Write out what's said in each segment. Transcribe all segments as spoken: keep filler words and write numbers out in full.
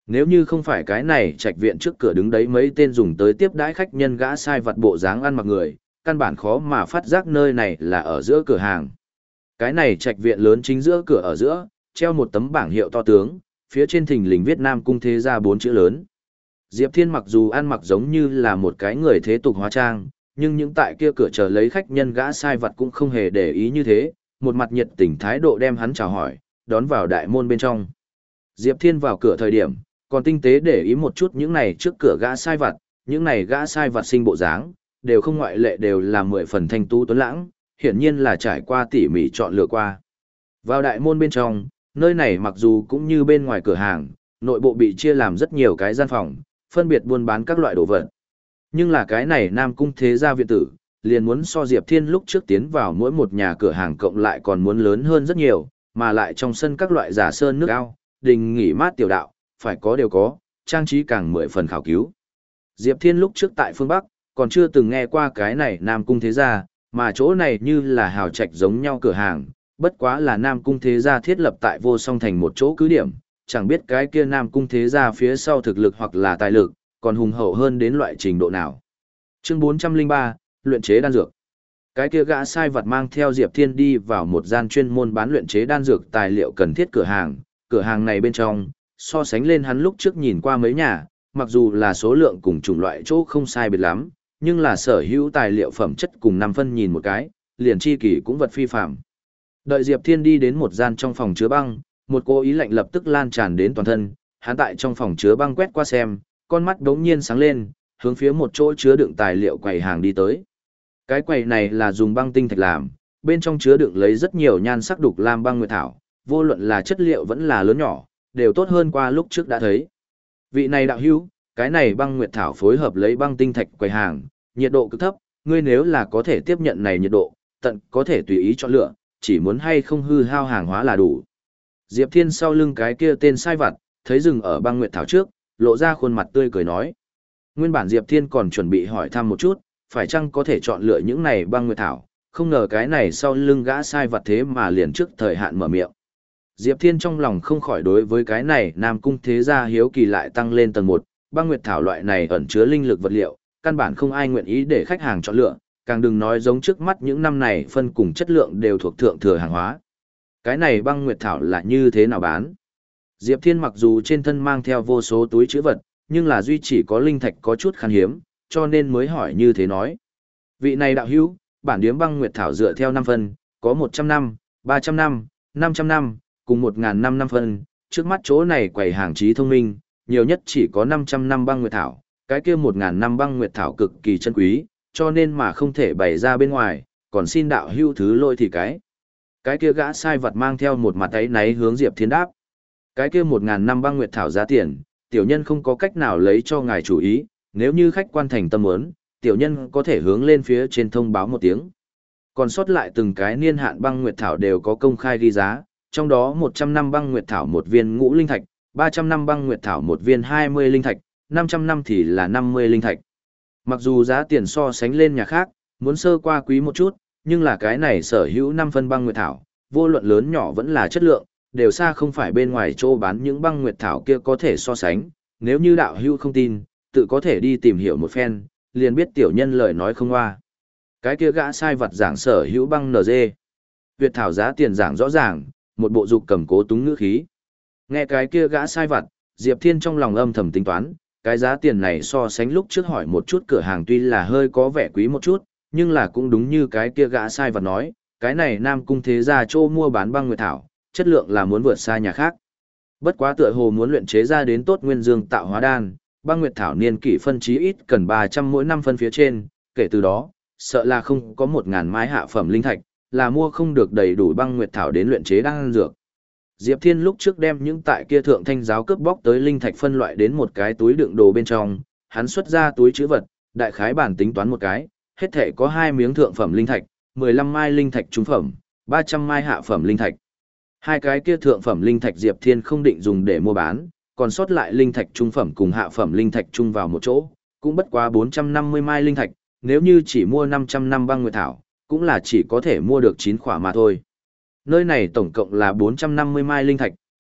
Nếu như không phải cái này trạch viện trước cửa đứng đấy mấy tên dùng tới tiếp đãi khách nhân gã sai vặt bộ dáng ăn mặc người, căn bản khó mà phát giác nơi này là ở giữa cửa hàng. Cái này trạch viện lớn chính giữa cửa ở giữa, treo một tấm bảng hiệu to tướng, phía trên thình lình viết Nam Cung Thế Gia bốn chữ lớn. Diệp Thiên mặc dù ăn mặc giống như là một cái người thế tục hóa trang, nhưng những tại kia cửa chờ lấy khách nhân gã sai vặt cũng không hề để ý như thế, một mặt nhiệt tình thái độ đem hắn chào hỏi, đón vào đại môn bên trong. Diệp Thiên vào cửa thời điểm, còn tinh tế để ý một chút những này trước cửa gã sai vặt, những này gã sai vặt sinh bộ dáng, đều không ngoại lệ đều là mười phần thanh tú tuấn lãng, hiển nhiên là trải qua tỉ mỉ chọn lựa qua. Vào đại môn bên trong, nơi này mặc dù cũng như bên ngoài cửa hàng, nội bộ bị chia làm rất nhiều cái gian phòng, phân biệt buôn bán các loại đồ vật. Nhưng là cái này Nam Cung Thế Gia viện tử, liền muốn so Diệp Thiên lúc trước tiến vào mỗi một nhà cửa hàng cộng lại còn muốn lớn hơn rất nhiều, mà lại trong sân các loại giả sơn nước ao, đình nghỉ mát tiểu đạo, phải có đều có, trang trí càng mười phần khảo cứu. Diệp Thiên lúc trước tại phương Bắc, còn chưa từng nghe qua cái này Nam Cung Thế Gia, mà chỗ này như là hào trạch giống nhau cửa hàng, bất quá là Nam Cung Thế Gia thiết lập tại Vô Song Thành một chỗ cứ điểm, chẳng biết cái kia Nam Cung Thế Gia phía sau thực lực hoặc là tài lực, còn hùng hậu hơn đến loại trình độ nào. Chương bốn trăm lẻ ba, luyện chế đan dược. Cái kia gã sai vật mang theo Diệp Thiên đi vào một gian chuyên môn bán luyện chế đan dược tài liệu cần thiết cửa hàng, cửa hàng này bên trong, so sánh lên hắn lúc trước nhìn qua mấy nhà, mặc dù là số lượng cùng chủng loại chỗ không sai biệt lắm, nhưng là sở hữu tài liệu phẩm chất cùng năm phân nhìn một cái, liền chi kỷ cũng vật phi phạm. Đợi Diệp Thiên đi đến một gian trong phòng chứa băng, một cô ý lạnh lập tức lan tràn đến toàn thân, hắn tại trong phòng chứa băng quét qua xem, con mắt đống nhiên sáng lên, hướng phía một chỗ chứa đựng tài liệu quầy hàng đi tới. Cái quầy này là dùng băng tinh thạch làm, bên trong chứa đựng lấy rất nhiều nhan sắc đục lam băng nguyệt thảo, vô luận là chất liệu vẫn là lớn nhỏ, đều tốt hơn qua lúc trước đã thấy. Vị này đạo hữu, cái này băng nguyệt thảo phối hợp lấy băng tinh thạch quầy hàng, nhiệt độ cực thấp, ngươi nếu là có thể tiếp nhận này nhiệt độ, tận có thể tùy ý chọn lựa, chỉ muốn hay không hư hao hàng hóa là đủ. Diệp Thiên sau lưng cái kia tên sai vặt, thấy dừng ở băng nguyệt thảo trước, lộ ra khuôn mặt tươi cười nói. Nguyên bản Diệp Thiên còn chuẩn bị hỏi thăm một chút, phải chăng có thể chọn lựa những này băng nguyệt thảo, không ngờ cái này sau lưng gã sai vặt thế mà liền trước thời hạn mở miệng. Diệp Thiên trong lòng không khỏi đối với cái này Nam Cung Thế Gia hiếu kỳ lại tăng lên tầng một, băng nguyệt thảo loại này ẩn chứa linh lực vật liệu, căn bản không ai nguyện ý để khách hàng chọn lựa, càng đừng nói giống trước mắt những năm này phân cùng chất lượng đều thuộc thượng thừa hàng hóa. Cái này băng nguyệt thảo là như thế nào bán? Diệp Thiên mặc dù trên thân mang theo vô số túi trữ vật, nhưng là duy chỉ có linh thạch có chút khan hiếm, cho nên mới hỏi như thế nói. Vị này đạo hữu, bản điếm băng nguyệt thảo dựa theo năm phân, có một trăm năm, ba trăm năm, năm trăm năm, cùng một nghìn năm năm phân, trước mắt chỗ này quầy hàng trí thông minh, nhiều nhất chỉ có năm trăm năm băng nguyệt thảo, cái kia một nghìn năm băng nguyệt thảo cực kỳ chân quý, cho nên mà không thể bày ra bên ngoài, còn xin đạo hữu thứ lỗi thì cái. Cái kia gã sai vật mang theo một mặt ấy náy hướng Diệp Thiên đáp. Cái kia một nghìn năm băng nguyệt thảo giá tiền, tiểu nhân không có cách nào lấy cho ngài chủ ý, nếu như khách quan thành tâm muốn, tiểu nhân có thể hướng lên phía trên thông báo một tiếng. Còn sót lại từng cái niên hạn băng nguyệt thảo đều có công khai ghi giá, trong đó một trăm năm băng nguyệt thảo một viên ngũ linh thạch, ba trăm năm băng nguyệt thảo một viên hai mươi linh thạch, năm trăm năm thì là năm mươi linh thạch. Mặc dù giá tiền so sánh lên nhà khác, muốn sơ qua quý một chút, nhưng là cái này sở hữu năm phân băng nguyệt thảo, vô luận lớn nhỏ vẫn là chất lượng, đều xa không phải bên ngoài chỗ bán những băng nguyệt thảo kia có thể so sánh, nếu như đạo hữu không tin, tự có thể đi tìm hiểu một phen, liền biết tiểu nhân lời nói không hoa. Cái kia gã sai vật giảng sở hữu băng en giê. Việt thảo giá tiền giảng rõ ràng, một bộ dục cầm cố túng ngữ khí. Nghe cái kia gã sai vật, Diệp Thiên trong lòng âm thầm tính toán, cái giá tiền này so sánh lúc trước hỏi một chút cửa hàng tuy là hơi có vẻ quý một chút, nhưng là cũng đúng như cái kia gã sai vật nói, cái này Nam Cung Thế Gia chỗ mua bán băng nguyệt thảo, chất lượng là muốn vượt xa nhà khác. Bất quá tựa hồ muốn luyện chế ra đến tốt nguyên dương tạo hóa đan, băng nguyệt thảo niên kỷ phân chí ít cần ba trăm mỗi năm phân phía trên, kể từ đó, sợ là không có một nghìn mai hạ phẩm linh thạch, là mua không được đầy đủ băng nguyệt thảo đến luyện chế đan dược. Diệp Thiên lúc trước đem những tại kia thượng thanh giáo cướp bóc tới linh thạch phân loại đến một cái túi đựng đồ bên trong, hắn xuất ra túi trữ vật, đại khái bản tính toán một cái, hết thể có hai miếng thượng phẩm linh thạch, mười lăm mai linh thạch trung phẩm, ba trăm mai hạ phẩm linh thạch. Hai cái kia thượng phẩm linh thạch Diệp Thiên không định dùng để mua bán, còn sót lại linh thạch trung phẩm cùng hạ phẩm linh thạch chung vào một chỗ, cũng bất quá bốn trăm năm mươi mai linh thạch, nếu như chỉ mua năm trăm năm băng nguyệt thảo, cũng là chỉ có thể mua được chín khỏa mà thôi. Nơi này tổng cộng là bốn trăm năm mươi mai linh thạch,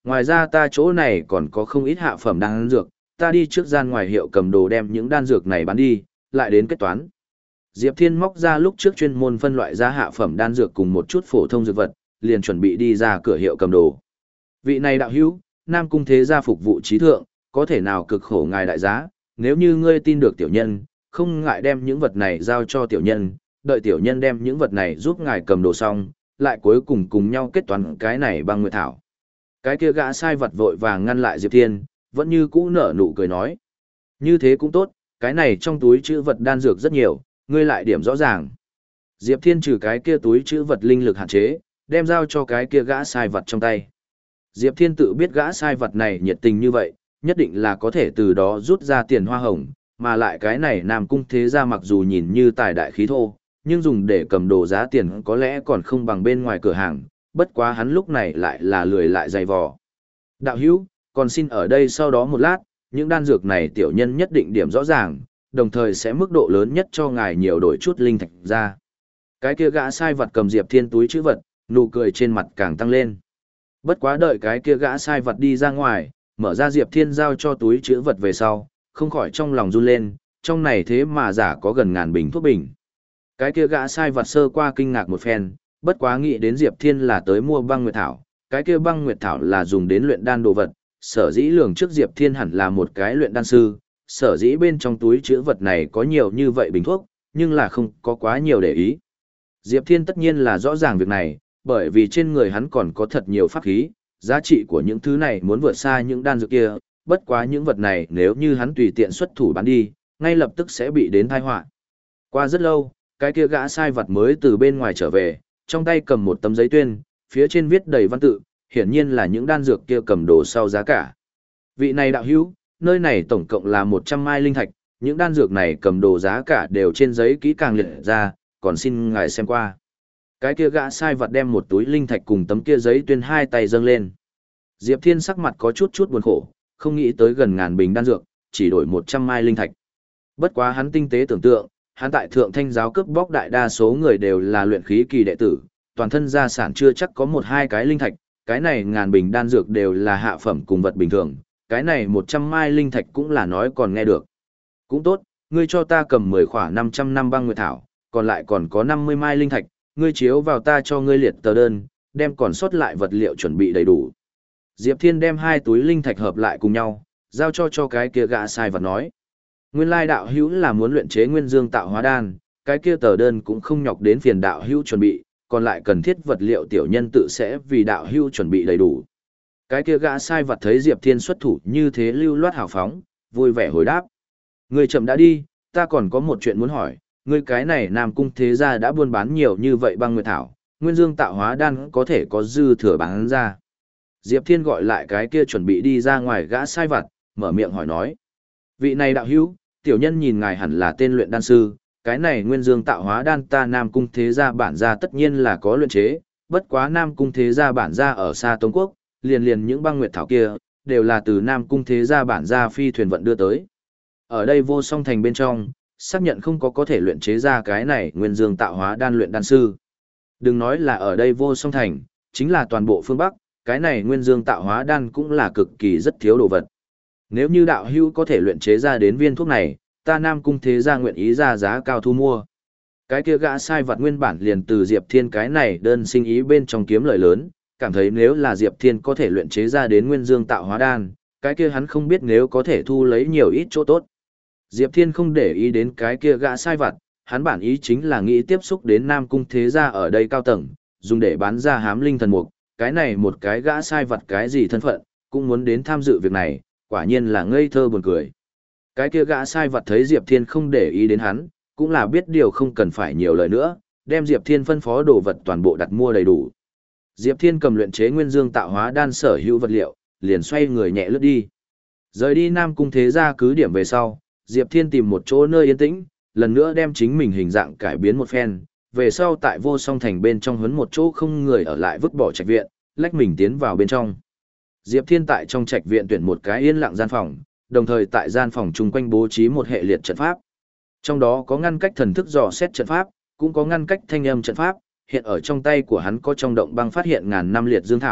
Ngoài ra ta chỗ này còn có không ít hạ phẩm đan dược, ta đi trước gian ngoài hiệu cầm đồ đem những đan dược này bán đi, lại đến kết toán. Diệp Thiên móc ra lúc trước chuyên môn phân loại ra hạ phẩm đan dược cùng một chút phổ thông dược vật, liền chuẩn bị đi ra cửa hiệu cầm đồ. Vị này đạo hữu, Nam Cung thế gia phục vụ trí thượng, có thể nào cực khổ ngài đại giá, nếu như ngươi tin được tiểu nhân, không ngại đem những vật này giao cho tiểu nhân, đợi tiểu nhân đem những vật này giúp ngài cầm đồ xong, lại cuối cùng cùng nhau kết toán cái này bằng nguyệt thảo. Cái kia gã sai vật vội vàng ngăn lại Diệp Thiên, vẫn như cũ nở nụ cười nói. Như thế cũng tốt, cái này trong túi chữ vật đan dược rất nhiều, ngươi lại điểm rõ ràng. Diệp Thiên trừ cái kia túi chữ vật linh lực hạn chế, đem giao cho cái kia gã sai vật trong tay. Diệp Thiên tự biết gã sai vật này nhiệt tình như vậy, nhất định là có thể từ đó rút ra tiền hoa hồng, mà lại cái này Nam Cung thế gia mặc dù nhìn như tài đại khí thô, nhưng dùng để cầm đồ giá tiền có lẽ còn không bằng bên ngoài cửa hàng, bất quá hắn lúc này lại là lười lại dày vò. Đạo hữu, còn xin ở đây sau đó một lát, những đan dược này tiểu nhân nhất định điểm rõ ràng, đồng thời sẽ mức độ lớn nhất cho ngài nhiều đổi chút linh thạch ra. Cái kia gã sai vật cầm Diệp Thiên túi chữ vật, nụ cười trên mặt càng tăng lên. Bất quá đợi cái kia gã sai vật đi ra ngoài, mở ra Diệp Thiên giao cho túi chữ vật về sau, không khỏi trong lòng run lên, trong này thế mà giả có gần ngàn bình thuốc bình. Cái kia gã sai vật sơ qua kinh ngạc một phen, bất quá nghĩ đến Diệp Thiên là tới mua băng nguyệt thảo, cái kia băng nguyệt thảo là dùng đến luyện đan đồ vật, sở dĩ lường trước Diệp Thiên hẳn là một cái luyện đan sư, sở dĩ bên trong túi chữ vật này có nhiều như vậy bình thuốc, nhưng là không có quá nhiều để ý. Diệp Thiên tất nhiên là rõ ràng việc này, bởi vì trên người hắn còn có thật nhiều pháp khí, giá trị của những thứ này muốn vượt xa những đan dược kia, bất quá những vật này nếu như hắn tùy tiện xuất thủ bán đi, ngay lập tức sẽ bị đến tai họa. Qua rất lâu, cái kia gã sai vật mới từ bên ngoài trở về, trong tay cầm một tấm giấy tuyên, phía trên viết đầy văn tự, hiển nhiên là những đan dược kia cầm đồ sau giá cả. Vị này đạo hữu, nơi này tổng cộng là một trăm mai linh thạch, những đan dược này cầm đồ giá cả đều trên giấy kỹ càng liệt ra, còn xin ngài xem qua. Cái kia gã sai vật đem một túi linh thạch cùng tấm kia giấy tuyên hai tay dâng lên. Diệp Thiên sắc mặt có chút chút buồn khổ, không nghĩ tới gần ngàn bình đan dược, chỉ đổi một trăm mai linh thạch. Bất quá hắn tinh tế tưởng tượng, hắn tại Thượng Thanh giáo cướp bóc đại đa số người đều là luyện khí kỳ đệ tử, toàn thân gia sản chưa chắc có một hai cái linh thạch, cái này ngàn bình đan dược đều là hạ phẩm cùng vật bình thường, cái này một trăm mai linh thạch cũng là nói còn nghe được. Cũng tốt, ngươi cho ta cầm mười khỏa năm trăm năm băng nguyệt thảo, còn lại còn có năm mươi mai linh thạch, ngươi chiếu vào ta cho ngươi liệt tờ đơn, đem còn sót lại vật liệu chuẩn bị đầy đủ. Diệp Thiên đem hai túi linh thạch hợp lại cùng nhau, giao cho cho cái kia gã sai vật nói. Nguyên lai đạo hữu là muốn luyện chế nguyên dương tạo hóa đan, cái kia tờ đơn cũng không nhọc đến phiền đạo hữu chuẩn bị, còn lại cần thiết vật liệu tiểu nhân tự sẽ vì đạo hữu chuẩn bị đầy đủ. Cái kia gã sai vật thấy Diệp Thiên xuất thủ như thế lưu loát hào phóng, vui vẻ hồi đáp. Ngươi chậm đã đi, ta còn có một chuyện muốn hỏi, ngươi cái này Nam Cung thế gia đã buôn bán nhiều như vậy băng nguyệt thảo, nguyên dương tạo hóa đan có thể có dư thừa bán ra. Diệp Thiên gọi lại cái kia chuẩn bị đi ra ngoài gã sai vật, mở miệng hỏi nói. Vị này đạo hữu, tiểu nhân nhìn ngài hẳn là tên luyện đan sư, cái này nguyên dương tạo hóa đan ta Nam Cung thế gia bản gia tất nhiên là có luyện chế, bất quá Nam Cung thế gia bản gia ở xa Tống Quốc, liền liền những băng nguyệt thảo kia, đều là từ Nam Cung thế gia bản gia phi thuyền vận đưa tới. Ở đây Vô Song Thành bên trong, xác nhận không có có thể luyện chế ra cái này nguyên dương tạo hóa đan luyện đan sư. Đừng nói là ở đây Vô Song Thành, chính là toàn bộ phương Bắc, cái này nguyên dương tạo hóa đan cũng là cực kỳ rất thiếu đồ vật. Nếu như đạo hữu có thể luyện chế ra đến viên thuốc này, ta Nam Cung thế gia nguyện ý ra giá cao thu mua. Cái kia gã sai vật nguyên bản liền từ Diệp Thiên cái này đơn sinh ý bên trong kiếm lợi lớn, cảm thấy nếu là Diệp Thiên có thể luyện chế ra đến nguyên dương tạo hóa đan, cái kia hắn không biết nếu có thể thu lấy nhiều ít chỗ tốt. Diệp Thiên không để ý đến cái kia gã sai vật, hắn bản ý chính là nghĩ tiếp xúc đến Nam Cung thế gia ở đây cao tầng, dùng để bán ra hám linh thần mục, cái này một cái gã sai vật cái gì thân phận, cũng muốn đến tham dự việc này, quả nhiên là ngây thơ buồn cười. Cái kia gã sai vật thấy Diệp Thiên không để ý đến hắn, cũng là biết điều không cần phải nhiều lời nữa, đem Diệp Thiên phân phó đồ vật toàn bộ đặt mua đầy đủ. Diệp Thiên cầm luyện chế nguyên dương tạo hóa đan sở hữu vật liệu, liền xoay người nhẹ lướt đi. Rời đi Nam Cung thế gia cứ điểm về sau, Diệp Thiên tìm một chỗ nơi yên tĩnh, lần nữa đem chính mình hình dạng cải biến một phen, về sau tại Vô Song Thành bên trong huấn một chỗ không người ở lại vứt bỏ trạch viện, lách mình tiến vào bên trong. Diệp Thiên tại trong trạch viện tuyển một cái yên lặng gian phòng, đồng thời tại gian phòng chung quanh bố trí một hệ liệt trận pháp. Trong đó có ngăn cách thần thức dò xét trận pháp, cũng có ngăn cách thanh âm trận pháp, hiện ở trong tay của hắn có trong động băng phát hiện ngàn năm liệt dương thảo,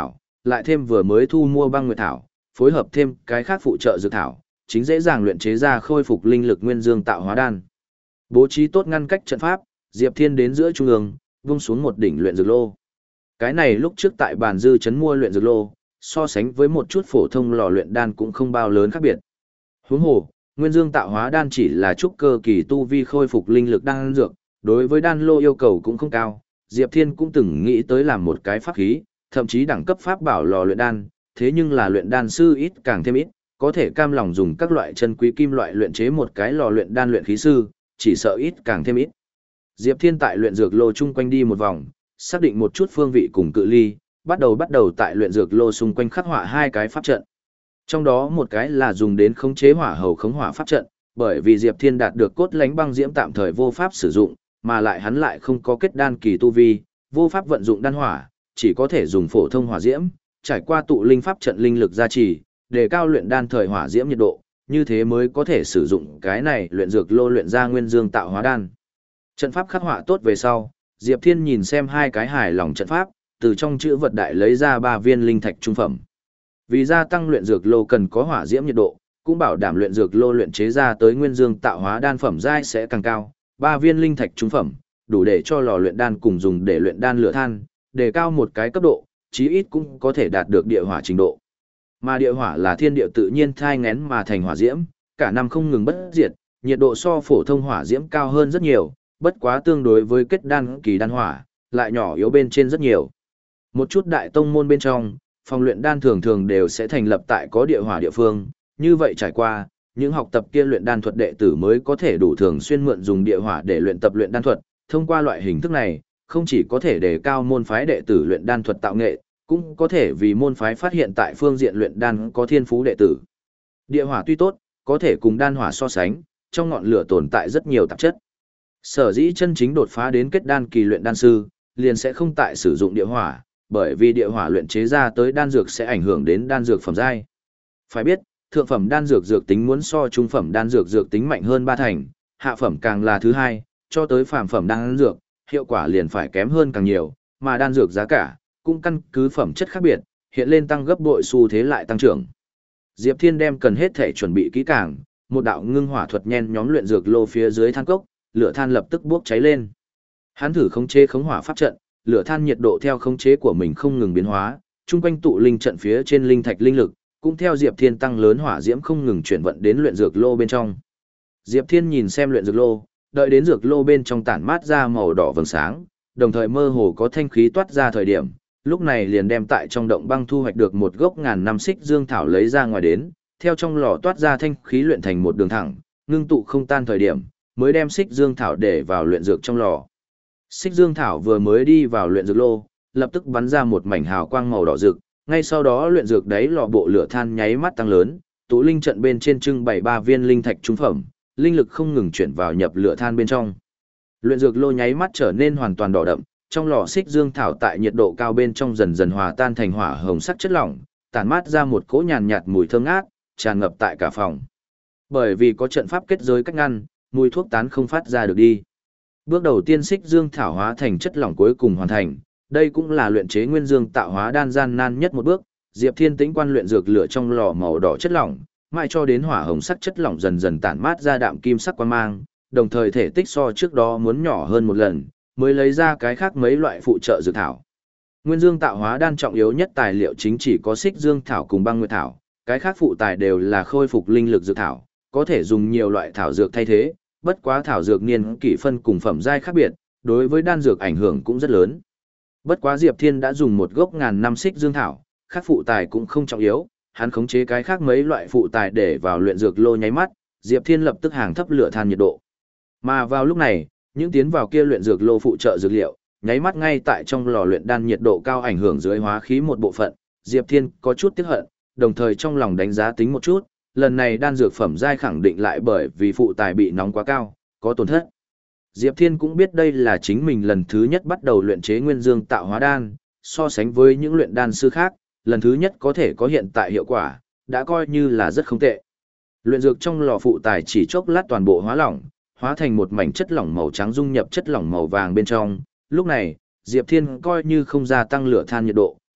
lại thêm vừa mới thu mua băng nguyệt thảo, phối hợp thêm cái khác phụ trợ dược thảo, chính dễ dàng luyện chế ra khôi phục linh lực nguyên dương tạo hóa đan. Bố trí tốt ngăn cách trận pháp, Diệp Thiên đến giữa trung ương, vung xuống một đỉnh luyện dược lô. Cái này lúc trước tại bàn dư trấn mua luyện dược lô, so sánh với một chút phổ thông lò luyện đan cũng không bao lớn khác biệt. Huống hồ, nguyên dương tạo hóa đan chỉ là trúc cơ kỳ tu vi khôi phục linh lực đan dược, đối với đan lô yêu cầu cũng không cao. Diệp Thiên cũng từng nghĩ tới làm một cái pháp khí, thậm chí đẳng cấp pháp bảo lò luyện đan, thế nhưng là luyện đan sư ít càng thêm ít, có thể cam lòng dùng các loại chân quý kim loại luyện chế một cái lò luyện đan luyện khí sư, chỉ sợ ít càng thêm ít. Diệp Thiên tại luyện dược lô chung quanh đi một vòng, xác định một chút phương vị cùng cự ly, bắt đầu bắt đầu tại luyện dược lô xung quanh khắc họa hai cái pháp trận. Trong đó một cái là dùng đến khống chế hỏa hầu khống hỏa pháp trận, bởi vì Diệp Thiên đạt được cốt lãnh băng diễm tạm thời vô pháp sử dụng, mà lại hắn lại không có kết đan kỳ tu vi, vô pháp vận dụng đan hỏa, chỉ có thể dùng phổ thông hỏa diễm, trải qua tụ linh pháp trận linh lực gia trì, để cao luyện đan thời hỏa diễm nhiệt độ, như thế mới có thể sử dụng cái này luyện dược lô luyện ra nguyên dương tạo hóa đan. Trận pháp khắc họa tốt về sau, Diệp Thiên nhìn xem hai cái hài lòng trận pháp, từ trong chữ vật đại lấy ra ba viên linh thạch trung phẩm. Vì gia tăng luyện dược lô cần có hỏa diễm nhiệt độ, cũng bảo đảm luyện dược lô luyện chế ra tới nguyên dương tạo hóa đan phẩm giai sẽ càng cao. Ba viên linh thạch trung phẩm, đủ để cho lò luyện đan cùng dùng để luyện đan lửa than, đề cao một cái cấp độ, chí ít cũng có thể đạt được địa hỏa trình độ. Mà địa hỏa là thiên địa tự nhiên thai nghén mà thành hỏa diễm, cả năm không ngừng bất diệt, nhiệt độ so phổ thông hỏa diễm cao hơn rất nhiều, bất quá tương đối với kết đan kỳ đan hỏa, lại nhỏ yếu bên trên rất nhiều. Một chút đại tông môn bên trong, phòng luyện đan thường thường đều sẽ thành lập tại có địa hỏa địa phương, như vậy trải qua, những học tập kia luyện đan thuật đệ tử mới có thể đủ thường xuyên mượn dùng địa hỏa để luyện tập luyện đan thuật, thông qua loại hình thức này, không chỉ có thể đề cao môn phái đệ tử luyện đan thuật tạo nghệ, cũng có thể vì môn phái phát hiện tại phương diện luyện đan có thiên phú đệ tử. Địa hỏa tuy tốt, có thể cùng đan hỏa so sánh, trong ngọn lửa tồn tại rất nhiều tạp chất. Sở dĩ chân chính đột phá đến kết đan kỳ luyện đan sư, liền sẽ không tại sử dụng địa hỏa, bởi vì địa hỏa luyện chế ra tới đan dược sẽ ảnh hưởng đến đan dược phẩm giai. Phải biết, thượng phẩm đan dược dược tính muốn so trung phẩm đan dược dược tính mạnh hơn ba thành, hạ phẩm càng là thứ hai, cho tới phàm phẩm đan dược, hiệu quả liền phải kém hơn càng nhiều, mà đan dược giá cả cũng căn cứ phẩm chất khác biệt, hiện lên tăng gấp bội xu thế lại tăng trưởng. Diệp Thiên đem cần hết thể chuẩn bị kỹ càng, một đạo ngưng hỏa thuật nhen nhóm luyện dược lô phía dưới than cốc, lửa than lập tức bốc cháy lên. Hắn thử khống chế khống hỏa pháp trận, lửa than nhiệt độ theo khống chế của mình không ngừng biến hóa, chung quanh tụ linh trận phía trên linh thạch linh lực, cũng theo Diệp Thiên tăng lớn hỏa diễm không ngừng chuyển vận đến luyện dược lô bên trong. Diệp Thiên nhìn xem luyện dược lô, đợi đến dược lô bên trong tản mát ra màu đỏ vầng sáng, đồng thời mơ hồ có thanh khí toát ra thời điểm, lúc này liền đem tại trong động băng thu hoạch được một gốc ngàn năm xích dương thảo lấy ra ngoài đến, theo trong lò toát ra thanh khí luyện thành một đường thẳng, ngưng tụ không tan thời điểm, mới đem xích dương thảo để vào luyện dược trong lò. Xích dương thảo vừa mới đi vào luyện dược lô, lập tức bắn ra một mảnh hào quang màu đỏ rực, ngay sau đó luyện dược đáy lò bộ lửa than nháy mắt tăng lớn, tụ linh trận bên trên trưng bày ba viên linh thạch trung phẩm, linh lực không ngừng chuyển vào nhập lửa than bên trong. Luyện dược lô nháy mắt trở nên hoàn toàn đỏ đậm, trong lò xích dương thảo tại nhiệt độ cao bên trong dần dần hòa tan thành hỏa hồng sắc chất lỏng, tản mát ra một cỗ nhàn nhạt mùi thơm ngát, tràn ngập tại cả phòng. Bởi vì có trận pháp kết giới cách ngăn, mùi thuốc tán không phát ra được đi. Bước đầu tiên xích dương thảo hóa thành chất lỏng cuối cùng hoàn thành, đây cũng là luyện chế nguyên dương tạo hóa đan gian nan nhất một bước. Diệp Thiên tĩnh quan luyện dược lửa trong lò màu đỏ chất lỏng, mãi cho đến hỏa hồng sắc chất lỏng dần dần tản mát ra đạm kim sắc quang mang, đồng thời thể tích so trước đó muốn nhỏ hơn một lần, mới lấy ra cái khác mấy loại phụ trợ dược thảo. Nguyên dương tạo hóa đan trọng yếu nhất tài liệu chính chỉ có xích dương thảo cùng băng nguyệt thảo, cái khác phụ tài đều là khôi phục linh lực dược thảo, có thể dùng nhiều loại thảo dược thay thế, bất quá thảo dược niên kỷ phân cùng phẩm giai khác biệt, đối với đan dược ảnh hưởng cũng rất lớn. Bất quá Diệp Thiên đã dùng một gốc ngàn năm xích dương thảo, khác phụ tài cũng không trọng yếu, hắn khống chế cái khác mấy loại phụ tài để vào luyện dược lô nháy mắt, Diệp Thiên lập tức hàng thấp lửa than nhiệt độ. Mà vào lúc này, những tiến vào kia luyện dược lô phụ trợ dược liệu, nháy mắt ngay tại trong lò luyện đan nhiệt độ cao ảnh hưởng dưới hóa khí một bộ phận, Diệp Thiên có chút tiếc hận, đồng thời trong lòng đánh giá tính một chút, lần này đan dược phẩm giai khẳng định lại bởi vì phụ tài bị nóng quá cao, có tổn thất. Diệp Thiên cũng biết đây là chính mình lần thứ nhất bắt đầu luyện chế nguyên dương tạo hóa đan, so sánh với những luyện đan sư khác, lần thứ nhất có thể có hiện tại hiệu quả, đã coi như là rất không tệ. Luyện dược trong lò phụ tài chỉ chốc lát toàn bộ hóa lỏng, hóa thành một mảnh chất lỏng màu trắng dung nhập chất lỏng màu vàng bên trong. Lúc này, Diệp Thiên coi như không gia tăng lửa than nhiệt độ,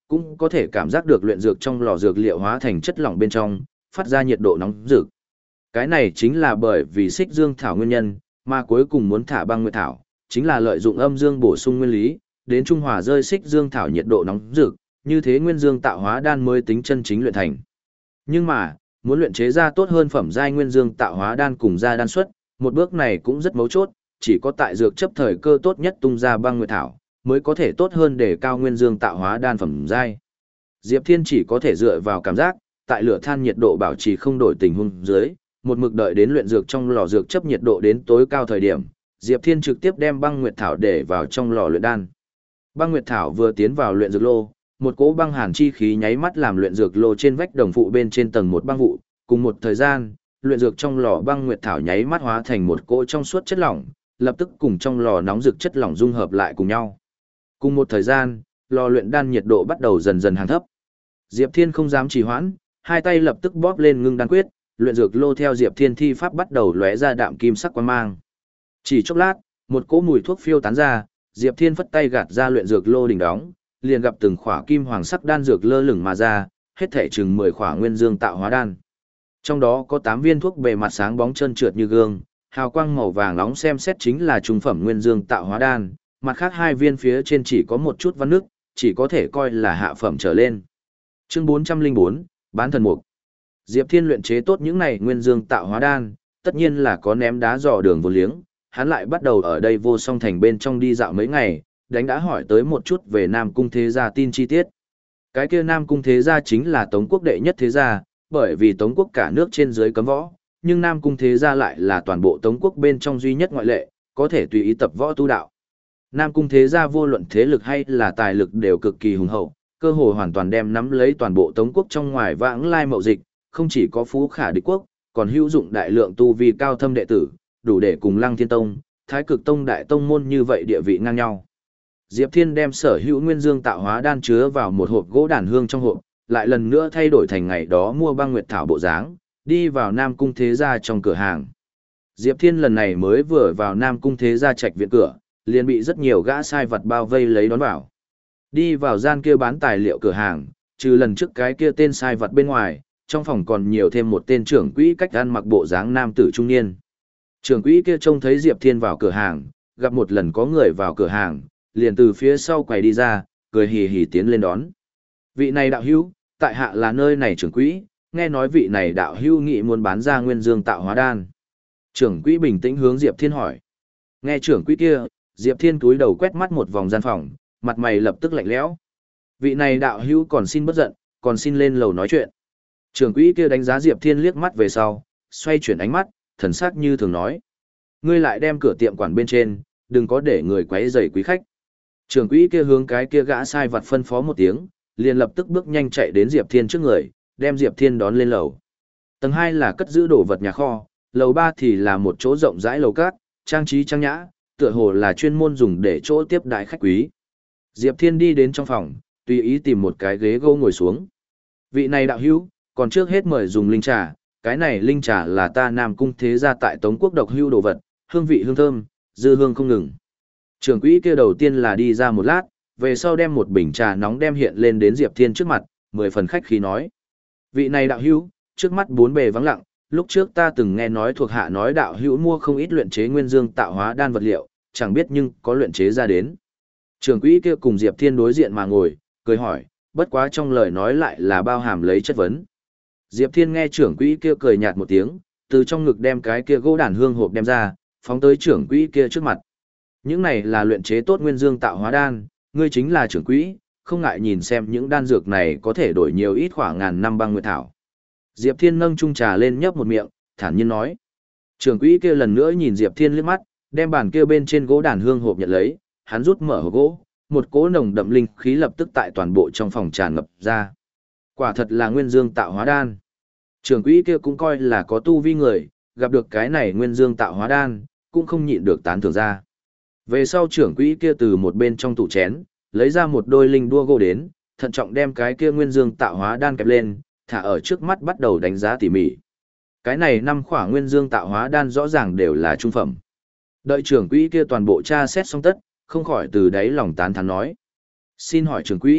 cũng có thể cảm giác được luyện dược trong lò dược liệu hóa thành chất lỏng bên trong, phát ra nhiệt độ nóng rực. Cái này chính là bởi vì xích dương thảo nguyên nhân, mà cuối cùng muốn thả băng nguyệt thảo, chính là lợi dụng âm dương bổ sung nguyên lý, đến trung hòa rơi xích dương thảo nhiệt độ nóng rực, như thế nguyên dương tạo hóa đan mới tính chân chính luyện thành. Nhưng mà, muốn luyện chế ra tốt hơn phẩm giai nguyên dương tạo hóa đan cùng ra đan xuất, một bước này cũng rất mấu chốt, chỉ có tại dược chấp thời cơ tốt nhất tung ra băng nguyệt thảo, mới có thể tốt hơn để cao nguyên dương tạo hóa đan phẩm giai. Diệp Thiên chỉ có thể dựa vào cảm giác, tại lửa than nhiệt độ bảo trì không đổi tình huống dưới, một mực đợi đến luyện dược trong lò dược chấp nhiệt độ đến tối cao thời điểm, Diệp Thiên trực tiếp đem băng nguyệt thảo để vào trong lò luyện đan. Băng nguyệt thảo vừa tiến vào luyện dược lô, một cỗ băng hàn chi khí nháy mắt làm luyện dược lô trên vách đồng phụ bên trên tầng một băng vụ, cùng một thời gian, luyện dược trong lò băng nguyệt thảo nháy mắt hóa thành một cỗ trong suốt chất lỏng, lập tức cùng trong lò nóng rực chất lỏng dung hợp lại cùng nhau. Cùng một thời gian, lò luyện đan nhiệt độ bắt đầu dần dần hàng thấp. Diệp Thiên không dám trì hoãn, hai tay lập tức bóp lên ngưng đan quyết, luyện dược lô theo Diệp Thiên thi pháp bắt đầu lóe ra đạm kim sắc quang mang. Chỉ chốc lát, một cỗ mùi thuốc phiêu tán ra, Diệp Thiên phất tay gạt ra luyện dược lô đỉnh đóng, liền gặp từng khỏa kim hoàng sắc đan dược lơ lửng mà ra, hết thảy chừng mười khỏa nguyên dương tạo hóa đan. Trong đó có tám viên thuốc bề mặt sáng bóng trơn trượt như gương, hào quang màu vàng nóng xem xét chính là trung phẩm nguyên dương tạo hóa đan, mặt khác hai viên phía trên chỉ có một chút vân nước, chỉ có thể coi là hạ phẩm trở lên. Chương bốn trăm linh bốn, bán thần mục. Diệp Thiên luyện chế tốt những này nguyên dương tạo hóa đan, tất nhiên là có ném đá dò đường vô liếng, hắn lại bắt đầu ở đây vô song thành bên trong đi dạo mấy ngày, đánh đã hỏi tới một chút về Nam Cung Thế Gia tin chi tiết. Cái kia Nam Cung Thế Gia chính là Tống quốc đệ nhất thế gia, bởi vì Tống quốc cả nước trên dưới cấm võ, nhưng Nam Cung Thế Gia lại là toàn bộ Tống quốc bên trong duy nhất ngoại lệ, có thể tùy ý tập võ tu đạo. Nam Cung Thế Gia vô luận thế lực hay là tài lực đều cực kỳ hùng hậu, cơ hội hoàn toàn đem nắm lấy toàn bộ Tống quốc trong ngoài vãng lai mậu dịch, không chỉ có phú khả địch quốc, còn hữu dụng đại lượng tu vi cao thâm đệ tử, đủ để cùng Lăng Thiên Tông, Thái Cực Tông đại tông môn như vậy địa vị ngang nhau. Diệp Thiên đem sở hữu nguyên dương tạo hóa đan chứa vào một hộp gỗ đàn hương trong hộp, lại lần nữa thay đổi thành ngày đó mua băng nguyệt thảo bộ dáng, đi vào Nam Cung Thế Gia trong cửa hàng. Diệp Thiên lần này mới vừa vào Nam Cung Thế Gia trạch viện cửa, liền bị rất nhiều gã sai vật bao vây lấy đón vào. Đi vào gian kia bán tài liệu cửa hàng, trừ lần trước cái kia tên sai vật bên ngoài, trong phòng còn nhiều thêm một tên trưởng quỹ cách ăn mặc bộ dáng nam tử trung niên. Trưởng quỹ kia trông thấy Diệp Thiên vào cửa hàng, gặp một lần có người vào cửa hàng, liền từ phía sau quầy đi ra, cười hì hì tiến lên đón. Vị này đạo hữu, tại hạ là nơi này trưởng quỹ, nghe nói vị này đạo hữu nghị muốn bán ra nguyên dương tạo hóa đan. Trưởng quỹ bình tĩnh hướng Diệp Thiên hỏi. Nghe trưởng quỹ kia, Diệp Thiên túi đầu quét mắt một vòng gian phòng, mặt mày lập tức lạnh lẽo. Vị này đạo hữu còn xin bất giận, còn xin lên lầu nói chuyện. Trưởng quỹ kia đánh giá Diệp Thiên liếc mắt về sau, xoay chuyển ánh mắt, thần sắc như thường nói. Ngươi lại đem cửa tiệm quản bên trên, đừng có để người quấy rầy quý khách. Trưởng quỹ kia hướng cái kia gã sai vặt phân phó một tiếng, liền lập tức bước nhanh chạy đến Diệp Thiên trước người, đem Diệp Thiên đón lên lầu. Tầng hai là cất giữ đồ vật nhà kho, lầu ba thì là một chỗ rộng rãi lầu cát, trang trí trang nhã, tựa hồ là chuyên môn dùng để chỗ tiếp đại khách quý. Diệp Thiên đi đến trong phòng, tùy ý tìm một cái ghế gỗ ngồi xuống. Vị này đạo hữu, còn trước hết mời dùng linh trà, cái này linh trà là ta Nam Cung Thế Gia tại Tống quốc độc hữu đồ vật, hương vị hương thơm, dư hương không ngừng. Trưởng quỹ kia đầu tiên là đi ra một lát, về sau đem một bình trà nóng đem hiện lên đến Diệp Thiên trước mặt, mười phần khách khí nói. Vị này đạo hữu, trước mắt bốn bề vắng lặng, lúc trước ta từng nghe nói thuộc hạ nói đạo hữu mua không ít luyện chế nguyên dương tạo hóa đan vật liệu, chẳng biết nhưng có luyện chế ra đến. Trưởng quỹ kia cùng Diệp Thiên đối diện mà ngồi, cười hỏi, bất quá trong lời nói lại là bao hàm lấy chất vấn. Diệp Thiên nghe trưởng quỹ kia cười nhạt một tiếng, từ trong ngực đem cái kia gỗ đàn hương hộp đem ra, phóng tới trưởng quỹ kia trước mặt. Những này là luyện chế tốt nguyên dương tạo hóa đan, ngươi chính là trưởng quỹ, không ngại nhìn xem những đan dược này có thể đổi nhiều ít khoảng ngàn năm băng nguyệt thảo. Diệp Thiên nâng chung trà lên nhấp một miệng, thản nhiên nói. Trưởng quỹ kia lần nữa nhìn Diệp Thiên liếc mắt, đem bàn kia bên trên gỗ đàn hương hộp nhận lấy, hắn rút mở hộp gỗ, một cỗ nồng đậm linh khí lập tức tại toàn bộ trong phòng tràn ngập ra. Quả thật là nguyên dương tạo hóa đan. Trưởng quỹ kia cũng coi là có tu vi người, gặp được cái này nguyên dương tạo hóa đan, cũng không nhịn được tán thưởng ra. Về sau trưởng quỹ kia từ một bên trong tủ chén, lấy ra một đôi linh đua gỗ đến, thận trọng đem cái kia nguyên dương tạo hóa đan kẹp lên, thả ở trước mắt bắt đầu đánh giá tỉ mỉ. Cái này năm khỏa nguyên dương tạo hóa đan rõ ràng đều là trung phẩm. Đợi trưởng quỹ kia toàn bộ tra xét xong tất, không khỏi từ đáy lòng tán thán nói. Xin hỏi trưởng quỹ,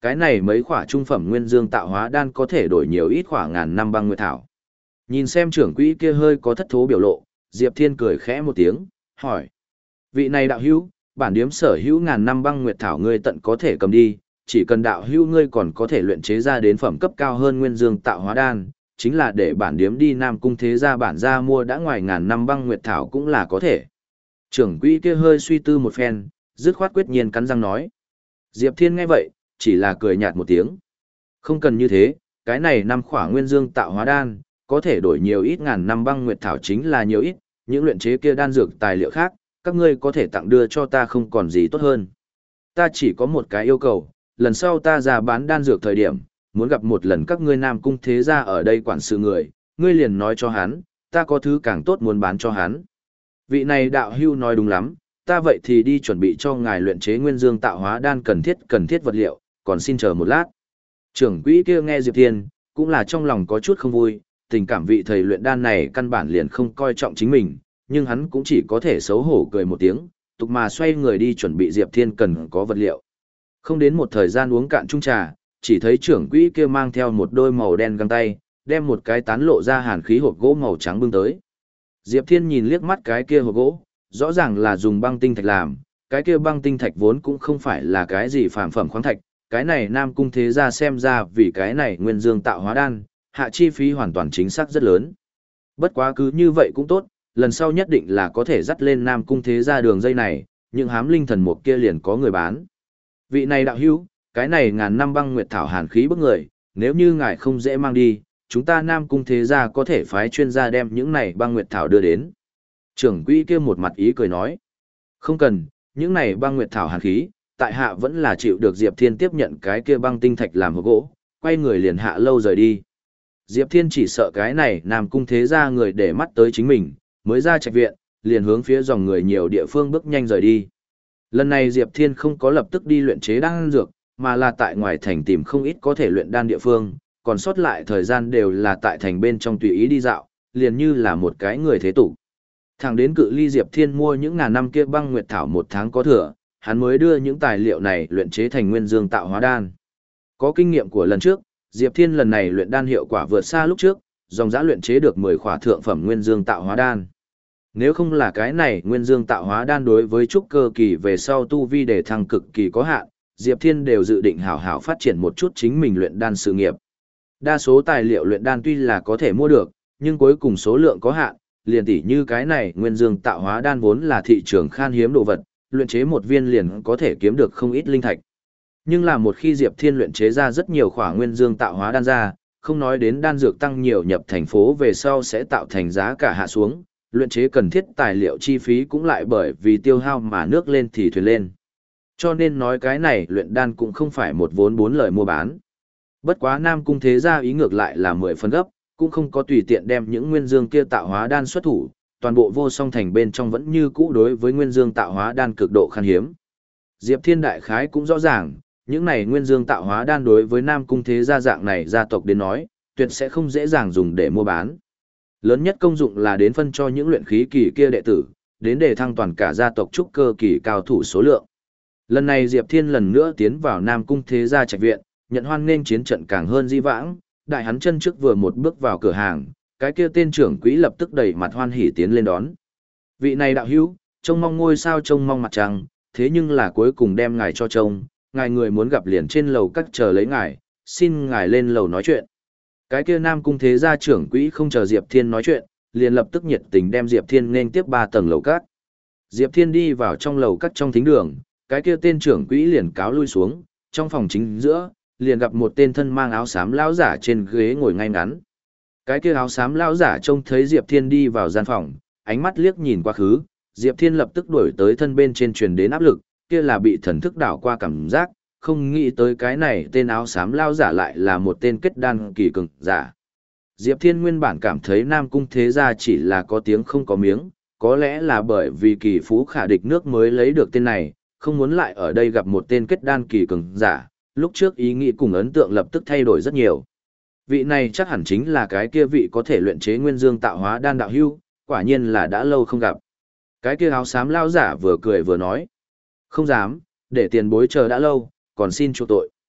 cái này mấy khỏa trung phẩm nguyên dương tạo hóa đan có thể đổi nhiều ít khỏa ngàn năm băng nguyệt thảo. Nhìn xem trưởng quỹ kia hơi có thất thố biểu lộ, Diệp Thiên cười khẽ một tiếng, hỏi. Vị này đạo hữu, bản điếm sở hữu ngàn năm băng nguyệt thảo ngươi tận có thể cầm đi, chỉ cần đạo hữu ngươi còn có thể luyện chế ra đến phẩm cấp cao hơn nguyên dương tạo hóa đan, chính là để bản điếm đi Nam Cung thế gia bản ra mua đã ngoài ngàn năm băng nguyệt thảo cũng là có thể. Trưởng quỹ kia hơi suy tư một phen, dứt khoát quyết nhiên cắn răng nói. Diệp Thiên nghe vậy, chỉ là cười nhạt một tiếng. Không cần như thế, cái này năm khỏa nguyên dương tạo hóa đan, có thể đổi nhiều ít ngàn năm băng nguyệt thảo chính là nhiều ít, những luyện chế kia đan dược tài liệu khác, các ngươi có thể tặng đưa cho ta không còn gì tốt hơn. Ta chỉ có một cái yêu cầu, lần sau ta ra bán đan dược thời điểm, muốn gặp một lần các ngươi Nam Cung thế gia ở đây quản sự người, ngươi liền nói cho hắn, ta có thứ càng tốt muốn bán cho hắn. Vị này đạo hưu nói đúng lắm, ta vậy thì đi chuẩn bị cho ngài luyện chế nguyên dương tạo hóa đan cần thiết cần thiết vật liệu, còn xin chờ một lát. Trưởng quỹ kia nghe Diệp Thiên, cũng là trong lòng có chút không vui, tình cảm vị thầy luyện đan này căn bản liền không coi trọng chính mình, nhưng hắn cũng chỉ có thể xấu hổ cười một tiếng, tục mà xoay người đi chuẩn bị Diệp Thiên cần có vật liệu. Không đến một thời gian uống cạn chung trà, chỉ thấy trưởng quỹ kia mang theo một đôi màu đen găng tay, đem một cái tán lộ ra hàn khí hộp gỗ màu trắng bưng tới. Diệp Thiên nhìn liếc mắt cái kia hộp gỗ, rõ ràng là dùng băng tinh thạch làm, cái kia băng tinh thạch vốn cũng không phải là cái gì phàm phẩm khoáng thạch, cái này Nam Cung thế gia xem ra vì cái này nguyên dương tạo hóa đan, hạ chi phí hoàn toàn chính xác rất lớn. Bất quá cứ như vậy cũng tốt, lần sau nhất định là có thể dắt lên Nam Cung thế gia đường dây này, những hám linh thần mục kia liền có người bán. Vị này đạo hữu, cái này ngàn năm băng nguyệt thảo hàn khí bức người, nếu như ngài không dễ mang đi, chúng ta Nam Cung thế gia có thể phái chuyên gia đem những này băng nguyệt thảo đưa đến. Trưởng quỹ kia một mặt ý cười nói, không cần, những này băng nguyệt thảo hàn khí, tại hạ vẫn là chịu được Diệp Thiên tiếp nhận cái kia băng tinh thạch làm hộp gỗ, quay người liền hạ lâu rời đi. Diệp Thiên chỉ sợ cái này Nam Cung thế gia người để mắt tới chính mình, mới ra trạch viện, liền hướng phía dòng người nhiều địa phương bước nhanh rời đi. Lần này Diệp Thiên không có lập tức đi luyện chế đan dược, mà là tại ngoài thành tìm không ít có thể luyện đan địa phương, còn sót lại thời gian đều là tại thành bên trong tùy ý đi dạo, liền như là một cái người thế tục. Thẳng đến cự ly Diệp Thiên mua những ngàn năm kia băng nguyệt thảo một tháng có thừa, hắn mới đưa những tài liệu này luyện chế thành nguyên dương tạo hóa đan. Có kinh nghiệm của lần trước, Diệp Thiên lần này luyện đan hiệu quả vượt xa lúc trước, dòng dã luyện chế được mười khỏa thượng phẩm nguyên dương tạo hóa đan. Nếu không là cái này nguyên dương tạo hóa đan đối với trúc cơ kỳ về sau tu vi để thăng cực kỳ có hạn, Diệp Thiên đều dự định hảo hảo phát triển một chút chính mình luyện đan sự nghiệp. Đa số tài liệu luyện đan tuy là có thể mua được, nhưng cuối cùng số lượng có hạn, liền tỉ như cái này nguyên dương tạo hóa đan vốn là thị trường khan hiếm đồ vật, luyện chế một viên liền có thể kiếm được không ít linh thạch. Nhưng là một khi Diệp Thiên luyện chế ra rất nhiều khỏa nguyên dương tạo hóa đan ra, không nói đến đan dược tăng nhiều nhập thành phố về sau sẽ tạo thành giá cả hạ xuống, luyện chế cần thiết tài liệu chi phí cũng lại bởi vì tiêu hao mà nước lên thì thuyền lên. Cho nên nói cái này luyện đan cũng không phải một vốn bốn lời mua bán. Bất quá Nam Cung thế gia ý ngược lại là mười phần gấp, cũng không có tùy tiện đem những nguyên dương kia tạo hóa đan xuất thủ, toàn bộ vô song thành bên trong vẫn như cũ đối với nguyên dương tạo hóa đan cực độ khan hiếm. Diệp Thiên đại khái cũng rõ ràng, những này nguyên dương tạo hóa đan đối với Nam Cung thế gia dạng này gia tộc đến nói, tuyệt sẽ không dễ dàng dùng để mua bán. Lớn nhất công dụng là đến phân cho những luyện khí kỳ kia đệ tử, đến để thăng toàn cả gia tộc trúc cơ kỳ cao thủ số lượng. Lần này Diệp Thiên lần nữa tiến vào Nam Cung thế gia trạch viện, nhận hoan nghênh chiến trận càng hơn di vãng, đại hắn chân trước vừa một bước vào cửa hàng, cái kia tên trưởng quỹ lập tức đẩy mặt hoan hỉ tiến lên đón. Vị này đạo hữu, trông mong ngôi sao trông mong mặt trăng, thế nhưng là cuối cùng đem ngài cho trông, ngài người muốn gặp liền trên lầu các chờ lấy ngài, xin ngài lên lầu nói chuyện. Cái kia Nam Cung thế gia trưởng quỹ không chờ Diệp Thiên nói chuyện, liền lập tức nhiệt tình đem Diệp Thiên nên tiếp ba tầng lầu các. Diệp Thiên đi vào trong lầu các trong thính đường, cái kia tên trưởng quỹ liền cáo lui xuống, trong phòng chính giữa, liền gặp một tên thân mang áo xám lão giả trên ghế ngồi ngay ngắn. Cái kia áo xám lão giả trông thấy Diệp Thiên đi vào gian phòng, ánh mắt liếc nhìn qua khứ, Diệp Thiên lập tức đuổi tới thân bên trên truyền đến áp lực, kia là bị thần thức đảo qua cảm giác, không nghĩ tới cái này tên áo xám lão giả lại là một tên kết đan kỳ cường giả. Diệp Thiên nguyên bản cảm thấy Nam Cung thế gia chỉ là có tiếng không có miếng, có lẽ là bởi vì kỳ phú khả địch nước mới lấy được tên này, không muốn lại ở đây gặp một tên kết đan kỳ cường giả, lúc trước ý nghĩ cùng ấn tượng lập tức thay đổi rất nhiều. Vị này chắc hẳn chính là cái kia vị có thể luyện chế nguyên dương tạo hóa đan đạo hưu, quả nhiên là đã lâu không gặp. Cái kia áo xám lao giả vừa cười vừa nói. Không dám, để tiền bối chờ đã lâu, còn xin chỗ tội.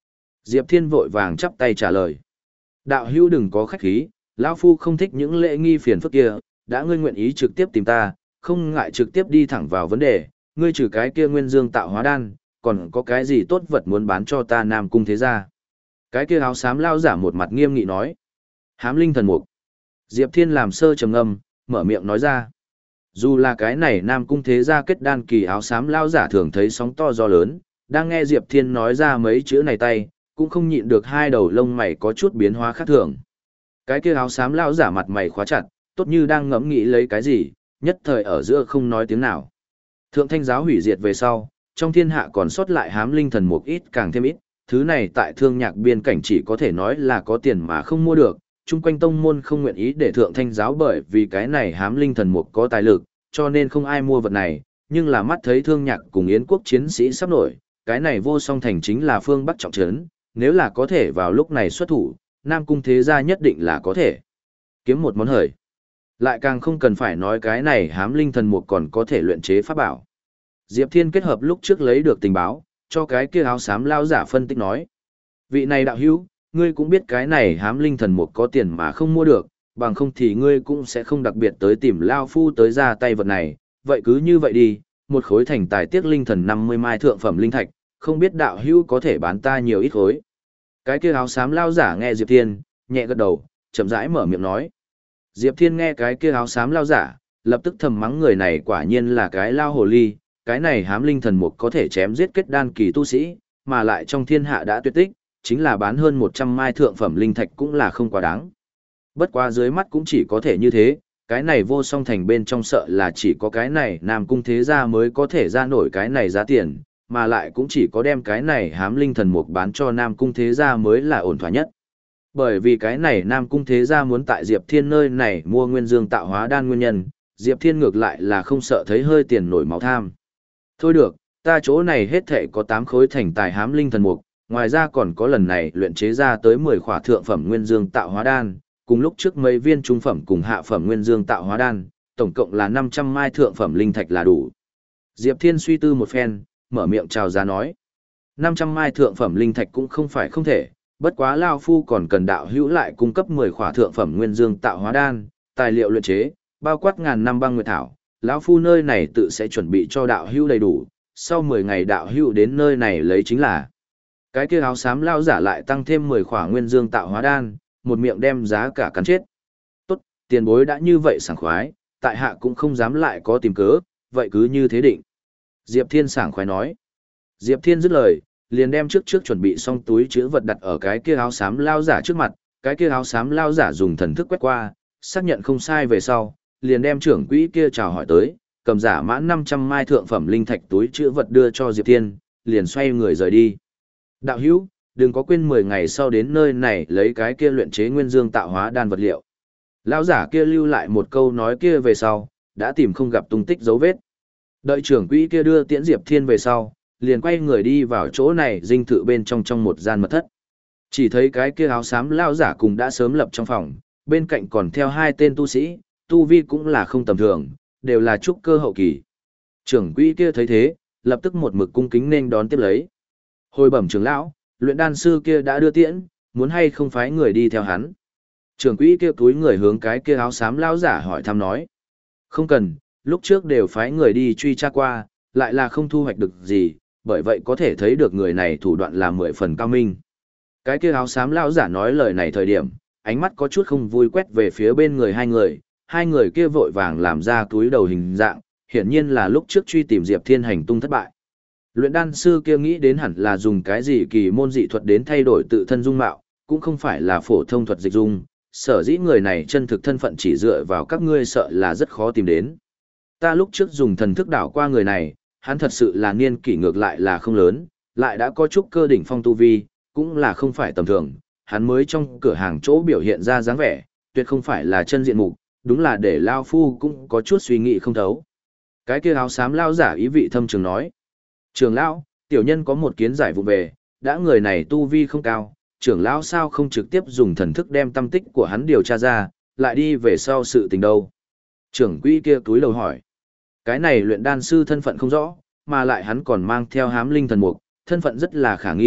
Diệp Thiên vội vàng chắp tay trả lời. Đạo hữu đừng có khách khí, lão phu không thích những lễ nghi phiền phức kia, đã ngươi nguyện ý trực tiếp tìm ta, không ngại trực tiếp đi thẳng vào vấn đề, ngươi trừ cái kia nguyên dương tạo hóa đan, còn có cái gì tốt vật muốn bán cho ta Nam Cung thế gia? Cái kia áo xám lao giả một mặt nghiêm nghị nói. Hám linh thần mục. Diệp Thiên làm sơ trầm ngâm, mở miệng nói ra. Dù là cái này Nam Cung thế gia kết đan kỳ áo xám lao giả thường thấy sóng to gió lớn, đang nghe Diệp Thiên nói ra mấy chữ này tay, cũng không nhịn được hai đầu lông mày có chút biến hóa khác thường. Cái kia áo xám lao giả mặt mày khóa chặt, tốt như đang ngẫm nghĩ lấy cái gì, nhất thời ở giữa không nói tiếng nào. Thượng thanh giáo hủy diệt về sau, trong thiên hạ còn sót lại hám linh thần mục ít càng thêm ít, thứ này tại thương nhạc biên cảnh chỉ có thể nói là có tiền mà không mua được, chung quanh tông môn không nguyện ý để thượng thanh giáo bởi vì cái này hám linh thần mục có tài lực, cho nên không ai mua vật này, nhưng là mắt thấy thương nhạc cùng yến quốc chiến sĩ sắp nổi, cái này vô song thành chính là phương Bắc trọng trấn, nếu là có thể vào lúc này xuất thủ, Nam Cung thế gia nhất định là có thể kiếm một món hời. Lại càng không cần phải nói cái này hám linh thần mục còn có thể luyện chế pháp bảo. Diệp Thiên kết hợp lúc trước lấy được tình báo, cho cái kia áo xám lao giả phân tích nói. Vị này đạo hữu, ngươi cũng biết cái này hám linh thần mục có tiền mà không mua được, bằng không thì ngươi cũng sẽ không đặc biệt tới tìm lao phu tới ra tay vật này, vậy cứ như vậy đi, một khối thành tài tiếc linh thần năm mươi mai thượng phẩm linh thạch, không biết đạo hữu có thể bán ta nhiều ít khối. Cái kia áo xám lao giả nghe Diệp Thiên, nhẹ gật đầu, chậm rãi mở miệng nói. Diệp Thiên nghe cái kia áo xám lao giả, lập tức thầm mắng người này quả nhiên là cái lao hồ ly, cái này hám linh thần mục có thể chém giết kết đan kỳ tu sĩ, mà lại trong thiên hạ đã tuyệt tích, chính là bán hơn một trăm mai thượng phẩm linh thạch cũng là không quá đáng. Bất quá dưới mắt cũng chỉ có thể như thế, cái này vô song thành bên trong sợ là chỉ có cái này Nam Cung thế gia mới có thể ra nổi cái này giá tiền, mà lại cũng chỉ có đem cái này hám linh thần mục bán cho Nam Cung thế gia mới là ổn thỏa nhất. Bởi vì cái này Nam Cung thế gia muốn tại Diệp Thiên nơi này mua nguyên dương tạo hóa đan nguyên nhân, Diệp Thiên ngược lại là không sợ thấy hơi tiền nổi máu tham. Thôi được, ta chỗ này hết thệ có tám khối thành tài hám linh thần mục, ngoài ra còn có lần này luyện chế ra tới mười khỏa thượng phẩm nguyên dương tạo hóa đan, cùng lúc trước mấy viên trung phẩm cùng hạ phẩm nguyên dương tạo hóa đan, tổng cộng là năm trăm mai thượng phẩm linh thạch là đủ. Diệp Thiên suy tư một phen, mở miệng chào giá nói. năm trăm mai thượng phẩm linh thạch cũng không phải không thể, bất quá lao phu còn cần đạo hữu lại cung cấp mười khỏa thượng phẩm nguyên dương tạo hóa đan, tài liệu luyện chế, bao quát ngàn năm băng nguyệt thảo, lão phu nơi này tự sẽ chuẩn bị cho đạo hữu đầy đủ, sau mười ngày đạo hữu đến nơi này lấy chính là. Cái kia áo xám lao giả lại tăng thêm mười khỏa nguyên dương tạo hóa đan, một miệng đem giá cả cắn chết. Tốt, tiền bối đã như vậy sảng khoái, tại hạ cũng không dám lại có tìm cớ, vậy cứ như thế định. Diệp Thiên sảng khoái nói. Diệp Thiên dứt lời, liền đem trước trước chuẩn bị xong túi chứa vật đặt ở cái kia áo xám lao giả trước mặt, cái kia áo xám lao giả dùng thần thức quét qua, xác nhận không sai về sau, liền đem trưởng quỹ kia chào hỏi tới, cầm giả mãn năm trăm mai thượng phẩm linh thạch túi chứa vật đưa cho Diệp Thiên, liền xoay người rời đi. Đạo hữu, đừng có quên mười ngày sau đến nơi này lấy cái kia luyện chế nguyên dương tạo hóa đan vật liệu. Lão giả kia lưu lại một câu nói kia về sau, đã tìm không gặp tung tích dấu vết. Đợi trưởng quỹ kia đưa tiễn Diệp Thiên về sau, liền quay người đi vào chỗ này dinh thự bên trong trong một gian mật thất. Chỉ thấy cái kia áo xám lão giả cùng đã sớm lập trong phòng, bên cạnh còn theo hai tên tu sĩ, tu vi cũng là không tầm thường, đều là trúc cơ hậu kỳ. Trưởng quỹ kia thấy thế, lập tức một mực cung kính nên đón tiếp lấy. Hồi bẩm trưởng lão, luyện đan sư kia đã đưa tiễn, muốn hay không phái người đi theo hắn. Trưởng quỹ kia túi người hướng cái kia áo xám lão giả hỏi thăm nói. Không cần, lúc trước đều phái người đi truy tra qua, lại là không thu hoạch được gì, bởi vậy có thể thấy được người này thủ đoạn là mười phần cao minh. Cái kia áo xám lão giả nói lời này thời điểm, ánh mắt có chút không vui quét về phía bên người hai người, hai người kia vội vàng làm ra túi đầu hình dạng, hiển nhiên là lúc trước truy tìm Diệp Thiên hành tung thất bại. Luyện đan sư kia nghĩ đến hẳn là dùng cái gì kỳ môn dị thuật đến thay đổi tự thân dung mạo, cũng không phải là phổ thông thuật dịch dung, sở dĩ người này chân thực thân phận chỉ dựa vào các ngươi sợ là rất khó tìm đến. Ta lúc trước dùng thần thức đảo qua người này, hắn thật sự là niên kỷ ngược lại là không lớn, lại đã có chút cơ đỉnh phong tu vi, cũng là không phải tầm thường, hắn mới trong cửa hàng chỗ biểu hiện ra dáng vẻ, tuyệt không phải là chân diện mục, đúng là để Lao Phu cũng có chút suy nghĩ không thấu. Cái kia áo xám lao giả ý vị thâm trường nói. Trường lão, tiểu nhân có một kiến giải vụ về, đã người này tu vi không cao, trưởng lão sao không trực tiếp dùng thần thức đem tâm tích của hắn điều tra ra, lại đi về sau sự tình đâu. Trưởng quỹ kia túi đầu hỏi. Cái này luyện đan sư thân phận không rõ, mà lại hắn còn mang theo hám linh thần mục, thân phận rất là khả nghi,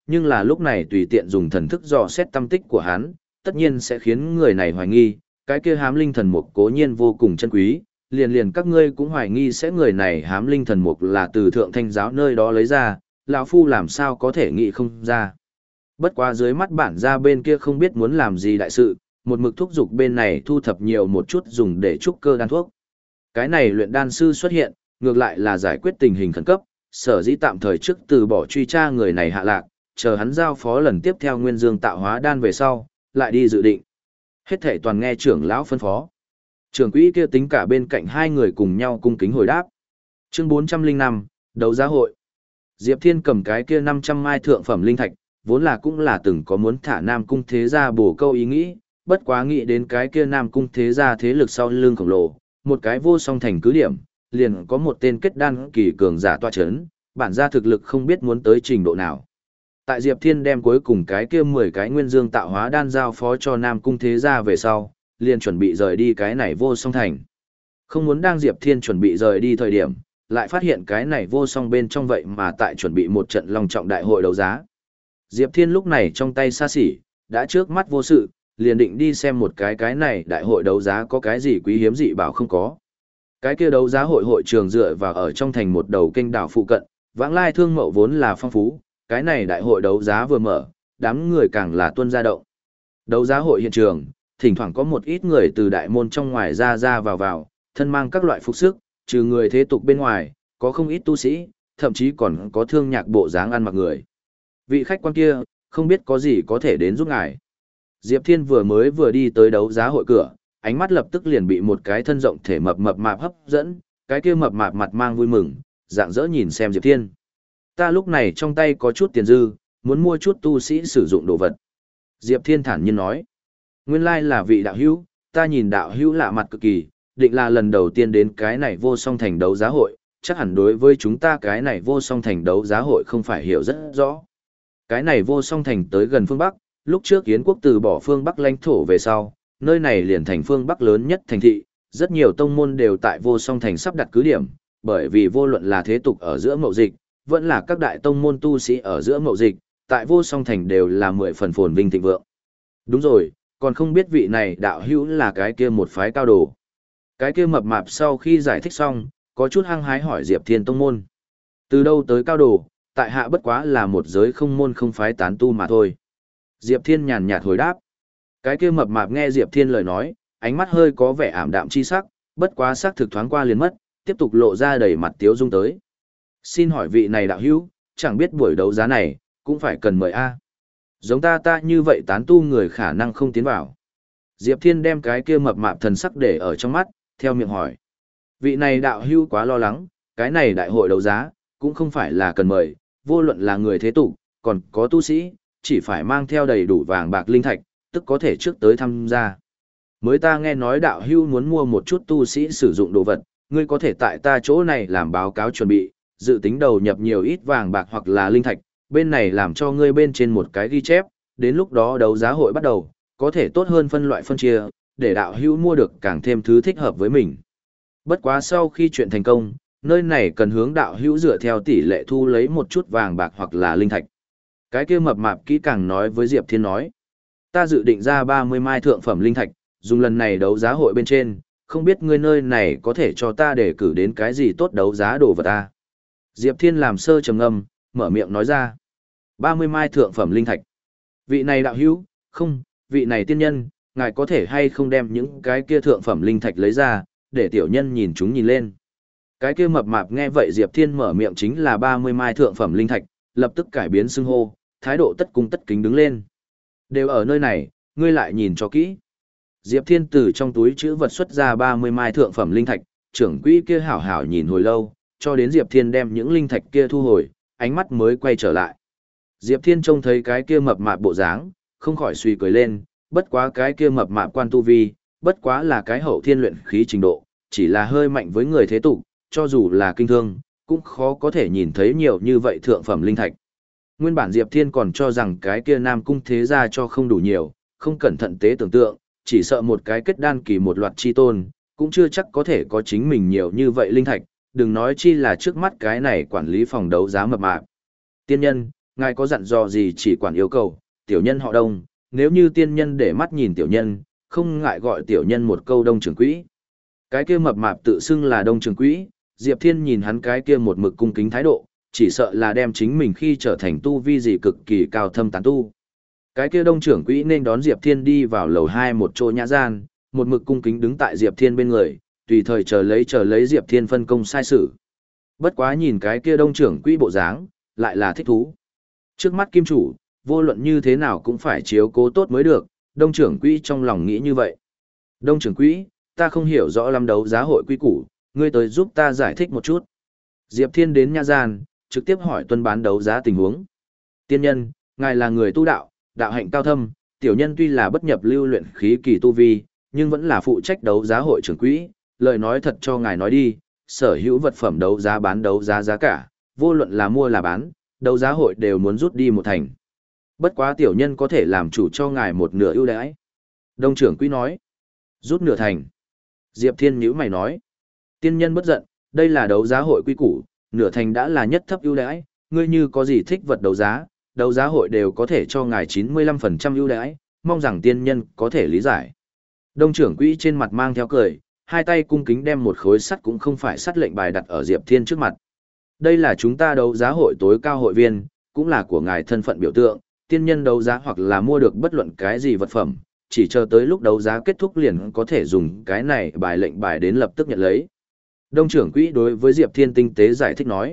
nhưng là lúc này tùy tiện dùng thần thức dò xét tâm tích của hắn, tất nhiên sẽ khiến người này hoài nghi, cái kia hám linh thần mục cố nhiên vô cùng chân quý, liền liền các ngươi cũng hoài nghi sẽ người này hám linh thần mục là từ thượng thanh giáo nơi đó lấy ra, lão phu làm sao có thể nghĩ không ra. Bất quá dưới mắt bản gia bên kia không biết muốn làm gì đại sự, một mực thúc dục bên này thu thập nhiều một chút dùng để trúc cơ đan thuốc. Cái này luyện đan sư xuất hiện, ngược lại là giải quyết tình hình khẩn cấp, sở dĩ tạm thời trước từ bỏ truy tra người này hạ lạc, chờ hắn giao phó lần tiếp theo nguyên dương tạo hóa đan về sau, lại đi dự định. Hết thảy toàn nghe trưởng lão phân phó. Trưởng quỹ kia tính cả bên cạnh hai người cùng nhau cung kính hồi đáp. Chương bốn trăm lẻ năm, đấu giá hội. Diệp Thiên cầm cái kia năm trăm mai thượng phẩm linh thạch, vốn là cũng là từng có muốn thả Nam cung thế gia bổ câu ý nghĩ, bất quá nghĩ đến cái kia Nam cung thế gia thế lực sau lưng khổng lồ, một cái vô song thành cứ điểm, liền có một tên kết đan kỳ cường giả tọa chấn, bản gia thực lực không biết muốn tới trình độ nào. Tại Diệp Thiên đem cuối cùng cái kia mười cái nguyên dương tạo hóa đan giao phó cho Nam cung thế gia về sau, liền chuẩn bị rời đi cái này vô song thành. Không muốn đang Diệp Thiên chuẩn bị rời đi thời điểm, lại phát hiện cái này vô song bên trong vậy mà tại chuẩn bị một trận long trọng đại hội đấu giá. Diệp Thiên lúc này trong tay xa xỉ, đã trước mắt vô sự, liền định đi xem một cái cái này đại hội đấu giá có cái gì quý hiếm dị bảo không có. Cái kia đấu giá hội hội trường dựa vào ở trong thành một đầu kênh đảo phụ cận, vãng lai thương mậu vốn là phong phú, cái này đại hội đấu giá vừa mở, đám người càng là tuân ra động. Đấu giá hội hiện trường, thỉnh thoảng có một ít người từ đại môn trong ngoài ra ra vào vào, thân mang các loại phục sức, trừ người thế tục bên ngoài, có không ít tu sĩ, thậm chí còn có thương nhạc bộ dáng ăn mặc người. Vị khách quan kia, không biết có gì có thể đến giúp ngài. Diệp Thiên vừa mới vừa đi tới đấu giá hội cửa, ánh mắt lập tức liền bị một cái thân rộng thể mập mập mạp hấp dẫn, cái kia mập mạp mặt mang vui mừng, dạng dỡ nhìn xem Diệp Thiên. Ta lúc này trong tay có chút tiền dư, muốn mua chút tu sĩ sử dụng đồ vật. Diệp Thiên thản nhiên nói. Nguyên lai là vị đạo hữu, ta nhìn đạo hữu lạ mặt cực kỳ, định là lần đầu tiên đến cái này vô song thành đấu giá hội, chắc hẳn đối với chúng ta cái này vô song thành đấu giá hội không phải hiểu rất rõ. Cái này vô song thành tới gần phương Bắc, lúc trước Yến quốc từ bỏ phương Bắc lãnh thổ về sau, nơi này liền thành phương Bắc lớn nhất thành thị, rất nhiều tông môn đều tại vô song thành sắp đặt cứ điểm, bởi vì vô luận là thế tục ở giữa mậu dịch, vẫn là các đại tông môn tu sĩ ở giữa mậu dịch, tại vô song thành đều là mười phần phồn vinh thịnh vượng. Đúng rồi, còn không biết vị này đạo hữu là cái kia một phái cao đồ. Cái kia mập mạp sau khi giải thích xong, có chút hăng hái hỏi Diệp Thiên tông môn. Từ đâu tới cao đồ, tại hạ bất quá là một giới không môn không phái tán tu mà thôi. Diệp Thiên nhàn nhạt hồi đáp. Cái kia mập mạp nghe Diệp Thiên lời nói, ánh mắt hơi có vẻ ảm đạm chi sắc, bất quá sắc thực thoáng qua liền mất, tiếp tục lộ ra đầy mặt tiếu dung tới. Xin hỏi vị này đạo hữu, chẳng biết buổi đấu giá này, cũng phải cần mời A. Giống ta ta như vậy tán tu người khả năng không tiến vào. Diệp Thiên đem cái kia mập mạp thần sắc để ở trong mắt, theo miệng hỏi. Vị này đạo hữu quá lo lắng, cái này đại hội đấu giá, cũng không phải là cần mời, vô luận là người thế tục, còn có tu sĩ, chỉ phải mang theo đầy đủ vàng bạc linh thạch, tức có thể trước tới tham gia. Mới ta nghe nói đạo hữu muốn mua một chút tu sĩ sử dụng đồ vật, ngươi có thể tại ta chỗ này làm báo cáo chuẩn bị, dự tính đầu nhập nhiều ít vàng bạc hoặc là linh thạch, bên này làm cho ngươi bên trên một cái ghi chép, đến lúc đó đấu giá hội bắt đầu, có thể tốt hơn phân loại phân chia, để đạo hữu mua được càng thêm thứ thích hợp với mình. Bất quá sau khi chuyện thành công, nơi này cần hướng đạo hữu dựa theo tỷ lệ thu lấy một chút vàng bạc hoặc là linh thạch. Cái kia mập mạp kỹ càng nói với Diệp Thiên nói, ta dự định ra ba mươi mai thượng phẩm linh thạch, dùng lần này đấu giá hội bên trên, không biết ngươi nơi này có thể cho ta để cử đến cái gì tốt đấu giá đồ vật ta. Diệp Thiên làm sơ trầm ngâm, mở miệng nói ra, ba mươi mai thượng phẩm linh thạch. Vị này đạo hữu, không, vị này tiên nhân, ngài có thể hay không đem những cái kia thượng phẩm linh thạch lấy ra, để tiểu nhân nhìn chúng nhìn lên. Cái kia mập mạp nghe vậy Diệp Thiên mở miệng chính là ba mươi mai thượng phẩm linh thạch, lập tức cải biến xưng hô, thái độ tất cung tất kính đứng lên. Đều ở nơi này, ngươi lại nhìn cho kỹ. Diệp Thiên từ trong túi chữ vật xuất ra ba mươi mai thượng phẩm linh thạch, trưởng quỹ kia hảo hảo nhìn hồi lâu, cho đến Diệp Thiên đem những linh thạch kia thu hồi, ánh mắt mới quay trở lại. Diệp Thiên trông thấy cái kia mập mạp bộ dáng, không khỏi suy cười lên, bất quá cái kia mập mạp quan tu vi, bất quá là cái hậu thiên luyện khí trình độ, chỉ là hơi mạnh với người thế tục, cho dù là kinh thương, cũng khó có thể nhìn thấy nhiều như vậy thượng phẩm linh thạch. Nguyên bản Diệp Thiên còn cho rằng cái kia Nam cung thế gia cho không đủ nhiều, không cẩn thận tế tưởng tượng, chỉ sợ một cái kết đan kỳ một loạt chi tôn, cũng chưa chắc có thể có chính mình nhiều như vậy linh thạch, đừng nói chi là trước mắt cái này quản lý phòng đấu giá mập mạp. Tiên nhân, ngài có dặn dò gì chỉ quản yêu cầu, tiểu nhân họ Đông, nếu như tiên nhân để mắt nhìn tiểu nhân, không ngại gọi tiểu nhân một câu Đông trưởng quỹ. Cái kia mập mạp tự xưng là Đông trưởng quỹ, Diệp Thiên nhìn hắn cái kia một mực cung kính thái độ, chỉ sợ là đem chính mình khi trở thành tu vi gì cực kỳ cao thâm tán tu. Cái kia Đông trưởng quỹ nên đón Diệp Thiên đi vào lầu hai một chỗ nhã gian, một mực cung kính đứng tại Diệp Thiên bên người, tùy thời chờ lấy chờ lấy Diệp Thiên phân công sai sự. Bất quá nhìn cái kia Đông trưởng quỹ bộ dáng, lại là thích thú. Trước mắt kim chủ, vô luận như thế nào cũng phải chiếu cố tốt mới được, Đông trưởng quỹ trong lòng nghĩ như vậy. Đông trưởng quỹ, ta không hiểu rõ lắm đấu giá hội quy củ, ngươi tới giúp ta giải thích một chút. Diệp Thiên đến nha gian, trực tiếp hỏi tuân bán đấu giá tình huống. Tiên nhân, ngài là người tu đạo, đạo hạnh cao thâm, tiểu nhân tuy là bất nhập lưu luyện khí kỳ tu vi, nhưng vẫn là phụ trách đấu giá hội trưởng quỹ, lời nói thật cho ngài nói đi, sở hữu vật phẩm đấu giá bán đấu giá giá cả, vô luận là mua là bán, đấu giá hội đều muốn rút đi một thành. Bất quá tiểu nhân có thể làm chủ cho ngài một nửa ưu đãi. Đông trưởng quỹ nói, rút nửa thành. Diệp Thiên nhíu mày nói, tiên nhân bất giận, đây là đấu giá hội quy củ, nửa thành đã là nhất thấp ưu đãi, ngươi như có gì thích vật đấu giá, đấu giá hội đều có thể cho ngài chín mươi lăm phần trăm ưu đãi, mong rằng tiên nhân có thể lý giải. Đông trưởng quỹ trên mặt mang theo cười, hai tay cung kính đem một khối sắt cũng không phải sắt lệnh bài đặt ở Diệp Thiên trước mặt. Đây là chúng ta đấu giá hội tối cao hội viên, cũng là của ngài thân phận biểu tượng, tiên nhân đấu giá hoặc là mua được bất luận cái gì vật phẩm, chỉ chờ tới lúc đấu giá kết thúc liền có thể dùng cái này bài lệnh bài đến lập tức nhận lấy. Đông trưởng quỹ đối với Diệp Thiên tinh tế giải thích nói,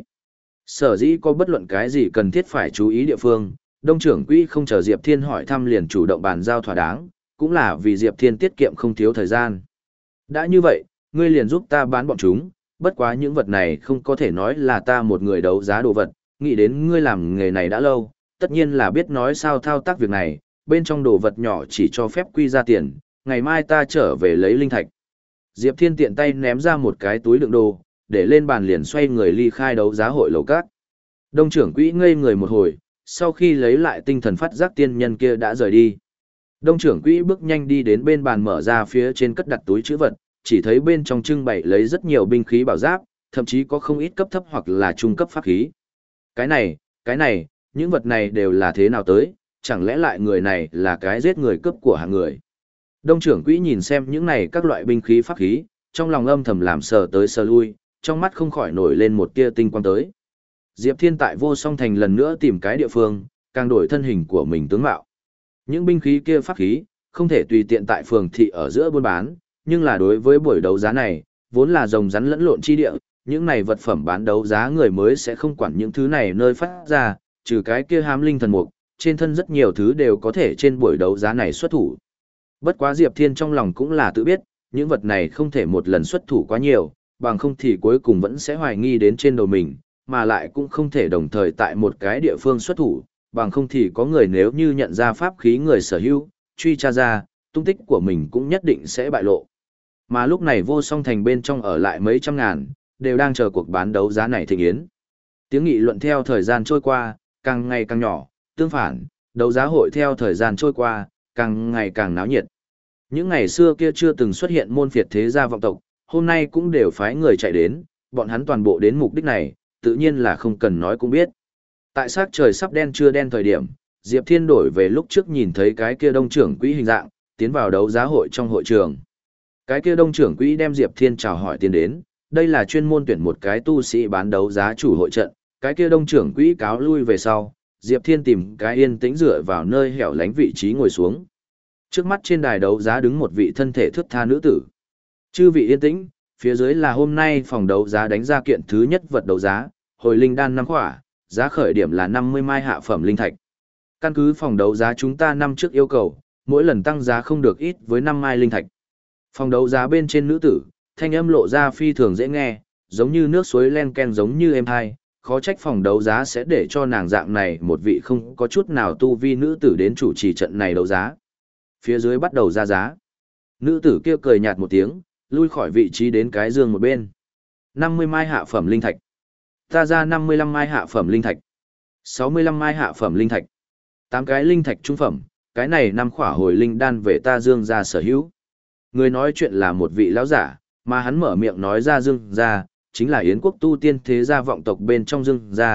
sở dĩ có bất luận cái gì cần thiết phải chú ý địa phương, Đông trưởng quỹ không chờ Diệp Thiên hỏi thăm liền chủ động bàn giao thỏa đáng, cũng là vì Diệp Thiên tiết kiệm không thiếu thời gian. Đã như vậy, ngươi liền giúp ta bán bọn chúng, bất quá những vật này không có thể nói là ta một người đấu giá đồ vật, nghĩ đến ngươi làm nghề này đã lâu, tất nhiên là biết nói sao thao tác việc này, bên trong đồ vật nhỏ chỉ cho phép quy ra tiền, ngày mai ta trở về lấy linh thạch. Diệp Thiên tiện tay ném ra một cái túi đựng đồ, để lên bàn liền xoay người ly khai đấu giá hội lầu cát. Đông trưởng quỹ ngây người một hồi, sau khi lấy lại tinh thần phát giác tiên nhân kia đã rời đi. Đông trưởng quỹ bước nhanh đi đến bên bàn mở ra phía trên cất đặt túi trữ vật, chỉ thấy bên trong trưng bày lấy rất nhiều binh khí bảo giáp, thậm chí có không ít cấp thấp hoặc là trung cấp pháp khí. Cái này, cái này, những vật này đều là thế nào tới, chẳng lẽ lại người này là cái giết người cướp của hàng người. Đông trưởng quỹ nhìn xem những này các loại binh khí pháp khí, trong lòng âm thầm làm sờ tới sờ lui, trong mắt không khỏi nổi lên một tia tinh quang tới. Diệp Thiên tại Vô Song Thành lần nữa tìm cái địa phương, càng đổi thân hình của mình tướng mạo. Những binh khí kia pháp khí, không thể tùy tiện tại phường thị ở giữa buôn bán, nhưng là đối với buổi đấu giá này, vốn là rồng rắn lẫn lộn chi địa, những này vật phẩm bán đấu giá người mới sẽ không quản những thứ này nơi phát ra, trừ cái kia hám linh thần mục, trên thân rất nhiều thứ đều có thể trên buổi đấu giá này xuất thủ. Bất quá Diệp Thiên trong lòng cũng là tự biết, những vật này không thể một lần xuất thủ quá nhiều, bằng không thì cuối cùng vẫn sẽ hoài nghi đến trên đầu mình, mà lại cũng không thể đồng thời tại một cái địa phương xuất thủ, bằng không thì có người nếu như nhận ra pháp khí người sở hữu, truy tra ra, tung tích của mình cũng nhất định sẽ bại lộ. Mà lúc này Vô Song Thành bên trong ở lại mấy trăm ngàn, đều đang chờ cuộc bán đấu giá này thịnh yến. Tiếng nghị luận theo thời gian trôi qua, càng ngày càng nhỏ, tương phản, đấu giá hội theo thời gian trôi qua, càng ngày càng náo nhiệt. Những ngày xưa kia chưa từng xuất hiện môn phiệt thế gia vọng tộc, hôm nay cũng đều phái người chạy đến, bọn hắn toàn bộ đến mục đích này, tự nhiên là không cần nói cũng biết. Tại sát trời sắp đen chưa đen thời điểm, Diệp Thiên đổi về lúc trước nhìn thấy cái kia đông trưởng quỹ hình dạng, tiến vào đấu giá hội trong hội trường. Cái kia đông trưởng quỹ đem Diệp Thiên chào hỏi tiến đến, đây là chuyên môn tuyển một cái tu sĩ bán đấu giá chủ hội trận, cái kia đông trưởng quỹ cáo lui về sau, Diệp Thiên tìm cái yên tĩnh dựa vào nơi hẻo lánh vị trí ngồi xuống. Trước mắt trên đài đấu giá đứng một vị thân thể thướt tha nữ tử. Chư vị yên tĩnh, phía dưới là hôm nay phòng đấu giá đánh ra kiện thứ nhất vật đấu giá, hồi linh đan năm khỏa, giá khởi điểm là năm mươi mai hạ phẩm linh thạch. Căn cứ phòng đấu giá chúng ta năm trước yêu cầu, mỗi lần tăng giá không được ít với năm mai linh thạch. Phòng đấu giá bên trên nữ tử, thanh âm lộ ra phi thường dễ nghe, giống như nước suối len ken giống như êm hai, khó trách phòng đấu giá sẽ để cho nàng dạng này một vị không có chút nào tu vi nữ tử đến chủ trì trận này đấu giá. Phía dưới bắt đầu ra giá. Nữ tử kia cười nhạt một tiếng, lui khỏi vị trí đến cái giường một bên. năm mươi mai hạ phẩm linh thạch. Ta ra năm mươi lăm mai hạ phẩm linh thạch. sáu mươi lăm mai hạ phẩm linh thạch. tám cái linh thạch trung phẩm, cái này năm khỏa hồi linh đan về ta dương ra sở hữu. Người nói chuyện là một vị lão giả, mà hắn mở miệng nói ra dương ra, chính là Yến quốc tu tiên thế gia vọng tộc bên trong dương ra,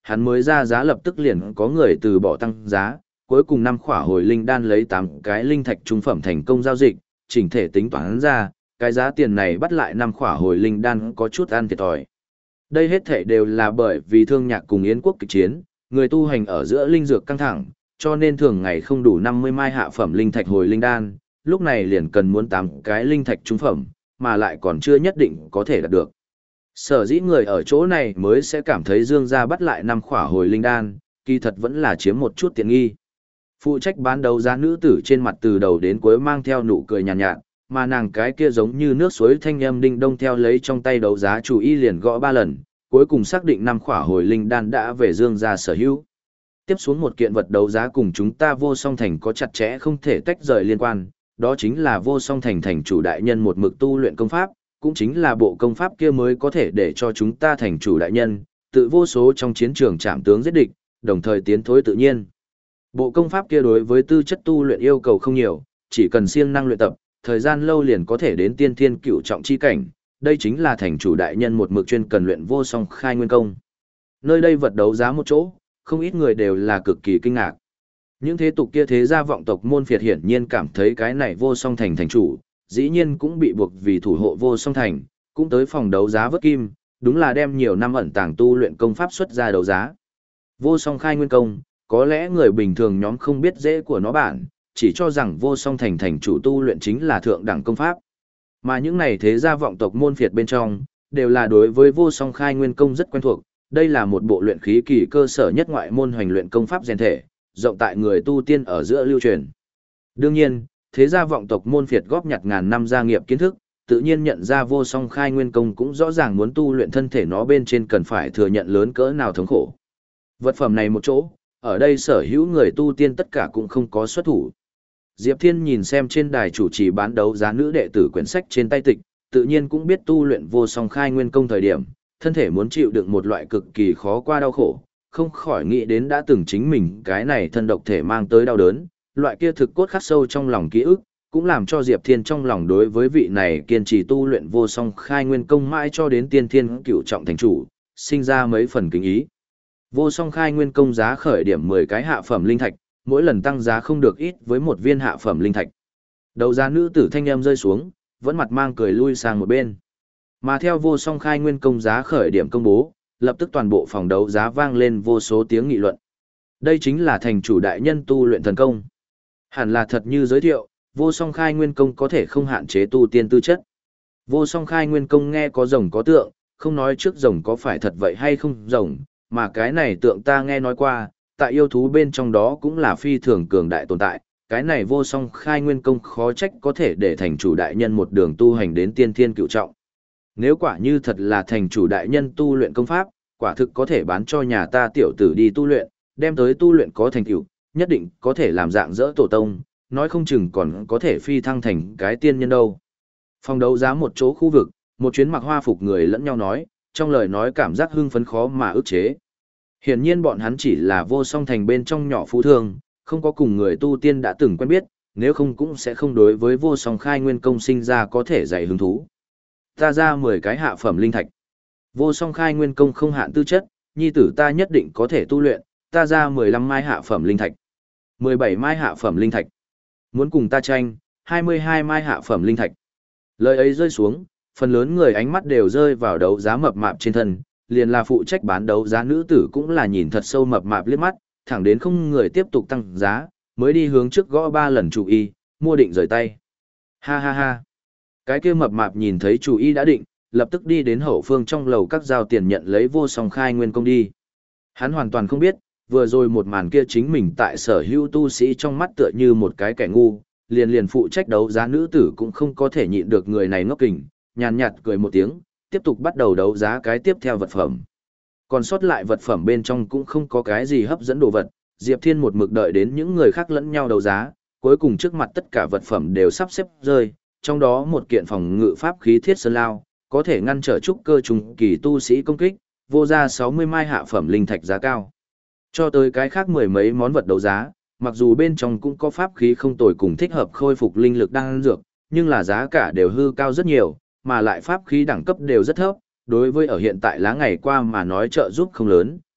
hắn mới ra giá lập tức liền có người từ bỏ tăng giá, cuối cùng năm khỏa hồi linh đan lấy tám cái linh thạch trung phẩm thành công giao dịch, chỉnh thể tính toán ra, cái giá tiền này bắt lại năm khỏa hồi linh đan có chút ăn thiệt thòi. Đây hết thể đều là bởi vì thương nhạc cùng Yến quốc kịch chiến, người tu hành ở giữa linh dược căng thẳng, cho nên thường ngày không đủ năm mươi mai hạ phẩm linh thạch hồi linh đan, lúc này liền cần muốn tám cái linh thạch trung phẩm, mà lại còn chưa nhất định có thể đạt được. Sở dĩ người ở chỗ này mới sẽ cảm thấy Dương gia bắt lại năm khỏa hồi linh đan, kỳ thật vẫn là chiếm một chút tiện nghi. Phụ trách bán đấu giá nữ tử trên mặt từ đầu đến cuối mang theo nụ cười nhàn nhạt, nhạt, mà nàng cái kia giống như nước suối thanh âm đinh đông theo lấy trong tay đấu giá chủ y liền gõ ba lần, cuối cùng xác định năm khỏa hồi linh đan đã về Dương gia sở hữu. Tiếp xuống một kiện vật đấu giá cùng chúng ta Vô Song Thành có chặt chẽ không thể tách rời liên quan, đó chính là Vô Song Thành thành chủ đại nhân một mực tu luyện công pháp, cũng chính là bộ công pháp kia mới có thể để cho chúng ta thành chủ đại nhân, tự vô số trong chiến trường chạm tướng giết địch, đồng thời tiến thối tự nhiên. Bộ công pháp kia đối với tư chất tu luyện yêu cầu không nhiều, chỉ cần siêng năng luyện tập, thời gian lâu liền có thể đến tiên thiên cửu trọng chi cảnh, đây chính là thành chủ đại nhân một mực chuyên cần luyện Vô Song Khai Nguyên Công. Nơi đây vật đấu giá một chỗ, không ít người đều là cực kỳ kinh ngạc. Những thế tục kia thế gia vọng tộc môn phiệt hiển nhiên cảm thấy cái này Vô Song Thành thành chủ, dĩ nhiên cũng bị buộc vì thủ hộ Vô Song Thành, cũng tới phòng đấu giá vớt kim, đúng là đem nhiều năm ẩn tàng tu luyện công pháp xuất ra đấu giá. Vô Song Khai Nguyên Công, có lẽ người bình thường nhóm không biết dễ của nó bản, chỉ cho rằng Vô Song Thành thành chủ tu luyện chính là thượng đẳng công pháp. Mà những này thế gia vọng tộc môn phiệt bên trong, đều là đối với Vô Song Khai Nguyên Công rất quen thuộc, đây là một bộ luyện khí kỳ cơ sở nhất ngoại môn hoành luyện công pháp rèn thể, rộng tại người tu tiên ở giữa lưu truyền. Đương nhiên, thế gia vọng tộc môn phiệt góp nhặt ngàn năm gia nghiệp kiến thức, tự nhiên nhận ra Vô Song Khai Nguyên Công cũng rõ ràng muốn tu luyện thân thể nó bên trên cần phải thừa nhận lớn cỡ nào thống khổ. Vật phẩm này một chỗ, ở đây sở hữu người tu tiên tất cả cũng không có xuất thủ. Diệp Thiên nhìn xem trên đài chủ trì bán đấu giá nữ đệ tử quyển sách trên tay tịch, tự nhiên cũng biết tu luyện Vô Song Khai Nguyên Công thời điểm, thân thể muốn chịu đựng một loại cực kỳ khó qua đau khổ, không khỏi nghĩ đến đã từng chính mình cái này thân độc thể mang tới đau đớn, loại kia thực cốt khắc sâu trong lòng ký ức, cũng làm cho Diệp Thiên trong lòng đối với vị này kiên trì tu luyện Vô Song Khai Nguyên Công mãi cho đến tiên thiên cửu trọng thành chủ, sinh ra mấy phần kính ý. Vô Song Khai Nguyên Công giá khởi điểm mười cái hạ phẩm linh thạch, mỗi lần tăng giá không được ít với một viên hạ phẩm linh thạch. Đầu giá nữ tử thanh em rơi xuống, vẫn mặt mang cười lui sang một bên. Mà theo Vô Song Khai Nguyên Công giá khởi điểm công bố, lập tức toàn bộ phòng đấu giá vang lên vô số tiếng nghị luận. Đây chính là thành chủ đại nhân tu luyện thần công. Hẳn là thật như giới thiệu, Vô Song Khai Nguyên Công có thể không hạn chế tu tiên tư chất. Vô Song Khai Nguyên Công nghe có rồng có tượng, không nói trước rồng có phải thật vậy hay không rồng, mà cái này tượng ta nghe nói qua, tại yêu thú bên trong đó cũng là phi thường cường đại tồn tại. Cái này Vô Song Khai Nguyên Công khó trách có thể để thành chủ đại nhân một đường tu hành đến tiên thiên cửu trọng. Nếu quả như thật là thành chủ đại nhân tu luyện công pháp, quả thực có thể bán cho nhà ta tiểu tử đi tu luyện, đem tới tu luyện có thành tựu, nhất định có thể làm dạng dỡ tổ tông, nói không chừng còn có thể phi thăng thành cái tiên nhân đâu. Phòng đấu giá một chỗ khu vực, một chuyến mặc hoa phục người lẫn nhau nói, trong lời nói cảm giác hưng phấn khó mà ức chế. Hiển nhiên bọn hắn chỉ là Vô Song Thành bên trong nhỏ phú thương, không có cùng người tu tiên đã từng quen biết, nếu không cũng sẽ không đối với Vô Song Khai Nguyên Công sinh ra có thể dạy hứng thú. Ta ra mười cái hạ phẩm linh thạch. Vô Song Khai Nguyên Công không hạn tư chất, nhi tử ta nhất định có thể tu luyện, ta ra mười lăm mai hạ phẩm linh thạch. mười bảy mai hạ phẩm linh thạch. Muốn cùng ta tranh, hai mươi hai mai hạ phẩm linh thạch. Lời ấy rơi xuống, phần lớn người ánh mắt đều rơi vào đấu giá mập mạp trên thân, liền là phụ trách bán đấu giá nữ tử cũng là nhìn thật sâu mập mạp liếc mắt, thẳng đến không người tiếp tục tăng giá, mới đi hướng trước gõ ba lần chủ y, mua định rời tay. Ha ha ha. Cái kia mập mạp nhìn thấy chủ y đã định, lập tức đi đến hậu phương trong lầu các giao tiền nhận lấy Vô Song Khai Nguyên Công đi. Hắn hoàn toàn không biết, vừa rồi một màn kia chính mình tại sở hữu tu sĩ trong mắt tựa như một cái kẻ ngu, liền liền phụ trách đấu giá nữ tử cũng không có thể nhịn được người này ngốc kình, nhàn nhạt cười một tiếng, tiếp tục bắt đầu đấu giá cái tiếp theo vật phẩm. Còn sót lại vật phẩm bên trong cũng không có cái gì hấp dẫn đồ vật, Diệp Thiên một mực đợi đến những người khác lẫn nhau đấu giá, cuối cùng trước mặt tất cả vật phẩm đều sắp xếp rơi, trong đó một kiện phòng ngự pháp khí thiết sơn lao, có thể ngăn trở trúc cơ trùng kỳ tu sĩ công kích, vô ra sáu mươi mai hạ phẩm linh thạch giá cao. Cho tới cái khác mười mấy món vật đấu giá, mặc dù bên trong cũng có pháp khí không tồi cùng thích hợp khôi phục linh lực đang dược, nhưng là giá cả đều hư cao rất nhiều, mà lại pháp khí đẳng cấp đều rất thấp, đối với ở hiện tại lá ngày qua mà nói trợ giúp không lớn,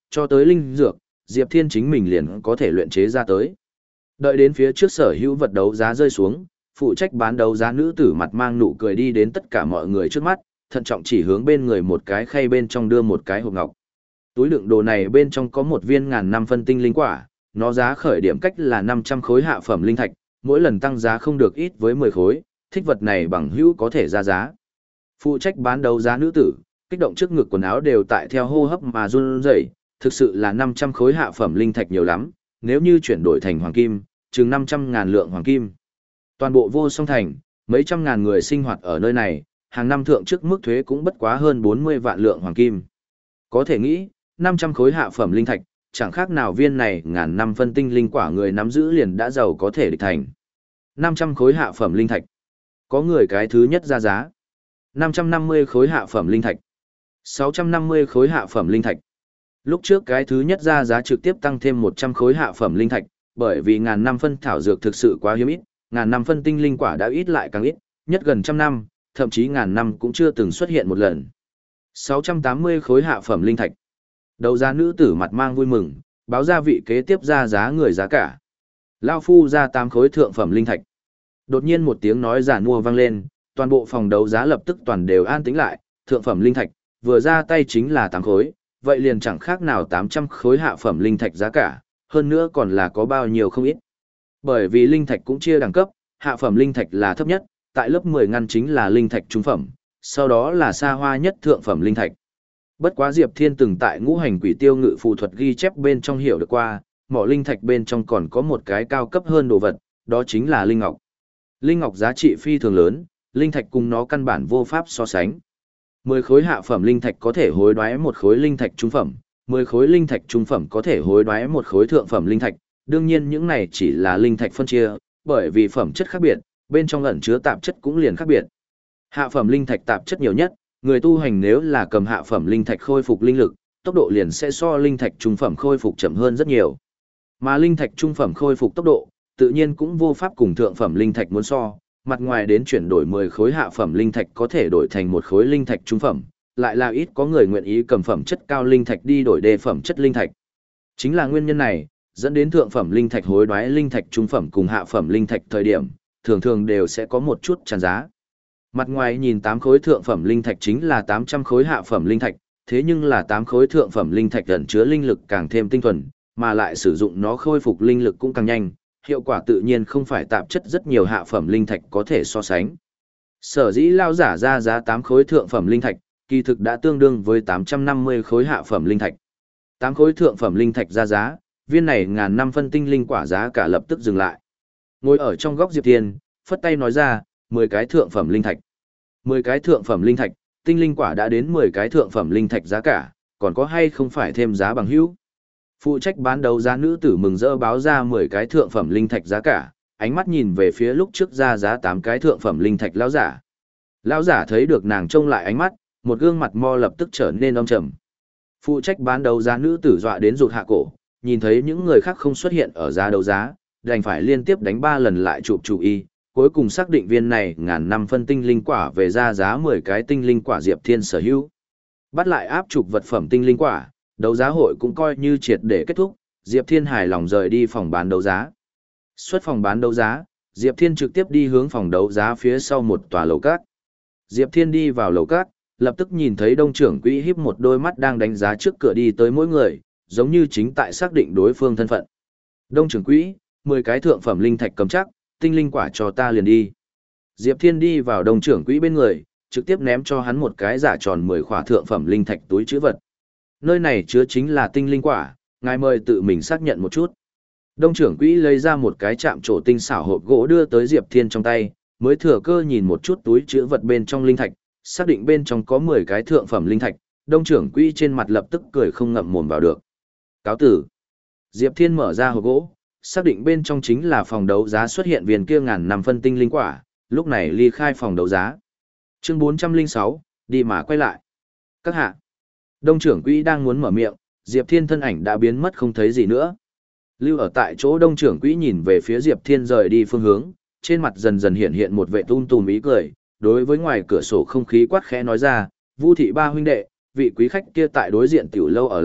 cho tới linh dược, Diệp Thiên chính mình liền có thể luyện chế ra tới. Đợi đến phía trước sở hữu vật đấu giá rơi xuống, phụ trách bán đấu giá nữ tử mặt mang nụ cười đi đến tất cả mọi người trước mắt, thận trọng chỉ hướng bên người một cái khay bên trong đưa một cái hộp ngọc. Túi đựng đồ này bên trong có một viên ngàn năm phân tinh linh quả, nó giá khởi điểm cách là năm trăm khối hạ phẩm linh thạch, mỗi lần tăng giá không được ít với mười khối, thích vật này bằng hữu có thể ra giá. Phụ trách bán đấu giá nữ tử, kích động trước ngực quần áo đều tại theo hô hấp mà run rẩy, thực sự là năm trăm khối hạ phẩm linh thạch nhiều lắm, nếu như chuyển đổi thành hoàng kim, chừng năm trăm ngàn lượng hoàng kim. Toàn bộ vô song thành, mấy trăm ngàn người sinh hoạt ở nơi này, hàng năm thượng trước mức thuế cũng bất quá hơn bốn mươi vạn lượng hoàng kim. Có thể nghĩ, năm trăm khối hạ phẩm linh thạch, chẳng khác nào viên này ngàn năm phân tinh linh quả người nắm giữ liền đã giàu có thể địch thành. năm trăm khối hạ phẩm linh thạch. Có người cái thứ nhất ra giá. năm trăm năm mươi khối hạ phẩm linh thạch. sáu trăm năm mươi khối hạ phẩm linh thạch. Lúc trước cái thứ nhất ra giá trực tiếp tăng thêm một trăm khối hạ phẩm linh thạch, bởi vì ngàn năm phân thảo dược thực sự quá hiếm ít, ngàn năm phân tinh linh quả đã ít lại càng ít, nhất gần trăm năm, thậm chí ngàn năm cũng chưa từng xuất hiện một lần. sáu trăm tám mươi khối hạ phẩm linh thạch. Đấu giá nữ tử mặt mang vui mừng, báo ra vị kế tiếp ra giá người giá cả. Lao phu ra tám khối thượng phẩm linh thạch. Đột nhiên một tiếng nói giản mua vang lên, toàn bộ phòng đấu giá lập tức toàn đều an tĩnh lại, thượng phẩm linh thạch, vừa ra tay chính là tám khối, vậy liền chẳng khác nào tám trăm khối hạ phẩm linh thạch giá cả, hơn nữa còn là có bao nhiêu không ít. Bởi vì linh thạch cũng chia đẳng cấp, hạ phẩm linh thạch là thấp nhất, tại lớp mười ngăn chính là linh thạch trung phẩm, sau đó là xa hoa nhất thượng phẩm linh thạch. Bất quá Diệp Thiên từng tại ngũ hành quỷ tiêu ngự phù thuật ghi chép bên trong hiểu được qua, mỏ linh thạch bên trong còn có một cái cao cấp hơn đồ vật, đó chính là linh ngọc. Linh ngọc giá trị phi thường lớn, linh thạch cùng nó căn bản vô pháp so sánh. mười khối hạ phẩm linh thạch có thể hối đoái một khối linh thạch trung phẩm, mười khối linh thạch trung phẩm có thể hối đoái một khối thượng phẩm linh thạch, đương nhiên những này chỉ là linh thạch phân chia, bởi vì phẩm chất khác biệt, bên trong ẩn chứa tạp chất cũng liền khác biệt. Hạ phẩm linh thạch tạp chất nhiều nhất, người tu hành nếu là cầm hạ phẩm linh thạch khôi phục linh lực, tốc độ liền sẽ so linh thạch trung phẩm khôi phục chậm hơn rất nhiều. Mà linh thạch trung phẩm khôi phục tốc độ, tự nhiên cũng vô pháp cùng thượng phẩm linh thạch muốn so, mặt ngoài đến chuyển đổi mười khối hạ phẩm linh thạch có thể đổi thành một khối linh thạch trung phẩm, lại là ít có người nguyện ý cầm phẩm chất cao linh thạch đi đổi đề phẩm chất linh thạch. Chính là nguyên nhân này, dẫn đến thượng phẩm linh thạch hối đoái linh thạch trung phẩm cùng hạ phẩm linh thạch thời điểm, thường thường đều sẽ có một chút tràn giá. Mặt ngoài nhìn tám khối thượng phẩm linh thạch chính là tám trăm khối hạ phẩm linh thạch, thế nhưng là tám khối thượng phẩm linh thạch ẩn chứa linh lực càng thêm tinh thuần, mà lại sử dụng nó khôi phục linh lực cũng càng nhanh, hiệu quả tự nhiên không phải tạp chất rất nhiều hạ phẩm linh thạch có thể so sánh. Sở dĩ lao giả ra giá tám khối thượng phẩm linh thạch, kỳ thực đã tương đương với tám trăm năm mươi khối hạ phẩm linh thạch. tám khối thượng phẩm linh thạch ra giá, viên này ngàn năm phân tinh linh quả giá cả lập tức dừng lại. Ngồi ở trong góc Diệp Thiên, phất tay nói ra, mười cái thượng phẩm linh thạch. mười cái thượng phẩm linh thạch, tinh linh quả đã đến mười cái thượng phẩm linh thạch giá cả, còn có hay không phải thêm giá bằng hữu? Phụ trách bán đấu giá nữ tử mừng rỡ báo ra mười cái thượng phẩm linh thạch giá cả, ánh mắt nhìn về phía lúc trước ra giá tám cái thượng phẩm linh thạch lão giả. Lão giả thấy được nàng trông lại ánh mắt, một gương mặt mo lập tức trở nên âm trầm. Phụ trách bán đấu giá nữ tử dọa đến rụt hạ cổ, nhìn thấy những người khác không xuất hiện ở giá đấu giá, đành phải liên tiếp đánh ba lần lại chụp chủ y, cuối cùng xác định viên này ngàn năm phân tinh linh quả về ra giá mười cái tinh linh quả Diệp Thiên sở hữu. Bắt lại áp trục vật phẩm tinh linh quả, đấu giá hội cũng coi như triệt để kết thúc, Diệp Thiên hài lòng rời đi phòng bán đấu giá. Xuất phòng bán đấu giá, Diệp Thiên trực tiếp đi hướng phòng đấu giá phía sau một tòa lầu cát. Diệp Thiên đi vào lầu cát, lập tức nhìn thấy Đông trưởng quỹ híp một đôi mắt đang đánh giá trước cửa đi tới mỗi người, giống như chính tại xác định đối phương thân phận. Đông trưởng quỹ, mười cái thượng phẩm linh thạch cầm chắc, tinh linh quả cho ta liền đi. Diệp Thiên đi vào Đông trưởng quỹ bên người, trực tiếp ném cho hắn một cái giả tròn mười khỏa thượng phẩm linh thạch túi trữ vật. Nơi này chứa chính là tinh linh quả, ngài mời tự mình xác nhận một chút. Đông trưởng quỹ lấy ra một cái chạm trổ tinh xảo hộp gỗ đưa tới Diệp Thiên trong tay, mới thừa cơ nhìn một chút túi trữ vật bên trong linh thạch, xác định bên trong có mười cái thượng phẩm linh thạch, Đông trưởng quỹ trên mặt lập tức cười không ngậm mồm vào được. Cáo tử. Diệp Thiên mở ra hộp gỗ, xác định bên trong chính là phòng đấu giá xuất hiện viên kia ngàn năm phân tinh linh quả, lúc này ly khai phòng đấu giá. Chương bốn trăm lẻ sáu, đi mà quay lại. Các hạ. Đông trưởng quỹ đang muốn mở miệng, Diệp Thiên thân ảnh đã biến mất không thấy gì nữa. Lưu ở tại chỗ Đông trưởng quỹ nhìn về phía Diệp Thiên rời đi phương hướng, trên mặt dần dần hiện hiện một vẻ tung tùm ý cười, đối với ngoài cửa sổ không khí quát khẽ nói ra, Vu thị ba huynh đệ, vị quý khách kia tại đối diện tiểu lâu ở lại,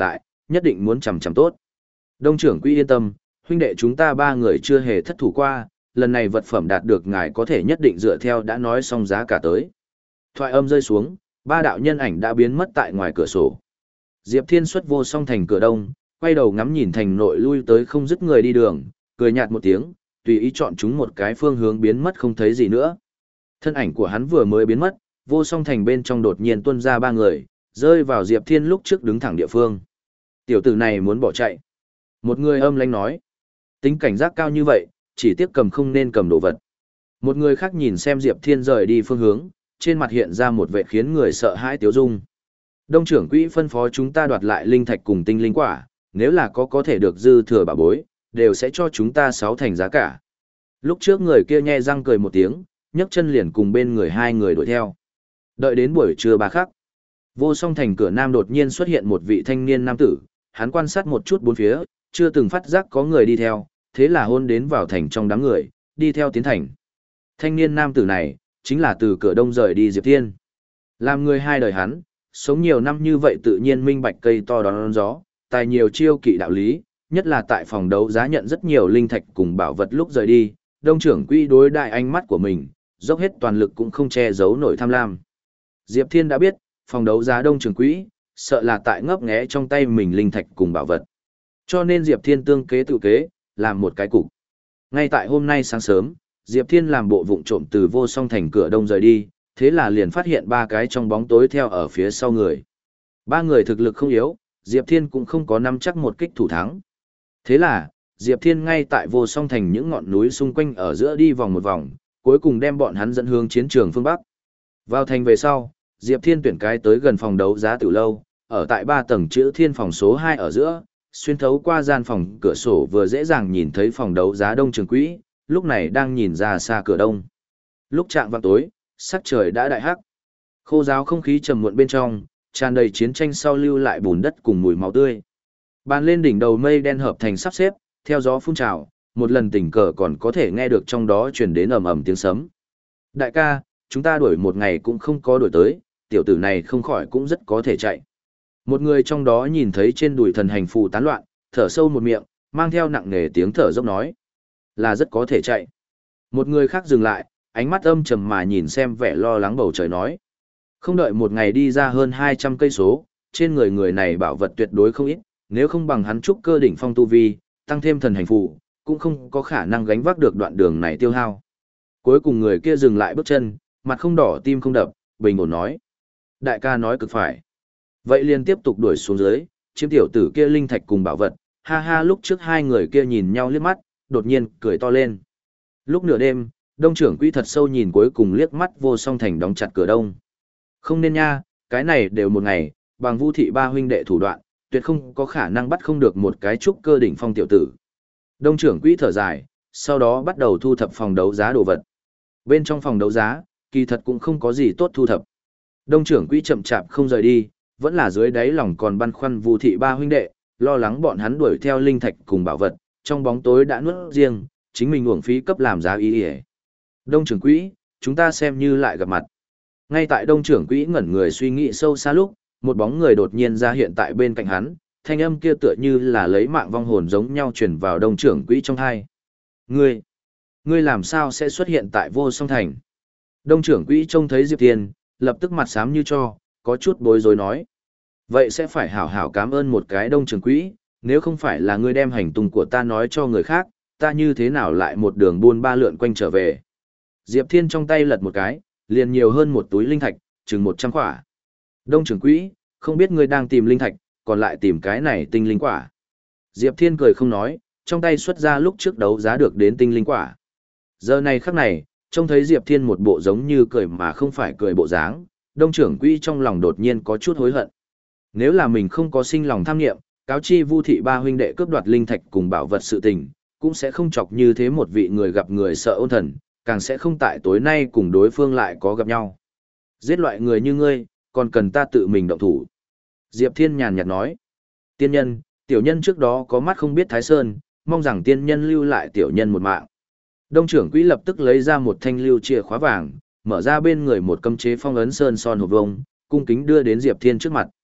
nhất định muốn chằm chằm tốt. Đông trưởng quỹ yên tâm, huynh đệ chúng ta ba người chưa hề thất thủ qua, lần này vật phẩm đạt được ngài có thể nhất định dựa theo đã nói xong giá cả tới. Thoại âm rơi xuống, ba đạo nhân ảnh đã biến mất tại ngoài cửa sổ. Diệp Thiên xuất vô song thành cửa đông, quay đầu ngắm nhìn thành nội lui tới không dứt người đi đường, cười nhạt một tiếng, tùy ý chọn chúng một cái phương hướng biến mất không thấy gì nữa. Thân ảnh của hắn vừa mới biến mất, vô song thành bên trong đột nhiên tuôn ra ba người, rơi vào Diệp Thiên lúc trước đứng thẳng địa phương. Tiểu tử này muốn bỏ chạy. Một người âm lãnh nói, tính cảnh giác cao như vậy, chỉ tiếc cầm không nên cầm đồ vật. Một người khác nhìn xem Diệp Thiên rời đi phương hướng, trên mặt hiện ra một vẻ khiến người sợ hãi tiếu dung. Đông trưởng quỹ phân phó chúng ta đoạt lại linh thạch cùng tinh linh quả, nếu là có có thể được dư thừa bảo bối, đều sẽ cho chúng ta sáu thành giá cả. Lúc trước người kia nhe răng cười một tiếng, nhấc chân liền cùng bên người hai người đuổi theo. Đợi đến buổi trưa ba khắc, vô song thành cửa nam đột nhiên xuất hiện một vị thanh niên nam tử, hắn quan sát một chút bốn phía, chưa từng phát giác có người đi theo, thế là hôn đến vào thành trong đám người, đi theo tiến thành. Thanh niên nam tử này, chính là từ cửa đông rời đi Diệp Thiên. Làm người hai đời hắn, sống nhiều năm như vậy tự nhiên minh bạch cây to đón gió, tài nhiều chiêu kỵ đạo lý, nhất là tại phòng đấu giá nhận rất nhiều linh thạch cùng bảo vật lúc rời đi, đông trưởng quỹ đối đại ánh mắt của mình, dốc hết toàn lực cũng không che giấu nổi tham lam. Diệp Thiên đã biết, phòng đấu giá đông trưởng quỹ, sợ là tại ngấp nghé trong tay mình linh thạch cùng bảo vật. Cho nên Diệp Thiên tương kế tự kế, làm một cái cục. Ngay tại hôm nay sáng sớm, Diệp Thiên làm bộ vụng trộm từ vô song thành cửa đông rời đi, thế là liền phát hiện ba cái trong bóng tối theo ở phía sau người. Ba người thực lực không yếu, Diệp Thiên cũng không có nắm chắc một kích thủ thắng. Thế là, Diệp Thiên ngay tại vô song thành những ngọn núi xung quanh ở giữa đi vòng một vòng, cuối cùng đem bọn hắn dẫn hướng chiến trường phương Bắc. Vào thành về sau, Diệp Thiên tuyển cái tới gần phòng đấu giá từ lâu, ở tại ba tầng chữ thiên phòng số hai ở giữa, xuyên thấu qua gian phòng cửa sổ vừa dễ dàng nhìn thấy phòng đấu giá đông trường quỹ, lúc này đang nhìn ra xa cửa đông. Lúc chạng vào tối, sắc trời đã đại hắc. Khô ráo không khí trầm muộn bên trong, tràn đầy chiến tranh sau lưu lại bùn đất cùng mùi máu tươi. Bàn lên đỉnh đầu mây đen hợp thành sắp xếp, theo gió phun trào, một lần tình cờ còn có thể nghe được trong đó truyền đến ầm ầm tiếng sấm. Đại ca, chúng ta đuổi một ngày cũng không có đuổi tới, tiểu tử này không khỏi cũng rất có thể chạy. Một người trong đó nhìn thấy trên đùi thần hành phù tán loạn, thở sâu một miệng, mang theo nặng nề tiếng thở dốc nói. Là rất có thể chạy. Một người khác dừng lại, ánh mắt âm trầm mà nhìn xem vẻ lo lắng bầu trời nói. Không đợi một ngày đi ra hơn hai trăm cây số, trên người người này bảo vật tuyệt đối không ít, nếu không bằng hắn trúc cơ đỉnh phong tu vi, tăng thêm thần hành phù, cũng không có khả năng gánh vác được đoạn đường này tiêu hao. Cuối cùng người kia dừng lại bước chân, mặt không đỏ tim không đập, bình ổn nói. Đại ca nói cực phải. Vậy liền tiếp tục đuổi xuống dưới, chiếm tiểu tử kia linh thạch cùng bảo vật, ha ha lúc trước hai người kia nhìn nhau liếc mắt, đột nhiên cười to lên. Lúc nửa đêm, đông trưởng quỹ thật sâu nhìn cuối cùng liếc mắt vô song thành đóng chặt cửa đông. Không nên nha, cái này đều một ngày, bằng Vu thị ba huynh đệ thủ đoạn, tuyệt không có khả năng bắt không được một cái trúc cơ đỉnh phong tiểu tử. Đông trưởng quỹ thở dài, sau đó bắt đầu thu thập phòng đấu giá đồ vật. Bên trong phòng đấu giá, kỳ thật cũng không có gì tốt thu thập. Đông trưởng quỹ chậm chạp không rời đi, vẫn là dưới đáy lòng còn băn khoăn Vu thị ba huynh đệ, lo lắng bọn hắn đuổi theo linh thạch cùng bảo vật, trong bóng tối đã nuốt riêng, chính mình uổng phí cấp làm giá ý ỉa. Đông trưởng quỹ, chúng ta xem như lại gặp mặt. Ngay tại đông trưởng quỹ ngẩn người suy nghĩ sâu xa lúc, một bóng người đột nhiên ra hiện tại bên cạnh hắn, thanh âm kia tựa như là lấy mạng vong hồn giống nhau truyền vào đông trưởng quỹ trong hai. Ngươi, ngươi làm sao sẽ xuất hiện tại vô song thành? Đông trưởng quỹ trông thấy Diệp Thiên, lập tức mặt xám như cho, có chút bối rối nói. Vậy sẽ phải hảo hảo cảm ơn một cái đông trưởng quỹ, nếu không phải là ngươi đem hành tung của ta nói cho người khác, ta như thế nào lại một đường buôn ba lượn quanh trở về. Diệp Thiên trong tay lật một cái, liền nhiều hơn một túi linh thạch, chừng một trăm quả. Đông trưởng quỹ, không biết ngươi đang tìm linh thạch, còn lại tìm cái này tinh linh quả. Diệp Thiên cười không nói, trong tay xuất ra lúc trước đấu giá được đến tinh linh quả. Giờ này khắc này, trông thấy Diệp Thiên một bộ giống như cười mà không phải cười bộ dáng, đông trưởng quỹ trong lòng đột nhiên có chút hối hận. Nếu là mình không có sinh lòng tham nghiệm, cáo chi Vu thị ba huynh đệ cướp đoạt linh thạch cùng bảo vật sự tình, cũng sẽ không chọc như thế một vị người gặp người sợ ôn thần, càng sẽ không tại tối nay cùng đối phương lại có gặp nhau. Giết loại người như ngươi, còn cần ta tự mình động thủ. Diệp Thiên nhàn nhạt nói. Tiên nhân, tiểu nhân trước đó có mắt không biết Thái Sơn, mong rằng tiên nhân lưu lại tiểu nhân một mạng. Đông trưởng quỹ lập tức lấy ra một thanh lưu chìa khóa vàng, mở ra bên người một cấm chế phong ấn sơn son hộp vông, cung kính đưa đến Diệp Thiên trước mặt.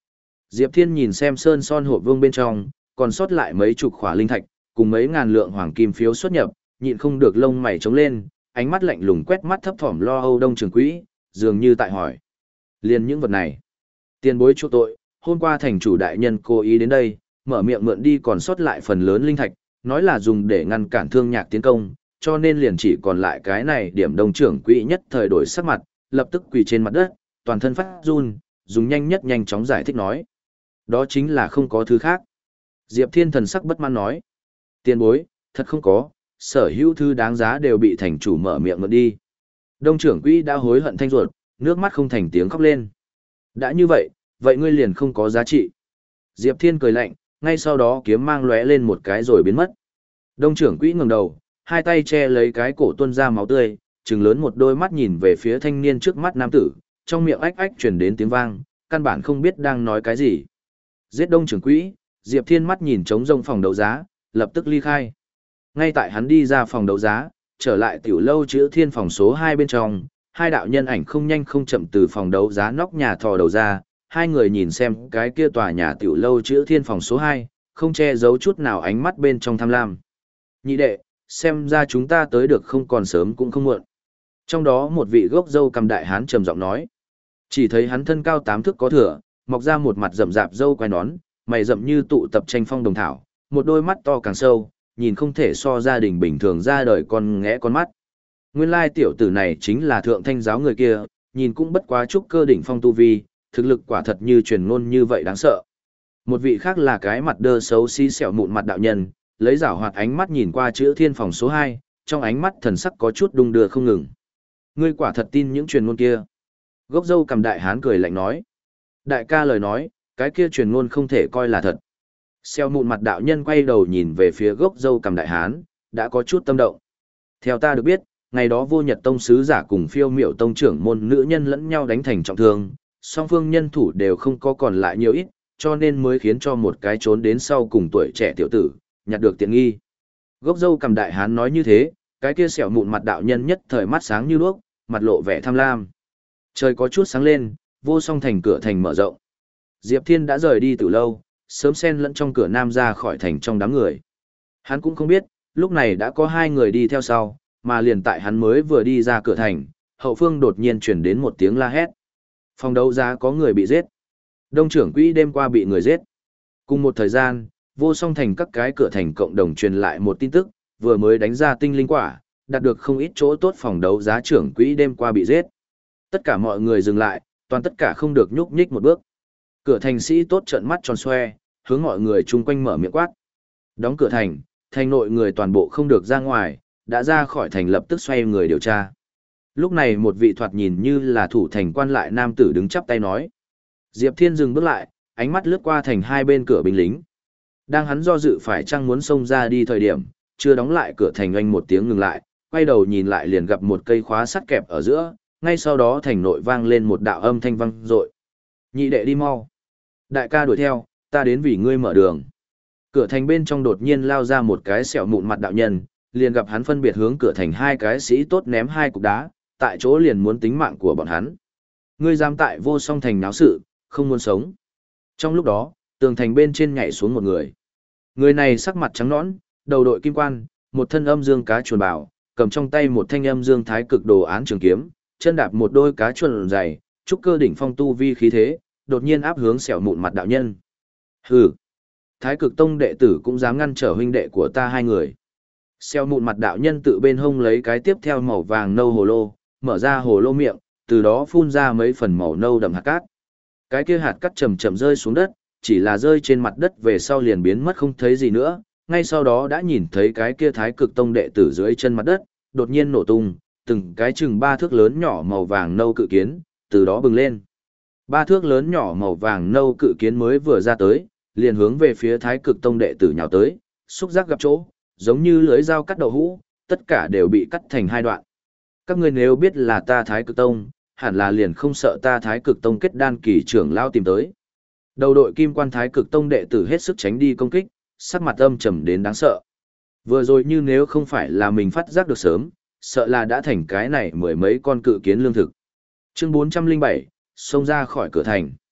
Diệp Thiên nhìn xem sơn son hộp vương bên trong, còn sót lại mấy chục khỏa linh thạch, cùng mấy ngàn lượng hoàng kim phiếu xuất nhập, nhịn không được lông mày trống lên, ánh mắt lạnh lùng quét mắt thấp thỏm lo âu Đông Trường Quỹ, dường như tại hỏi. Liền những vật này. Tiền bối chỗ tội, hôm qua thành chủ đại nhân cố ý đến đây, mở miệng mượn đi còn sót lại phần lớn linh thạch, nói là dùng để ngăn cản thương nhạc tiến công, cho nên liền chỉ còn lại cái này điểm Đông Trưởng Quỹ nhất thời đổi sắc mặt, lập tức quỳ trên mặt đất, toàn thân phát run, dùng nhanh nhất nhanh chóng giải thích nói. Đó chính là không có thứ khác. Diệp Thiên thần sắc bất mãn nói. Tiền bối, thật không có, sở hữu thứ đáng giá đều bị thành chủ mở miệng mượn đi. Đông Trưởng Quỹ đã hối hận thanh ruột, nước mắt không thành tiếng khóc lên. Đã như vậy, vậy ngươi liền không có giá trị. Diệp Thiên cười lạnh, ngay sau đó kiếm mang lóe lên một cái rồi biến mất. Đông Trưởng Quỹ ngẩng đầu, hai tay che lấy cái cổ tuôn ra máu tươi, trừng lớn một đôi mắt nhìn về phía thanh niên trước mắt nam tử, trong miệng ách ách truyền đến tiếng vang, căn bản không biết đang nói cái gì. Giết Đông Trưởng Quỹ, Diệp Thiên mắt nhìn trống rông phòng đấu giá, lập tức ly khai. Ngay tại hắn đi ra phòng đấu giá, trở lại tiểu lâu chữ Thiên phòng số hai bên trong, hai đạo nhân ảnh không nhanh không chậm từ phòng đấu giá nóc nhà thò đầu ra, hai người nhìn xem cái kia tòa nhà tiểu lâu chữ Thiên phòng số hai, không che giấu chút nào ánh mắt bên trong tham lam. Nhị đệ, xem ra chúng ta tới được không còn sớm cũng không muộn. Trong đó một vị gốc râu cầm đại hán trầm giọng nói. Chỉ thấy hắn thân cao tám thước có thừa, mọc ra một mặt rậm rạp râu quai nón, mày rậm như tụ tập tranh phong đồng thảo, một đôi mắt to càng sâu, nhìn không thể so gia đình bình thường ra đời con ngẽ con mắt. Nguyên lai tiểu tử này chính là thượng thanh giáo người kia, nhìn cũng bất quá trúc cơ đỉnh phong tu vi, thực lực quả thật như truyền ngôn như vậy đáng sợ. Một vị khác là cái mặt đơ xấu xí xẻo mụn mặt đạo nhân, lấy giảo hoạt ánh mắt nhìn qua chữ Thiên phòng số hai, trong ánh mắt thần sắc có chút đung đưa không ngừng. Ngươi quả thật tin những truyền ngôn kia. Gốc dâu cầm đại hán cười lạnh nói. Đại ca lời nói, cái kia truyền ngôn không thể coi là thật. Xeo mụn mặt đạo nhân quay đầu nhìn về phía gốc dâu cầm đại hán, đã có chút tâm động. Theo ta được biết, ngày đó vô nhật tông sứ giả cùng phiêu miểu tông trưởng môn nữ nhân lẫn nhau đánh thành trọng thương, song phương nhân thủ đều không có còn lại nhiều ít, cho nên mới khiến cho một cái trốn đến sau cùng tuổi trẻ tiểu tử, nhặt được tiện nghi. Gốc dâu cầm đại hán nói như thế, cái kia xẻo mụn mặt đạo nhân nhất thời mắt sáng như đuốc, mặt lộ vẻ tham lam. Trời có chút sáng lên, vô song thành cửa thành mở rộng. Diệp Thiên đã rời đi từ lâu, sớm xen lẫn trong cửa nam ra khỏi thành trong đám người. Hắn cũng không biết, lúc này đã có hai người đi theo sau, mà liền tại hắn mới vừa đi ra cửa thành, hậu phương đột nhiên chuyển đến một tiếng la hét. Phòng đấu giá có người bị giết. Đông Trưởng Quỹ đêm qua bị người giết. Cùng một thời gian, vô song thành các cái cửa thành cộng đồng truyền lại một tin tức, vừa mới đánh ra tinh linh quả, đạt được không ít chỗ tốt phòng đấu giá trưởng quỹ đêm qua bị giết. Tất cả mọi người dừng lại, toàn tất cả không được nhúc nhích một bước. Cửa thành sĩ tốt trợn mắt tròn xoe, hướng mọi người chung quanh mở miệng quát. Đóng cửa thành, thành nội người toàn bộ không được ra ngoài, đã ra khỏi thành lập tức xoay người điều tra. Lúc này một vị thoạt nhìn như là thủ thành quan lại nam tử đứng chắp tay nói. Diệp Thiên dừng bước lại, ánh mắt lướt qua thành hai bên cửa binh lính. Đang hắn do dự phải chăng muốn xông ra đi thời điểm, chưa đóng lại cửa thành oanh một tiếng ngừng lại, quay đầu nhìn lại liền gặp một cây khóa sắt kẹp ở giữa, ngay sau đó thành nội vang lên một đạo âm thanh vang dội. Nhị đệ đi mau. Đại ca đuổi theo, ta đến vì ngươi mở đường. Cửa thành bên trong đột nhiên lao ra một cái sẹo mụn mặt đạo nhân, liền gặp hắn phân biệt hướng cửa thành hai cái sĩ tốt ném hai cục đá, tại chỗ liền muốn tính mạng của bọn hắn. Ngươi dám tại vô song thành náo sự, không muốn sống. Trong lúc đó, tường thành bên trên nhảy xuống một người. Người này sắc mặt trắng nõn, đầu đội kim quan, một thân âm dương cá chuồn bảo, cầm trong tay một thanh âm dương thái cực đồ án trường kiếm, chân đạp một đôi cá chuồn dày, trúc cơ đỉnh phong tu vi khí thế, đột nhiên áp hướng xẻo mụn mặt đạo nhân. Hừ, Thái Cực Tông đệ tử cũng dám ngăn trở huynh đệ của ta hai người. Xẻo mụn mặt đạo nhân tự bên hông lấy cái tiếp theo màu vàng nâu hồ lô, mở ra hồ lô miệng, từ đó phun ra mấy phần màu nâu đậm hạt cát. Cái kia hạt cát chậm chậm rơi xuống đất, chỉ là rơi trên mặt đất về sau liền biến mất không thấy gì nữa, ngay sau đó đã nhìn thấy cái kia Thái Cực Tông đệ tử dưới chân mặt đất, đột nhiên nổ tung, từng cái chừng ba thước lớn nhỏ màu vàng nâu cự kiến, từ đó bừng lên. Ba thước lớn nhỏ màu vàng nâu cự kiến mới vừa ra tới, liền hướng về phía Thái Cực Tông đệ tử nhào tới, xúc giác gặp chỗ, giống như lưới dao cắt đậu hũ, tất cả đều bị cắt thành hai đoạn. Các ngươi nếu biết là ta Thái Cực Tông, hẳn là liền không sợ ta Thái Cực Tông kết đan kỳ trưởng lao tìm tới. Đầu đội kim quan Thái Cực Tông đệ tử hết sức tránh đi công kích, sắc mặt âm trầm đến đáng sợ. Vừa rồi như nếu không phải là mình phát giác được sớm, sợ là đã thành cái này mười mấy con cự kiến lương thực. Chương bốn trăm linh bảy, xông ra khỏi cửa thành.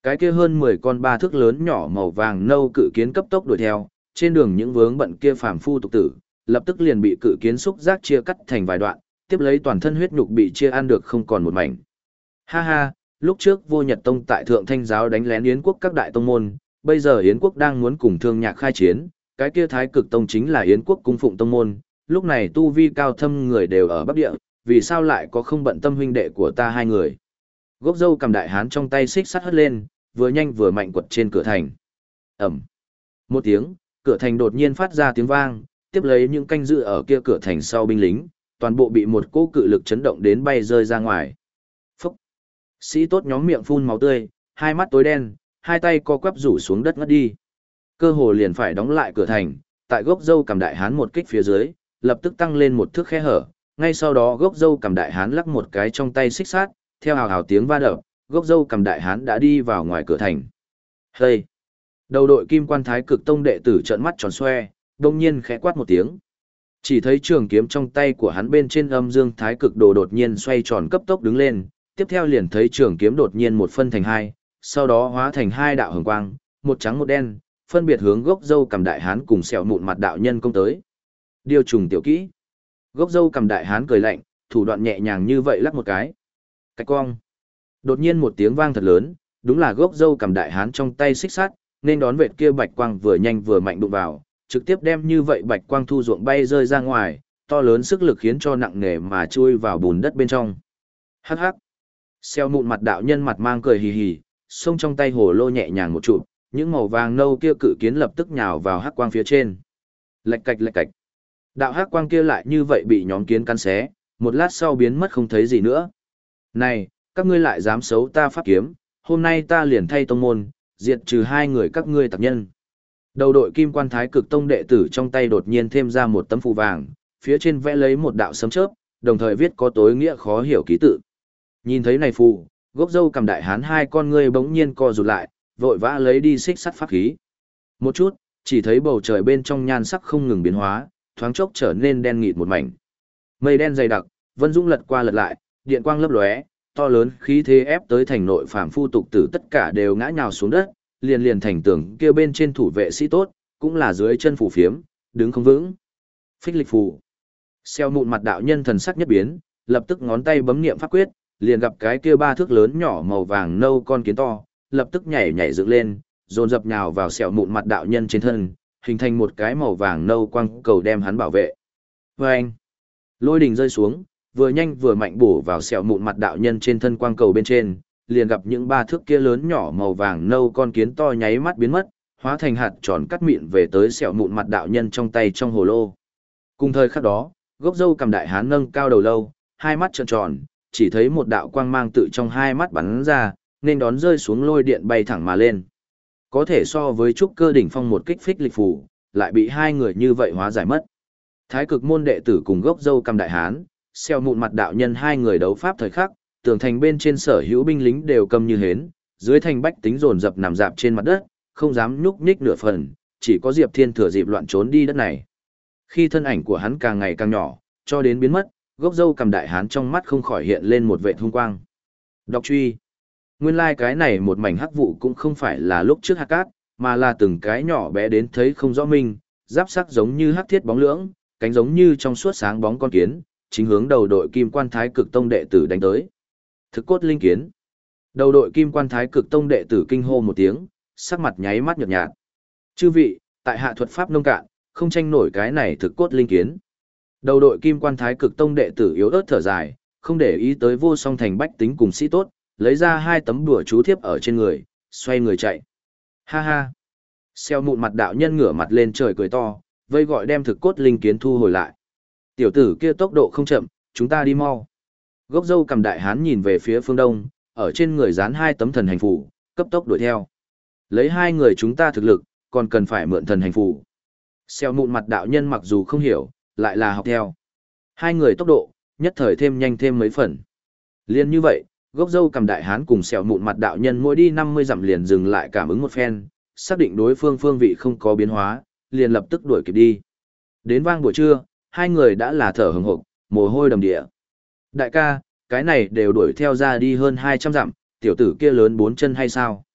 Cái kia hơn mười con ba thước lớn nhỏ màu vàng nâu cự kiến cấp tốc đuổi theo, trên đường những vướng bận kia phàm phu tục tử, lập tức liền bị cự kiến xúc giác chia cắt thành vài đoạn, tiếp lấy toàn thân huyết nhục bị chia ăn được không còn một mảnh. Ha ha, lúc trước Vô Nhật Tông tại Thượng Thanh giáo đánh lén Yến quốc các đại tông môn, bây giờ Yến quốc đang muốn cùng Thương Nhạc khai chiến, cái kia Thái Cực Tông chính là Yến quốc cung phụng tông môn, lúc này tu vi cao thâm người đều ở Bắc Địa, vì sao lại có không bận tâm huynh đệ của ta hai người. Gốc dâu cầm đại hán trong tay xích sắt hất lên, vừa nhanh vừa mạnh quật trên cửa thành. Ẩm. Một tiếng, cửa thành đột nhiên phát ra tiếng vang, tiếp lấy những canh giữ ở kia cửa thành sau binh lính, toàn bộ bị một cỗ cự lực chấn động đến bay rơi ra ngoài. Phúc. Sĩ tốt nhóm miệng phun máu tươi, hai mắt tối đen, hai tay co quắp rủ xuống đất ngất đi. Cơ hồ liền phải đóng lại cửa thành, tại gốc dâu cầm đại hán một kích phía dưới, lập tức tăng lên một thước khe hở, ngay sau đó gốc dâu cầm đại hán lắc một cái trong tay xích sát, theo hào hào tiếng va đập, gốc dâu cầm đại hán đã đi vào ngoài cửa thành. Hây! Đầu đội kim quan Thái Cực Tông đệ tử trợn mắt tròn xoe, đông nhiên khẽ quát một tiếng. Chỉ thấy trường kiếm trong tay của hắn bên trên âm dương Thái Cực đồ đột nhiên xoay tròn cấp tốc đứng lên, tiếp theo liền thấy trường kiếm đột nhiên một phân thành hai, sau đó hóa thành hai đạo hồng quang, một trắng một đen, phân biệt hướng gốc dâu cầm đại hán cùng sẹo mụn mặt đạo nhân công tới. Điều trùng tiểu kỹ. Gốc dâu cầm đại hán cười lạnh, thủ đoạn nhẹ nhàng như vậy lắc một cái. Cách cong. Đột nhiên một tiếng vang thật lớn, đúng là gốc dâu cầm đại hán trong tay xích sắt, nên đón vệt kia bạch quang vừa nhanh vừa mạnh đụng vào, trực tiếp đem như vậy bạch quang thu ruộng bay rơi ra ngoài, to lớn sức lực khiến cho nặng nề mà chui vào bùn đất bên trong. Hắc hắc. Xeo mụn mặt đạo nhân mặt mang cười hì hì, xông trong tay hồ lô nhẹ nhàng một chụp, những màu vàng nâu kia cự kiến lập tức nhào vào hắc quang phía trên. Lạch cạch lạch cạch. Đạo hắc quang kia lại như vậy bị nhóm kiến cắn xé, một lát sau biến mất không thấy gì nữa. Này, các ngươi lại dám xấu ta pháp kiếm, hôm nay ta liền thay tông môn, diệt trừ hai người các ngươi tặc nhân. Đầu đội kim quan Thái Cực Tông đệ tử trong tay đột nhiên thêm ra một tấm phù vàng, phía trên vẽ lấy một đạo sấm chớp, đồng thời viết có tối nghĩa khó hiểu ký tự. Nhìn thấy này phù, gốc dâu cầm đại hán hai con ngươi bỗng nhiên co rụt lại, vội vã lấy đi xích sắt pháp khí. Một chút, chỉ thấy bầu trời bên trong nhan sắc không ngừng biến hóa, thoáng chốc trở nên đen nghịt một mảnh. Mây đen dày đặc, vân dũng lật qua lật lại, điện quang lấp lóe, to lớn khí thế ép tới thành nội phàm phu tục tử tất cả đều ngã nhào xuống đất, liền liền thành tường kia bên trên thủ vệ sĩ tốt, cũng là dưới chân phủ phiếm, đứng không vững. Phích lịch phù. Xeo mụn mặt đạo nhân thần sắc nhất biến, lập tức ngón tay bấm niệm pháp quyết, liền gặp cái kia ba thước lớn nhỏ màu vàng nâu con kiến to, lập tức nhảy nhảy dựng lên, dồn dập nhào vào xẹo mụn mặt đạo nhân trên thân, hình thành một cái màu vàng nâu quang cầu đem hắn bảo vệ. Và anh, lôi đình rơi xuống, vừa nhanh vừa mạnh bổ vào xẹo mụn mặt đạo nhân trên thân quang cầu bên trên, liền gặp những ba thước kia lớn nhỏ màu vàng nâu con kiến to nháy mắt biến mất, hóa thành hạt tròn cắt mịn về tới xẹo mụn mặt đạo nhân trong tay trong hồ lô. Cùng thời khắc đó, gốc dâu cầm đại hán nâng cao đầu lâu, hai mắt tròn tròn, chỉ thấy một đạo quang mang tự trong hai mắt bắn ra, nên đón rơi xuống lôi điện bay thẳng mà lên. Có thể so với trúc cơ đỉnh phong một kích phích lịch phủ, lại bị hai người như vậy hóa giải mất. Thái Cực môn đệ tử cùng gốc dâu cầm đại hán, xeo mụn mặt đạo nhân hai người đấu pháp thời khắc, tường thành bên trên sở hữu binh lính đều cầm như hến, dưới thành bách tính dồn dập nằm dạp trên mặt đất, không dám nhúc nhích nửa phần, chỉ có Diệp Thiên thừa dịp loạn trốn đi đất này. Khi thân ảnh của hắn càng ngày càng nhỏ, cho đến biến mất, gốc dâu cầm đại hán trong mắt không khỏi hiện lên một vệt hung quang. Độc truy. Nguyên lai like cái này một mảnh hắc vụ cũng không phải là lúc trước hắc cát, mà là từng cái nhỏ bé đến thấy không rõ mình, giáp sắc giống như hắc thiết bóng lưỡng, cánh giống như trong suốt sáng bóng con kiến, chính hướng đầu đội kim quan Thái Cực Tông đệ tử đánh tới. Thực cốt linh kiến. Đầu đội kim quan Thái Cực Tông đệ tử kinh hô một tiếng, sắc mặt nháy mắt nhợt nhạt. Chư vị, tại hạ thuật pháp nông cạn, không tranh nổi cái này thực cốt linh kiến. Đầu đội kim quan Thái Cực Tông đệ tử yếu ớt thở dài, không để ý tới vô song thành bách tính cùng sĩ tốt, lấy ra hai tấm đùa chú thiếp ở trên người, xoay người chạy. Ha ha. Xeo mụn mặt đạo nhân ngửa mặt lên trời cười to, vây gọi đem thực cốt linh kiến thu hồi lại. Tiểu tử kia tốc độ không chậm, chúng ta đi mau. Gốc dâu cầm đại hán nhìn về phía phương đông, ở trên người dán hai tấm thần hành phù, cấp tốc đuổi theo. Lấy hai người chúng ta thực lực, còn cần phải mượn thần hành phù. Xeo mụn mặt đạo nhân mặc dù không hiểu, lại là học theo. Hai người tốc độ, nhất thời thêm nhanh thêm mấy phần. Liên như vậy, gốc dâu cầm đại hán cùng xẻo mụn mặt đạo nhân mỗi đi năm mươi dặm liền dừng lại cảm ứng một phen, xác định đối phương phương vị không có biến hóa, liền lập tức đuổi kịp đi. Đến vang buổi trưa, hai người đã là thở hừng hực, mồ hôi đầm địa. Đại ca, cái này đều đuổi theo ra đi hơn hai trăm dặm, tiểu tử kia lớn bốn chân hay sao?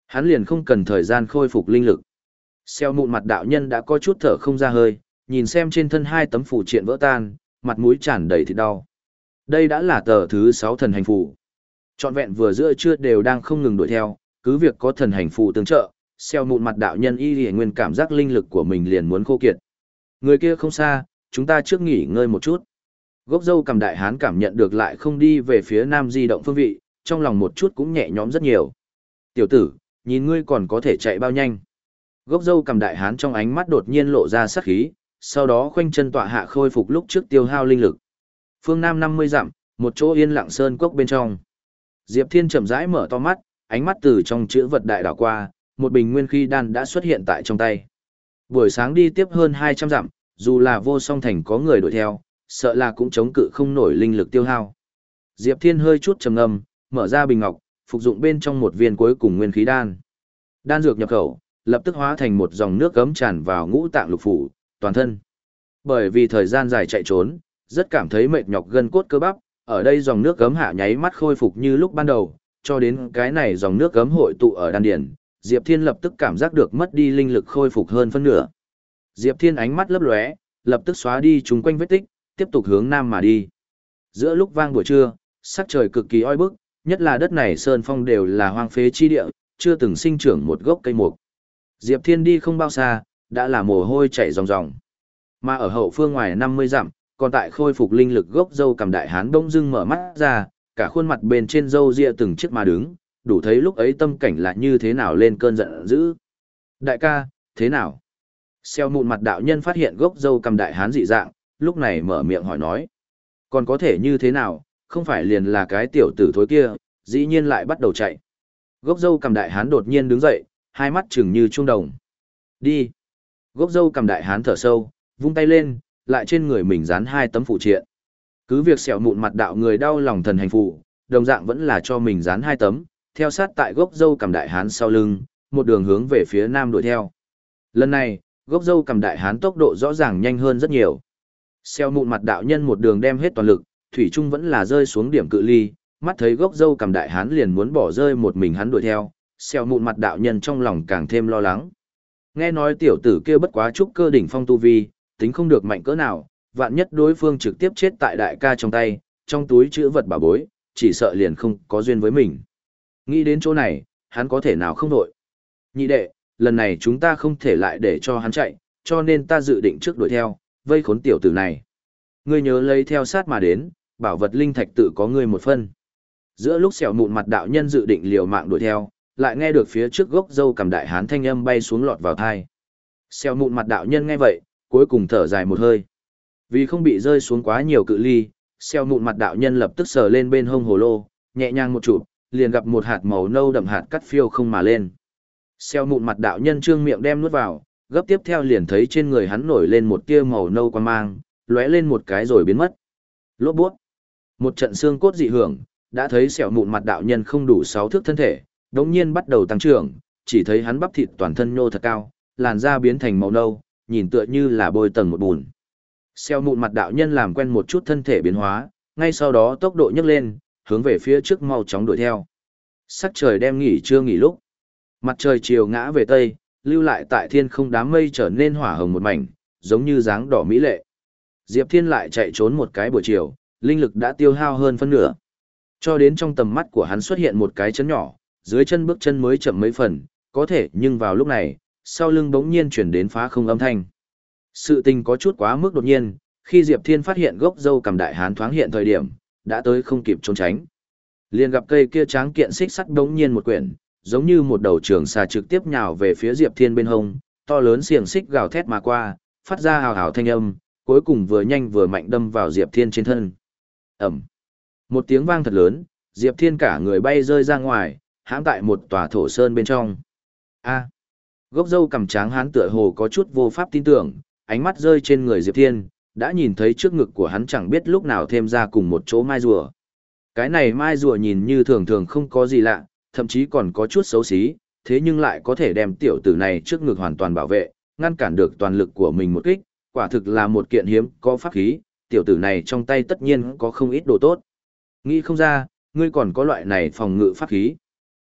Hắn liền không cần thời gian khôi phục linh lực. Xeo mụn mặt đạo nhân đã có chút thở không ra hơi, nhìn xem trên thân hai tấm phù triện vỡ tan, mặt mũi tràn đầy thịt đau. Đây đã là tờ thứ sáu thần hành phù. Trọn vẹn vừa giữa trưa đều đang không ngừng đuổi theo, cứ việc có thần hành phù tương trợ, xeo mụn mặt đạo nhân y liền nguyên cảm giác linh lực của mình liền muốn khô kiệt. Người kia không xa, chúng ta trước nghỉ ngơi một chút. Gốc dâu cầm đại hán cảm nhận được lại không đi về phía nam di động phương vị, trong lòng một chút cũng nhẹ nhõm rất nhiều. Tiểu tử, nhìn ngươi còn có thể chạy bao nhanh. Gốc dâu cầm đại hán trong ánh mắt đột nhiên lộ ra sát khí, sau đó khoanh chân tọa hạ khôi phục lúc trước tiêu hao linh lực. Phương Nam năm mươi dặm, một chỗ yên lặng sơn cốc bên trong. Diệp Thiên chậm rãi mở to mắt, ánh mắt từ trong chữ vật đại đảo qua, một bình nguyên khí đan đã xuất hiện tại trong tay. Buổi sáng đi tiếp hơn hai trăm dặm, dù là vô song thành có người đuổi theo, sợ là cũng chống cự không nổi linh lực tiêu hao. Diệp Thiên hơi chút trầm ngâm, mở ra bình ngọc, phục dụng bên trong một viên cuối cùng nguyên khí đan. Đan dược nhập khẩu, lập tức hóa thành một dòng nước gấm tràn vào ngũ tạng lục phủ, toàn thân. Bởi vì thời gian dài chạy trốn, rất cảm thấy mệt nhọc gân cốt cơ bắp, ở đây dòng nước gấm hạ nháy mắt khôi phục như lúc ban đầu, cho đến cái này dòng nước gấm hội tụ ở đan điền, Diệp Thiên lập tức cảm giác được mất đi linh lực khôi phục hơn phân nửa. Diệp Thiên ánh mắt lấp lóe, lập tức xóa đi chúng quanh vết tích, tiếp tục hướng nam mà đi. Giữa lúc vang buổi trưa, sắc trời cực kỳ oi bức, nhất là đất này sơn phong đều là hoang phế chi địa, chưa từng sinh trưởng một gốc cây mục. Diệp Thiên đi không bao xa, đã là mồ hôi chảy ròng ròng. Mà ở hậu phương ngoài năm mươi dặm, còn tại khôi phục linh lực gốc dâu cầm đại hán bỗng dưng mở mắt ra, cả khuôn mặt bên trên râu ria từng chiếc mà đứng, đủ thấy lúc ấy tâm cảnh là như thế nào lên cơn giận dữ. Đại ca, thế nào? Xeo mụn mặt đạo nhân phát hiện gốc dâu cầm đại hán dị dạng, lúc này mở miệng hỏi nói. Còn có thể như thế nào, không phải liền là cái tiểu tử thối kia, dĩ nhiên lại bắt đầu chạy. Gốc dâu cầm đại hán đột nhiên đứng dậy, hai mắt trừng như trung đồng. Đi. Gốc dâu cầm đại hán thở sâu, vung tay lên, lại trên người mình dán hai tấm phụ triện. Cứ việc xẻo mụn mặt đạo người đau lòng thần hành phụ, đồng dạng vẫn là cho mình dán hai tấm, theo sát tại gốc dâu cầm đại hán sau lưng, một đường hướng về phía nam đuổi theo. Lần này, gốc dâu cầm đại hán tốc độ rõ ràng nhanh hơn rất nhiều. Xẻo mụn mặt đạo nhân một đường đem hết toàn lực, thủy trung vẫn là rơi xuống điểm cự ly, mắt thấy gốc dâu cầm đại hán liền muốn bỏ rơi một mình hắn đuổi theo, xẻo mụn mặt đạo nhân trong lòng càng thêm lo lắng. Nghe nói tiểu tử kia bất quá trúc cơ đỉnh phong tu vi, tính không được mạnh cỡ nào, vạn nhất đối phương trực tiếp chết tại đại ca trong tay, trong túi chữ vật bảo bối, chỉ sợ liền không có duyên với mình. Nghĩ đến chỗ này, hắn có thể nào không đội. Nhị đệ, lần này chúng ta không thể lại để cho hắn chạy, cho nên ta dự định trước đuổi theo, vây khốn tiểu tử này. Ngươi nhớ lấy theo sát mà đến, bảo vật linh thạch tự có ngươi một phân. Giữa lúc xẻo mụn mặt đạo nhân dự định liều mạng đuổi theo, lại nghe được phía trước gốc dâu cầm đại hán thanh âm bay xuống lọt vào thai. Xẻo mụn mặt đạo nhân nghe vậy, cuối cùng thở dài một hơi. Vì không bị rơi xuống quá nhiều cự ly, xẻo mụn mặt đạo nhân lập tức sờ lên bên hông hồ lô, nhẹ nhàng một chụp, liền gặp một hạt màu nâu đậm hạt cắt phiêu không mà lên. Xẻo mụn mặt đạo nhân trương miệng đem nuốt vào, gấp tiếp theo liền thấy trên người hắn nổi lên một tia màu nâu quang mang, lóe lên một cái rồi biến mất. Lốp bút. Một trận xương cốt dị hưởng, đã thấy xẻo mụn mặt đạo nhân không đủ sáu thước thân thể, đống nhiên bắt đầu tăng trưởng, chỉ thấy hắn bắp thịt toàn thân nhô thật cao, làn da biến thành màu nâu, nhìn tựa như là bôi tầng một bùn. Xẻo mụn mặt đạo nhân làm quen một chút thân thể biến hóa, ngay sau đó tốc độ nhấc lên, hướng về phía trước mau chóng đuổi theo. Sắc trời đem nghỉ chưa nghỉ lúc. Mặt trời chiều ngã về tây, lưu lại tại thiên không đám mây trở nên hỏa hồng một mảnh, giống như dáng đỏ mỹ lệ. Diệp Thiên lại chạy trốn một cái buổi chiều, linh lực đã tiêu hao hơn phân nửa. Cho đến trong tầm mắt của hắn xuất hiện một cái chân nhỏ, dưới chân bước chân mới chậm mấy phần, có thể nhưng vào lúc này, sau lưng bỗng nhiên chuyển đến phá không âm thanh. Sự tình có chút quá mức đột nhiên, khi Diệp Thiên phát hiện gốc dâu cầm đại hán thoáng hiện thời điểm, đã tới không kịp trốn tránh. Liền gặp cây kia tráng kiện xích sắt bỗng nhiên một quyển, giống như một đầu trường xà trực tiếp nhào về phía Diệp Thiên bên hông, to lớn xiềng xích gào thét mà qua, phát ra hào hào thanh âm, cuối cùng vừa nhanh vừa mạnh đâm vào Diệp Thiên trên thân. Ẩm. Một tiếng vang thật lớn, Diệp Thiên cả người bay rơi ra ngoài, hãm tại một tòa thổ sơn bên trong. A. Gốc dâu cằm tráng hán tựa hồ có chút vô pháp tin tưởng, ánh mắt rơi trên người Diệp Thiên, đã nhìn thấy trước ngực của hắn chẳng biết lúc nào thêm ra cùng một chỗ mai rùa. Cái này mai rùa nhìn như thường thường không có gì lạ, thậm chí còn có chút xấu xí, thế nhưng lại có thể đem tiểu tử này trước ngực hoàn toàn bảo vệ, ngăn cản được toàn lực của mình một kích, quả thực là một kiện hiếm có pháp khí, tiểu tử này trong tay tất nhiên có không ít đồ tốt. Nghĩ không ra, ngươi còn có loại này phòng ngự pháp khí.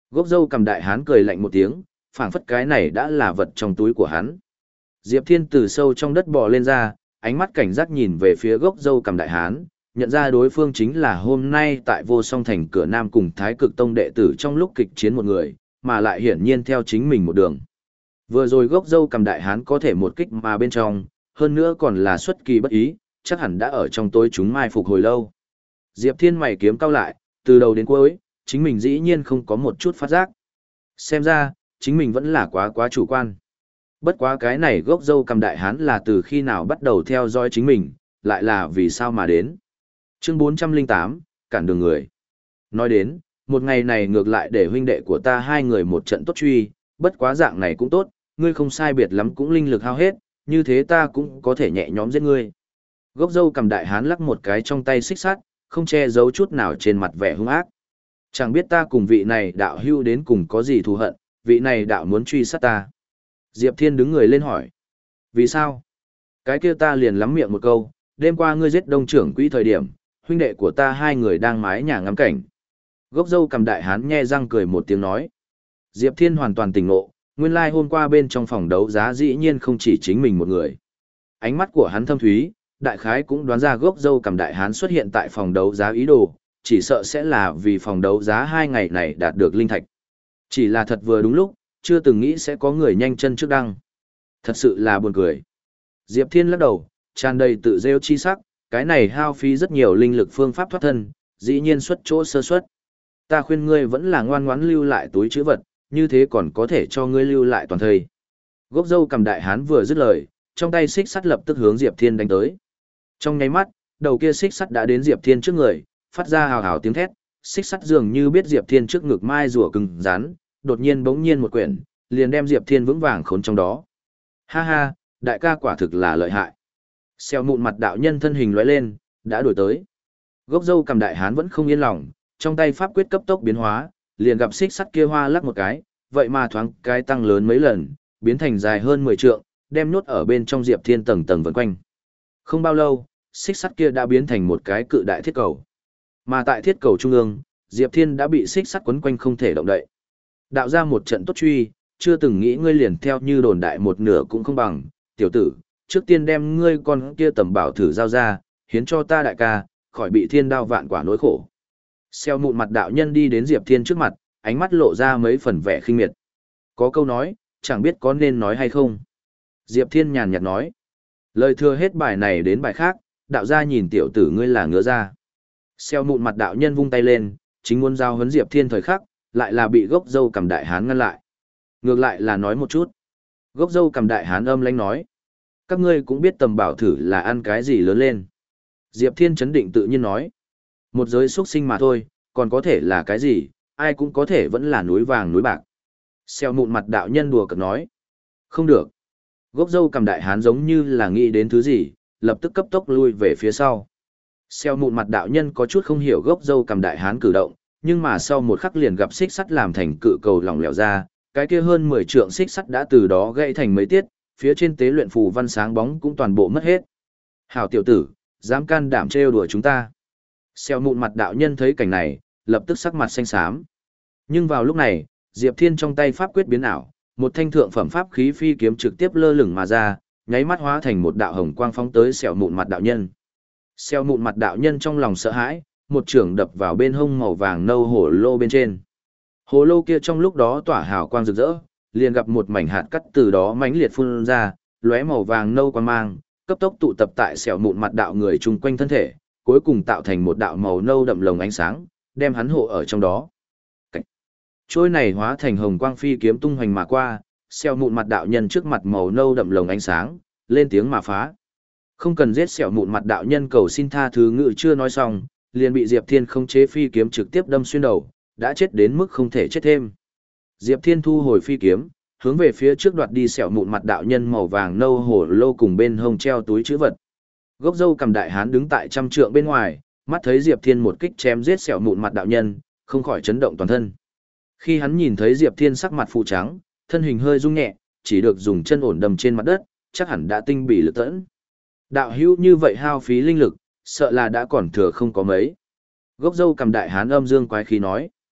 Gốc dâu cầm đại hán cười lạnh một tiếng, phảng phất cái này đã là vật trong túi của hắn. Diệp Thiên từ sâu trong đất bò lên ra, ánh mắt cảnh giác nhìn về phía gốc dâu cầm đại hán, nhận ra đối phương chính là hôm nay tại Vô Song Thành cửa Nam cùng Thái Cực Tông đệ tử trong lúc kịch chiến một người, mà lại hiển nhiên theo chính mình một đường. Vừa rồi gốc dâu cầm đại hán có thể một kích mà bên trong, hơn nữa còn là xuất kỳ bất ý, chắc hẳn đã ở trong tối chúng mai phục hồi lâu. Diệp Thiên mày kiếm cau lại, từ đầu đến cuối, chính mình dĩ nhiên không có một chút phát giác. Xem ra, chính mình vẫn là quá quá chủ quan. Bất quá cái này gốc dâu cầm đại hán là từ khi nào bắt đầu theo dõi chính mình, lại là vì sao mà đến. Chương bốn trăm lẻ tám, cản đường người. Nói đến, một ngày này ngược lại để huynh đệ của ta hai người một trận tốt truy, bất quá dạng này cũng tốt, ngươi không sai biệt lắm cũng linh lực hao hết, như thế ta cũng có thể nhẹ nhõm giết ngươi. Gốc dâu cầm đại hán lắc một cái trong tay xích sắt, không che giấu chút nào trên mặt vẻ hung ác. Chẳng biết ta cùng vị này đạo hưu đến cùng có gì thù hận, vị này đạo muốn truy sát ta. Diệp Thiên đứng người lên hỏi. Vì sao? Cái kia ta liền lắm miệng một câu, đêm qua ngươi giết đông trưởng quỹ thời điểm, huynh đệ của ta hai người đang mái nhà ngắm cảnh. Gốc dâu cầm đại hán nhe răng cười một tiếng nói. Diệp Thiên hoàn toàn tỉnh ngộ, nguyên lai hôm qua bên trong phòng đấu giá dĩ nhiên không chỉ chính mình một người. Ánh mắt của hắn thâm thúy, đại khái cũng đoán ra gốc dâu cầm đại hán xuất hiện tại phòng đấu giá ý đồ, chỉ sợ sẽ là vì phòng đấu giá hai ngày này đạt được linh thạch. Chỉ là thật vừa đúng lúc, chưa từng nghĩ sẽ có người nhanh chân trước đăng. Thật sự là buồn cười. Diệp Thiên lắc đầu, tràn đầy tự rêu chi sắc, cái này hao phí rất nhiều linh lực phương pháp thoát thân, dĩ nhiên xuất chỗ sơ suất. Ta khuyên ngươi vẫn là ngoan ngoãn lưu lại túi trữ vật, như thế còn có thể cho ngươi lưu lại toàn thời. Gốc dâu cầm đại hán vừa dứt lời, trong tay xích sắt lập tức hướng Diệp Thiên đánh tới. Trong nháy mắt, đầu kia xích sắt đã đến Diệp Thiên trước người, phát ra hào hào tiếng thét, xích sắt dường như biết Diệp Thiên trước ngực mai rùa cứng rắn, đột nhiên bỗng nhiên một quyển, liền đem Diệp Thiên vững vàng khốn trong đó. Ha ha, đại ca quả thực là lợi hại. Xeo mụn mặt đạo nhân thân hình lóe lên, đã đuổi tới. Gốc dâu cầm đại hán vẫn không yên lòng, trong tay pháp quyết cấp tốc biến hóa, liền gặp xích sắt kia hoa lắc một cái, vậy mà thoáng cái tăng lớn mấy lần, biến thành dài hơn mười trượng, đem nhốt ở bên trong Diệp Thiên tầng tầng vần quanh. Không bao lâu, xích sắt kia đã biến thành một cái cự đại thiết cầu. Mà tại thiết cầu trung ương, Diệp Thiên đã bị xích sắt quấn quanh không thể động đậy. Đạo ra một trận tốt truy, chưa từng nghĩ ngươi liền theo như đồn đại một nửa cũng không bằng, tiểu tử, trước tiên đem ngươi con kia tầm bảo thử giao ra, hiến cho ta đại ca, khỏi bị thiên đao vạn quả nỗi khổ. Xeo mụn mặt đạo nhân đi đến Diệp Thiên trước mặt, ánh mắt lộ ra mấy phần vẻ khinh miệt. Có câu nói, chẳng biết có nên nói hay không. Diệp Thiên nhàn nhạt nói. Lời thừa hết bài này đến bài khác, đạo gia nhìn tiểu tử ngươi là ngứa ra. Xeo mụn mặt đạo nhân vung tay lên, chính muốn giao huấn Diệp Thiên thời khắc, lại là bị gốc dâu cầm đại hán ngăn lại. Ngược lại là nói một chút. Gốc dâu cầm đại hán âm lãnh nói. Các ngươi cũng biết tầm bảo thử là ăn cái gì lớn lên. Diệp Thiên chấn định tự nhiên nói. Một giới xuất sinh mà thôi, còn có thể là cái gì, ai cũng có thể vẫn là núi vàng núi bạc. Xeo mụn mặt đạo nhân đùa cợt nói. Không được. Gốc dâu cầm đại hán giống như là nghĩ đến thứ gì, lập tức cấp tốc lui về phía sau. Xeo mụn mặt đạo nhân có chút không hiểu gốc dâu cầm đại hán cử động, nhưng mà sau một khắc liền gặp xích sắt làm thành cự cầu lỏng lẻo ra, cái kia hơn mười trượng xích sắt đã từ đó gãy thành mấy tiết, phía trên tế luyện phù văn sáng bóng cũng toàn bộ mất hết. Hảo tiểu tử, dám can đảm trêu đùa chúng ta. Xeo mụn mặt đạo nhân thấy cảnh này, lập tức sắc mặt xanh xám. Nhưng vào lúc này, Diệp Thiên trong tay pháp quyết biến ảo, một thanh thượng phẩm pháp khí phi kiếm trực tiếp lơ lửng mà ra, nháy mắt hóa thành một đạo hồng quang phóng tới xẻo mụn mặt đạo nhân. Xẻo mụn mặt đạo nhân trong lòng sợ hãi, một chưởng đập vào bên hông màu vàng nâu hồ lô bên trên. Hồ lô kia trong lúc đó tỏa hào quang rực rỡ, liền gặp một mảnh hạt cắt từ đó mãnh liệt phun ra, lóe màu vàng nâu quang mang, cấp tốc tụ tập tại xẻo mụn mặt đạo người chung quanh thân thể, cuối cùng tạo thành một đạo màu nâu đậm lồng ánh sáng, đem hắn hộ ở trong đó. Cảnh. Trôi này hóa thành hồng quang phi kiếm tung hoành mà qua, xẻo mụn mặt đạo nhân trước mặt màu nâu đậm lồng ánh sáng, lên tiếng mà phá. Không cần giết xẻo mụn mặt đạo nhân cầu xin tha thứ ngự chưa nói xong, liền bị Diệp Thiên không chế phi kiếm trực tiếp đâm xuyên đầu, đã chết đến mức không thể chết thêm. Diệp Thiên thu hồi phi kiếm, hướng về phía trước đoạt đi xẻo mụn mặt đạo nhân màu vàng nâu hổ lô cùng bên hông treo túi chữ vật. Gốc dâu cầm đại hán đứng tại trăm trượng bên ngoài, mắt thấy Diệp Thiên một kích chém giết xẻo mụn mặt đạo nhân, không khỏi chấn động toàn thân. Khi hắn nhìn thấy Diệp Thiên sắc mặt phụ trắng, thân hình hơi rung nhẹ, chỉ được dùng chân ổn đầm trên mặt đất, chắc hẳn đã tinh bị lực tẫn. Đạo hữu như vậy hao phí linh lực, sợ là đã còn thừa không có mấy. Gốc dâu cầm đại hán âm dương quái khí nói.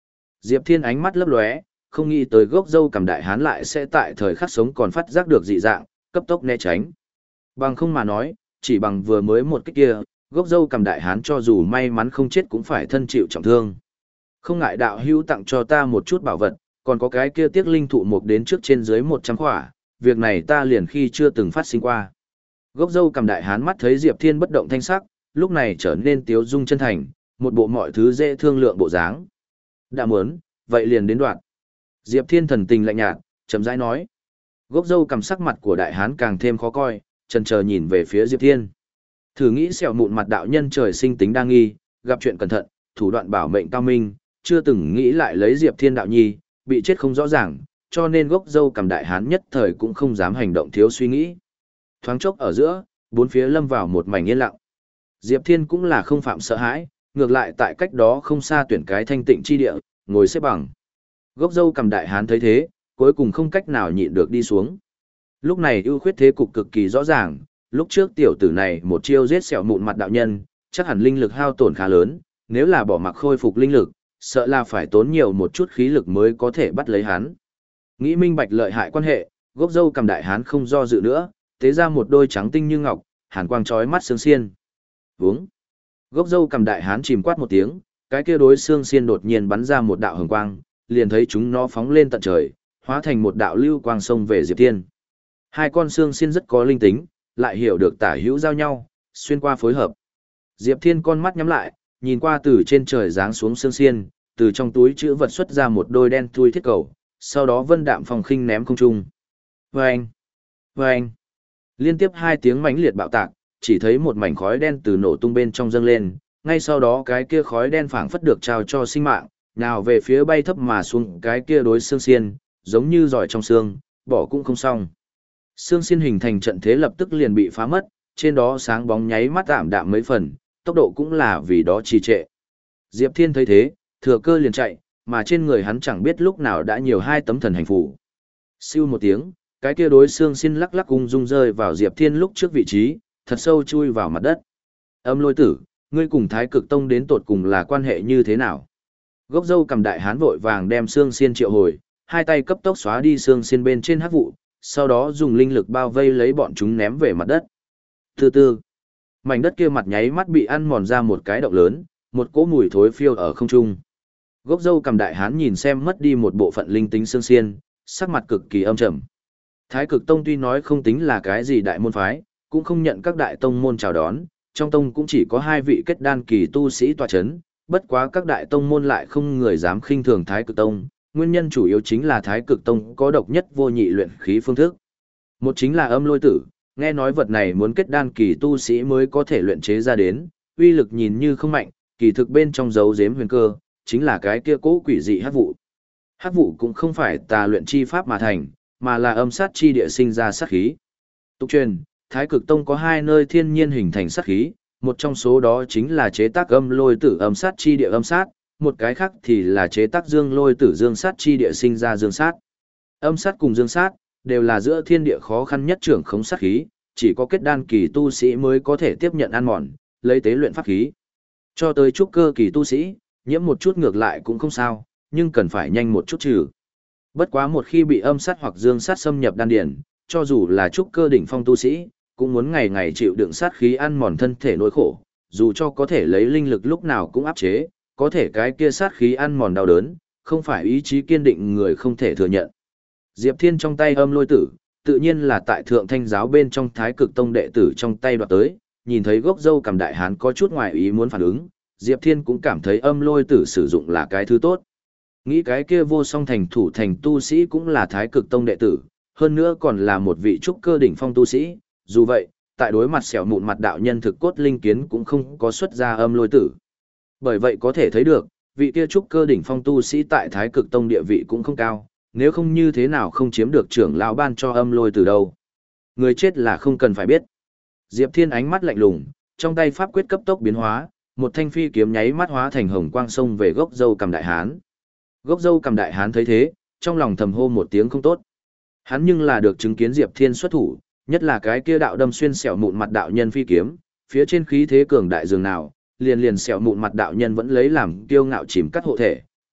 Diệp Thiên ánh mắt lấp lóe, không nghĩ tới gốc dâu cầm đại hán lại sẽ tại thời khắc sống còn phát giác được dị dạng, cấp tốc né tránh. Bằng không mà nói, chỉ bằng vừa mới một kích kia, gốc dâu cầm đại hán cho dù may mắn không chết cũng phải thân chịu trọng thương. Không ngại đạo hữu tặng cho ta một chút bảo vật, còn có cái kia tiếc linh thụ mục đến trước trên dưới một trăm khỏa, việc này ta liền khi chưa từng phát sinh qua. Gốc dâu cầm đại hán mắt thấy Diệp Thiên bất động thanh sắc, lúc này trở nên tiếu dung chân thành, một bộ mọi thứ dễ thương lượng bộ dáng. Đã muốn, vậy liền đến đoạn. Diệp Thiên thần tình lạnh nhạt, chậm rãi nói. Gốc dâu cầm sắc mặt của đại hán càng thêm khó coi, chần chờ nhìn về phía Diệp Thiên. Thử nghĩ sẹo mụn mặt đạo nhân trời sinh tính đa nghi, gặp chuyện cẩn thận, thủ đoạn bảo mệnh cao minh, chưa từng nghĩ lại lấy Diệp Thiên đạo nhi, bị chết không rõ ràng, cho nên gốc dâu cầm đại hán nhất thời cũng không dám hành động thiếu suy nghĩ. Thoáng chốc ở giữa, bốn phía lâm vào một mảnh yên lặng. Diệp Thiên cũng là không phạm sợ hãi, ngược lại tại cách đó không xa tuyển cái thanh tịnh chi địa, ngồi xếp bằng. Gốc dâu cầm đại hán thấy thế, cuối cùng không cách nào nhịn được đi xuống. Lúc này ưu khuyết thế cục cực kỳ rõ ràng, lúc trước tiểu tử này một chiêu giết sẹo mụn mặt đạo nhân, chắc hẳn linh lực hao tổn khá lớn, nếu là bỏ mặc khôi phục linh lực, sợ là phải tốn nhiều một chút khí lực mới có thể bắt lấy hắn. Nghĩ minh bạch lợi hại quan hệ, gốc dâu cầm đại hán không do dự nữa, tế ra một đôi trắng tinh như ngọc, hàn quang chói mắt xương xiên. Vướng. Gốc dâu cầm đại hán chìm quát một tiếng, cái kia đối xương xiên đột nhiên bắn ra một đạo hồng quang, liền thấy chúng nó phóng lên tận trời, hóa thành một đạo lưu quang sông về Diệp Thiên. Hai con xương xiên rất có linh tính, lại hiểu được tả hữu giao nhau, xuyên qua phối hợp. Diệp Thiên con mắt nhắm lại, nhìn qua từ trên trời giáng xuống xương xiên, từ trong túi chữ vật xuất ra một đôi đen thui thiết cầu, sau đó vân đạm phong khinh ném không trung. Vâng! Vâng! Liên tiếp hai tiếng mãnh liệt bạo tạc, chỉ thấy một mảnh khói đen từ nổ tung bên trong dâng lên, ngay sau đó cái kia khói đen phảng phất được trao cho sinh mạng, nào về phía bay thấp mà xuống cái kia đối xương xiên, giống như giỏi trong xương, bỏ cũng không xong. Xương xiên hình thành trận thế lập tức liền bị phá mất, trên đó sáng bóng nháy mắt tạm đạm mấy phần, tốc độ cũng là vì đó trì trệ. Diệp Thiên thấy thế, thừa cơ liền chạy, mà trên người hắn chẳng biết lúc nào đã nhiều hai tấm thần hành phù. Siêu một tiếng, cái kia đối xương xiên lắc lắc ung dung rơi vào Diệp Thiên lúc trước vị trí, thật sâu chui vào mặt đất. Âm Lôi Tử, ngươi cùng Thái Cực Tông đến tột cùng là quan hệ như thế nào? Gốc dâu cầm đại hán vội vàng đem xương xiên triệu hồi, hai tay cấp tốc xóa đi xương xiên bên trên hắc vụ, sau đó dùng linh lực bao vây lấy bọn chúng ném về mặt đất. Từ từ, mảnh đất kia mặt nháy mắt bị ăn mòn ra một cái động lớn, một cỗ mùi thối phiêu ở không trung. Gốc dâu cầm đại hán nhìn xem mất đi một bộ phận linh tính xương xiên, sắc mặt cực kỳ âm trầm. Thái Cực Tông tuy nói không tính là cái gì đại môn phái, cũng không nhận các đại tông môn chào đón, trong tông cũng chỉ có hai vị kết đan kỳ tu sĩ tọa chấn, bất quá các đại tông môn lại không người dám khinh thường Thái Cực Tông, nguyên nhân chủ yếu chính là Thái Cực Tông có độc nhất vô nhị luyện khí phương thức. Một chính là âm lôi tử, nghe nói vật này muốn kết đan kỳ tu sĩ mới có thể luyện chế ra đến, uy lực nhìn như không mạnh, kỳ thực bên trong dấu giếm huyền cơ, chính là cái kia cố quỷ dị hắc vụ. Hắc vụ cũng không phải tà luyện chi pháp mà thành, mà là âm sát chi địa sinh ra sát khí. Tục truyền, Thái Cực Tông có hai nơi thiên nhiên hình thành sát khí, một trong số đó chính là chế tác âm lôi tử âm sát chi địa âm sát, một cái khác thì là chế tác dương lôi tử dương sát chi địa sinh ra dương sát. Âm sát cùng dương sát đều là giữa thiên địa khó khăn nhất trưởng khống sát khí, chỉ có kết đan kỳ tu sĩ mới có thể tiếp nhận ăn mòn, lấy tế luyện pháp khí. Cho tới trúc cơ kỳ tu sĩ, nhiễm một chút ngược lại cũng không sao, nhưng cần phải nhanh một chút trừ. Bất quá một khi bị âm sát hoặc dương sát xâm nhập đan điền, cho dù là trúc cơ đỉnh phong tu sĩ, cũng muốn ngày ngày chịu đựng sát khí ăn mòn thân thể nỗi khổ, dù cho có thể lấy linh lực lúc nào cũng áp chế, có thể cái kia sát khí ăn mòn đau đớn, không phải ý chí kiên định người không thể thừa nhận. Diệp Thiên trong tay âm lôi tử, tự nhiên là tại Thượng Thanh giáo bên trong Thái Cực Tông đệ tử trong tay đoạt tới, nhìn thấy gốc dâu cầm đại hán có chút ngoài ý muốn phản ứng, Diệp Thiên cũng cảm thấy âm lôi tử sử dụng là cái thứ tốt. Nghĩ cái kia vô song thành thủ thành tu sĩ cũng là Thái Cực Tông đệ tử, hơn nữa còn là một vị trúc cơ đỉnh phong tu sĩ, dù vậy, tại đối mặt xẻo mụn mặt đạo nhân thực cốt linh kiến cũng không có xuất ra âm lôi tử. Bởi vậy có thể thấy được, vị kia trúc cơ đỉnh phong tu sĩ tại Thái Cực Tông địa vị cũng không cao, nếu không như thế nào không chiếm được trưởng lão ban cho âm lôi từ đâu. Người chết là không cần phải biết. Diệp Thiên ánh mắt lạnh lùng, trong tay pháp quyết cấp tốc biến hóa, một thanh phi kiếm nháy mắt hóa thành hồng quang sông về gốc dâu cầm đại hán. Gốc dâu cầm đại hán thấy thế, trong lòng thầm hô một tiếng không tốt. Hắn nhưng là được chứng kiến Diệp Thiên xuất thủ, nhất là cái kia đạo đâm xuyên xẻo mụn mặt đạo nhân phi kiếm, phía trên khí thế cường đại dường nào, liền liền xẻo mụn mặt đạo nhân vẫn lấy làm kiêu ngạo chìm cắt hộ thể,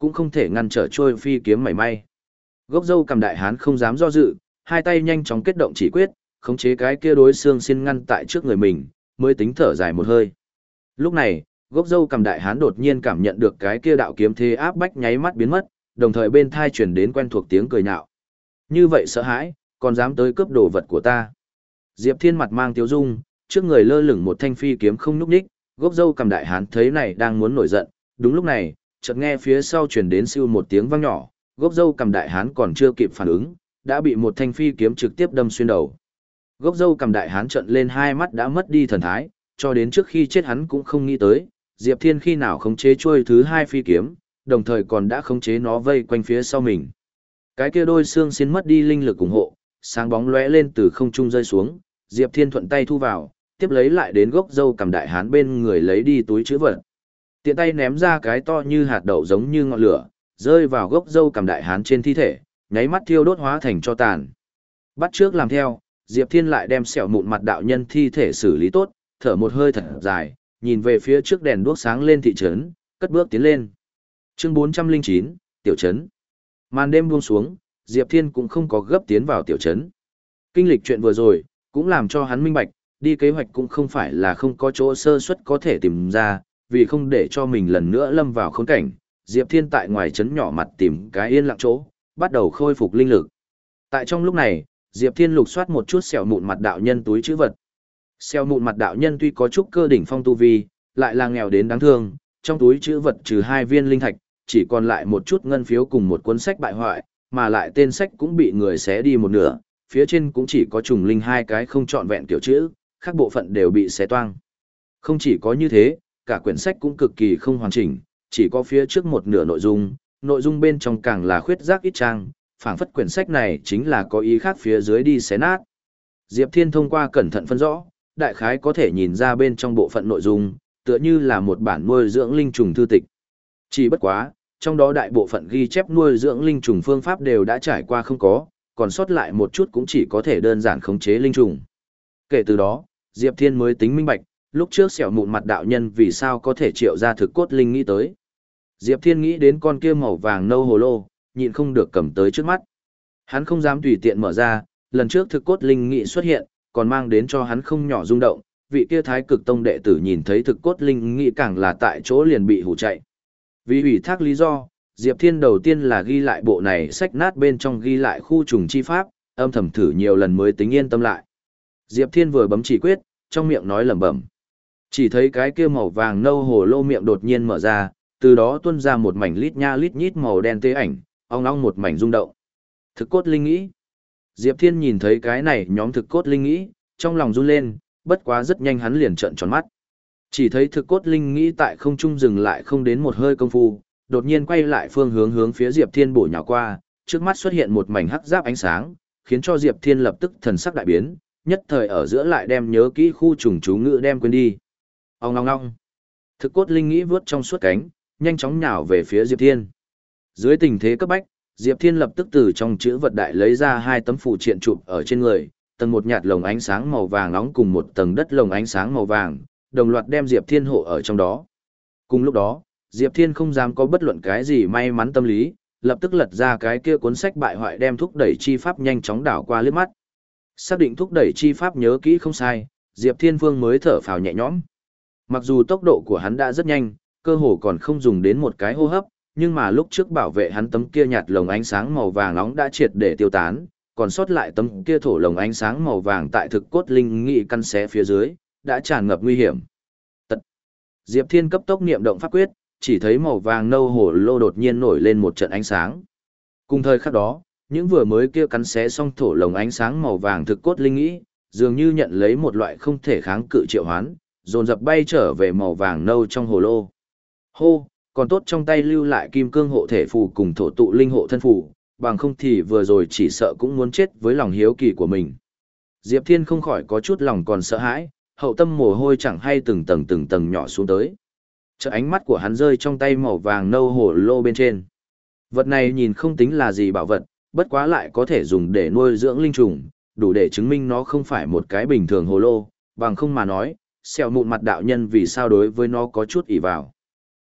cũng không thể ngăn trở trôi phi kiếm mảy may. Gốc dâu cầm đại hán không dám do dự, hai tay nhanh chóng kết động chỉ quyết, khống chế cái kia đối xương xin ngăn tại trước người mình, mới tính thở dài một hơi. Lúc này, gốc dâu cầm đại hán đột nhiên cảm nhận được cái kia đạo kiếm thế áp bách nháy mắt biến mất, đồng thời bên thai truyền đến quen thuộc tiếng cười nhạo. Như vậy sợ hãi, còn dám tới cướp đồ vật của ta. Diệp Thiên mặt mang tiếu dung, trước người lơ lửng một thanh phi kiếm không nhúc nhích, gốc dâu cầm đại hán thấy này đang muốn nổi giận, đúng lúc này, chợt nghe phía sau truyền đến siêu một tiếng vang nhỏ, gốc dâu cầm đại hán còn chưa kịp phản ứng, đã bị một thanh phi kiếm trực tiếp đâm xuyên đầu. Gốc dâu cầm đại hán trợn lên hai mắt đã mất đi thần thái, cho đến trước khi chết hắn cũng không nghĩ tới, Diệp Thiên khi nào khống chế chuôi thứ hai phi kiếm, đồng thời còn đã khống chế nó vây quanh phía sau mình. Cái kia đôi xương xin mất đi linh lực ủng hộ, sáng bóng lóe lên từ không trung rơi xuống, Diệp Thiên thuận tay thu vào, tiếp lấy lại đến gốc dâu cầm đại hán bên người lấy đi túi chữ vật. Tiện tay ném ra cái to như hạt đậu giống như ngọn lửa, rơi vào gốc dâu cầm đại hán trên thi thể, nháy mắt thiêu đốt hóa thành tro tàn. Bắt trước làm theo, Diệp Thiên lại đem sẹo mụn mặt đạo nhân thi thể xử lý tốt, thở một hơi thật dài, nhìn về phía trước đèn đuốc sáng lên thị trấn, cất bước tiến lên. Chương bốn trăm lẻ chín, tiểu trấn. Màn đêm buông xuống, Diệp Thiên cũng không có gấp tiến vào tiểu trấn. Kinh lịch chuyện vừa rồi, cũng làm cho hắn minh bạch, đi kế hoạch cũng không phải là không có chỗ sơ suất có thể tìm ra, vì không để cho mình lần nữa lâm vào khốn cảnh, Diệp Thiên tại ngoài trấn nhỏ mặt tìm cái yên lặng chỗ, bắt đầu khôi phục linh lực. Tại trong lúc này, Diệp Thiên lục soát một chút sẹo mụn mặt đạo nhân túi trữ vật. Sẹo mụn mặt đạo nhân tuy có chút cơ đỉnh phong tu vi, lại là nghèo đến đáng thương, trong túi trữ vật trừ hai viên linh thạch, chỉ còn lại một chút ngân phiếu cùng một cuốn sách bại hoại, mà lại tên sách cũng bị người xé đi một nửa, phía trên cũng chỉ có trùng linh hai cái không trọn vẹn kiểu chữ, các bộ phận đều bị xé toang. Không chỉ có như thế, cả quyển sách cũng cực kỳ không hoàn chỉnh, chỉ có phía trước một nửa nội dung, nội dung bên trong càng là khuyết rác ít trang, phảng phất quyển sách này chính là có ý khác phía dưới đi xé nát. Diệp Thiên thông qua cẩn thận phân rõ, đại khái có thể nhìn ra bên trong bộ phận nội dung, tựa như là một bản nuôi dưỡng linh trùng thư tịch. Chỉ bất quá, trong đó đại bộ phận ghi chép nuôi dưỡng linh trùng phương pháp đều đã trải qua không có, còn sót lại một chút cũng chỉ có thể đơn giản khống chế linh trùng. Kể từ đó, Diệp Thiên mới tính minh bạch, lúc trước sẹo mụn mặt đạo nhân vì sao có thể triệu ra thực cốt linh nghĩ tới. Diệp Thiên nghĩ đến con kia màu vàng nâu hồ lô, nhịn không được cầm tới trước mắt. Hắn không dám tùy tiện mở ra, lần trước thực cốt linh nghị xuất hiện, còn mang đến cho hắn không nhỏ rung động, vị kia thái cực tông đệ tử nhìn thấy thực cốt linh nghị càng là tại chỗ liền bị hù chạy. Vì ủy thác lý do, Diệp Thiên đầu tiên là ghi lại bộ này sách nát bên trong ghi lại khu trùng chi pháp, âm thầm thử nhiều lần mới tính yên tâm lại. Diệp Thiên vừa bấm chỉ quyết, trong miệng nói lẩm bẩm. Chỉ thấy cái kia màu vàng nâu hồ lô miệng đột nhiên mở ra, từ đó tuôn ra một mảnh lít nha lít nhít màu đen tế ảnh, ong ong một mảnh rung động. Thực cốt linh nghĩ. Diệp Thiên nhìn thấy cái này nhóm thực cốt linh nghĩ, trong lòng run lên, bất quá rất nhanh hắn liền trợn tròn mắt. Chỉ thấy thực cốt linh nghĩ tại không trung dừng lại không đến một hơi công phu, đột nhiên quay lại phương hướng hướng phía Diệp Thiên bổ nhào qua, trước mắt xuất hiện một mảnh hắc giáp ánh sáng, khiến cho Diệp Thiên lập tức thần sắc đại biến, nhất thời ở giữa lại đem nhớ kỹ khu trùng chú ngữ đem quên đi. Ong ong ong. Thực cốt linh nghĩ vướt trong suốt cánh, nhanh chóng nhào về phía Diệp Thiên. Dưới tình thế cấp bách, Diệp Thiên lập tức từ trong chữ vật đại lấy ra hai tấm phù triện chụp ở trên người, tầng một nhạt lồng ánh sáng màu vàng nóng cùng một tầng đất lồng ánh sáng màu vàng, đồng loạt đem Diệp Thiên hộ ở trong đó. Cùng lúc đó, Diệp Thiên không dám có bất luận cái gì may mắn tâm lý, lập tức lật ra cái kia cuốn sách bại hoại đem thúc đẩy chi pháp nhanh chóng đảo qua liếc mắt. Xác định thúc đẩy chi pháp nhớ kỹ không sai, Diệp Thiên Vương mới thở phào nhẹ nhõm. Mặc dù tốc độ của hắn đã rất nhanh, cơ hồ còn không dùng đến một cái hô hấp, nhưng mà lúc trước bảo vệ hắn tấm kia nhạt lồng ánh sáng màu vàng nóng đã triệt để tiêu tán, còn sót lại tấm kia thổ lồng ánh sáng màu vàng tại thực cốt linh nghị căn xé phía dưới, đã tràn ngập nguy hiểm. Tật. Diệp Thiên cấp tốc niệm động pháp quyết, chỉ thấy màu vàng nâu hồ lô đột nhiên nổi lên một trận ánh sáng. Cùng thời khắc đó, những vừa mới kia cắn xé xong thổ lồng ánh sáng màu vàng thực cốt linh nghĩ, dường như nhận lấy một loại không thể kháng cự triệu hoán, dồn dập bay trở về màu vàng nâu trong hồ lô. Hô, còn tốt trong tay lưu lại kim cương hộ thể phù cùng thổ tụ linh hộ thân phù, bằng không thì vừa rồi chỉ sợ cũng muốn chết với lòng hiếu kỳ của mình. Diệp Thiên không khỏi có chút lòng còn sợ hãi, hậu tâm mồ hôi chẳng hay từng tầng từng tầng nhỏ xuống tới. Chợt ánh mắt của hắn rơi trong tay màu vàng nâu hồ lô bên trên. Vật này nhìn không tính là gì bảo vật, bất quá lại có thể dùng để nuôi dưỡng linh trùng, đủ để chứng minh nó không phải một cái bình thường hồ lô, bằng không mà nói, sẹo mụn mặt đạo nhân vì sao đối với nó có chút ỷ vào.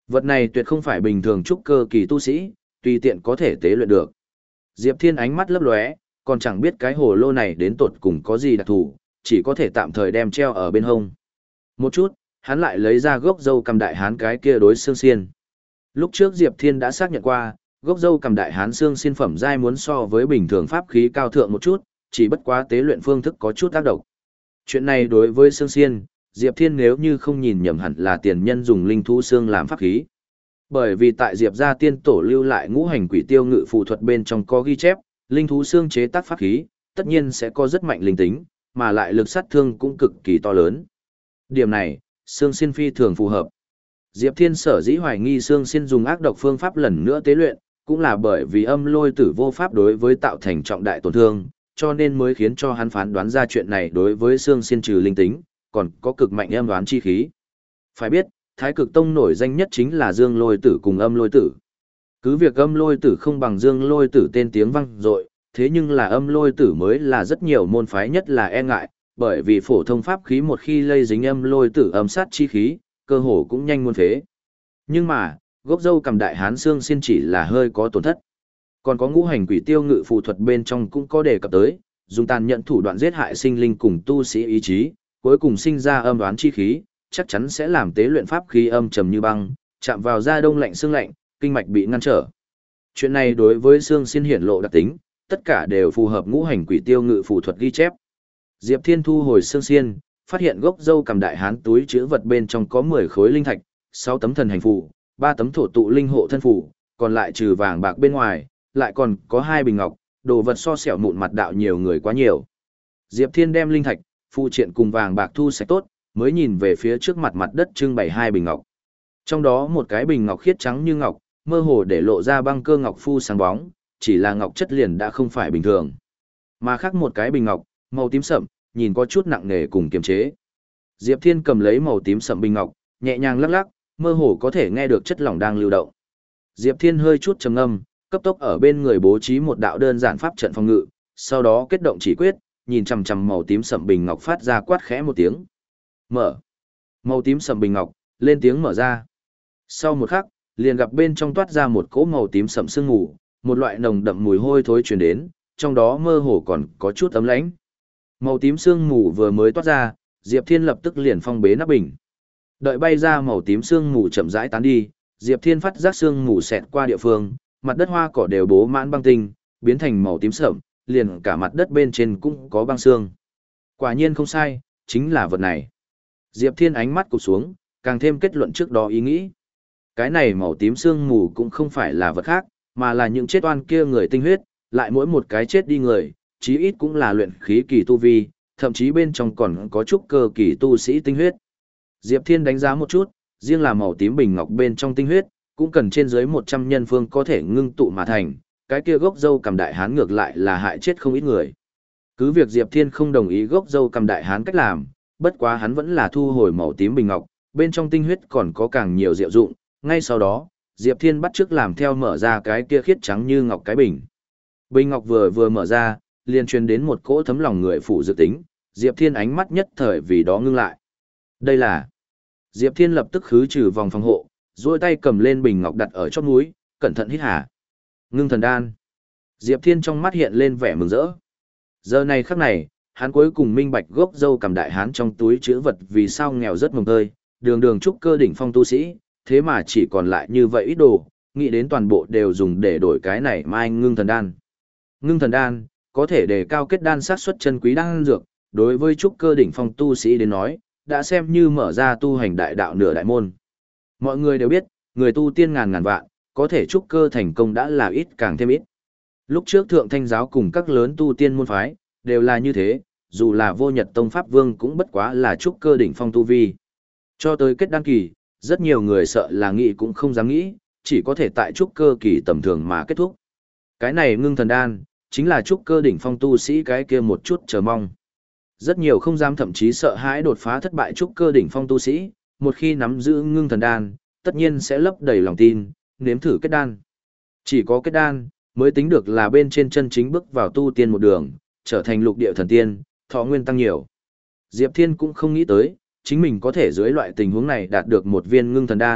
Vật này tuyệt không phải bình thường trúc cơ kỳ tu sĩ, tùy tiện có thể tế luyện được. Diệp Thiên ánh mắt lấp lóe, còn chẳng biết cái hồ lô này đến tột cùng có gì đặc thù, chỉ có thể tạm thời đem treo ở bên hông. Một chút, hắn lại lấy ra gốc dâu cầm đại hán cái kia đối xương xiên. Lúc trước Diệp Thiên đã xác nhận qua, gốc dâu cầm đại hán xương xiên phẩm giai muốn so với bình thường pháp khí cao thượng một chút, chỉ bất quá tế luyện phương thức có chút tác động. Chuyện này đối với xương xiên, Diệp Thiên nếu như không nhìn nhầm hẳn là tiền nhân dùng linh thú xương làm pháp khí. Bởi vì tại Diệp gia tiên tổ lưu lại ngũ hành quỷ tiêu ngự phù thuật bên trong có ghi chép, linh thú xương chế tác pháp khí, tất nhiên sẽ có rất mạnh linh tính, mà lại lực sát thương cũng cực kỳ to lớn. Điểm này, xương xiên phi thường phù hợp. Diệp Thiên sở dĩ hoài nghi xương xiên dùng ác độc phương pháp lần nữa tế luyện, cũng là bởi vì âm lôi tử vô pháp đối với tạo thành trọng đại tổn thương, cho nên mới khiến cho hắn phán đoán ra chuyện này đối với xương xiên trừ linh tính, còn có cực mạnh âm đoán chi khí. Phải biết, Thái Cực Tông nổi danh nhất chính là Dương Lôi Tử cùng Âm Lôi Tử. Cứ việc Âm Lôi Tử không bằng Dương Lôi Tử tên tiếng vang dội, thế nhưng là Âm Lôi Tử mới là rất nhiều môn phái nhất là e ngại, bởi vì phổ thông pháp khí một khi lây dính Âm Lôi Tử âm sát chi khí, cơ hồ cũng nhanh muôn phế. Nhưng mà, gốc dâu cầm đại hán xương xiên chỉ là hơi có tổn thất. Còn có ngũ hành quỷ tiêu ngự phù thuật bên trong cũng có đề cập tới, dùng tàn nhẫn thủ đoạn giết hại sinh linh cùng tu sĩ ý chí, cuối cùng sinh ra âm đoán chi khí, chắc chắn sẽ làm tế luyện pháp khí âm trầm như băng, chạm vào da đông lạnh xương lạnh, kinh mạch bị ngăn trở. Chuyện này đối với xương xiên hiển lộ đặc tính, tất cả đều phù hợp ngũ hành quỷ tiêu ngự phù thuật ghi chép. Diệp Thiên thu hồi xương xiên, phát hiện gốc dâu cầm đại hán túi chứa vật bên trong có mười khối linh thạch, sáu tấm thần hành phù, ba tấm thổ tụ linh hộ thân phù, còn lại trừ vàng bạc bên ngoài, lại còn có hai bình ngọc, đồ vật so sẹo mụn mặt đạo nhiều người quá nhiều. Diệp Thiên đem linh thạch, phù triện cùng vàng bạc thu sạch tốt, mới nhìn về phía trước mặt mặt đất trưng bày hai bình ngọc. Trong đó một cái bình ngọc khiết trắng như ngọc, mơ hồ để lộ ra băng cơ ngọc phu sáng bóng, chỉ là ngọc chất liền đã không phải bình thường. Mà khác một cái bình ngọc, màu tím sậm, nhìn có chút nặng nề cùng kiềm chế. Diệp Thiên cầm lấy màu tím sậm bình ngọc, nhẹ nhàng lắc lắc, mơ hồ có thể nghe được chất lỏng đang lưu động. Diệp Thiên hơi chút trầm ngâm, cấp tốc ở bên người bố trí một đạo đơn giản pháp trận phòng ngự, sau đó kết động chỉ quyết, nhìn chằm chằm màu tím sậm bình ngọc phát ra quát khẽ một tiếng. Mở. Màu tím sậm bình ngọc, lên tiếng mở ra. Sau một khắc, liền gặp bên trong toát ra một cỗ màu tím sậm sương mù, một loại nồng đậm mùi hôi thối truyền đến, trong đó mơ hồ còn có chút ấm lãnh. Màu tím sương mù vừa mới toát ra, Diệp Thiên lập tức liền phong bế nắp bình. Đợi bay ra màu tím sương mù chậm rãi tán đi, Diệp Thiên phát giác sương mù xẹt qua địa phương, mặt đất hoa cỏ đều bố mãn băng tinh, biến thành màu tím sậm, liền cả mặt đất bên trên cũng có băng sương. Quả nhiên không sai, chính là vật này. Diệp Thiên ánh mắt cụp xuống, càng thêm kết luận trước đó ý nghĩ. Cái này màu tím sương mù cũng không phải là vật khác, mà là những chết oan kia người tinh huyết, lại mỗi một cái chết đi người, chí ít cũng là luyện khí kỳ tu vi, thậm chí bên trong còn có chút cơ kỳ tu sĩ tinh huyết. Diệp Thiên đánh giá một chút, riêng là màu tím bình ngọc bên trong tinh huyết, cũng cần trên dưới một trăm nhân phương có thể ngưng tụ mà thành, cái kia gốc dâu cầm đại hán ngược lại là hại chết không ít người. Cứ việc Diệp Thiên không đồng ý gốc dâu cầm đại hán cách làm, bất quá hắn vẫn là thu hồi màu tím bình ngọc, bên trong tinh huyết còn có càng nhiều diệu dụng, ngay sau đó, Diệp Thiên bắt chước làm theo mở ra cái kia khiết trắng như ngọc cái bình. Bình ngọc vừa vừa mở ra, liền truyền đến một cỗ thấm lòng người phụ dự tính, Diệp Thiên ánh mắt nhất thời vì đó ngưng lại. Đây là... Diệp Thiên lập tức khứ trừ vòng phòng hộ, duỗi tay cầm lên bình ngọc đặt ở chót mũi, cẩn thận hít hà. Ngưng thần đan. Diệp Thiên trong mắt hiện lên vẻ mừng rỡ. Giờ này khắc này, hắn cuối cùng minh bạch gốc dâu cầm đại hán trong túi chứa vật vì sao nghèo rất mồng tơi, đường đường trúc cơ đỉnh phong tu sĩ, thế mà chỉ còn lại như vậy ít đồ, nghĩ đến toàn bộ đều dùng để đổi cái này mai ngưng thần đan. Ngưng thần đan, có thể đề cao kết đan sát xuất chân quý đan dược, đối với trúc cơ đỉnh phong tu sĩ đến nói, đã xem như mở ra tu hành đại đạo nửa đại môn. Mọi người đều biết, người tu tiên ngàn ngàn vạn, có thể trúc cơ thành công đã là ít càng thêm ít. Lúc trước thượng thanh giáo cùng các lớn tu tiên môn phái, đều là như thế, dù là vô nhật tông pháp vương cũng bất quá là trúc cơ đỉnh phong tu vi. Cho tới kết đan kỳ, rất nhiều người sợ là nghĩ cũng không dám nghĩ, chỉ có thể tại trúc cơ kỳ tầm thường mà kết thúc. Cái này ngưng thần đan, chính là trúc cơ đỉnh phong tu sĩ cái kia một chút chờ mong. Rất nhiều không dám thậm chí sợ hãi đột phá thất bại trúc cơ đỉnh phong tu sĩ, một khi nắm giữ ngưng thần đan, tất nhiên sẽ lấp đầy lòng tin, nếm thử kết đan. Chỉ có kết đan, mới tính được là bên trên chân chính bước vào tu tiên một đường, trở thành lục địa thần tiên, thọ nguyên tăng nhiều. Diệp Thiên cũng không nghĩ tới, chính mình có thể dưới loại tình huống này đạt được một viên ngưng thần đan,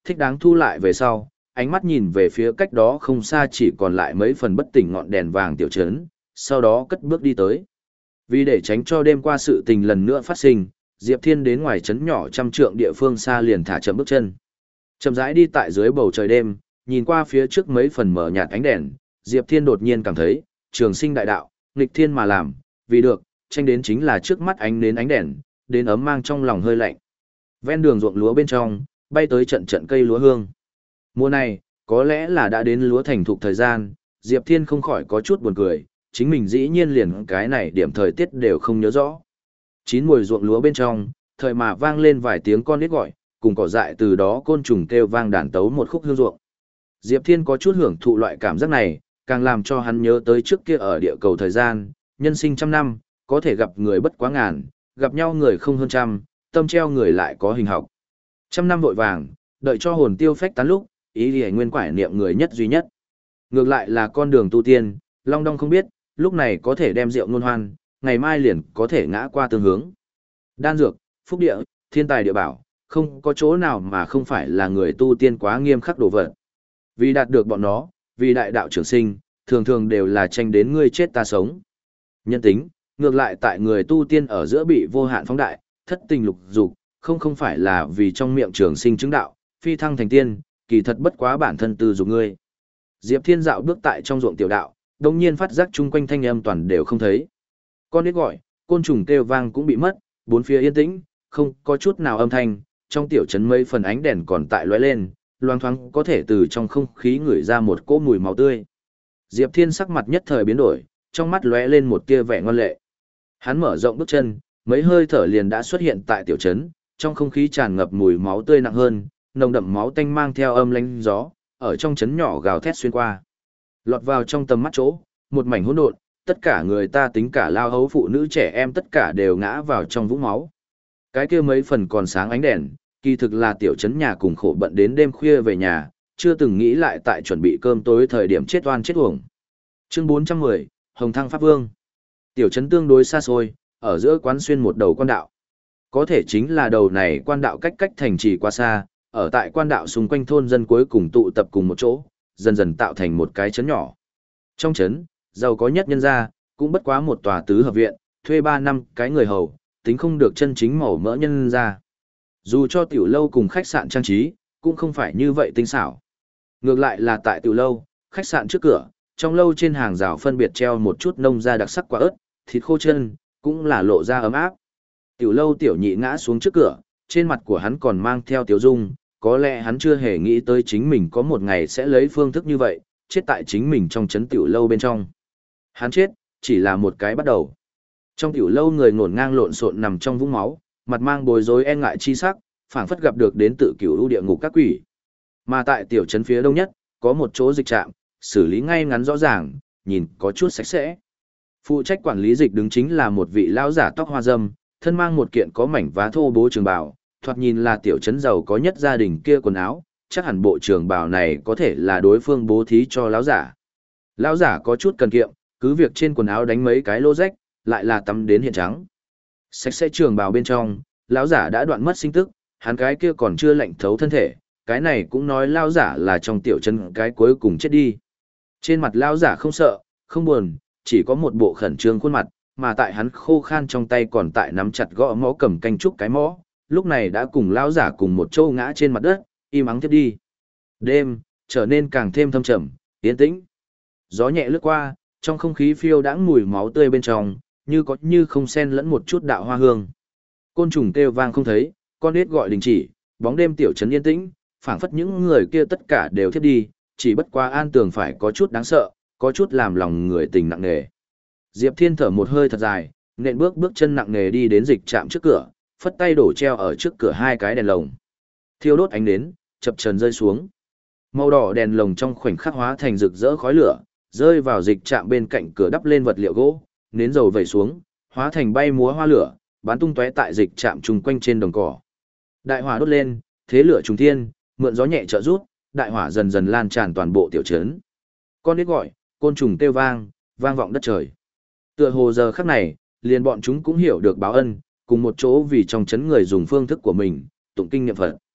thích đáng thu lại về sau, ánh mắt nhìn về phía cách đó không xa chỉ còn lại mấy phần bất tỉnh ngọn đèn vàng tiểu trấn, sau đó cất bước đi tới. Vì để tránh cho đêm qua sự tình lần nữa phát sinh, Diệp Thiên đến ngoài trấn nhỏ trăm trượng địa phương xa liền thả chậm bước chân. Chậm rãi đi tại dưới bầu trời đêm, nhìn qua phía trước mấy phần mở nhạt ánh đèn, Diệp Thiên đột nhiên cảm thấy, trường sinh đại đạo, nghịch thiên mà làm, vì được, tranh đến chính là trước mắt ánh đến ánh đèn, đến ấm mang trong lòng hơi lạnh. Ven đường ruộng lúa bên trong, bay tới trận trận cây lúa hương. Mùa này, có lẽ là đã đến lúa thành thục thời gian, Diệp Thiên không khỏi có chút buồn cười, chính mình dĩ nhiên liền cái này điểm thời tiết đều không nhớ rõ. Chín mùi ruộng lúa bên trong, thời mà vang lên vài tiếng con nít gọi, cùng cỏ dại từ đó côn trùng kêu vang đàn tấu một khúc hương ruộng. Diệp Thiên có chút hưởng thụ loại cảm giác này, càng làm cho hắn nhớ tới trước kia ở địa cầu thời gian, nhân sinh trăm năm, có thể gặp người bất quá ngàn, gặp nhau người không hơn trăm, tâm treo người lại có hình học. Trăm năm vội vàng, đợi cho hồn tiêu phách tán lúc, ý thì nguyên quải niệm người nhất duy nhất. Ngược lại là con đường tu tiên, long đong không biết, lúc này có thể đem rượu ngôn hoan, ngày mai liền có thể ngã qua tương hướng. Đan dược, phúc địa, thiên tài địa bảo, không có chỗ nào mà không phải là người tu tiên quá nghiêm khắc đồ vật. Vì đạt được bọn nó, vì đại đạo trường sinh, thường thường đều là tranh đến ngươi chết ta sống. Nhân tính, ngược lại tại người tu tiên ở giữa bị vô hạn phóng đại, thất tình lục dục, không không phải là vì trong miệng trường sinh chứng đạo, phi thăng thành tiên, kỳ thật bất quá bản thân tư dục ngươi. Diệp Thiên dạo bước tại trong ruộng tiểu đạo, đồng nhiên phát giác chung quanh thanh âm toàn đều không thấy. Con nít gọi, côn trùng kêu vang cũng bị mất, bốn phía yên tĩnh, không có chút nào âm thanh, trong tiểu trấn mấy phần ánh đèn còn tại lóe lên, loang thoáng có thể từ trong không khí ngửi ra một cỗ mùi máu tươi. Diệp Thiên sắc mặt nhất thời biến đổi, trong mắt lóe lên một tia vẻ ngoan lệ. Hắn mở rộng bước chân, mấy hơi thở liền đã xuất hiện tại tiểu trấn, trong không khí tràn ngập mùi máu tươi nặng hơn, nồng đậm máu tanh mang theo âm lãnh gió, ở trong trấn nhỏ gào thét xuyên qua. Lọt vào trong tầm mắt chỗ, một mảnh hỗn độn, tất cả người ta tính cả lao hấu phụ nữ trẻ em tất cả đều ngã vào trong vũng máu. Cái kia mấy phần còn sáng ánh đèn, kỳ thực là tiểu trấn nhà cùng khổ bận đến đêm khuya về nhà, chưa từng nghĩ lại tại chuẩn bị cơm tối thời điểm chết oan chết uổng. Chương bốn trăm mười, Hồng Thăng Pháp Vương. Tiểu trấn tương đối xa xôi, ở giữa quán xuyên một đầu quan đạo. Có thể chính là đầu này quan đạo cách cách thành trì quá xa, ở tại quan đạo xung quanh thôn dân cuối cùng tụ tập cùng một chỗ, dần dần tạo thành một cái trấn nhỏ. Trong trấn, giàu có nhất nhân gia, cũng bất quá một tòa tứ hợp viện, thuê ba năm cái người hầu, tính không được chân chính màu mỡ nhân gia. Dù cho tiểu lâu cùng khách sạn trang trí, cũng không phải như vậy tinh xảo. Ngược lại là tại tiểu lâu, khách sạn trước cửa, trong lâu trên hàng rào phân biệt treo một chút nông gia đặc sắc quả ớt, thịt khô chân, cũng là lộ ra ấm áp. Tiểu lâu tiểu nhị ngã xuống trước cửa, trên mặt của hắn còn mang theo tiểu dung, có lẽ hắn chưa hề nghĩ tới chính mình có một ngày sẽ lấy phương thức như vậy, chết tại chính mình trong chấn tiểu lâu bên trong. Hắn chết, chỉ là một cái bắt đầu. Trong tiểu lâu người ngổn ngang lộn xộn nằm trong vũng máu, mặt mang bối rối e ngại chi sắc, phảng phất gặp được đến tự cửu u địa ngục các quỷ. Mà tại tiểu trấn phía đông nhất, có một chỗ dịch trạm, xử lý ngay ngắn rõ ràng, nhìn có chút sạch sẽ. Phụ trách quản lý dịch đứng chính là một vị lão giả tóc hoa râm, thân mang một kiện có mảnh vá thô bố trường bào, thoạt nhìn là tiểu trấn giàu có nhất gia đình kia quần áo, chắc hẳn bộ trường bào này có thể là đối phương bố thí cho lão giả. Lão giả có chút cần kiệm, cứ việc trên quần áo đánh mấy cái lỗ rách, lại là tắm đến hiện trắng. Sạch sẽ trường bào bên trong, lão giả đã đoạn mất sinh tức, hắn cái kia còn chưa lạnh thấu thân thể, cái này cũng nói lão giả là trong tiểu trấn cái cuối cùng chết đi. Trên mặt lão giả không sợ, không buồn, chỉ có một bộ khẩn trương khuôn mặt, mà tại hắn khô khan trong tay còn tại nắm chặt gõ mõ cầm canh trúc cái mõ, lúc này đã cùng lão giả cùng một châu ngã trên mặt đất, im ắng tiếp đi. Đêm trở nên càng thêm thâm trầm, yên tĩnh. Gió nhẹ lướt qua, trong không khí phiêu đãng mùi máu tươi bên trong, như có như không xen lẫn một chút đạo hoa hương. Côn trùng kêu vang không thấy, con nít gọi đình chỉ, bóng đêm tiểu trấn yên tĩnh, phảng phất những người kia tất cả đều thiếp đi, chỉ bất quá an tường phải có chút đáng sợ, có chút làm lòng người tình nặng nề. Diệp Thiên thở một hơi thật dài, nện bước bước chân nặng nề đi đến dịch trạm trước cửa, phất tay đổ treo ở trước cửa hai cái đèn lồng. Thiêu đốt ánh nến, chập chờn rơi xuống. Màu đỏ đèn lồng trong khoảnh khắc hóa thành rực rỡ khói lửa, rơi vào dịch trạm bên cạnh cửa đắp lên vật liệu gỗ, nến dầu vẩy xuống, hóa thành bay múa hoa lửa, bắn tung tóe tại dịch trạm chung quanh trên đồng cỏ. Đại hỏa đốt lên, thế lửa trùng thiên, mượn gió nhẹ trợ rút, đại hỏa dần dần lan tràn toàn bộ tiểu trấn. Con nít gọi, côn trùng kêu vang, vang vọng đất trời. Tựa hồ giờ khắc này, liền bọn chúng cũng hiểu được báo ân, cùng một chỗ vì trong trấn người dùng phương thức của mình, tụng kinh niệm Phật.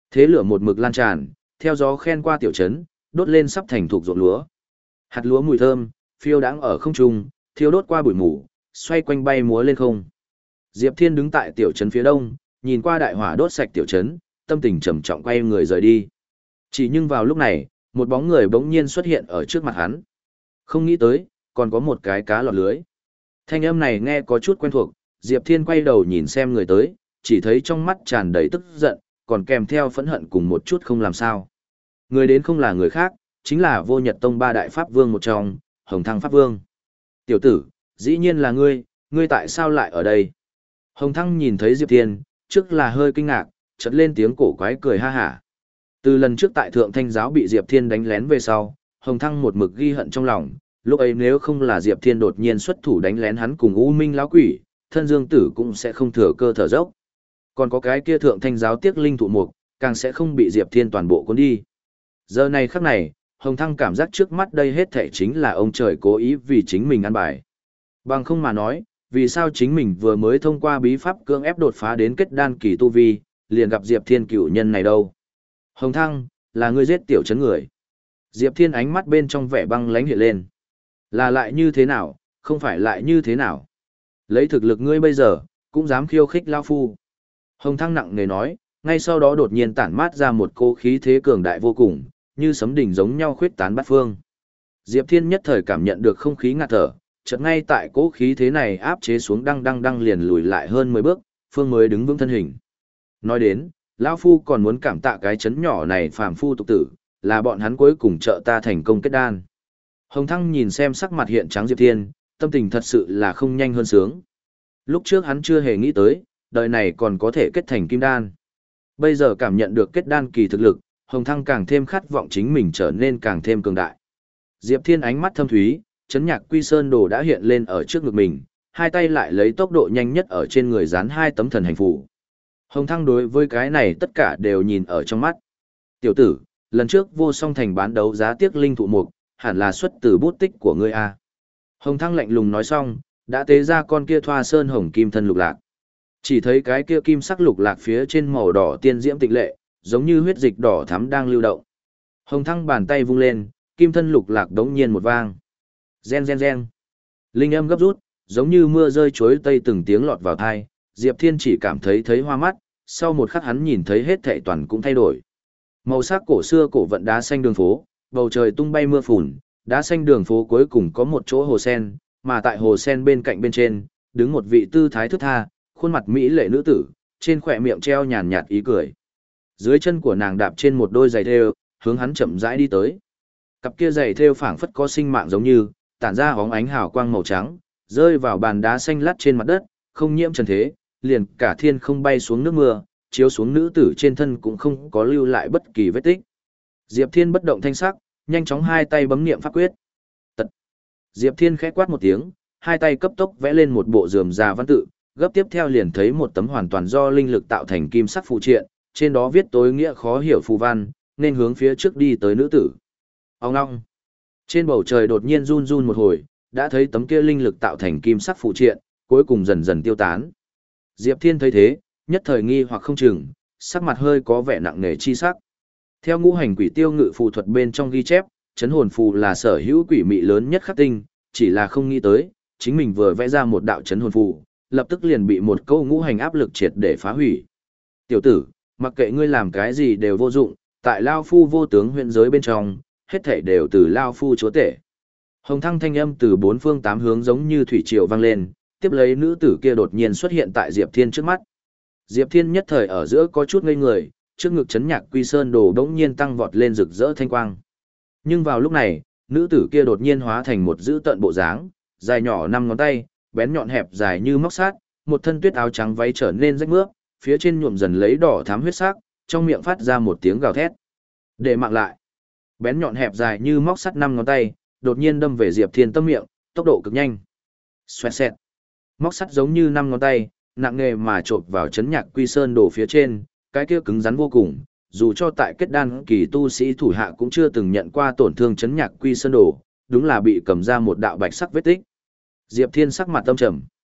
Thế lửa một mực lan tràn, theo gió khen qua tiểu trấn, đốt lên sắp thành thục ruộng lúa. Hạt lúa mùi thơm, phiêu đãng ở không trung, thiêu đốt qua bụi mù, xoay quanh bay múa lên không. Diệp Thiên đứng tại tiểu trấn phía đông, nhìn qua đại hỏa đốt sạch tiểu trấn, tâm tình trầm trọng quay người rời đi. Chỉ nhưng vào lúc này, một bóng người bỗng nhiên xuất hiện ở trước mặt hắn. Không nghĩ tới, còn có một cái cá lọt lưới. Thanh âm này nghe có chút quen thuộc, Diệp Thiên quay đầu nhìn xem người tới, chỉ thấy trong mắt tràn đầy tức giận, còn kèm theo phẫn hận cùng một chút không làm sao. Người đến không là người khác, chính là Vô Nhật Tông ba đại pháp vương một trong, Hồng Thăng Pháp Vương. Tiểu tử, dĩ nhiên là ngươi, ngươi tại sao lại ở đây? Hồng Thăng nhìn thấy Diệp Thiên, trước là hơi kinh ngạc, chợt lên tiếng cổ quái cười ha hả. Từ lần trước tại Thượng Thanh giáo bị Diệp Thiên đánh lén về sau, Hồng Thăng một mực ghi hận trong lòng, lúc ấy nếu không là Diệp Thiên đột nhiên xuất thủ đánh lén hắn cùng U Minh lão quỷ, thân Dương Tử cũng sẽ không thừa cơ thở dốc. Còn có cái kia Thượng Thanh giáo tiếc linh thụ mục, càng sẽ không bị Diệp Thiên toàn bộ cuốn đi. Giờ này khắc này, Hồng Thăng cảm giác trước mắt đây hết thảy chính là ông trời cố ý vì chính mình ăn bài. Bằng không mà nói, vì sao chính mình vừa mới thông qua bí pháp cưỡng ép đột phá đến kết đan kỳ tu vi, liền gặp Diệp Thiên cựu nhân này đâu. Hồng Thăng, là ngươi giết tiểu trấn người. Diệp Thiên ánh mắt bên trong vẻ băng lãnh hiện lên. Là lại như thế nào, không phải lại như thế nào. Lấy thực lực ngươi bây giờ, cũng dám khiêu khích lao phu. Hồng Thăng nặng nề nói, ngay sau đó đột nhiên tản mát ra một cỗ khí thế cường đại vô cùng, như sấm đỉnh giống nhau khuyết tán bát phương. Diệp Thiên nhất thời cảm nhận được không khí ngạt thở, chợt ngay tại cỗ khí thế này áp chế xuống đăng đăng đăng liền lùi lại hơn mười bước, phương mới đứng vững thân hình. Nói đến, lão phu còn muốn cảm tạ cái chấn nhỏ này phàm phu tục tử, là bọn hắn cuối cùng trợ ta thành công kết đan. Hồng Thăng nhìn xem sắc mặt hiện trắng Diệp Thiên, tâm tình thật sự là không nhanh hơn sướng. Lúc trước hắn chưa hề nghĩ tới, đời này còn có thể kết thành kim đan. Bây giờ cảm nhận được kết đan kỳ thực lực, Hồng Thăng càng thêm khát vọng chính mình trở nên càng thêm cường đại. Diệp Thiên ánh mắt thâm thúy, chấn nhạc quy sơn đồ đã hiện lên ở trước ngực mình, hai tay lại lấy tốc độ nhanh nhất ở trên người dán hai tấm thần hành phù. Hồng Thăng đối với cái này tất cả đều nhìn ở trong mắt. Tiểu tử, lần trước vô song thành bán đấu giá tiếc linh thụ mục, hẳn là xuất từ bút tích của ngươi a. Hồng Thăng lạnh lùng nói xong, đã tế ra con kia thoa sơn hồng kim thân lục lạc. Chỉ thấy cái kia kim sắc lục lạc phía trên màu đỏ tiên diễm tịnh lệ, giống như huyết dịch đỏ thắm đang lưu động. Hồng Thăng bàn tay vung lên, kim thân lục lạc đống nhiên một vang. Gen gen gen. Linh âm gấp rút, giống như mưa rơi chuối tây từng tiếng lọt vào tai, Diệp Thiên chỉ cảm thấy thấy hoa mắt, sau một khắc hắn nhìn thấy hết thảy toàn cũng thay đổi. Màu sắc cổ xưa cổ vận đá xanh đường phố, bầu trời tung bay mưa phùn, đá xanh đường phố cuối cùng có một chỗ hồ sen, mà tại hồ sen bên cạnh bên trên, đứng một vị tư thái thướt tha, khuôn mặt mỹ lệ nữ tử, trên khỏe miệng treo nhàn nhạt ý cười. Dưới chân của nàng đạp trên một đôi giày thêu, hướng hắn chậm rãi đi tới. Cặp kia giày thêu phảng phất có sinh mạng giống như, tản ra bóng ánh hào quang màu trắng, rơi vào bàn đá xanh lát trên mặt đất, không nhiễm trần thế, liền cả thiên không bay xuống nước mưa, chiếu xuống nữ tử trên thân cũng không có lưu lại bất kỳ vết tích. Diệp Thiên bất động thanh sắc, nhanh chóng hai tay bấm niệm pháp quyết. Tật. Diệp Thiên khẽ quát một tiếng, hai tay cấp tốc vẽ lên một bộ rườm rà văn tự, gấp tiếp theo liền thấy một tấm hoàn toàn do linh lực tạo thành kim sắc phù triện, trên đó viết tối nghĩa khó hiểu phù văn, nên hướng phía trước đi tới nữ tử. Ông ngong. Trên bầu trời đột nhiên run run một hồi, đã thấy tấm kia linh lực tạo thành kim sắc phù triện, cuối cùng dần dần tiêu tán. Diệp Thiên thấy thế, nhất thời nghi hoặc không chừng, sắc mặt hơi có vẻ nặng nề chi sắc. Theo ngũ hành quỷ tiêu ngự phù thuật bên trong ghi chép, chấn hồn phù là sở hữu quỷ mị lớn nhất khắc tinh, chỉ là không nghĩ tới, chính mình vừa vẽ ra một đạo chấn hồn phù, lập tức liền bị một câu ngũ hành áp lực triệt để phá hủy. Tiểu tử, mặc kệ ngươi làm cái gì đều vô dụng, tại Lao Phu vô tướng huyện giới bên trong, hết thảy đều từ Lao Phu chúa tể. Hồng Thăng thanh âm từ bốn phương tám hướng giống như thủy triều vang lên, tiếp lấy nữ tử kia đột nhiên xuất hiện tại Diệp Thiên trước mắt. Diệp Thiên nhất thời ở giữa có chút ngây người, trước ngực chấn nhạc quy sơn đồ đống nhiên tăng vọt lên rực rỡ thanh quang. Nhưng vào lúc này, nữ tử kia đột nhiên hóa thành một dữ tợn bộ dáng, dài nhỏ năm ngón tay, bén nhọn hẹp dài như móc sắt, một thân tuyết áo trắng váy trở nên rách mướp, phía trên nhuộm dần lấy đỏ thắm huyết sắc, trong miệng phát ra một tiếng gào thét. Để mạng lại. Bén nhọn hẹp dài như móc sắt năm ngón tay, đột nhiên đâm về Diệp Thiên tâm miệng, tốc độ cực nhanh. Xoẹt xẹt. Móc sắt giống như năm ngón tay, nặng nề mà chộp vào chấn nhạc quy sơn đồ phía trên, cái kia cứng rắn vô cùng, dù cho tại kết đan kỳ tu sĩ thủ hạ cũng chưa từng nhận qua tổn thương chấn nhạc quy sơn đồ, đúng là bị cầm ra một đạo bạch sắc vết tích. Diệp Thiên sắc mặt tâm trầm.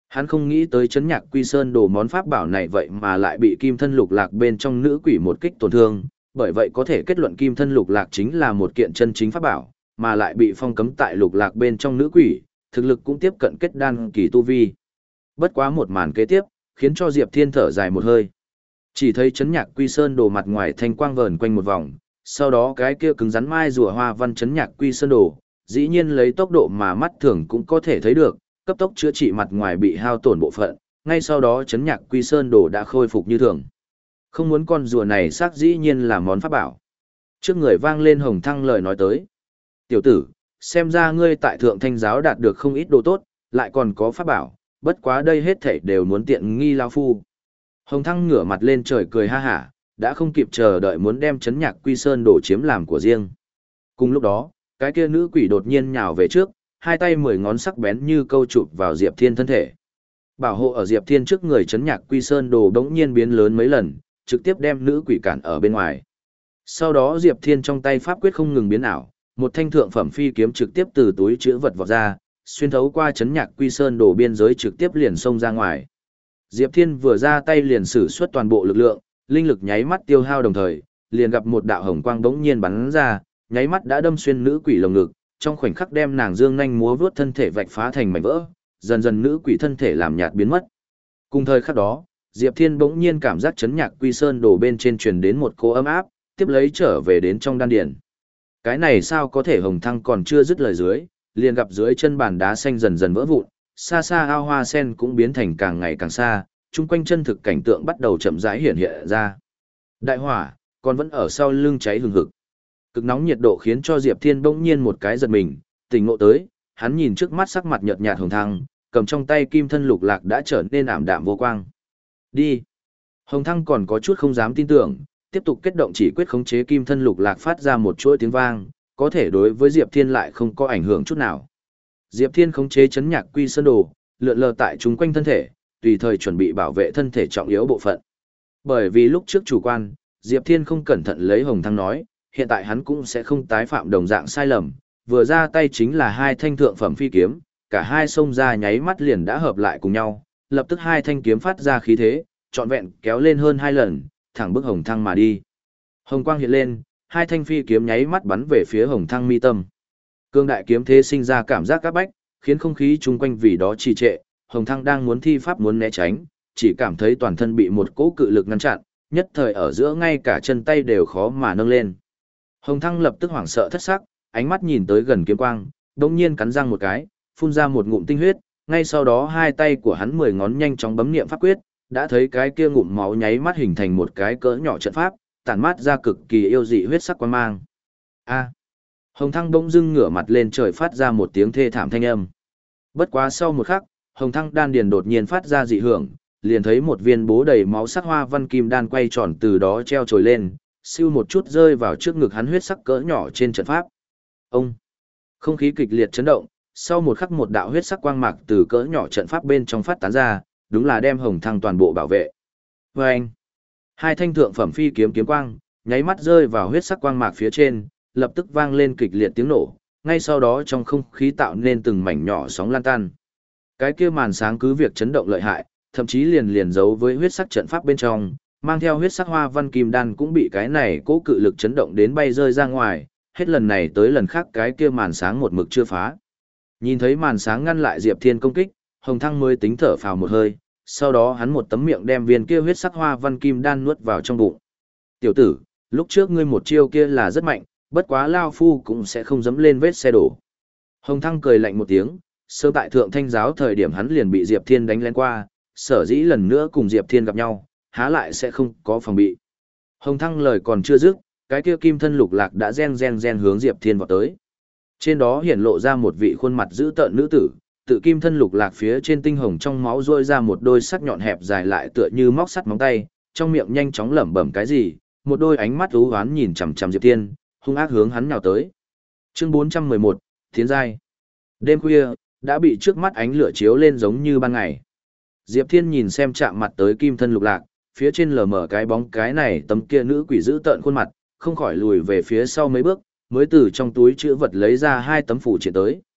Hắn không nghĩ tới chấn nhạc quy sơn đồ món pháp bảo này vậy mà lại bị kim thân lục lạc bên trong nữ quỷ một kích tổn thương, bởi vậy có thể kết luận kim thân lục lạc chính là một kiện chân chính pháp bảo, mà lại bị phong cấm tại lục lạc bên trong nữ quỷ, thực lực cũng tiếp cận kết đan kỳ tu vi. Bất quá một màn kế tiếp, khiến cho Diệp Thiên thở dài một hơi. Chỉ thấy chấn nhạc quy sơn đồ mặt ngoài thanh quang vờn quanh một vòng, sau đó cái kia cứng rắn mai rùa hoa văn chấn nhạc quy sơn đồ, dĩ nhiên lấy tốc độ mà mắt thường cũng có thể thấy được, cấp tốc chữa trị mặt ngoài bị hao tổn bộ phận, ngay sau đó chấn nhạc quy sơn đồ đã khôi phục như thường. Không muốn con rùa này xác dĩ nhiên là món pháp bảo. Trước người vang lên Hồng Thăng lời nói tới. Tiểu tử, xem ra ngươi tại thượng thanh giáo đạt được không ít đồ tốt, lại còn có pháp bảo, bất quá đây hết thảy đều muốn tiện nghi lao phu. Hồng Thăng ngửa mặt lên trời cười ha hả, đã không kịp chờ đợi muốn đem chấn nhạc quy sơn đồ chiếm làm của riêng. Cùng lúc đó, cái kia nữ quỷ đột nhiên nhào về trước, hai tay mười ngón sắc bén như câu chụp vào Diệp Thiên thân thể. Bảo hộ ở Diệp Thiên trước người chấn nhạc quy sơn đồ đống nhiên biến lớn mấy lần, trực tiếp đem nữ quỷ cản ở bên ngoài. Sau đó Diệp Thiên trong tay pháp quyết không ngừng biến ảo, một thanh thượng phẩm phi kiếm trực tiếp từ túi chữ vật vọt ra, xuyên thấu qua chấn nhạc quy sơn đồ biên giới trực tiếp liền xông ra ngoài. Diệp Thiên vừa ra tay liền sử xuất toàn bộ lực lượng, linh lực nháy mắt tiêu hao đồng thời, liền gặp một đạo hồng quang bỗng nhiên bắn ra, nháy mắt đã đâm xuyên nữ quỷ lồng ngực, trong khoảnh khắc đem nàng dương nhanh múa vướt thân thể vạch phá thành mảnh vỡ, dần dần nữ quỷ thân thể làm nhạt biến mất. Cùng thời khắc đó, Diệp Thiên bỗng nhiên cảm giác chấn nhạc quy sơn đồ bên trên truyền đến một cỗ ấm áp, tiếp lấy trở về đến trong đan điền. Cái này sao có thể? Hồng Thăng còn chưa dứt lời dưới, liền gặp dưới chân bàn đá xanh dần dần vỡ vụn, xa xa ao hoa sen cũng biến thành càng ngày càng xa, chung quanh chân thực cảnh tượng bắt đầu chậm rãi hiện hiện ra. Đại hỏa còn vẫn ở sau lưng cháy hừng hực. Cực nóng nhiệt độ khiến cho Diệp Thiên bỗng nhiên một cái giật mình, tỉnh ngộ tới, hắn nhìn trước mắt sắc mặt nhợt nhạt Hồng Thăng, cầm trong tay kim thân lục lạc đã trở nên ảm đạm vô quang. Đi. Hồng Thăng còn có chút không dám tin tưởng, tiếp tục kết động chỉ quyết khống chế kim thân lục lạc phát ra một chuỗi tiếng vang, có thể đối với Diệp Thiên lại không có ảnh hưởng chút nào. Diệp Thiên khống chế chấn nhạc quy sơn đồ, lượn lờ tại chúng quanh thân thể, tùy thời chuẩn bị bảo vệ thân thể trọng yếu bộ phận. Bởi vì lúc trước chủ quan, Diệp Thiên không cẩn thận lấy Hồng Thăng nói, hiện tại hắn cũng sẽ không tái phạm đồng dạng sai lầm, vừa ra tay chính là hai thanh thượng phẩm phi kiếm, cả hai xông ra nháy mắt liền đã hợp lại cùng nhau, lập tức hai thanh kiếm phát ra khí thế, trọn vẹn kéo lên hơn hai lần, thẳng bức Hồng Thăng mà đi. Hồng quang hiện lên, hai thanh phi kiếm nháy mắt bắn về phía Hồng Thăng mi tâm. Cương đại kiếm thế sinh ra cảm giác các bách, khiến không khí chung quanh vì đó trì trệ, Hồng Thăng đang muốn thi pháp muốn né tránh, chỉ cảm thấy toàn thân bị một cỗ cự lực ngăn chặn, nhất thời ở giữa ngay cả chân tay đều khó mà nâng lên. Hồng Thăng lập tức hoảng sợ thất sắc, ánh mắt nhìn tới gần kiếm quang, đột nhiên cắn răng một cái, phun ra một ngụm tinh huyết, ngay sau đó hai tay của hắn mười ngón nhanh chóng bấm niệm pháp quyết, đã thấy cái kia ngụm máu nháy mắt hình thành một cái cỡ nhỏ trận pháp, tản mát ra cực kỳ yêu dị huyết sắc quang mang. A. Hồng Thăng bỗng dưng ngửa mặt lên trời phát ra một tiếng thê thảm thanh âm. Bất quá sau một khắc, Hồng Thăng đan điền đột nhiên phát ra dị hưởng, liền thấy một viên bố đầy máu sắc hoa văn kim đan quay tròn từ đó treo trồi lên, siêu một chút rơi vào trước ngực hắn huyết sắc cỡ nhỏ trên trận pháp. Ông. Không khí kịch liệt chấn động, sau một khắc một đạo huyết sắc quang mạc từ cỡ nhỏ trận pháp bên trong phát tán ra, đúng là đem Hồng Thăng toàn bộ bảo vệ. Và anh. Hai thanh thượng phẩm phi kiếm kiếm quang, nháy mắt rơi vào huyết sắc quang mạc phía trên, lập tức vang lên kịch liệt tiếng nổ, ngay sau đó trong không khí tạo nên từng mảnh nhỏ sóng lan tan. Cái kia màn sáng cứ việc chấn động lợi hại, thậm chí liền liền giấu với huyết sắc trận pháp bên trong, mang theo huyết sắc hoa văn kim đan cũng bị cái này cố cự lực chấn động đến bay rơi ra ngoài, hết lần này tới lần khác cái kia màn sáng một mực chưa phá. Nhìn thấy màn sáng ngăn lại Diệp Thiên công kích, Hồng Thăng mới tính thở phào một hơi, sau đó hắn một tấm miệng đem viên kia huyết sắc hoa văn kim đan nuốt vào trong bụng. Tiểu tử, lúc trước ngươi một chiêu kia là rất mạnh, bất quá lao phu cũng sẽ không dẫm lên vết xe đổ. Hồng Thăng cười lạnh một tiếng, sơ tại thượng thanh giáo thời điểm hắn liền bị Diệp Thiên đánh lén qua, sở dĩ lần nữa cùng Diệp Thiên gặp nhau, há lại sẽ không có phòng bị. Hồng Thăng lời còn chưa dứt, cái kia kim thân lục lạc đã gen gen gen hướng Diệp Thiên vào tới. Trên đó hiển lộ ra một vị khuôn mặt dữ tợn nữ tử, tự kim thân lục lạc phía trên tinh hồng trong máu rôi ra một đôi sắc nhọn hẹp dài lại tựa như móc sắt móng tay, trong miệng nhanh chóng lẩm bẩm cái gì, một đôi ánh mắt u hoán nhìn chằm chằm Diệp Thiên, hung ác hướng hắn nhào tới. Chương bốn trăm mười một, Tiến giai. Đêm khuya, đã bị trước mắt ánh lửa chiếu lên giống như ban ngày. Diệp Thiên nhìn xem chạm mặt tới kim thân lục lạc, phía trên lờ mờ cái bóng cái này tấm kia nữ quỷ giữ tợn khuôn mặt, không khỏi lùi về phía sau mấy bước, mới từ trong túi chữ vật lấy ra hai tấm phủ triện tới.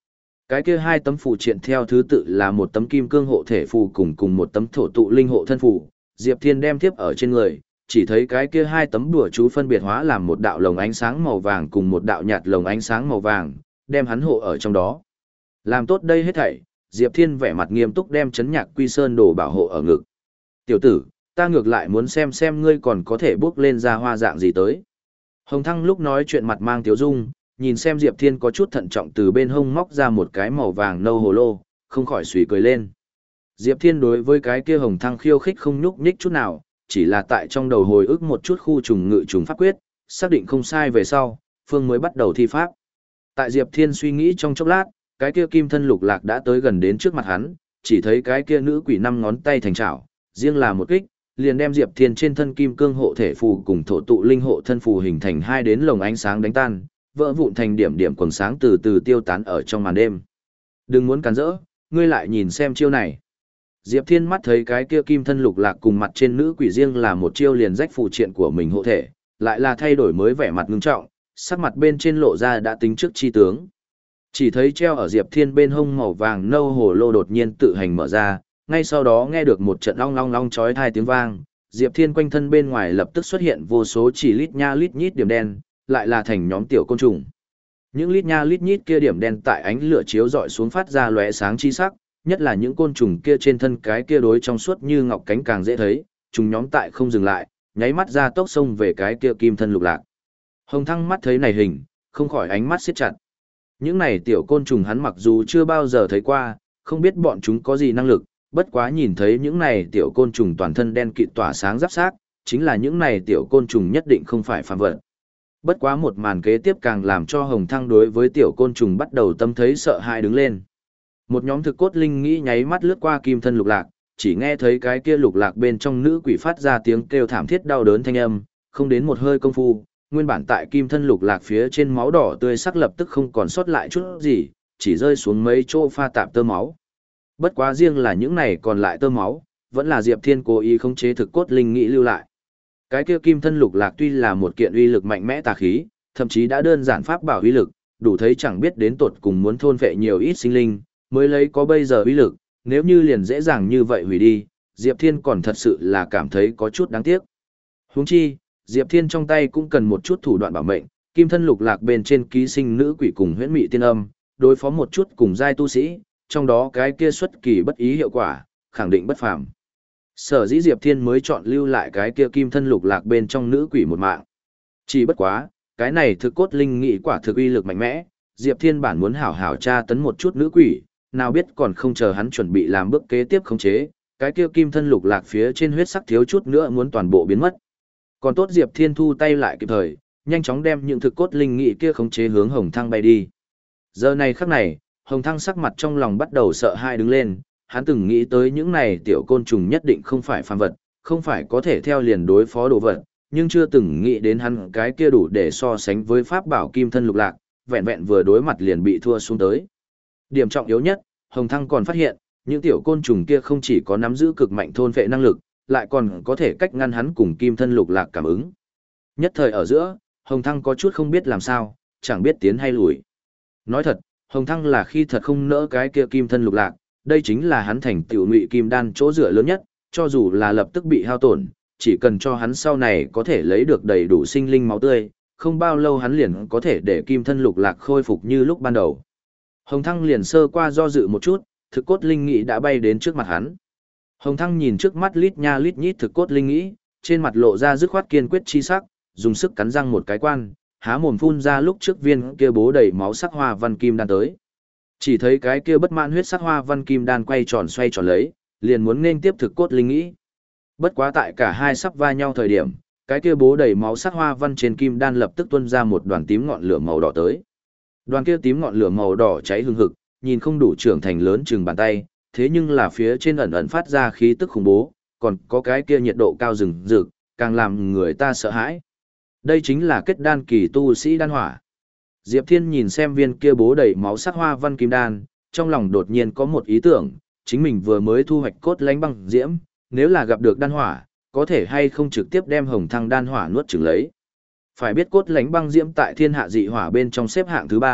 Cái kia hai tấm phù triện theo thứ tự là một tấm kim cương hộ thể phù cùng cùng một tấm thổ tụ linh hộ thân phù, Diệp Thiên đem tiếp ở trên người, chỉ thấy cái kia hai tấm đùa chú phân biệt hóa làm một đạo lồng ánh sáng màu vàng cùng một đạo nhạt lồng ánh sáng màu vàng, đem hắn hộ ở trong đó. Làm tốt đây hết thảy, Diệp Thiên vẻ mặt nghiêm túc đem chấn nhạc quy sơn đồ bảo hộ ở ngực. Tiểu tử, ta ngược lại muốn xem xem ngươi còn có thể bước lên ra hoa dạng gì tới. Hồng Thăng lúc nói chuyện mặt mang tiếu dung, nhìn xem Diệp Thiên có chút thận trọng từ bên hông móc ra một cái màu vàng nâu hồ lô, không khỏi suy cười lên. Diệp Thiên đối với cái kia Hồng Thăng khiêu khích không nhúc nhích chút nào, chỉ là tại trong đầu hồi ức một chút khu trùng ngự trùng pháp quyết, xác định không sai về sau, Phương mới bắt đầu thi pháp. Tại Diệp Thiên suy nghĩ trong chốc lát, cái kia kim thân lục lạc đã tới gần đến trước mặt hắn, chỉ thấy cái kia nữ quỷ năm ngón tay thành chảo, riêng là một kích, liền đem Diệp Thiên trên thân kim cương hộ thể phù cùng thổ tụ linh hộ thân phù hình thành hai đến lồng ánh sáng đánh tan, vỡ vụn thành điểm điểm quầng sáng từ từ tiêu tán ở trong màn đêm. Đừng muốn cản rỡ, ngươi lại nhìn xem chiêu này. Diệp Thiên mắt thấy cái kia kim thân lục lạc cùng mặt trên nữ quỷ riêng là một chiêu liền rách phù triện của mình hộ thể, lại là thay đổi mới vẻ mặt ngưng trọng, sắc mặt bên trên lộ ra đã tính trước chi tướng. Chỉ thấy treo ở Diệp Thiên bên hông màu vàng nâu hồ lô đột nhiên tự hành mở ra, ngay sau đó nghe được một trận long long long chói tai tiếng vang, Diệp Thiên quanh thân bên ngoài lập tức xuất hiện vô số chỉ lít nha lít nhít điểm đen, lại là thành nhóm tiểu côn trùng. Những lít nha lít nhít kia điểm đen tại ánh lửa chiếu rọi xuống phát ra lóe sáng chi sắc, nhất là những côn trùng kia trên thân cái kia đối trong suốt như ngọc cánh càng dễ thấy, trùng nhóm tại không dừng lại, nháy mắt ra tốc xông về cái kia kim thân lục lạc. Hồng Thăng mắt thấy này hình, không khỏi ánh mắt siết chặt. Những này tiểu côn trùng hắn mặc dù chưa bao giờ thấy qua, không biết bọn chúng có gì năng lực, bất quá nhìn thấy những này tiểu côn trùng toàn thân đen kịt tỏa sáng giáp xác, chính là những này tiểu côn trùng nhất định không phải phàm vật. Bất quá một màn kế tiếp càng làm cho Hồng Thăng đối với tiểu côn trùng bắt đầu tâm thấy sợ hãi đứng lên. Một nhóm thực cốt linh nghĩ nháy mắt lướt qua kim thân lục lạc, chỉ nghe thấy cái kia lục lạc bên trong nữ quỷ phát ra tiếng kêu thảm thiết đau đớn thanh âm, không đến một hơi công phu, nguyên bản tại kim thân lục lạc phía trên máu đỏ tươi sắc lập tức không còn sót lại chút gì, chỉ rơi xuống mấy chỗ pha tạp tơ máu. Bất quá riêng là những này còn lại tơ máu, vẫn là Diệp Thiên cố ý khống chế thực cốt linh nghĩ lưu lại. Cái kia kim thân lục lạc tuy là một kiện uy lực mạnh mẽ tà khí, thậm chí đã đơn giản pháp bảo uy lực, đủ thấy chẳng biết đến tột cùng muốn thôn phệ nhiều ít sinh linh, mới lấy có bây giờ uy lực, nếu như liền dễ dàng như vậy hủy đi, Diệp Thiên còn thật sự là cảm thấy có chút đáng tiếc. Huống chi, Diệp Thiên trong tay cũng cần một chút thủ đoạn bảo mệnh, kim thân lục lạc bên trên ký sinh nữ quỷ cùng huyễn mị tiên âm, đối phó một chút cùng giai tu sĩ, trong đó cái kia xuất kỳ bất ý hiệu quả, khẳng định bất phàm. Sở dĩ Diệp Thiên mới chọn lưu lại cái kia kim thân lục lạc bên trong nữ quỷ một mạng. Chỉ bất quá, cái này thực cốt linh nghị quả thực uy lực mạnh mẽ, Diệp Thiên bản muốn hảo hảo tra tấn một chút nữ quỷ, nào biết còn không chờ hắn chuẩn bị làm bước kế tiếp khống chế, cái kia kim thân lục lạc phía trên huyết sắc thiếu chút nữa muốn toàn bộ biến mất. Còn tốt Diệp Thiên thu tay lại kịp thời, nhanh chóng đem những thực cốt linh nghị kia khống chế hướng Hồng Thăng bay đi. Giờ này khắc này, Hồng Thăng sắc mặt trong lòng bắt đầu sợ hãi đứng lên, hắn từng nghĩ tới những này tiểu côn trùng nhất định không phải phàm vật, không phải có thể theo liền đối phó đồ vật, nhưng chưa từng nghĩ đến hắn cái kia đủ để so sánh với pháp bảo kim thân lục lạc, vẹn vẹn vừa đối mặt liền bị thua xuống tới. Điểm trọng yếu nhất, Hồng Thăng còn phát hiện, những tiểu côn trùng kia không chỉ có nắm giữ cực mạnh thôn phệ năng lực, lại còn có thể cách ngăn hắn cùng kim thân lục lạc cảm ứng. Nhất thời ở giữa, Hồng Thăng có chút không biết làm sao, chẳng biết tiến hay lùi. Nói thật, Hồng Thăng là khi thật không nỡ cái kia kim thân lục lạc, đây chính là hắn thành tiểu ngụy kim đan chỗ dựa lớn nhất, cho dù là lập tức bị hao tổn, chỉ cần cho hắn sau này có thể lấy được đầy đủ sinh linh máu tươi, không bao lâu hắn liền có thể để kim thân lục lạc khôi phục như lúc ban đầu. Hồng Thăng liền sơ qua do dự một chút, thực cốt linh nghĩ đã bay đến trước mặt hắn. Hồng Thăng nhìn trước mắt lít nha lít nhít thực cốt linh nghĩ, trên mặt lộ ra dứt khoát kiên quyết chi sắc, dùng sức cắn răng một cái quan, há mồm phun ra lúc trước viên kia bố đầy máu sắc hoa văn kim đan tới. Chỉ thấy cái kia bất mãn huyết sắc hoa văn kim đan quay tròn xoay tròn lấy, liền muốn nên tiếp thực cốt linh nghĩ. Bất quá tại cả hai sắp va nhau thời điểm, cái kia bố đầy máu sắc hoa văn trên kim đan lập tức tuôn ra một đoàn tím ngọn lửa màu đỏ tới. Đoàn kia tím ngọn lửa màu đỏ cháy hừng hực, nhìn không đủ trưởng thành lớn chừng bàn tay, thế nhưng là phía trên ẩn ẩn phát ra khí tức khủng bố, còn có cái kia nhiệt độ cao rừng rực, càng làm người ta sợ hãi. Đây chính là kết đan kỳ tu sĩ đan hỏa. Diệp Thiên nhìn xem viên kia bố đầy máu sắc hoa văn kim đan, trong lòng đột nhiên có một ý tưởng, chính mình vừa mới thu hoạch cốt lãnh băng diễm, nếu là gặp được đan hỏa, có thể hay không trực tiếp đem Hồng Thăng đan hỏa nuốt chửng lấy. Phải biết cốt lãnh băng diễm tại thiên hạ dị hỏa bên trong xếp hạng thứ ba,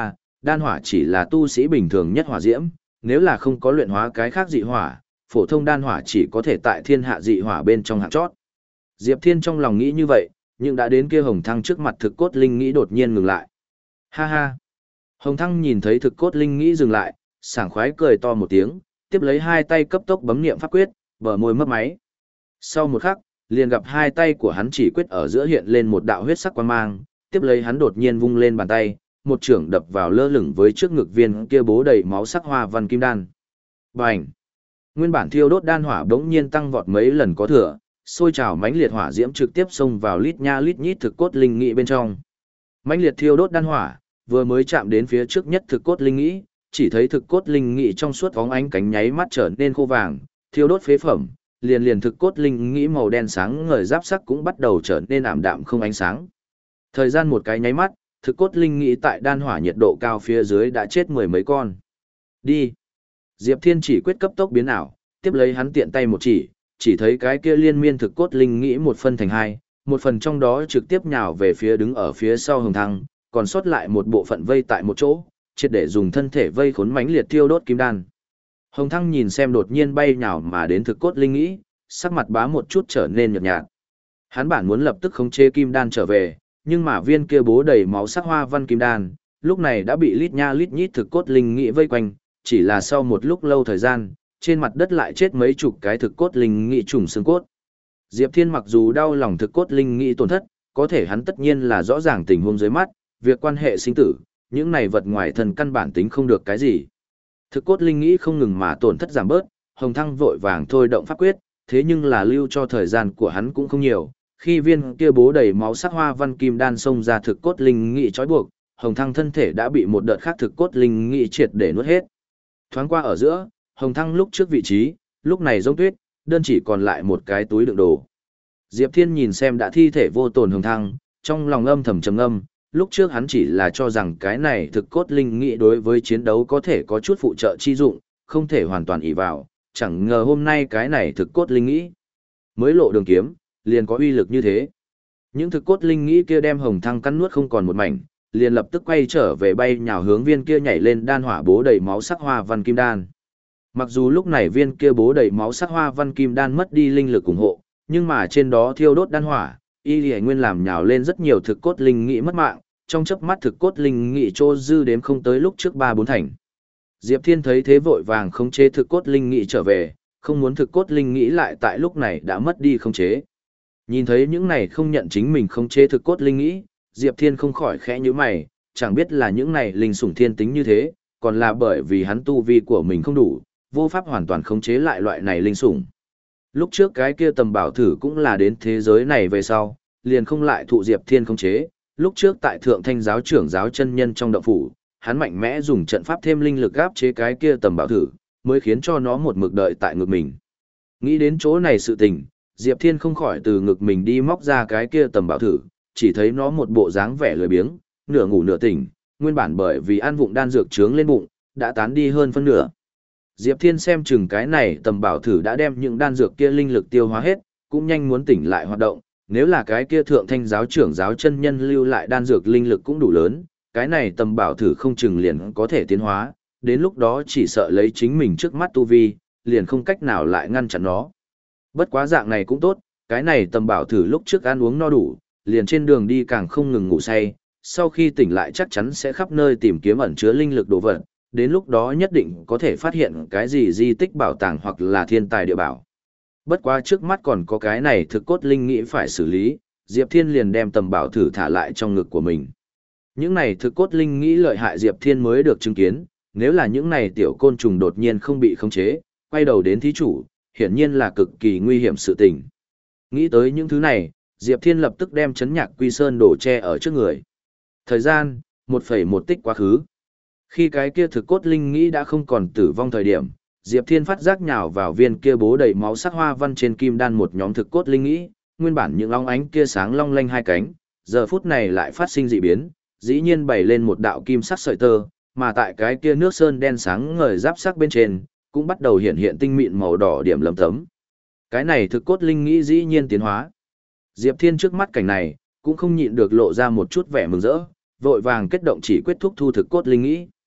đan hỏa chỉ là tu sĩ bình thường nhất hỏa diễm, nếu là không có luyện hóa cái khác dị hỏa, phổ thông đan hỏa chỉ có thể tại thiên hạ dị hỏa bên trong hạng chót. Diệp Thiên trong lòng nghĩ như vậy, nhưng đã đến kia Hồng Thăng trước mặt thực cốt linh nghĩ đột nhiên ngừng lại. Ha ha! Hồng Thăng nhìn thấy thực cốt linh nghĩ dừng lại, sảng khoái cười to một tiếng, tiếp lấy hai tay cấp tốc bấm niệm pháp quyết, bờ môi mấp máy. Sau một khắc, liền gặp hai tay của hắn chỉ quyết ở giữa hiện lên một đạo huyết sắc quang mang, tiếp lấy hắn đột nhiên vung lên bàn tay, một chưởng đập vào lơ lửng với trước ngực viên kia bố đầy máu sắc hoa văn kim đan. Bành! Nguyên bản thiêu đốt đan hỏa bỗng nhiên tăng vọt mấy lần có thừa, sôi trào mãnh liệt hỏa diễm trực tiếp xông vào lít nha lít nhít thực cốt linh nghĩ bên trong. Mãnh liệt thiêu đốt đan hỏa, vừa mới chạm đến phía trước nhất thực cốt linh nghĩ, chỉ thấy thực cốt linh nghĩ trong suốt bóng ánh cánh nháy mắt trở nên khô vàng, thiêu đốt phế phẩm, liền liền thực cốt linh nghĩ màu đen sáng ngời giáp sắc cũng bắt đầu trở nên ảm đạm không ánh sáng. Thời gian một cái nháy mắt, thực cốt linh nghĩ tại đan hỏa nhiệt độ cao phía dưới đã chết mười mấy con. Đi. Diệp Thiên chỉ quyết cấp tốc biến ảo, tiếp lấy hắn tiện tay một chỉ, chỉ thấy cái kia liên miên thực cốt linh nghĩ một phân thành hai, một phần trong đó trực tiếp nhào về phía đứng ở phía sau Hồng Thăng, còn sót lại một bộ phận vây tại một chỗ, triệt để dùng thân thể vây khốn mãnh liệt thiêu đốt kim đan. Hồng Thăng nhìn xem đột nhiên bay nhào mà đến thực cốt linh nghĩ, sắc mặt bá một chút trở nên nhợt nhạt. Hắn bản muốn lập tức khống chế kim đan trở về, nhưng mà viên kia bố đầy máu sắc hoa văn kim đan, lúc này đã bị lít nha lít nhít thực cốt linh nghĩ vây quanh, chỉ là sau một lúc lâu thời gian, trên mặt đất lại chết mấy chục cái thực cốt linh nghĩ trùng xương cốt. Diệp Thiên mặc dù đau lòng thực cốt linh nghĩ tổn thất, có thể hắn tất nhiên là rõ ràng tình huống dưới mắt, việc quan hệ sinh tử, những này vật ngoài thân căn bản tính không được cái gì. Thực cốt linh nghĩ không ngừng mà tổn thất giảm bớt, Hồng Thăng vội vàng thôi động pháp quyết, thế nhưng là lưu cho thời gian của hắn cũng không nhiều. Khi viên kia bố đầy máu sắc hoa văn kim đan xông ra thực cốt linh nghĩ trói buộc, Hồng Thăng thân thể đã bị một đợt khác thực cốt linh nghĩ triệt để nuốt hết. Thoáng qua ở giữa, Hồng Thăng lúc trước vị trí, lúc này giống tuyết, đơn chỉ còn lại một cái túi đựng đồ. Diệp Thiên nhìn xem đã thi thể vô tổn Hồng Thăng, trong lòng âm thầm trầm ngâm, lúc trước hắn chỉ là cho rằng cái này thực cốt linh nghĩ đối với chiến đấu có thể có chút phụ trợ chi dụng, không thể hoàn toàn ỷ vào, chẳng ngờ hôm nay cái này thực cốt linh nghĩ mới lộ đường kiếm, liền có uy lực như thế. Những thực cốt linh nghĩ kia đem Hồng Thăng cắn nuốt không còn một mảnh, liền lập tức quay trở về bay nhào hướng viên kia nhảy lên đan hỏa bố đầy máu sắc hoa văn kim đan. Mặc dù lúc này viên kia bố đầy máu sắc hoa văn kim đan mất đi linh lực ủng hộ, nhưng mà trên đó thiêu đốt đan hỏa, y lì nguyên làm nhào lên rất nhiều thực cốt linh nghĩ mất mạng, trong chớp mắt thực cốt linh nghĩ trô dư đếm không tới lúc trước ba bốn thành. Diệp Thiên thấy thế vội vàng khống chế thực cốt linh nghĩ trở về, không muốn thực cốt linh nghĩ lại tại lúc này đã mất đi khống chế. Nhìn thấy những này không nhận chính mình khống chế thực cốt linh nghĩ, Diệp Thiên không khỏi khẽ nhíu mày, chẳng biết là những này linh sủng thiên tính như thế, còn là bởi vì hắn tu vi của mình không đủ, vô pháp hoàn toàn khống chế lại loại này linh sủng. Lúc trước cái kia tầm bảo thử cũng là đến thế giới này về sau, liền không lại thụ Diệp Thiên khống chế, lúc trước tại Thượng Thanh giáo trưởng giáo chân nhân trong động phủ, hắn mạnh mẽ dùng trận pháp thêm linh lực áp chế cái kia tầm bảo thử, mới khiến cho nó một mực đợi tại ngực mình. Nghĩ đến chỗ này sự tình, Diệp Thiên không khỏi từ ngực mình đi móc ra cái kia tầm bảo thử, chỉ thấy nó một bộ dáng vẻ lười biếng, nửa ngủ nửa tỉnh, nguyên bản bởi vì ăn vụng đan dược trướng lên bụng, đã tán đi hơn phân nửa. Diệp Thiên xem chừng cái này tầm bảo thử đã đem những đan dược kia linh lực tiêu hóa hết, cũng nhanh muốn tỉnh lại hoạt động, nếu là cái kia Thượng Thanh giáo trưởng giáo chân nhân lưu lại đan dược linh lực cũng đủ lớn, cái này tầm bảo thử không chừng liền có thể tiến hóa, đến lúc đó chỉ sợ lấy chính mình trước mắt tu vi, liền không cách nào lại ngăn chặn nó. Bất quá dạng này cũng tốt, cái này tầm bảo thử lúc trước ăn uống no đủ, liền trên đường đi càng không ngừng ngủ say, sau khi tỉnh lại chắc chắn sẽ khắp nơi tìm kiếm ẩn chứa linh lực đồ vật, đến lúc đó nhất định có thể phát hiện cái gì di tích bảo tàng hoặc là thiên tài địa bảo. Bất quá trước mắt còn có cái này thực cốt linh nghĩ phải xử lý, Diệp Thiên liền đem tầm bảo thử thả lại trong ngực của mình. Những này thực cốt linh nghĩ lợi hại Diệp Thiên mới được chứng kiến, nếu là những này tiểu côn trùng đột nhiên không bị khống chế, quay đầu đến thí chủ, hiển nhiên là cực kỳ nguy hiểm sự tình. Nghĩ tới những thứ này, Diệp Thiên lập tức đem chấn nhạc quy sơn đổ che ở trước người. Thời gian, một phẩy một tích quá khứ. Khi cái kia thực cốt linh nghĩ đã không còn tử vong thời điểm, Diệp Thiên phát giác nhào vào viên kia bố đầy máu sắc hoa văn trên kim đan một nhóm thực cốt linh nghĩ, nguyên bản những long ánh kia sáng long lanh hai cánh, giờ phút này lại phát sinh dị biến, dĩ nhiên bày lên một đạo kim sắc sợi tơ, mà tại cái kia nước sơn đen sáng ngời giáp sắc bên trên, cũng bắt đầu hiện hiện tinh mịn màu đỏ điểm lấm tấm. Cái này thực cốt linh nghĩ dĩ nhiên tiến hóa. Diệp Thiên trước mắt cảnh này, cũng không nhịn được lộ ra một chút vẻ mừng rỡ, vội vàng kết động chỉ quyết thúc thu thực cốt linh nghĩ.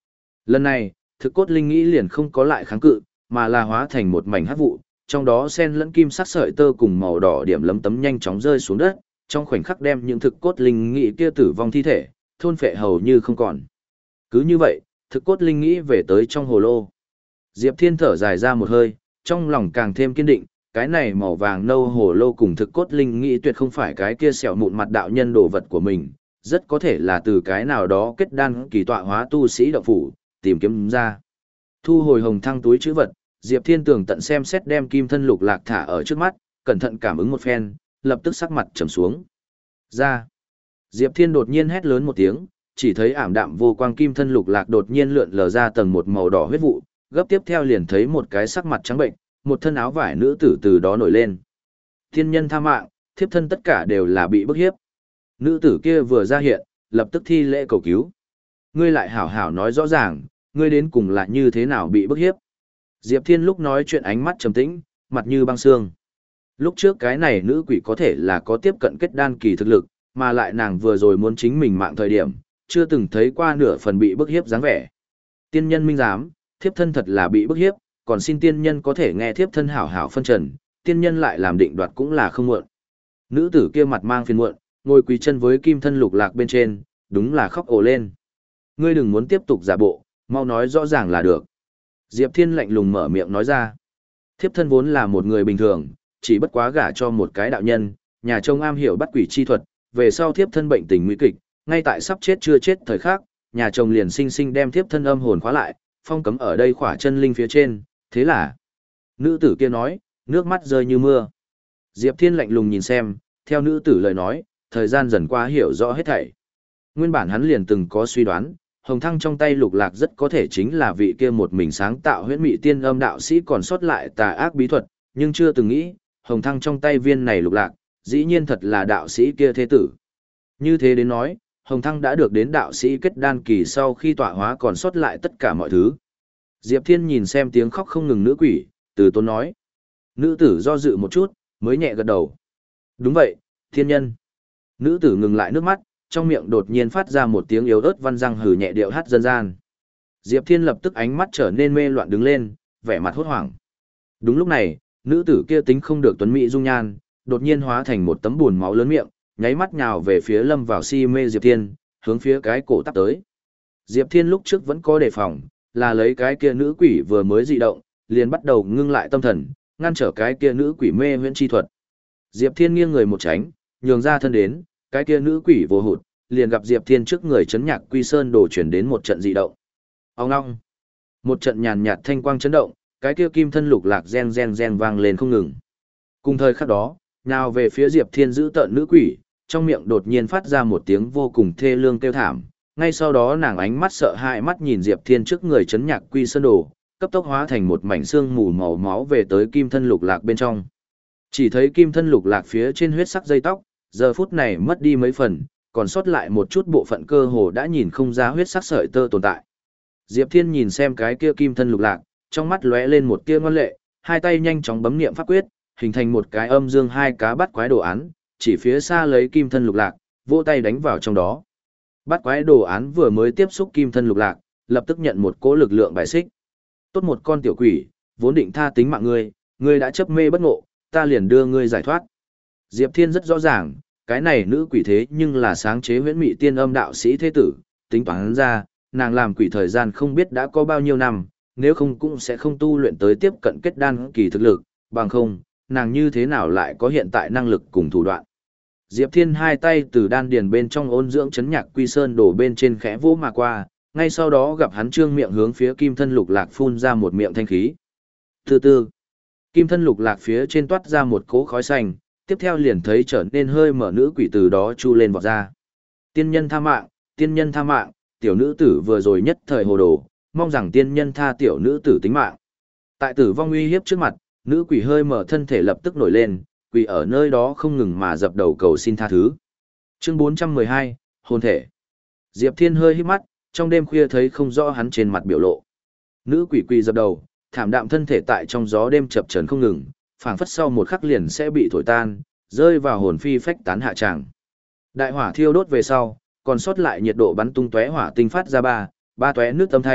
Lần này, thực cốt linh nghĩ liền không có lại kháng cự, mà là hóa thành một mảnh hắc vụ, trong đó xen lẫn kim sắc sợi tơ cùng màu đỏ điểm lấm tấm nhanh chóng rơi xuống đất, trong khoảnh khắc đem những thực cốt linh nghĩ kia tử vong thi thể, thôn phệ hầu như không còn. Cứ như vậy, thực cốt linh nghĩ về tới trong hồ lô. Diệp Thiên thở dài ra một hơi, trong lòng càng thêm kiên định, cái này màu vàng nâu hồ lô cùng thực cốt linh nghĩ tuyệt không phải cái kia sẹo mụn mặt đạo nhân đồ vật của mình, rất có thể là từ cái nào đó kết đan kỳ tọa hóa tu sĩ động phủ, tìm kiếm ra. Thu hồi hồng thăng túi chữ vật, Diệp Thiên tường tận xem xét đem kim thân lục lạc thả ở trước mắt, cẩn thận cảm ứng một phen, lập tức sắc mặt trầm xuống. Ra. Diệp Thiên đột nhiên hét lớn một tiếng, chỉ thấy ảm đạm vô quang kim thân lục lạc đột nhiên lượn lờ ra tầng một màu đỏ huyết vụ, gấp tiếp theo liền thấy một cái sắc mặt trắng bệnh, một thân áo vải nữ tử từ đó nổi lên. Thiên nhân tha mạng, thiếp thân tất cả đều là bị bức hiếp. Nữ tử kia vừa ra hiện, lập tức thi lễ cầu cứu. Ngươi lại hảo hảo nói rõ ràng, ngươi đến cùng là như thế nào bị bức hiếp. Diệp Thiên lúc nói chuyện ánh mắt trầm tĩnh, mặt như băng xương. Lúc trước cái này nữ quỷ có thể là có tiếp cận kết đan kỳ thực lực, mà lại nàng vừa rồi muốn chính mình mạng thời điểm, chưa từng thấy qua nửa phần bị bức hiếp dáng vẻ. Tiên nhân minh giám, thiếp thân thật là bị bức hiếp, còn xin tiên nhân có thể nghe thiếp thân hảo hảo phân trần, tiên nhân lại làm định đoạt cũng là không muộn. Nữ tử kia mặt mang phiền muộn, ngồi quỳ chân với kim thân lục lạc bên trên, đúng là khóc ồ lên. Ngươi đừng muốn tiếp tục giả bộ, mau nói rõ ràng là được. Diệp Thiên lạnh lùng mở miệng nói ra. Thiếp thân vốn là một người bình thường, chỉ bất quá gả cho một cái đạo nhân, nhà trông am hiểu bắt quỷ chi thuật, về sau thiếp thân bệnh tình nguy kịch, ngay tại sắp chết chưa chết thời khắc, nhà chồng liền sinh sinh đem thiếp thân âm hồn khóa lại, phong cấm ở đây khỏa chân linh phía trên, thế là. Nữ tử kia nói, nước mắt rơi như mưa. Diệp Thiên lạnh lùng nhìn xem, theo nữ tử lời nói, thời gian dần qua hiểu rõ hết thảy. Nguyên bản hắn liền từng có suy đoán, hồng thăng trong tay lục lạc rất có thể chính là vị kia một mình sáng tạo huyễn mị tiên âm đạo sĩ còn sót lại tà ác bí thuật, nhưng chưa từng nghĩ, hồng thăng trong tay viên này lục lạc, dĩ nhiên thật là đạo sĩ kia thế tử. Như thế đến nói, hồng thăng đã được đến đạo sĩ kết đan kỳ sau khi tọa hóa còn sót lại tất cả mọi thứ. Diệp Thiên nhìn xem tiếng khóc không ngừng nữ quỷ, từ tốn nói. Nữ tử do dự một chút, mới nhẹ gật đầu. Đúng vậy, thiên nhân. Nữ tử ngừng lại nước mắt, trong miệng đột nhiên phát ra một tiếng yếu ớt văn răng hừ nhẹ điệu hát dân gian. Diệp Thiên lập tức ánh mắt trở nên mê loạn đứng lên, vẻ mặt hốt hoảng. Đúng lúc này, nữ tử kia tính không được tuấn mỹ dung nhan, đột nhiên hóa thành một tấm buồn máu lớn miệng, nháy mắt nhào về phía lâm vào si mê Diệp Thiên, hướng phía cái cổ tắp tới. Diệp Thiên lúc trước vẫn có đề phòng, là lấy cái kia nữ quỷ vừa mới dị động, liền bắt đầu ngưng lại tâm thần, ngăn trở cái kia nữ quỷ mê huyễn chi thuật. Diệp Thiên nghiêng người một tránh, nhường ra thân đến, cái kia nữ quỷ vô hụt, liền gặp Diệp Thiên trước người chấn nhạc quy sơn đổ chuyển đến một trận dị động. Ông ngong, một trận nhàn nhạt thanh quang chấn động, cái kia kim thân lục lạc gen gen gen vang lên không ngừng. Cùng thời khắc đó, nào về phía Diệp Thiên giữ tợn nữ quỷ, trong miệng đột nhiên phát ra một tiếng vô cùng thê lương kêu thảm, ngay sau đó nàng ánh mắt sợ hãi mắt nhìn Diệp Thiên trước người chấn nhạc quy sơn đồ, cấp tốc hóa thành một mảnh xương mù màu máu về tới kim thân lục lạc bên trong. Chỉ thấy kim thân lục lạc phía trên huyết sắc dây tóc, giờ phút này mất đi mấy phần, còn sót lại một chút bộ phận cơ hồ đã nhìn không ra huyết sắc sợi tơ tồn tại. Diệp Thiên nhìn xem cái kia kim thân lục lạc, trong mắt lóe lên một tia ngoan lệ, hai tay nhanh chóng bấm niệm pháp quyết, hình thành một cái âm dương hai cá bắt quái đồ án, chỉ phía xa lấy kim thân lục lạc, vỗ tay đánh vào trong đó. Bắt quái đồ án vừa mới tiếp xúc kim thân lục lạc, lập tức nhận một cỗ lực lượng bài xích. Tốt một con tiểu quỷ, vốn định tha tính mạng ngươi, ngươi đã chấp mê bất ngộ, ta liền đưa ngươi giải thoát. Diệp Thiên rất rõ ràng, cái này nữ quỷ thế nhưng là sáng chế huyễn mị tiên âm đạo sĩ thế tử, tính toán ra, nàng làm quỷ thời gian không biết đã có bao nhiêu năm, nếu không cũng sẽ không tu luyện tới tiếp cận kết đan kỳ thực lực, bằng không, nàng như thế nào lại có hiện tại năng lực cùng thủ đoạn. Diệp Thiên hai tay từ đan điền bên trong ôn dưỡng chấn nhạc quy sơn đổ bên trên khẽ vỗ mà qua, ngay sau đó gặp hắn trương miệng hướng phía kim thân lục lạc phun ra một miệng thanh khí. Từ từ, kim thân lục lạc phía trên toát ra một cỗ khói xanh, tiếp theo liền thấy trở nên hơi mở nữ quỷ từ đó chu lên vọt ra. Tiên nhân tha mạng, tiên nhân tha mạng, tiểu nữ tử vừa rồi nhất thời hồ đồ, mong rằng tiên nhân tha tiểu nữ tử tính mạng. Tại tử vong uy hiếp trước mặt, nữ quỷ hơi mở thân thể lập tức nổi lên, quỷ ở nơi đó không ngừng mà dập đầu cầu xin tha thứ. Chương bốn trăm mười hai, hồn thể. Diệp Thiên hơi hít mắt, trong đêm khuya thấy không rõ hắn trên mặt biểu lộ. Nữ quỷ quỳ dập đầu, thảm đạm thân thể tại trong gió đêm chập chờn không ngừng, phảng phất sau một khắc liền sẽ bị thổi tan, rơi vào hồn phi phách tán hạ tràng. Đại hỏa thiêu đốt về sau, còn sót lại nhiệt độ bắn tung tóe hỏa tinh phát ra ba, ba tóe nước âm thanh,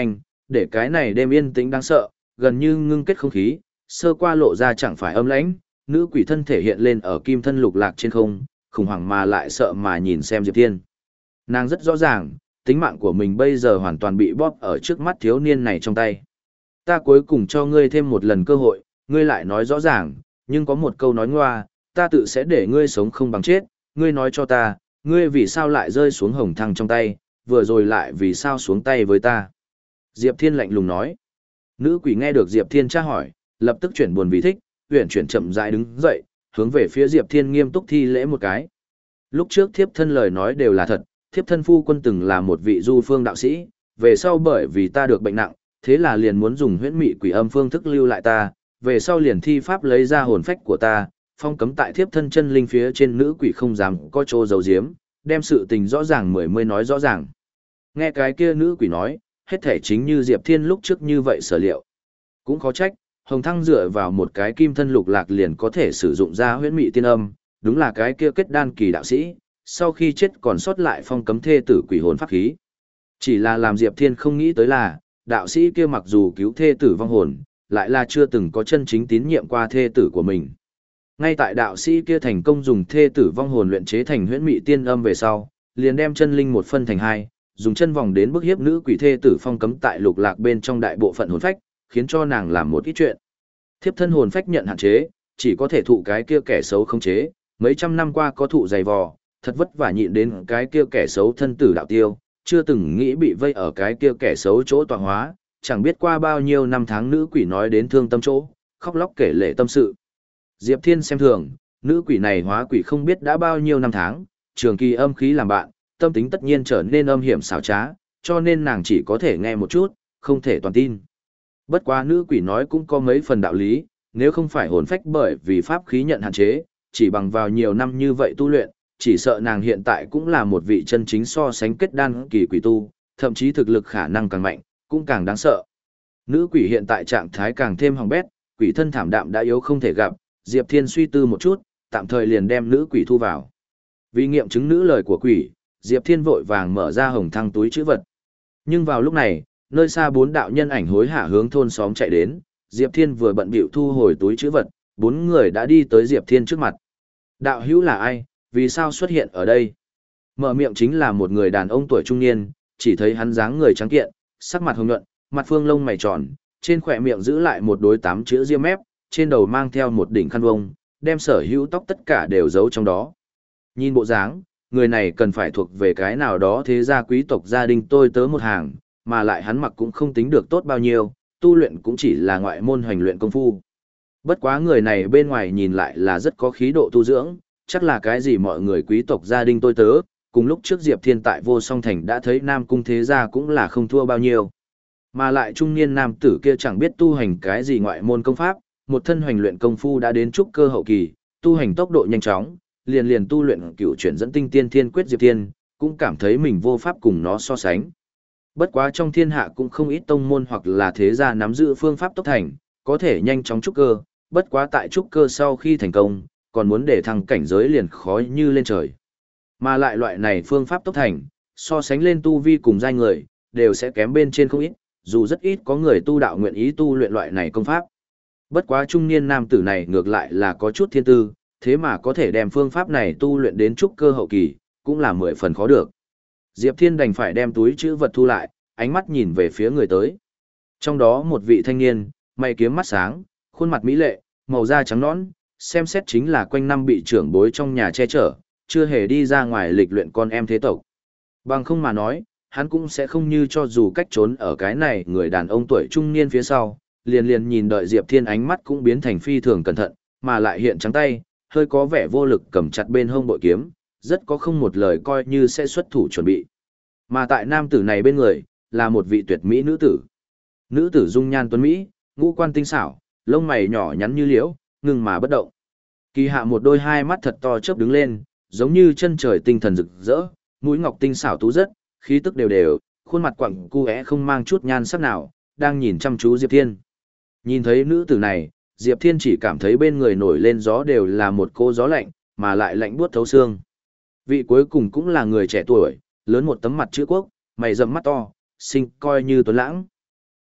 để cái này đêm yên tĩnh đáng sợ, gần như ngưng kết không khí, sơ qua lộ ra chẳng phải âm lãnh, nữ quỷ thân thể hiện lên ở kim thân lục lạc trên không, khủng hoảng mà lại sợ mà nhìn xem Diệp Thiên. Nàng rất rõ ràng, tính mạng của mình bây giờ hoàn toàn bị bóp ở trước mắt thiếu niên này trong tay. Ta cuối cùng cho ngươi thêm một lần cơ hội, ngươi lại nói rõ ràng, nhưng có một câu nói ngoa, ta tự sẽ để ngươi sống không bằng chết, ngươi nói cho ta, ngươi vì sao lại rơi xuống hồng thăng trong tay, vừa rồi lại vì sao xuống tay với ta. Diệp Thiên lạnh lùng nói. Nữ quỷ nghe được Diệp Thiên tra hỏi, lập tức chuyển buồn vì thích, huyền chuyển chậm rãi đứng dậy, hướng về phía Diệp Thiên nghiêm túc thi lễ một cái. Lúc trước thiếp thân lời nói đều là thật, thiếp thân phu quân từng là một vị du phương đạo sĩ, về sau bởi vì ta được bệnh nặng, thế là liền muốn dùng huyễn mị quỷ âm phương thức lưu lại ta, về sau liền thi pháp lấy ra hồn phách của ta, phong cấm tại thiếp thân chân linh phía trên, nữ quỷ không dám có chỗ giấu giếm, đem sự tình rõ ràng mười mươi nói rõ ràng. Nghe cái kia nữ quỷ nói, hết thể chính như Diệp Thiên lúc trước như vậy sở liệu. Cũng khó trách, Hồng Thăng dựa vào một cái kim thân lục lạc liền có thể sử dụng ra huyễn mị tiên âm, đúng là cái kia kết đan kỳ đạo sĩ, sau khi chết còn sót lại phong cấm thê tử quỷ hồn pháp khí. Chỉ là làm Diệp Thiên không nghĩ tới là, đạo sĩ kia mặc dù cứu thê tử vong hồn, lại là chưa từng có chân chính tín nhiệm qua thê tử của mình. Ngay tại đạo sĩ kia thành công dùng thê tử vong hồn luyện chế thành huyễn mị tiên âm về sau, liền đem chân linh một phân thành hai, dùng chân vòng đến bức hiếp nữ quỷ thê tử phong cấm tại lục lạc bên trong đại bộ phận hồn phách, khiến cho nàng làm một ít chuyện. Thiếp thân hồn phách nhận hạn chế, chỉ có thể thụ cái kia kẻ xấu không chế, mấy trăm năm qua có thụ dày vò, thật vất vả nhịn đến cái kia kẻ xấu thân tử đạo tiêu, chưa từng nghĩ bị vây ở cái kia kẻ xấu chỗ tọa hóa, chẳng biết qua bao nhiêu năm tháng nữ quỷ nói đến thương tâm chỗ, khóc lóc kể lể tâm sự. Diệp Thiên xem thường, nữ quỷ này hóa quỷ không biết đã bao nhiêu năm tháng, trường kỳ âm khí làm bạn, tâm tính tất nhiên trở nên âm hiểm xảo trá, cho nên nàng chỉ có thể nghe một chút, không thể toàn tin. Bất quá nữ quỷ nói cũng có mấy phần đạo lý, nếu không phải hồn phách bởi vì pháp khí nhận hạn chế, chỉ bằng vào nhiều năm như vậy tu luyện, chỉ sợ nàng hiện tại cũng là một vị chân chính so sánh kết đan kỳ quỷ tu, thậm chí thực lực khả năng càng mạnh, cũng càng đáng sợ. Nữ quỷ hiện tại trạng thái càng thêm hỏng bét, quỷ thân thảm đạm đã yếu không thể gặp, Diệp Thiên suy tư một chút, tạm thời liền đem nữ quỷ thu vào. Vì nghiệm chứng nữ lời của quỷ, Diệp Thiên vội vàng mở ra hồng thăng túi chữ vật. Nhưng vào lúc này, nơi xa bốn đạo nhân ảnh hối hả hướng thôn xóm chạy đến, Diệp Thiên vừa bận bịu thu hồi túi chữ vật, bốn người đã đi tới Diệp Thiên trước mặt. Đạo hữu là ai, vì sao xuất hiện ở đây? Mở miệng chính là một người đàn ông tuổi trung niên, chỉ thấy hắn dáng người trắng kiện, sắc mặt hồng nhuận, mặt phương lông mày tròn, trên khỏe miệng giữ lại một đối tám chữ ria mép, trên đầu mang theo một đỉnh khăn vông, đem sở hữu tóc tất cả đều giấu trong đó. Nhìn bộ dáng, người này cần phải thuộc về cái nào đó thế gia quý tộc gia đình tôi tớ một hàng, mà lại hắn mặc cũng không tính được tốt bao nhiêu, tu luyện cũng chỉ là ngoại môn hoành luyện công phu. Bất quá người này bên ngoài nhìn lại là rất có khí độ tu dưỡng, chắc là cái gì mọi người quý tộc gia đình tôi tớ, cùng lúc trước Diệp Thiên tại Vô Song Thành đã thấy Nam Cung thế gia cũng là không thua bao nhiêu. Mà lại trung niên nam tử kia chẳng biết tu hành cái gì ngoại môn công pháp, một thân hoành luyện công phu đã đến trúc cơ hậu kỳ, tu hành tốc độ nhanh chóng, liền liền tu luyện cửu chuyển dẫn tinh tiên thiên quyết Diệp Thiên, cũng cảm thấy mình vô pháp cùng nó so sánh. Bất quá trong thiên hạ cũng không ít tông môn hoặc là thế gia nắm giữ phương pháp tốc thành, có thể nhanh chóng trúc cơ, bất quá tại trúc cơ sau khi thành công, còn muốn để thăng cảnh giới liền khó như lên trời. Mà lại loại này phương pháp tốc thành, so sánh lên tu vi cùng giai người, đều sẽ kém bên trên không ít, dù rất ít có người tu đạo nguyện ý tu luyện loại này công pháp. Bất quá trung niên nam tử này ngược lại là có chút thiên tư, thế mà có thể đem phương pháp này tu luyện đến trúc cơ hậu kỳ, cũng là mười phần khó được. Diệp Thiên đành phải đem túi chữ vật thu lại, ánh mắt nhìn về phía người tới. Trong đó một vị thanh niên, mày kiếm mắt sáng, khuôn mặt mỹ lệ, màu da trắng nõn, xem xét chính là quanh năm bị trưởng bối trong nhà che chở, chưa hề đi ra ngoài lịch luyện con em thế tộc. Bằng không mà nói, hắn cũng sẽ không như cho dù cách trốn ở cái này người đàn ông tuổi trung niên phía sau, liền liền nhìn đợi Diệp Thiên ánh mắt cũng biến thành phi thường cẩn thận, mà lại hiện trắng tay, hơi có vẻ vô lực cầm chặt bên hông bội kiếm, rất có không một lời coi như sẽ xuất thủ chuẩn bị. Mà tại nam tử này bên người, là một vị tuyệt mỹ nữ tử. Nữ tử dung nhan tuấn mỹ, ngũ quan tinh xảo, lông mày nhỏ nhắn như liễu, ngừng mà bất động. Kỳ hạ một đôi hai mắt thật to chớp đứng lên, giống như chân trời tinh thần rực rỡ, mũi ngọc tinh xảo tú rất, khí tức đều đều, khuôn mặt quặng cu é không mang chút nhan sắc nào, đang nhìn chăm chú Diệp Thiên. Nhìn thấy nữ tử này, Diệp Thiên chỉ cảm thấy bên người nổi lên gió đều là một cô gió lạnh, mà lại lạnh buốt thấu xương. Vị cuối cùng cũng là người trẻ tuổi, lớn một tấm mặt chữ quốc, mày rậm mắt to, xinh coi như tuấn lãng.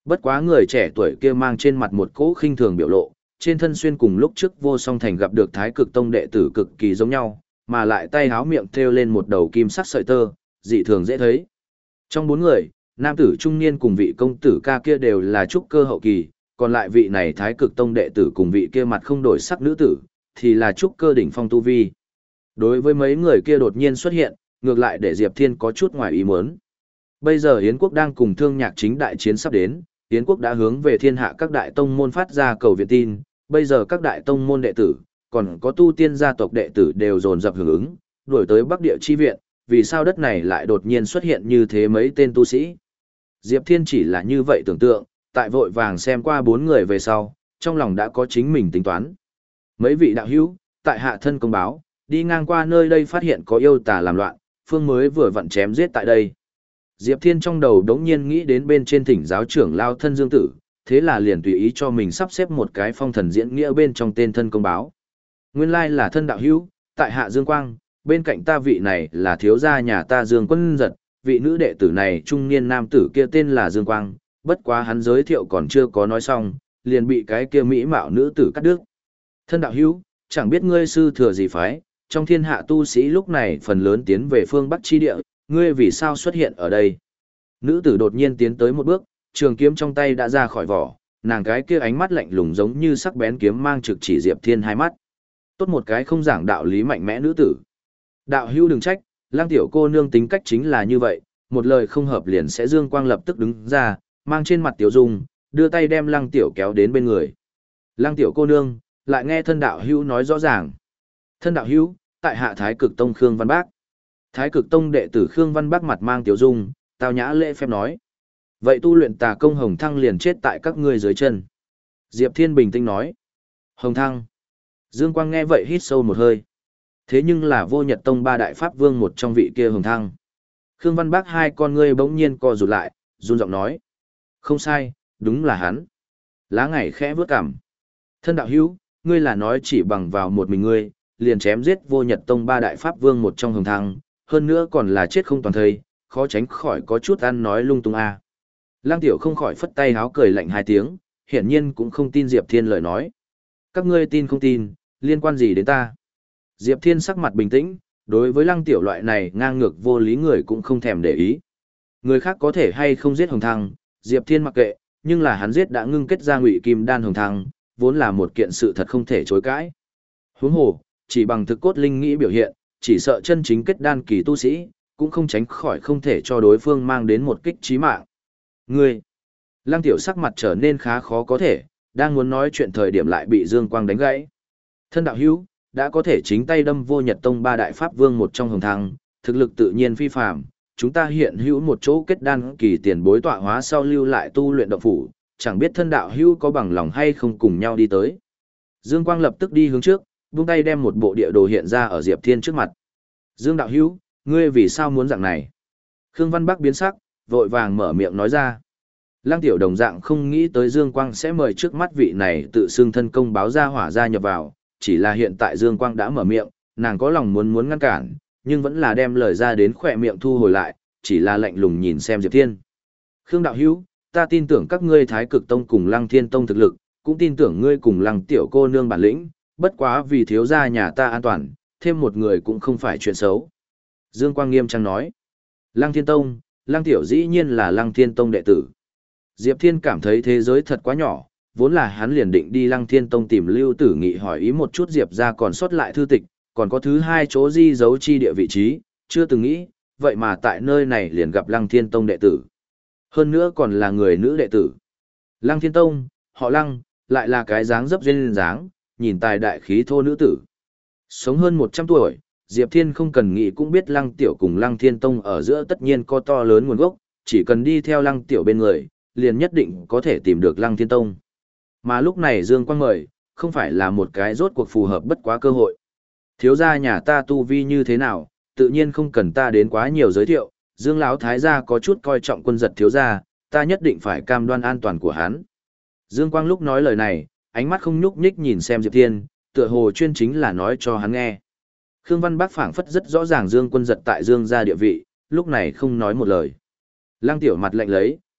Bất quá người trẻ tuổi kia mang trên mặt một cỗ khinh thường biểu lộ, trên thân xuyên cùng lúc trước Vô Song Thành gặp được Thái Cực Tông đệ tử cực kỳ giống nhau, mà lại tay háo miệng thêu lên một đầu kim sắc sợi tơ, dị thường dễ thấy. Trong bốn người, nam tử trung niên cùng vị công tử ca kia đều là trúc cơ hậu kỳ, còn lại vị này Thái Cực Tông đệ tử cùng vị kia mặt không đổi sắc nữ tử, thì là trúc cơ đỉnh phong tu vi. Đối với mấy người kia đột nhiên xuất hiện, ngược lại để Diệp Thiên có chút ngoài ý muốn. Bây giờ Yến quốc đang cùng Thương Nhạc Chính đại chiến sắp đến, Yến quốc đã hướng về thiên hạ các đại tông môn phát ra cầu viện tin, bây giờ các đại tông môn đệ tử, còn có tu tiên gia tộc đệ tử đều dồn dập hưởng ứng, đuổi tới Bắc Địa chi viện, vì sao đất này lại đột nhiên xuất hiện như thế mấy tên tu sĩ. Diệp Thiên chỉ là như vậy tưởng tượng, tại vội vàng xem qua bốn người về sau, trong lòng đã có chính mình tính toán. Mấy vị đạo hữu, tại hạ thân công báo, đi ngang qua nơi đây phát hiện có yêu tà làm loạn, phương mới vừa vặn chém giết tại đây. Diệp Thiên trong đầu đống nhiên nghĩ đến bên trên thỉnh giáo trưởng lao thân Dương Tử, thế là liền tùy ý cho mình sắp xếp một cái phong thần diễn nghĩa bên trong tên thân công báo. Nguyên lai là thân đạo hữu, tại hạ Dương Quang, bên cạnh ta vị này là thiếu gia nhà ta Dương Quân Giật, vị nữ đệ tử này trung niên nam tử kia tên là Dương Quang, bất quá hắn giới thiệu còn chưa có nói xong, liền bị cái kia mỹ mạo nữ tử cắt đứt. Thân đạo hữu, chẳng biết ngươi sư thừa gì phái, trong thiên hạ tu sĩ lúc này phần lớn tiến về phương Bắc chi địa, ngươi vì sao xuất hiện ở đây? Nữ tử đột nhiên tiến tới một bước, trường kiếm trong tay đã ra khỏi vỏ, nàng cái kia ánh mắt lạnh lùng giống như sắc bén kiếm mang trực chỉ Diệp Thiên hai mắt. Tốt một cái không giảng đạo lý mạnh mẽ nữ tử. Đạo hữu đừng trách, lang tiểu cô nương tính cách chính là như vậy, một lời không hợp liền sẽ Dương Quang lập tức đứng ra, mang trên mặt tiểu dung, đưa tay đem lang tiểu kéo đến bên người. Lang tiểu cô nương, lại nghe thân đạo hữu nói rõ ràng. Thân đạo hữu, tại hạ Thái Cực Tông Khương Văn Bác. Thái Cực Tông đệ tử Khương Văn Bác mặt mang tiểu dung, tao nhã lễ phép nói. Vậy tu luyện tà công Hồng Thăng liền chết tại các ngươi dưới chân. Diệp Thiên bình tĩnh nói. Hồng Thăng. Dương Quang nghe vậy hít sâu một hơi. Thế nhưng là Vô Nhật Tông ba đại pháp vương một trong vị kia Hồng Thăng. Khương Văn Bác hai con ngươi bỗng nhiên co rụt lại, run giọng nói. Không sai, đúng là hắn. Lá ngày khẽ vướt cằm. Thân đạo hữu, ngươi là nói chỉ bằng vào một mình ngươi, liền chém giết Vô Nhật Tông ba đại pháp vương một trong Hồng Thăng, hơn nữa còn là chết không toàn thây, khó tránh khỏi có chút ăn nói lung tung a. À. Lang Tiểu không khỏi phất tay háo cười lạnh hai tiếng, hiển nhiên cũng không tin Diệp Thiên lời nói. Các ngươi tin không tin, liên quan gì đến ta? Diệp Thiên sắc mặt bình tĩnh, đối với Lăng Tiểu loại này ngang ngược vô lý người cũng không thèm để ý. Người khác có thể hay không giết Hồng Thăng, Diệp Thiên mặc kệ, nhưng là hắn giết đã ngưng kết ra Ngụy Kim Đan Hồng Thăng, vốn là một kiện sự thật không thể chối cãi. Huống hồ, chỉ bằng thực cốt linh nghĩ biểu hiện, chỉ sợ chân chính kết đan kỳ tu sĩ, cũng không tránh khỏi không thể cho đối phương mang đến một kích chí mạng. Ngươi! Lăng Tiểu sắc mặt trở nên khá khó có thể, đang muốn nói chuyện thời điểm lại bị Dương Quang đánh gãy. Thân đạo hữu, đã có thể chính tay đâm Vô Nhật Tông ba đại pháp vương một trong Hồng Thăng, thực lực tự nhiên phi phàm, chúng ta hiện hữu một chỗ kết đan kỳ tiền bối tọa hóa sau lưu lại tu luyện động phủ, chẳng biết thân đạo hữu có bằng lòng hay không cùng nhau đi tới. Dương Quang lập tức đi hướng trước, buông tay đem một bộ địa đồ hiện ra ở Diệp Thiên trước mặt. Dương đạo hữu, ngươi vì sao muốn dạng này? Khương Văn Bắc biến sắc, vội vàng mở miệng nói ra. Lăng Tiểu đồng dạng không nghĩ tới Dương Quang sẽ mời trước mắt vị này tự xưng thân công báo ra hỏa gia nhập vào, chỉ là hiện tại Dương Quang đã mở miệng, nàng có lòng muốn muốn ngăn cản, nhưng vẫn là đem lời ra đến khỏe miệng thu hồi lại, chỉ là lạnh lùng nhìn xem Diệp Thiên. Khương đạo hữu, ta tin tưởng các ngươi Thái Cực Tông cùng Lăng Thiên Tông thực lực, cũng tin tưởng ngươi cùng Lăng tiểu cô nương bản lĩnh, bất quá vì thiếu gia nhà ta an toàn, thêm một người cũng không phải chuyện xấu. Dương Quang nghiêm trang nói. Lăng Thiên Tông, Lăng tiểu dĩ nhiên là Lăng Thiên Tông đệ tử. Diệp Thiên cảm thấy thế giới thật quá nhỏ, vốn là hắn liền định đi Lăng Thiên Tông tìm Lưu Tử Nghị hỏi ý một chút Diệp ra còn sót lại thư tịch, còn có thứ hai chỗ di dấu chi địa vị trí, chưa từng nghĩ, vậy mà tại nơi này liền gặp Lăng Thiên Tông đệ tử. Hơn nữa còn là người nữ đệ tử. Lăng Thiên Tông, họ Lăng, lại là cái dáng dấp duyên dáng, nhìn tài đại khí thô nữ tử. Sống hơn một trăm tuổi, Diệp Thiên không cần nghĩ cũng biết Lăng Tiểu cùng Lăng Thiên Tông ở giữa tất nhiên có to lớn nguồn gốc, chỉ cần đi theo Lăng Tiểu bên người, liền nhất định có thể tìm được Lăng Thiên Tông. Mà lúc này Dương Quang mời, không phải là một cái rốt cuộc phù hợp bất quá cơ hội. Thiếu gia nhà ta tu vi như thế nào, tự nhiên không cần ta đến quá nhiều giới thiệu, Dương lão thái gia có chút coi trọng Quân Giật thiếu gia, ta nhất định phải cam đoan an toàn của hắn. Dương Quang lúc nói lời này, ánh mắt không nhúc nhích nhìn xem Diệp Thiên, tựa hồ chuyên chính là nói cho hắn nghe. Khương Văn Bác phảng phất rất rõ ràng Dương Quân Giật tại Dương gia địa vị, lúc này không nói một lời. Lăng Tiểu mặt lạnh lấy,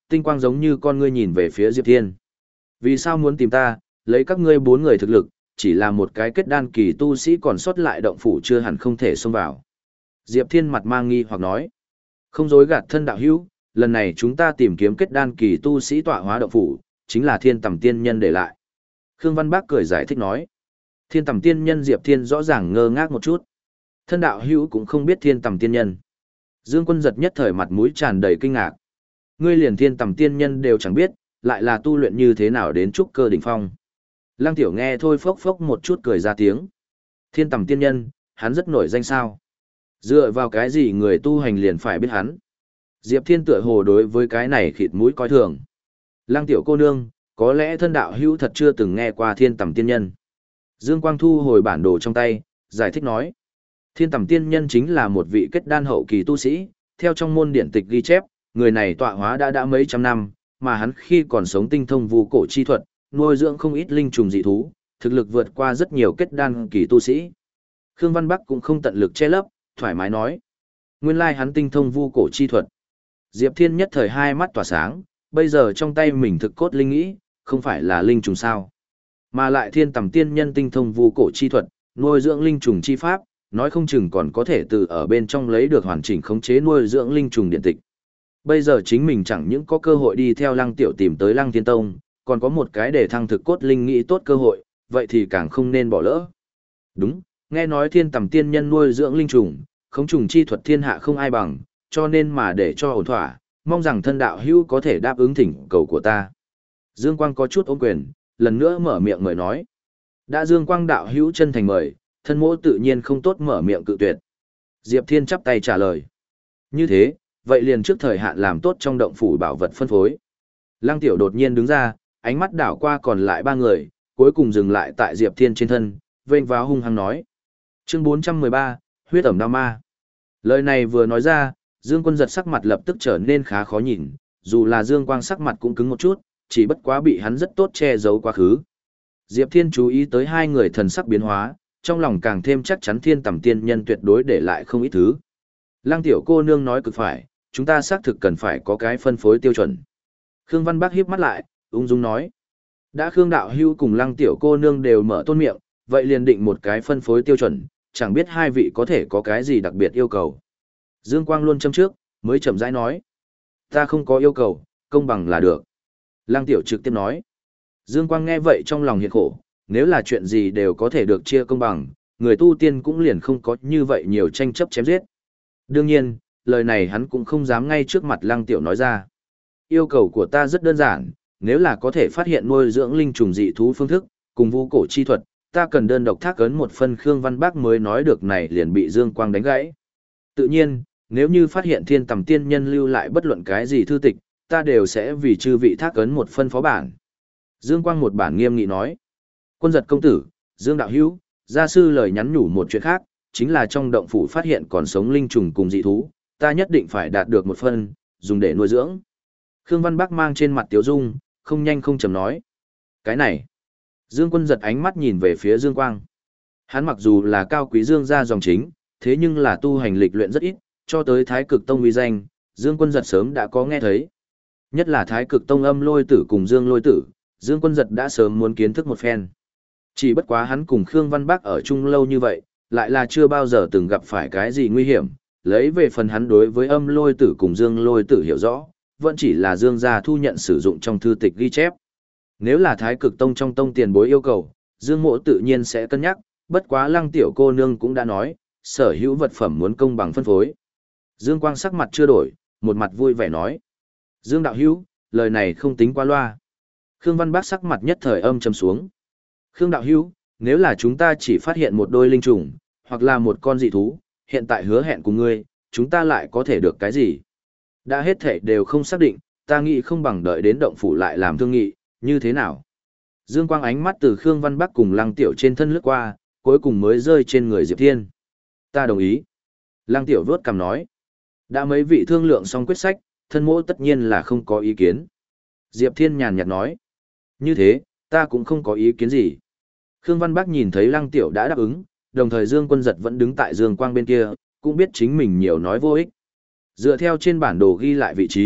tinh quang giống như con ngươi nhìn về phía Diệp Thiên. Vì sao muốn tìm ta, lấy các ngươi bốn người thực lực, chỉ là một cái kết đan kỳ tu sĩ còn sót lại động phủ chưa hẳn không thể xông vào. Diệp Thiên mặt mang nghi hoặc nói, không dối gạt thân đạo hữu, lần này chúng ta tìm kiếm kết đan kỳ tu sĩ tọa hóa động phủ, chính là Thiên Tầm Tiên Nhân để lại. Khương Văn Bác cười giải thích nói, Thiên Tầm Tiên Nhân Diệp Thiên rõ ràng ngơ ngác một chút. Thân đạo hữu cũng không biết Thiên Tầm Tiên Nhân. Dương Quân giật nhất thời mặt mũi tràn đầy kinh ngạc. Ngươi liền Thiên Tầm Tiên Nhân đều chẳng biết, lại là tu luyện như thế nào đến trúc cơ đỉnh phong. Lăng Tiểu nghe thôi phốc phốc một chút cười ra tiếng. Thiên Tầm Tiên Nhân, hắn rất nổi danh sao? Dựa vào cái gì người tu hành liền phải biết hắn? Diệp Thiên tựa hồ đối với cái này khịt mũi coi thường. Lăng Tiểu cô nương, có lẽ thân đạo hữu thật chưa từng nghe qua Thiên Tầm Tiên Nhân. Dương Quang thu hồi bản đồ trong tay, giải thích nói. Thiên Tầm Tiên Nhân chính là một vị kết đan hậu kỳ tu sĩ, theo trong môn điển tịch ghi chép, người này tọa hóa đã đã mấy trăm năm, mà hắn khi còn sống tinh thông vu cổ chi thuật, nuôi dưỡng không ít linh trùng dị thú, thực lực vượt qua rất nhiều kết đan kỳ tu sĩ. Khương Văn Bắc cũng không tận lực che lấp, thoải mái nói. Nguyên lai hắn tinh thông vu cổ chi thuật. Diệp Thiên nhất thời hai mắt tỏa sáng, bây giờ trong tay mình thực cốt linh nghĩ, không phải là linh trùng sao. Mà lại Thiên Tầm Tiên Nhân tinh thông vu cổ chi thuật, nuôi dưỡng linh trùng chi pháp, nói không chừng còn có thể từ ở bên trong lấy được hoàn chỉnh khống chế nuôi dưỡng linh trùng điện tịch. Bây giờ chính mình chẳng những có cơ hội đi theo Lăng Tiểu tìm tới Lăng Thiên Tông, còn có một cái để thăng thực cốt linh nghĩ tốt cơ hội, vậy thì càng không nên bỏ lỡ. Đúng, nghe nói Thiên Tầm Tiên Nhân nuôi dưỡng linh trùng, khống trùng chi thuật thiên hạ không ai bằng, cho nên mà để cho ổn thỏa, mong rằng thân đạo hữu có thể đáp ứng thỉnh cầu của ta. Dương Quang có chút ôm quyền, lần nữa mở miệng mời nói. Đã Dương Quang đạo hữu chân thành mời, thân mỗ tự nhiên không tốt mở miệng cự tuyệt. Diệp Thiên chắp tay trả lời. Như thế, vậy liền trước thời hạn làm tốt trong động phủ bảo vật phân phối. Lăng Tiểu đột nhiên đứng ra, ánh mắt đảo qua còn lại ba người, cuối cùng dừng lại tại Diệp Thiên trên thân, vênh váo hung hăng nói. Chương bốn trăm mười ba, huyết ẩm đao ma. Lời này vừa nói ra, Dương Quân giật sắc mặt lập tức trở nên khá khó nhìn, dù là Dương Quang sắc mặt cũng cứng một chút, chỉ bất quá bị hắn rất tốt che giấu quá khứ. Diệp Thiên chú ý tới hai người thần sắc biến hóa, trong lòng càng thêm chắc chắn Thiên Tầm Tiên Nhân tuyệt đối để lại không ít thứ. Lăng Tiểu cô nương nói cực phải, chúng ta xác thực cần phải có cái phân phối tiêu chuẩn. Khương Văn Bắc híp mắt lại, ung dung nói. Đã Khương đạo hưu cùng Lăng Tiểu cô nương đều mở tôn miệng, vậy liền định một cái phân phối tiêu chuẩn, chẳng biết hai vị có thể có cái gì đặc biệt yêu cầu. Dương Quang luôn châm trước, mới chậm rãi nói. Ta không có yêu cầu, công bằng là được. Lăng Tiểu trực tiếp nói. Dương Quang nghe vậy trong lòng hiện khổ, nếu là chuyện gì đều có thể được chia công bằng, người tu tiên cũng liền không có như vậy nhiều tranh chấp chém giết. Đương nhiên, lời này hắn cũng không dám ngay trước mặt Lăng Tiểu nói ra. Yêu cầu của ta rất đơn giản, nếu là có thể phát hiện nuôi dưỡng linh trùng dị thú phương thức, cùng vu cổ chi thuật, ta cần đơn độc thác ấn một phân. Khương Văn Bác mới nói được này liền bị Dương Quang đánh gãy. Tự nhiên, nếu như phát hiện Thiên Tầm Tiên Nhân lưu lại bất luận cái gì thư tịch, ta đều sẽ vì chư vị thác ấn một phân phó bản. Dương Quang một bản nghiêm nghị nói. Quân giật công tử, Dương đạo hữu, gia sư lời nhắn nhủ một chuyện khác, chính là trong động phủ phát hiện còn sống linh trùng cùng dị thú, ta nhất định phải đạt được một phân, dùng để nuôi dưỡng. Khương Văn Bắc mang trên mặt tiếu dung, không nhanh không chậm nói. Cái này. Dương Quân giật ánh mắt nhìn về phía Dương Quang. Hắn mặc dù là cao quý Dương gia dòng chính, thế nhưng là tu hành lịch luyện rất ít, cho tới Thái Cực Tông uy danh, Dương Quân giật sớm đã có nghe thấy. Nhất là Thái Cực Tông Âm Lôi Tử cùng Dương Lôi Tử, Dương Quân giật đã sớm muốn kiến thức một phen. Chỉ bất quá hắn cùng Khương Văn Bác ở chung lâu như vậy, lại là chưa bao giờ từng gặp phải cái gì nguy hiểm, lấy về phần hắn đối với Âm Lôi Tử cùng Dương Lôi Tử hiểu rõ, vẫn chỉ là Dương gia thu nhận sử dụng trong thư tịch ghi chép. Nếu là Thái Cực Tông trong tông tiền bối yêu cầu, Dương Mộ tự nhiên sẽ cân nhắc, bất quá Lăng tiểu cô nương cũng đã nói, sở hữu vật phẩm muốn công bằng phân phối. Dương Quang sắc mặt chưa đổi, một mặt vui vẻ nói. Dương đạo hữu, lời này không tính qua loa. Khương Văn Bác sắc mặt nhất thời âm trầm xuống. Khương đạo hữu, nếu là chúng ta chỉ phát hiện một đôi linh trùng, hoặc là một con dị thú, hiện tại hứa hẹn cùng ngươi, chúng ta lại có thể được cái gì? Đã hết thể đều không xác định, ta nghĩ không bằng đợi đến động phủ lại làm thương nghị, như thế nào? Dương Quang ánh mắt từ Khương Văn Bắc cùng Lăng Tiểu trên thân lướt qua, cuối cùng mới rơi trên người Diệp Thiên. Ta đồng ý. Lăng Tiểu vớt cằm nói. Đã mấy vị thương lượng xong quyết sách, thân mỗ tất nhiên là không có ý kiến. Diệp Thiên nhàn nhạt nói. Như thế, ta cũng không có ý kiến gì. Khương Văn Bắc nhìn thấy Lăng Tiểu đã đáp ứng, đồng thời Dương Quân Giật vẫn đứng tại Dương Quang bên kia, cũng biết chính mình nhiều nói vô ích. Dựa theo trên bản đồ ghi lại vị trí,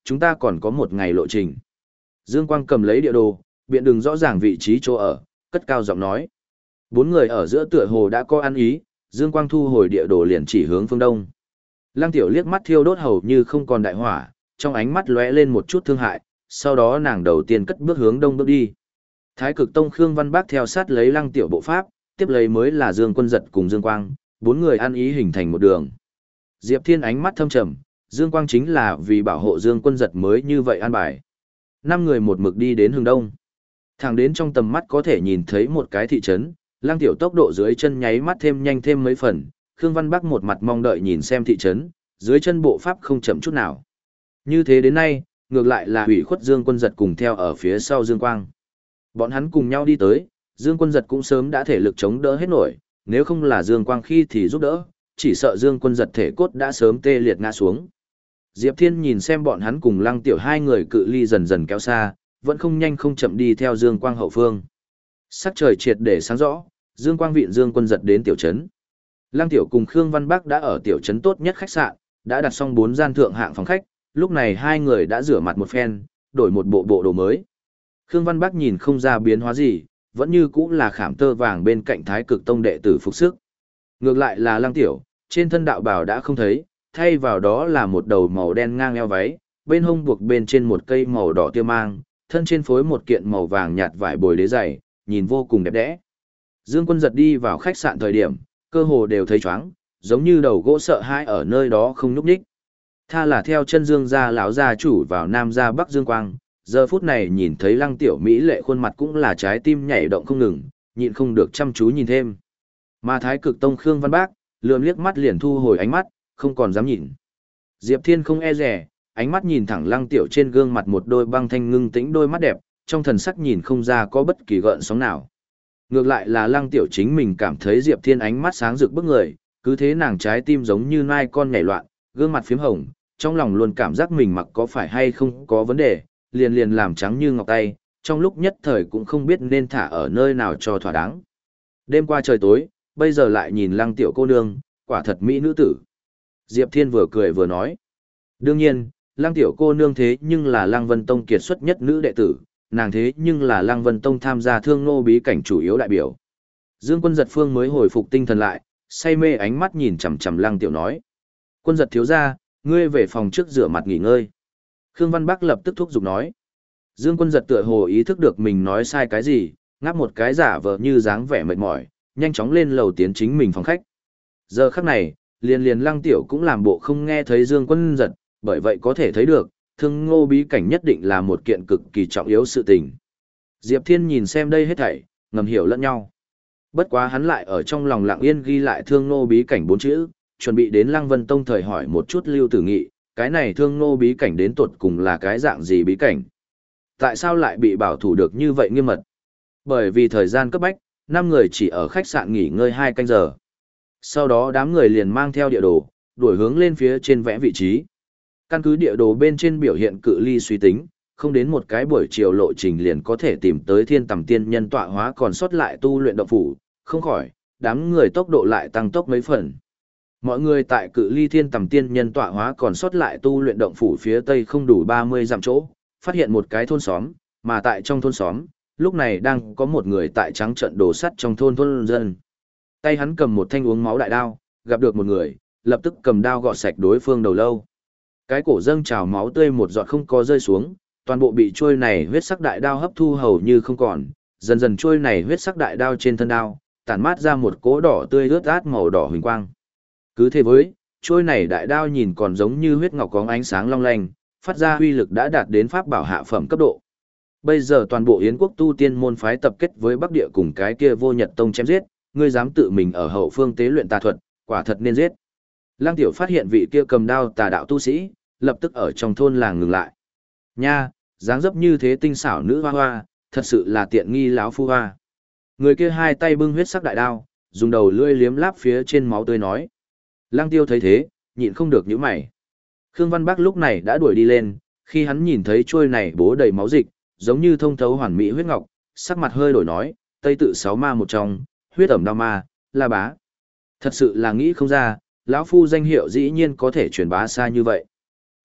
chúng ta còn có một ngày lộ trình. Dương Quang cầm lấy địa đồ, biện đường rõ ràng vị trí chỗ ở, cất cao giọng nói. Bốn người ở giữa tựa hồ đã có ăn ý, Dương Quang thu hồi địa đồ liền chỉ hướng phương đông. Lăng Tiểu liếc mắt thiêu đốt hầu như không còn đại hỏa, trong ánh mắt lóe lên một chút thương hại, sau đó nàng đầu tiên cất bước hướng đông bước đi. Thái Cực Tông Khương Văn Bác theo sát lấy Lăng Tiểu bộ pháp, tiếp lấy mới là Dương Quân Giật cùng Dương Quang, bốn người ăn ý hình thành một đường. Diệp Thiên ánh mắt thâm trầm, Dương Quang chính là vì bảo hộ Dương Quân Giật mới như vậy an bài. Năm người một mực đi đến hướng đông. Thẳng đến trong tầm mắt có thể nhìn thấy một cái thị trấn, Lăng Tiểu tốc độ dưới chân nháy mắt thêm nhanh thêm mấy phần, Khương Văn Bắc một mặt mong đợi nhìn xem thị trấn, dưới chân bộ pháp không chậm chút nào. Như thế đến nay, ngược lại là hủy khuất Dương Quân Giật cùng theo ở phía sau Dương Quang. Bọn hắn cùng nhau đi tới, Dương Quân Giật cũng sớm đã thể lực chống đỡ hết nổi, nếu không là Dương Quang khi thì giúp đỡ, chỉ sợ Dương Quân Giật thể cốt đã sớm tê liệt ngã xuống. Diệp Thiên nhìn xem bọn hắn cùng Lăng Tiểu hai người cự ly dần dần kéo xa, vẫn không nhanh không chậm đi theo Dương Quang hậu phương. Sắc trời triệt để sáng rõ, Dương Quang vịn Dương Quân Giật đến tiểu trấn. Lăng Tiểu cùng Khương Văn Bắc đã ở tiểu trấn tốt nhất khách sạn, đã đặt xong bốn gian thượng hạng phòng khách, lúc này hai người đã rửa mặt một phen, đổi một bộ bộ đồ mới. Khương Văn Bắc nhìn không ra biến hóa gì, vẫn như cũ là khảm tơ vàng bên cạnh Thái Cực Tông đệ tử phục sức. Ngược lại là Lăng Tiểu, trên thân đạo bào đã không thấy, thay vào đó là một đầu màu đen ngang eo váy, bên hông buộc bên trên một cây màu đỏ tiêu mang, thân trên phối một kiện màu vàng nhạt vải bồi đế dày, nhìn vô cùng đẹp đẽ. Dương Quân Giật đi vào khách sạn thời điểm, cơ hồ đều thấy chóng, giống như đầu gỗ sợ hãi ở nơi đó không nhúc nhích. Tha là theo chân Dương gia lão gia chủ vào Nam gia Bắc Dương Quang, giờ phút này nhìn thấy Lăng Tiểu mỹ lệ khuôn mặt cũng là trái tim nhảy động không ngừng, nhịn không được chăm chú nhìn thêm. Mà Thái Cực Tông Khương Văn Bác, lườm liếc mắt liền thu hồi ánh mắt, không còn dám nhìn. Diệp Thiên không e dè, ánh mắt nhìn thẳng Lăng Tiểu trên gương mặt một đôi băng thanh ngưng tĩnh đôi mắt đẹp, trong thần sắc nhìn không ra có bất kỳ gợn sóng nào. Ngược lại là Lăng Tiểu chính mình cảm thấy Diệp Thiên ánh mắt sáng rực bức người, cứ thế nàng trái tim giống như nai con nhảy loạn, gương mặt phím hồng, trong lòng luôn cảm giác mình mặc có phải hay không có vấn đề, liền liền làm trắng như ngọc tay, trong lúc nhất thời cũng không biết nên thả ở nơi nào cho thỏa đáng. Đêm qua trời tối, bây giờ lại nhìn Lăng Tiểu cô nương, quả thật mỹ nữ tử. Diệp Thiên vừa cười vừa nói. Đương nhiên, Lăng Tiểu cô nương thế nhưng là Lăng Vân Tông kiệt xuất nhất nữ đệ tử, nàng thế nhưng là Lăng Vân Tông tham gia thương nô bí cảnh chủ yếu đại biểu. Dương Quân Giật phương mới hồi phục tinh thần lại, say mê ánh mắt nhìn chằm chằm Lăng Tiểu nói. Quân Giật thiếu gia, ngươi về phòng trước rửa mặt nghỉ ngơi. Khương Văn Bắc lập tức thúc giục nói. Dương Quân Giật tựa hồ ý thức được mình nói sai cái gì, ngáp một cái giả vờ như dáng vẻ mệt mỏi, nhanh chóng lên lầu tiến chính mình phòng khách. Giờ khắc này, liền liền Lăng Tiểu cũng làm bộ không nghe thấy Dương Quân Giật, bởi vậy có thể thấy được, thương ngô bí cảnh nhất định là một kiện cực kỳ trọng yếu sự tình. Diệp Thiên nhìn xem đây hết thảy, ngầm hiểu lẫn nhau. Bất quá hắn lại ở trong lòng lặng yên ghi lại thương ngô bí cảnh bốn chữ, chuẩn bị đến Lăng Vân Tông thời hỏi một chút Lưu Tử Nghị, cái này thương ngô bí cảnh đến tột cùng là cái dạng gì bí cảnh. Tại sao lại bị bảo thủ được như vậy nghiêm mật? Bởi vì thời gian cấp bách, năm người chỉ ở khách sạn nghỉ ngơi hai canh giờ. Sau đó đám người liền mang theo địa đồ, đuổi hướng lên phía trên vẽ vị trí. Căn cứ địa đồ bên trên biểu hiện cự ly suy tính, không đến một cái buổi chiều lộ trình liền có thể tìm tới thiên tầm tiên nhân tọa hóa còn sót lại tu luyện động phủ, không khỏi, đám người tốc độ lại tăng tốc mấy phần. Mọi người tại cự ly thiên tầm tiên nhân tọa hóa còn sót lại tu luyện động phủ phía tây không đủ ba mươi dặm chỗ, phát hiện một cái thôn xóm, mà tại trong thôn xóm, lúc này đang có một người tại trắng trận đổ sắt trong thôn thôn dân. Tay hắn cầm một thanh uống máu đại đao, gặp được một người, lập tức cầm đao gọt sạch đối phương đầu lâu. Cái cổ dâng trào máu tươi một giọt không có rơi xuống, toàn bộ bị trôi này huyết sắc đại đao hấp thu hầu như không còn, dần dần trôi này huyết sắc đại đao trên thân đao, tản mát ra một cỗ đỏ tươi rớt át màu đỏ huỳnh quang. Cứ thế với, trôi này đại đao nhìn còn giống như huyết ngọc có ánh sáng long lanh, phát ra uy lực đã đạt đến pháp bảo hạ phẩm cấp độ. Bây giờ toàn bộ Yến quốc tu tiên môn phái tập kết với Bắc Địa cùng cái kia Vô Nhật Tông chém giết, ngươi dám tự mình ở hậu phương tế luyện tà thuật, quả thật nên giết. Lăng Tiểu phát hiện vị kia cầm đao tà đạo tu sĩ, lập tức ở trong thôn làng ngừng lại. Nha, dáng dấp như thế tinh xảo nữ hoa hoa, thật sự là tiện nghi lão phu hoa. Người kia hai tay bưng huyết sắc đại đao, dùng đầu lưỡi liếm láp phía trên máu tươi nói. Lăng Tiêu thấy thế, nhịn không được nhíu mày. Khương Văn Bắc lúc này đã đuổi đi lên, khi hắn nhìn thấy trôi này bố đầy máu dịch, giống như thông thấu hoàn mỹ huyết ngọc, sắc mặt hơi đổi nói, Tây tự sáu ma một trong, huyết ẩm đao ma, La Bá. Thật sự là nghĩ không ra, lão phu danh hiệu dĩ nhiên có thể truyền bá xa như vậy.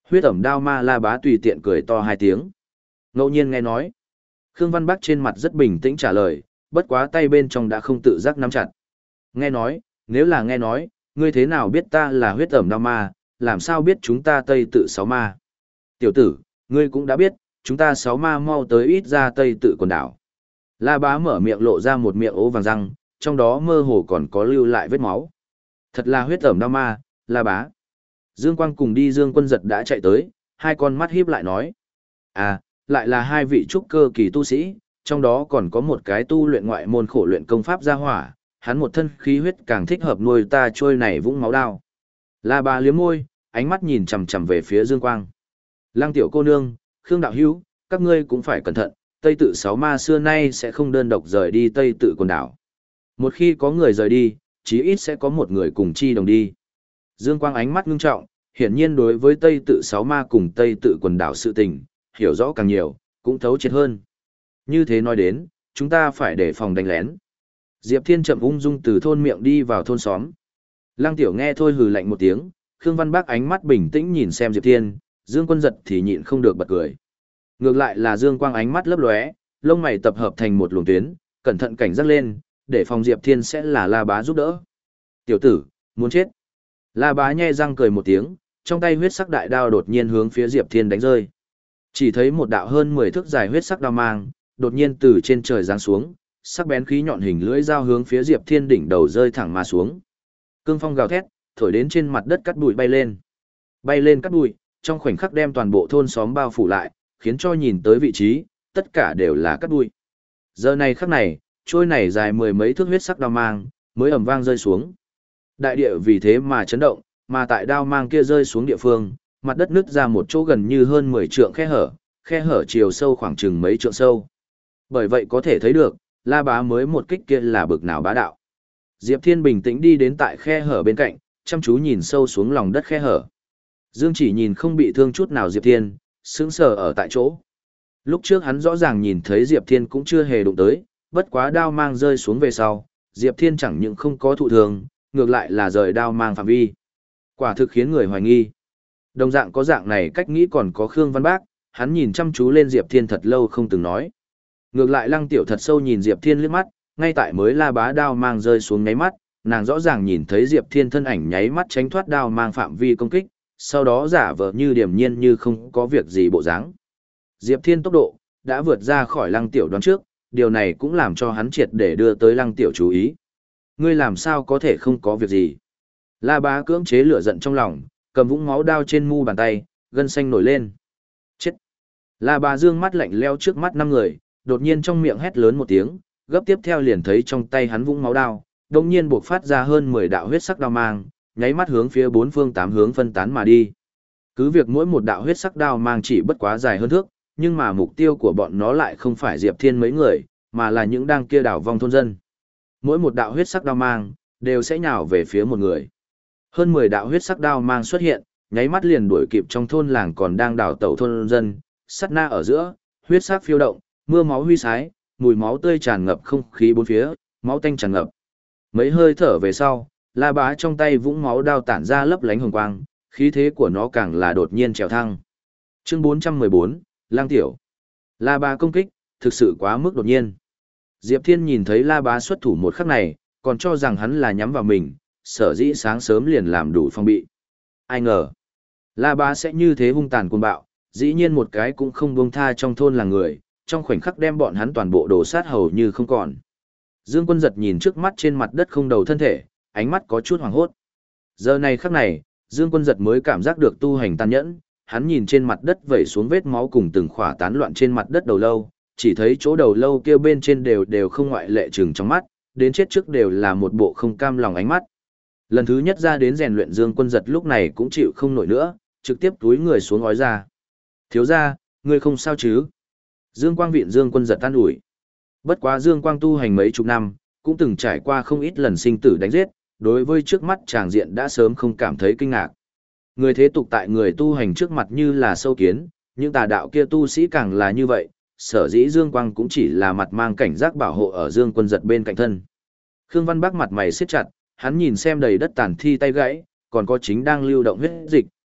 Huyết ẩm đao ma La Bá tùy tiện cười to hai tiếng. Ngẫu nhiên nghe nói. Khương Văn Bắc trên mặt rất bình tĩnh trả lời, bất quá tay bên trong đã không tự giác nắm chặt. Nghe nói, nếu là nghe nói, ngươi thế nào biết ta là huyết ẩm đao ma, làm sao biết chúng ta Tây Tự sáu ma? Tiểu tử, ngươi cũng đã biết, chúng ta sáu ma mau tới ít ra Tây Tự quần đảo. La Bá mở miệng lộ ra một miệng ố vàng răng, trong đó mơ hồ còn có lưu lại vết máu. Thật là huyết ẩm đao ma, La Bá. Dương Quang cùng đi Dương Quân Giật đã chạy tới, hai con mắt híp lại nói. À, lại là hai vị trúc cơ kỳ tu sĩ, trong đó còn có một cái tu luyện ngoại môn khổ luyện công pháp gia hỏa, hắn một thân khí huyết càng thích hợp nuôi ta trôi này vũng máu đao. La Bá liếm môi, ánh mắt nhìn chằm chằm về phía Dương Quang. Lăng tiểu cô nương, Khương đạo hữu, các ngươi cũng phải cẩn thận, Tây Tự sáu ma xưa nay sẽ không đơn độc rời đi Tây Tự quần đảo. Một khi có người rời đi, chí ít sẽ có một người cùng chi đồng đi. Dương Quang ánh mắt ngưng trọng, hiển nhiên đối với Tây Tự sáu ma cùng Tây Tự quần đảo sự tình, hiểu rõ càng nhiều, cũng thấu triệt hơn. Như thế nói đến, chúng ta phải đề phòng đánh lén. Diệp Thiên chậm ung dung từ thôn miệng đi vào thôn xóm. Lăng Tiểu nghe thôi hừ lạnh một tiếng, Khương Văn Bác ánh mắt bình tĩnh nhìn xem Diệp Thiên, Dương Quân Giật thì nhịn không được bật cười. Ngược lại là Dương Quang ánh mắt lấp lóe, lông mày tập hợp thành một luồng tuyến, cẩn thận cảnh giác lên, để phòng Diệp Thiên sẽ là La Bá giúp đỡ. Tiểu tử, muốn chết. La Bá nhe răng cười một tiếng, trong tay huyết sắc đại đao đột nhiên hướng phía Diệp Thiên đánh rơi. Chỉ thấy một đạo hơn mười thước dài huyết sắc đao mang, đột nhiên từ trên trời giáng xuống, sắc bén khí nhọn hình lưỡi dao hướng phía Diệp Thiên đỉnh đầu rơi thẳng mà xuống. Cương phong gào thét, thổi đến trên mặt đất cát bụi bay lên. Bay lên cát bụi, trong khoảnh khắc đem toàn bộ thôn xóm bao phủ lại, khiến cho nhìn tới vị trí, tất cả đều là cát bụi. Giờ này khắc này, trôi này dài mười mấy thước huyết sắc đao mang, mới ầm vang rơi xuống. Đại địa vì thế mà chấn động, mà tại đao mang kia rơi xuống địa phương, mặt đất nứt ra một chỗ gần như hơn mười trượng khe hở, khe hở chiều sâu khoảng chừng mấy trượng sâu. Bởi vậy có thể thấy được, La Bá mới một kích kia là bực nào bá đạo. Diệp Thiên bình tĩnh đi đến tại khe hở bên cạnh, chăm chú nhìn sâu xuống lòng đất khe hở. Dương chỉ nhìn không bị thương chút nào Diệp Thiên, sững sờ ở tại chỗ. Lúc trước hắn rõ ràng nhìn thấy Diệp Thiên cũng chưa hề đụng tới, bất quá đao mang rơi xuống về sau, Diệp Thiên chẳng những không có thụ thương, ngược lại là rời đao mang phạm vi. Quả thực khiến người hoài nghi. Đồng dạng có dạng này cách nghĩ còn có Khương Văn Bác, hắn nhìn chăm chú lên Diệp Thiên thật lâu không từng nói. Ngược lại Lăng Tiểu thật sâu nhìn Diệp Thiên liếc mắt, ngay tại mới La Bá đao mang rơi xuống nháy mắt, nàng rõ ràng nhìn thấy Diệp Thiên thân ảnh nháy mắt tránh thoát đao mang phạm vi công kích, sau đó giả vờ như điềm nhiên như không có việc gì bộ dáng. Diệp Thiên tốc độ đã vượt ra khỏi Lăng Tiểu đoán trước, điều này cũng làm cho hắn triệt để đưa tới Lăng Tiểu chú ý. Ngươi làm sao có thể không có việc gì? La Bá cưỡng chế lửa giận trong lòng, cầm vũng máu đao trên mu bàn tay, gân xanh nổi lên. Chết! La Bá dương mắt lạnh leo trước mắt năm người, đột nhiên trong miệng hét lớn một tiếng, gấp tiếp theo liền thấy trong tay hắn vũng máu đao, đột nhiên buộc phát ra hơn mười đạo huyết sắc đao mang, nháy mắt hướng phía bốn phương tám hướng phân tán mà đi. Cứ việc mỗi một đạo huyết sắc đao mang chỉ bất quá dài hơn thước, nhưng mà mục tiêu của bọn nó lại không phải Diệp Thiên mấy người, mà là những đang kia đảo vong thôn dân. Mỗi một đạo huyết sắc đao mang đều sẽ nhào về phía một người. Hơn mười đạo huyết sắc đao mang xuất hiện, nháy mắt liền đuổi kịp trong thôn làng còn đang đảo tẩu thôn dân, sát na ở giữa, huyết sắc phiêu động, mưa máu huy sái, mùi máu tươi tràn ngập không khí bốn phía, máu tanh tràn ngập. Mấy hơi thở về sau, La Bá trong tay vũng máu đao tản ra lấp lánh hồng quang, khí thế của nó càng là đột nhiên trèo thăng. Chương bốn trăm mười bốn, Lang Tiểu. La Bá công kích, thực sự quá mức đột nhiên. Diệp Thiên nhìn thấy La Bá xuất thủ một khắc này, còn cho rằng hắn là nhắm vào mình, sở dĩ sáng sớm liền làm đủ phòng bị. Ai ngờ, La Bá sẽ như thế hung tàn cuồng bạo, dĩ nhiên một cái cũng không buông tha trong thôn là người, trong khoảnh khắc đem bọn hắn toàn bộ đổ sát hầu như không còn. Dương Quân Giật nhìn trước mắt trên mặt đất không đầu thân thể, ánh mắt có chút hoảng hốt. Giờ này khắc này, Dương Quân Giật mới cảm giác được tu hành tàn nhẫn, hắn nhìn trên mặt đất vẩy xuống vết máu cùng từng khỏa tán loạn trên mặt đất đầu lâu, chỉ thấy chỗ đầu lâu kia bên trên đều đều không ngoại lệ trừng trong mắt, đến chết trước đều là một bộ không cam lòng ánh mắt. Lần thứ nhất ra đến rèn luyện Dương Quân Giật lúc này cũng chịu không nổi nữa, trực tiếp túi người xuống ngói ra. Thiếu ra, ngươi không sao chứ? Dương Quang viện Dương Quân Giật tan ủi. Bất quá Dương Quang tu hành mấy chục năm, cũng từng trải qua không ít lần sinh tử đánh giết, đối với trước mắt tràng diện đã sớm không cảm thấy kinh ngạc. Người thế tục tại người tu hành trước mặt như là sâu kiến, những tà đạo kia tu sĩ càng là như vậy, sở dĩ Dương Quang cũng chỉ là mặt mang cảnh giác bảo hộ ở Dương Quân Giật bên cạnh thân. Khương Văn Bắc mặt mày siết chặt, hắn nhìn xem đầy đất tàn thi tay gãy, còn có chính đang lưu động huyết dịch,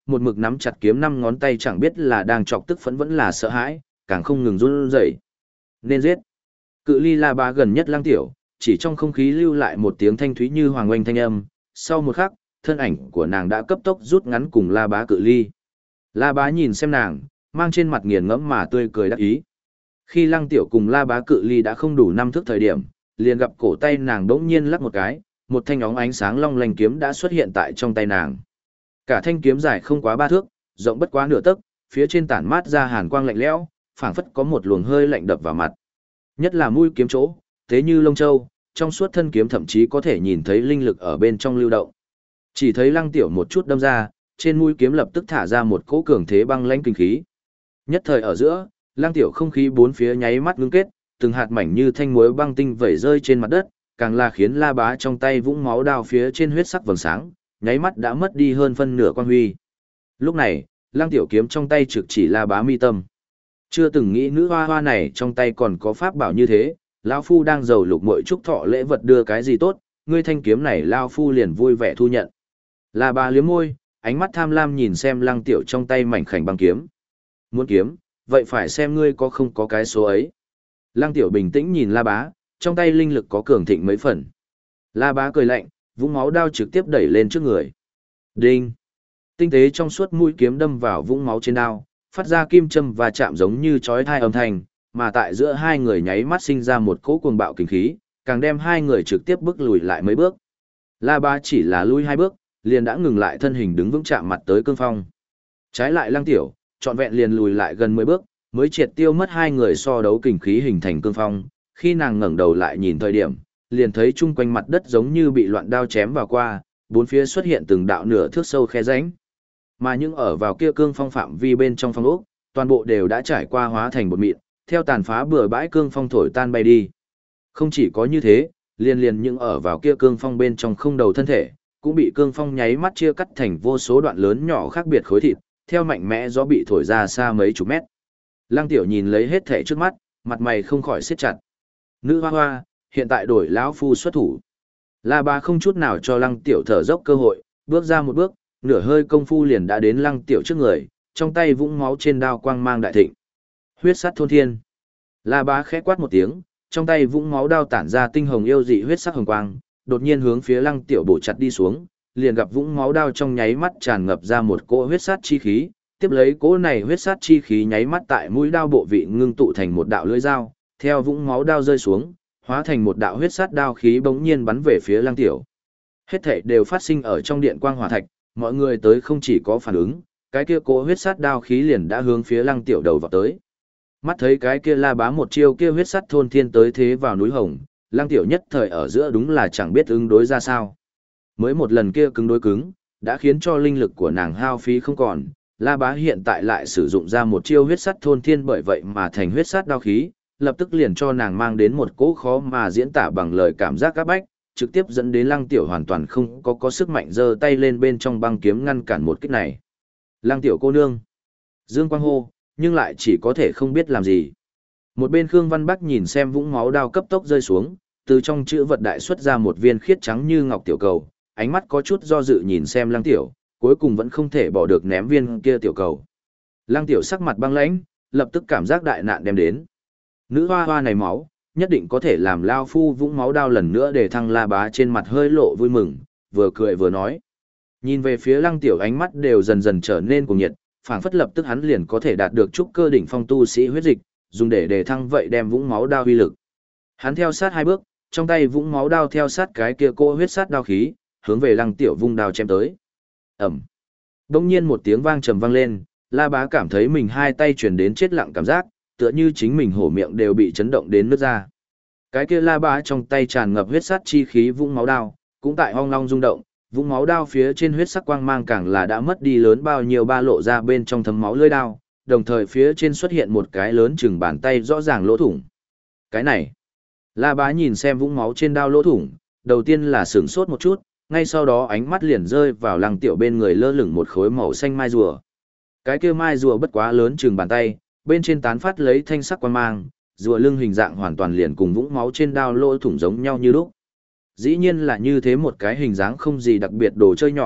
một mực nắm chặt kiếm năm ngón tay chẳng biết là đang chọc tức phẫn vẫn là sợ hãi, càng không ngừng run rẩy. Nên giết. Cự ly La Bá gần nhất Lăng Tiểu, chỉ trong không khí lưu lại một tiếng thanh thúy như hoàng oanh thanh âm, sau một khắc, thân ảnh của nàng đã cấp tốc rút ngắn cùng La Bá cự ly. La Bá nhìn xem nàng, mang trên mặt nghiền ngẫm mà tươi cười đắc ý. Khi Lăng Tiểu cùng La Bá cự ly đã không đủ năm thước thời điểm, liền gặp cổ tay nàng đỗng nhiên lắc một cái, một thanh óng ánh sáng long lanh kiếm đã xuất hiện tại trong tay nàng. Cả thanh kiếm dài không quá ba thước, rộng bất quá nửa tấc, phía trên tản mát ra hàn quang lạnh lẽo, phảng phất có một luồng hơi lạnh đập vào mặt. Nhất là mũi kiếm chỗ, thế như lông châu, trong suốt thân kiếm thậm chí có thể nhìn thấy linh lực ở bên trong lưu động. Chỉ thấy Lăng Tiểu một chút đâm ra, trên mũi kiếm lập tức thả ra một cỗ cường thế băng lãnh kinh khí. Nhất thời ở giữa, Lăng Tiểu không khí bốn phía nháy mắt ngưng kết, từng hạt mảnh như thanh muối băng tinh vẩy rơi trên mặt đất, càng là khiến La Bá trong tay vũng máu đao phía trên huyết sắc vầng sáng, nháy mắt đã mất đi hơn phân nửa quan huy. Lúc này, Lăng Tiểu kiếm trong tay trực chỉ La Bá mi tâm. Chưa từng nghĩ nữ hoa hoa này trong tay còn có pháp bảo như thế, lão phu đang giàu lục muội chúc thọ lễ vật đưa cái gì tốt, ngươi thanh kiếm này lão phu liền vui vẻ thu nhận. La Bá liếm môi, ánh mắt tham lam nhìn xem Lăng Tiểu trong tay mảnh khảnh băng kiếm. Muốn kiếm, vậy phải xem ngươi có không có cái số ấy. Lăng Tiểu bình tĩnh nhìn La Bá, trong tay linh lực có cường thịnh mấy phần. La Bá cười lạnh, vũng máu đao trực tiếp đẩy lên trước người. Đinh! Tinh tế trong suốt mũi kiếm đâm vào vũng máu trên đao, phát ra kim châm và chạm giống như chói tai âm thanh, mà tại giữa hai người nháy mắt sinh ra một cỗ cuồng bạo kinh khí, càng đem hai người trực tiếp bước lùi lại mấy bước. La Bá chỉ là lui hai bước, liền đã ngừng lại thân hình đứng vững chạm mặt tới cương phong. Trái lại Lăng Tiểu, trọn vẹn liền lùi lại gần mười bước, mới triệt tiêu mất hai người so đấu kinh khí hình thành cương phong. Khi nàng ngẩng đầu lại nhìn thời điểm, liền thấy chung quanh mặt đất giống như bị loạn đao chém vào qua, bốn phía xuất hiện từng đạo nửa thước sâu khe rãnh. Mà những ở vào kia cương phong phạm vi bên trong phong ốc, toàn bộ đều đã trải qua hóa thành bột mịn, theo tàn phá bừa bãi cương phong thổi tan bay đi. Không chỉ có như thế, liền liền những ở vào kia cương phong bên trong không đầu thân thể, cũng bị cương phong nháy mắt chia cắt thành vô số đoạn lớn nhỏ khác biệt khối thịt, theo mạnh mẽ gió bị thổi ra xa mấy chục mét. Lăng Tiểu nhìn lấy hết thể trước mắt, mặt mày không khỏi siết chặt. Nữ hoa hoa, hiện tại đổi lão phu xuất thủ. La Bá không chút nào cho Lăng Tiểu thở dốc cơ hội, bước ra một bước, nửa hơi công phu liền đã đến Lăng Tiểu trước người, trong tay vũng máu trên đao quang mang đại thịnh. Huyết sát thôn thiên. La Bá khẽ quát một tiếng, trong tay vũng máu đao tản ra tinh hồng yêu dị huyết sắc hồng quang, đột nhiên hướng phía Lăng Tiểu bổ chặt đi xuống, liền gặp vũng máu đao trong nháy mắt tràn ngập ra một cỗ huyết sát chi khí, tiếp lấy cỗ này huyết sát chi khí nháy mắt tại mũi đao bộ vị ngưng tụ thành một đạo lưỡi dao, theo vũng máu đao rơi xuống, hóa thành một đạo huyết sát đao khí bỗng nhiên bắn về phía Lăng Tiểu. Hết thảy đều phát sinh ở trong điện quang hỏa thạch, mọi người tới không chỉ có phản ứng, cái kia cỗ huyết sát đao khí liền đã hướng phía Lăng Tiểu đầu vào tới. Mắt thấy cái kia La Bá một chiêu kia huyết sát thôn thiên tới thế vào núi hồng, Lăng Tiểu nhất thời ở giữa đúng là chẳng biết ứng đối ra sao. Mới một lần kia cứng đối cứng, đã khiến cho linh lực của nàng hao phí không còn, La Bá hiện tại lại sử dụng ra một chiêu huyết sắt thôn thiên, bởi vậy mà thành huyết sắt đao khí, lập tức liền cho nàng mang đến một cỗ khó mà diễn tả bằng lời cảm giác các bách, trực tiếp dẫn đến Lăng Tiểu hoàn toàn không có có sức mạnh giơ tay lên bên trong băng kiếm ngăn cản một kích này. Lăng Tiểu cô nương. Dương Quang hô, nhưng lại chỉ có thể không biết làm gì. Một bên Khương Văn Bắc nhìn xem vũng máu đao cấp tốc rơi xuống, từ trong chữ vật đại xuất ra một viên khiết trắng như ngọc tiểu cầu, ánh mắt có chút do dự nhìn xem Lăng Tiểu, cuối cùng vẫn không thể bỏ được ném viên kia tiểu cầu. Lăng Tiểu sắc mặt băng lãnh, lập tức cảm giác đại nạn đem đến. Nữ hoa hoa này máu, nhất định có thể làm lao phu vũng máu đao lần nữa để thăng La Bá trên mặt hơi lộ vui mừng, vừa cười vừa nói. Nhìn về phía Lăng Tiểu ánh mắt đều dần dần trở nên cuồng nhiệt, phảng phất lập tức hắn liền có thể đạt được trúc cơ đỉnh phong tu sĩ huyết dịch, dùng để để thăng vậy đem vũng máu đao uy lực. Hắn theo sát hai bước, trong tay vũng máu đao theo sát cái kia cô huyết sát đao khí, hướng về Lăng Tiểu vung đao chém tới. Ầm. Đột nhiên một tiếng vang trầm vang lên, La Bá cảm thấy mình hai tay truyền đến chết lặng cảm giác, tựa như chính mình hổ miệng đều bị chấn động đến nứt ra. Cái kia La Bá trong tay tràn ngập huyết sát chi khí vũng máu đao, cũng tại ong long rung động, vũng máu đao phía trên huyết sắc quang mang càng là đã mất đi lớn bao nhiêu ba lộ ra bên trong thấm máu lưỡi đao, đồng thời phía trên xuất hiện một cái lớn chừng bàn tay rõ ràng lỗ thủng. Cái này, La Bá nhìn xem vũng máu trên đao lỗ thủng, đầu tiên là sửng sốt một chút, ngay sau đó ánh mắt liền rơi vào Lăng Tiểu bên người lơ lửng một khối màu xanh mai rùa. Cái kia mai rùa bất quá lớn chừng bàn tay, bên trên tán phát lấy thanh sắc quang mang, rùa lưng hình dạng hoàn toàn liền cùng vũng máu trên đao lỗ thủng giống nhau như lúc. Dĩ nhiên là như thế một cái hình dáng không gì đặc biệt đồ chơi nhỏ,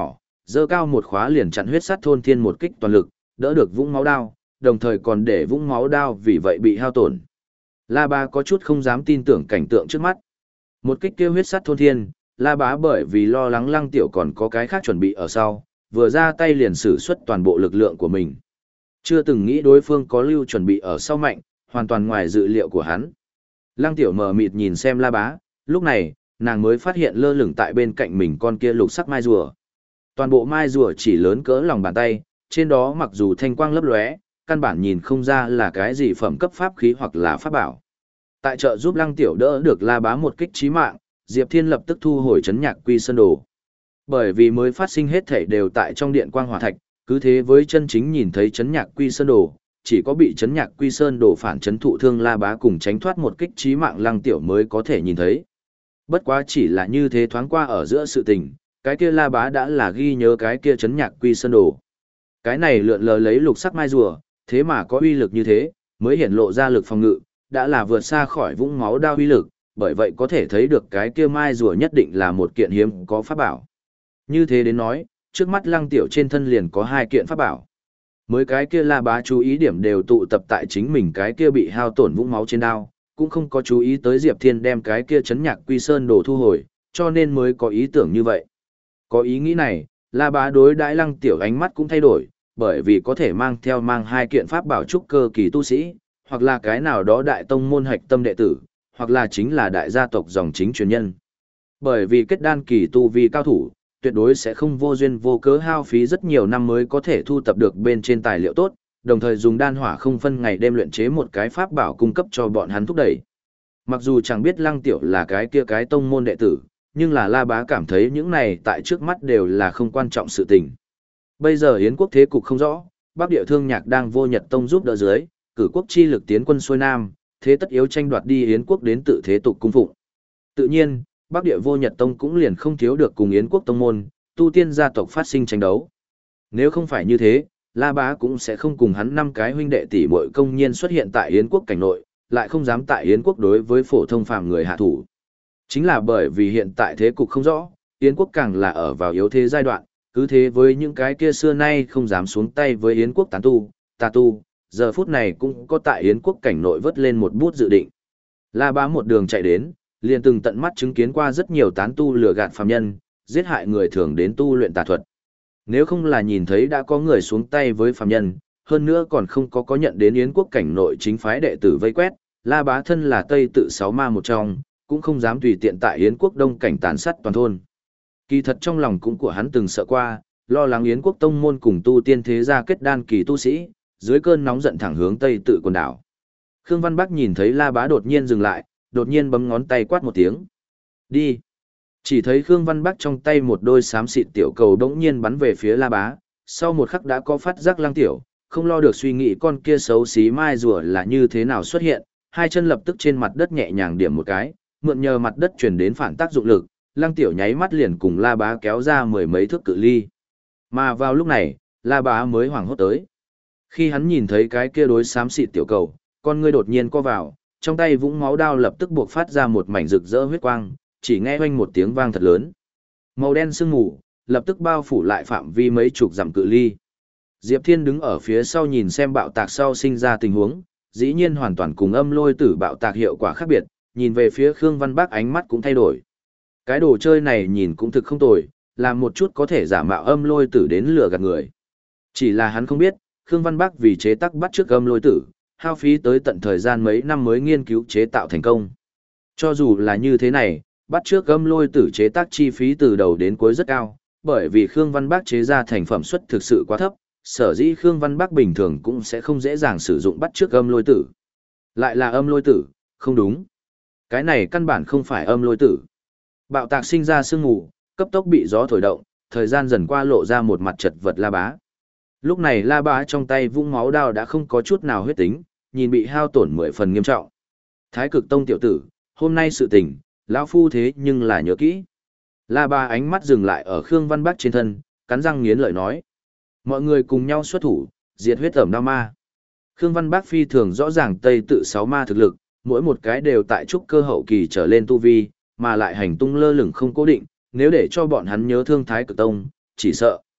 giơ cao một khóa liền chặn huyết sát thôn thiên một kích toàn lực, đỡ được vũng máu đao, đồng thời còn để vũng máu đao vì vậy bị hao tổn. La Bá có chút không dám tin tưởng cảnh tượng trước mắt. Một kích kêu huyết sát thôn thiên, La Bá bởi vì lo lắng Lăng Tiểu còn có cái khác chuẩn bị ở sau, vừa ra tay liền sử xuất toàn bộ lực lượng của mình. Chưa từng nghĩ đối phương có lưu chuẩn bị ở sau mạnh, hoàn toàn ngoài dự liệu của hắn. Lăng Tiểu mờ mịt nhìn xem La Bá, lúc này, nàng mới phát hiện lơ lửng tại bên cạnh mình con kia lục sắc mai rùa. Toàn bộ mai rùa chỉ lớn cỡ lòng bàn tay, trên đó mặc dù thanh quang lấp lóe, căn bản nhìn không ra là cái gì phẩm cấp pháp khí hoặc là pháp bảo. Tại trợ giúp Lăng Tiểu đỡ được La Bá một kích chí mạng, Diệp Thiên lập tức thu hồi chấn nhạc quy sơn đồ. Bởi vì mới phát sinh hết thảy đều tại trong điện quang hỏa thạch, cứ thế với chân chính nhìn thấy chấn nhạc quy sơn đồ, chỉ có bị chấn nhạc quy sơn đồ phản chấn thụ thương La Bá cùng tránh thoát một kích chí mạng Lăng Tiểu mới có thể nhìn thấy. Bất quá chỉ là như thế thoáng qua ở giữa sự tình, cái kia La Bá đã là ghi nhớ cái kia chấn nhạc quy sơn đồ. Cái này lượn lờ lấy lục sắc mai rùa, thế mà có uy lực như thế, mới hiển lộ ra lực phòng ngự, đã là vượt xa khỏi vũng máu đao uy lực, bởi vậy có thể thấy được cái kia mai rùa nhất định là một kiện hiếm có pháp bảo. Như thế đến nói, trước mắt Lăng Tiểu trên thân liền có hai kiện pháp bảo. Mới cái kia La Bá chú ý điểm đều tụ tập tại chính mình cái kia bị hao tổn vũng máu trên đao, cũng không có chú ý tới Diệp Thiên đem cái kia chấn nhạc quy sơn đồ thu hồi, cho nên mới có ý tưởng như vậy. Có ý nghĩ này, La Bá đối đãi Lăng Tiểu ánh mắt cũng thay đổi, bởi vì có thể mang theo mang hai kiện pháp bảo trúc cơ kỳ tu sĩ, hoặc là cái nào đó đại tông môn hạch tâm đệ tử, hoặc là chính là đại gia tộc dòng chính truyền nhân. Bởi vì kết đan kỳ tu vi cao thủ, tuyệt đối sẽ không vô duyên vô cớ hao phí rất nhiều năm mới có thể thu tập được bên trên tài liệu tốt, đồng thời dùng đan hỏa không phân ngày đêm luyện chế một cái pháp bảo cung cấp cho bọn hắn thúc đẩy. Mặc dù chẳng biết Lăng Tiểu là cái kia cái tông môn đệ tử, nhưng là La Bá cảm thấy những này tại trước mắt đều là không quan trọng sự tình. Bây giờ Yến quốc thế cục không rõ, Bắc Địa Thương Nhạc đang vô Nhật Tông giúp đỡ dưới, cử quốc chi lực tiến quân xuôi nam, thế tất yếu tranh đoạt đi Yến quốc đến tự thế tục cung phụng. Tự nhiên, Bắc Địa Vô Nhật Tông cũng liền không thiếu được cùng Yến quốc tông môn, tu tiên gia tộc phát sinh tranh đấu. Nếu không phải như thế, La Bá cũng sẽ không cùng hắn năm cái huynh đệ tỷ muội công nhiên xuất hiện tại Yến quốc cảnh nội, lại không dám tại Yến quốc đối với phổ thông phàm người hạ thủ. Chính là bởi vì hiện tại thế cục không rõ, Yến quốc càng là ở vào yếu thế giai đoạn, cứ thế với những cái kia xưa nay không dám xuống tay với Yến quốc tán tu, tà tu, giờ phút này cũng có tại Yến quốc cảnh nội vớt lên một bút dự định. La Bá một đường chạy đến, liền từng tận mắt chứng kiến qua rất nhiều tán tu lừa gạt phàm nhân, giết hại người thường đến tu luyện tà thuật. Nếu không là nhìn thấy đã có người xuống tay với phàm nhân, hơn nữa còn không có có nhận đến Yến quốc cảnh nội chính phái đệ tử vây quét, La Bá thân là Tây tự sáu ma một trong, cũng không dám tùy tiện tại Yến quốc đông cảnh tàn sát toàn thôn. Kỳ thật trong lòng cũng của hắn từng sợ qua, lo lắng Yến quốc tông môn cùng tu tiên thế gia kết đan kỳ tu sĩ, dưới cơn nóng giận thẳng hướng Tây tự quần đảo. Khương Văn Bắc nhìn thấy La Bá đột nhiên dừng lại, đột nhiên bấm ngón tay quát một tiếng. Đi! Chỉ thấy Khương Văn Bắc trong tay một đôi xám xịt tiểu cầu đống nhiên bắn về phía La Bá, sau một khắc đã có phát giác Lăng Tiểu, không lo được suy nghĩ con kia xấu xí mai rùa là như thế nào xuất hiện, hai chân lập tức trên mặt đất nhẹ nhàng điểm một cái, mượn nhờ mặt đất truyền đến phản tác dụng lực, Lăng Tiểu nháy mắt liền cùng La Bá kéo ra mười mấy thước cự ly. Mà vào lúc này, La Bá mới hoảng hốt tới. Khi hắn nhìn thấy cái kia đối xám xịt tiểu cầu, con ngươi đột nhiên co vào, trong tay vũng máu đao lập tức buộc phát ra một mảnh rực rỡ huyết quang, chỉ nghe oanh một tiếng vang thật lớn. Màu đen sương mù, lập tức bao phủ lại phạm vi mấy chục dặm cự ly. Diệp Thiên đứng ở phía sau nhìn xem bạo tạc sau sinh ra tình huống, dĩ nhiên hoàn toàn cùng âm lôi tử bạo tạc hiệu quả khác biệt, nhìn về phía Khương Văn Bắc ánh mắt cũng thay đổi. Cái đồ chơi này nhìn cũng thực không tồi, làm một chút có thể giả mạo âm lôi tử đến lừa gạt người. Chỉ là hắn không biết, Khương Văn Bắc vì chế tác bắt trước âm lôi tử, hao phí tới tận thời gian mấy năm mới nghiên cứu chế tạo thành công. Cho dù là như thế này, bắt trước âm lôi tử chế tác chi phí từ đầu đến cuối rất cao, bởi vì Khương Văn Bắc chế ra thành phẩm suất thực sự quá thấp, sở dĩ Khương Văn Bắc bình thường cũng sẽ không dễ dàng sử dụng bắt trước âm lôi tử. Lại là âm lôi tử, không đúng. Cái này căn bản không phải âm lôi tử. Bạo tạc sinh ra sương mù, cấp tốc bị gió thổi động, thời gian dần qua lộ ra một mặt chật vật La Bá. Lúc này La Bá trong tay vung máu đao đã không có chút nào huyết tính, nhìn bị hao tổn mười phần nghiêm trọng. Thái Cực Tông tiểu tử, hôm nay sự tình, lão phu thế nhưng là nhớ kỹ. La Bá ánh mắt dừng lại ở Khương Văn Bắc trên thân, cắn răng nghiến lợi nói. Mọi người cùng nhau xuất thủ, diệt huyết ẩm đao ma. Khương Văn Bắc phi thường rõ ràng Tây tự sáu ma thực lực, mỗi một cái đều tại trúc cơ hậu kỳ trở lên tu vi, mà lại hành tung lơ lửng không cố định, nếu để cho bọn hắn nhớ thương Thái Cực Tông, chỉ sợ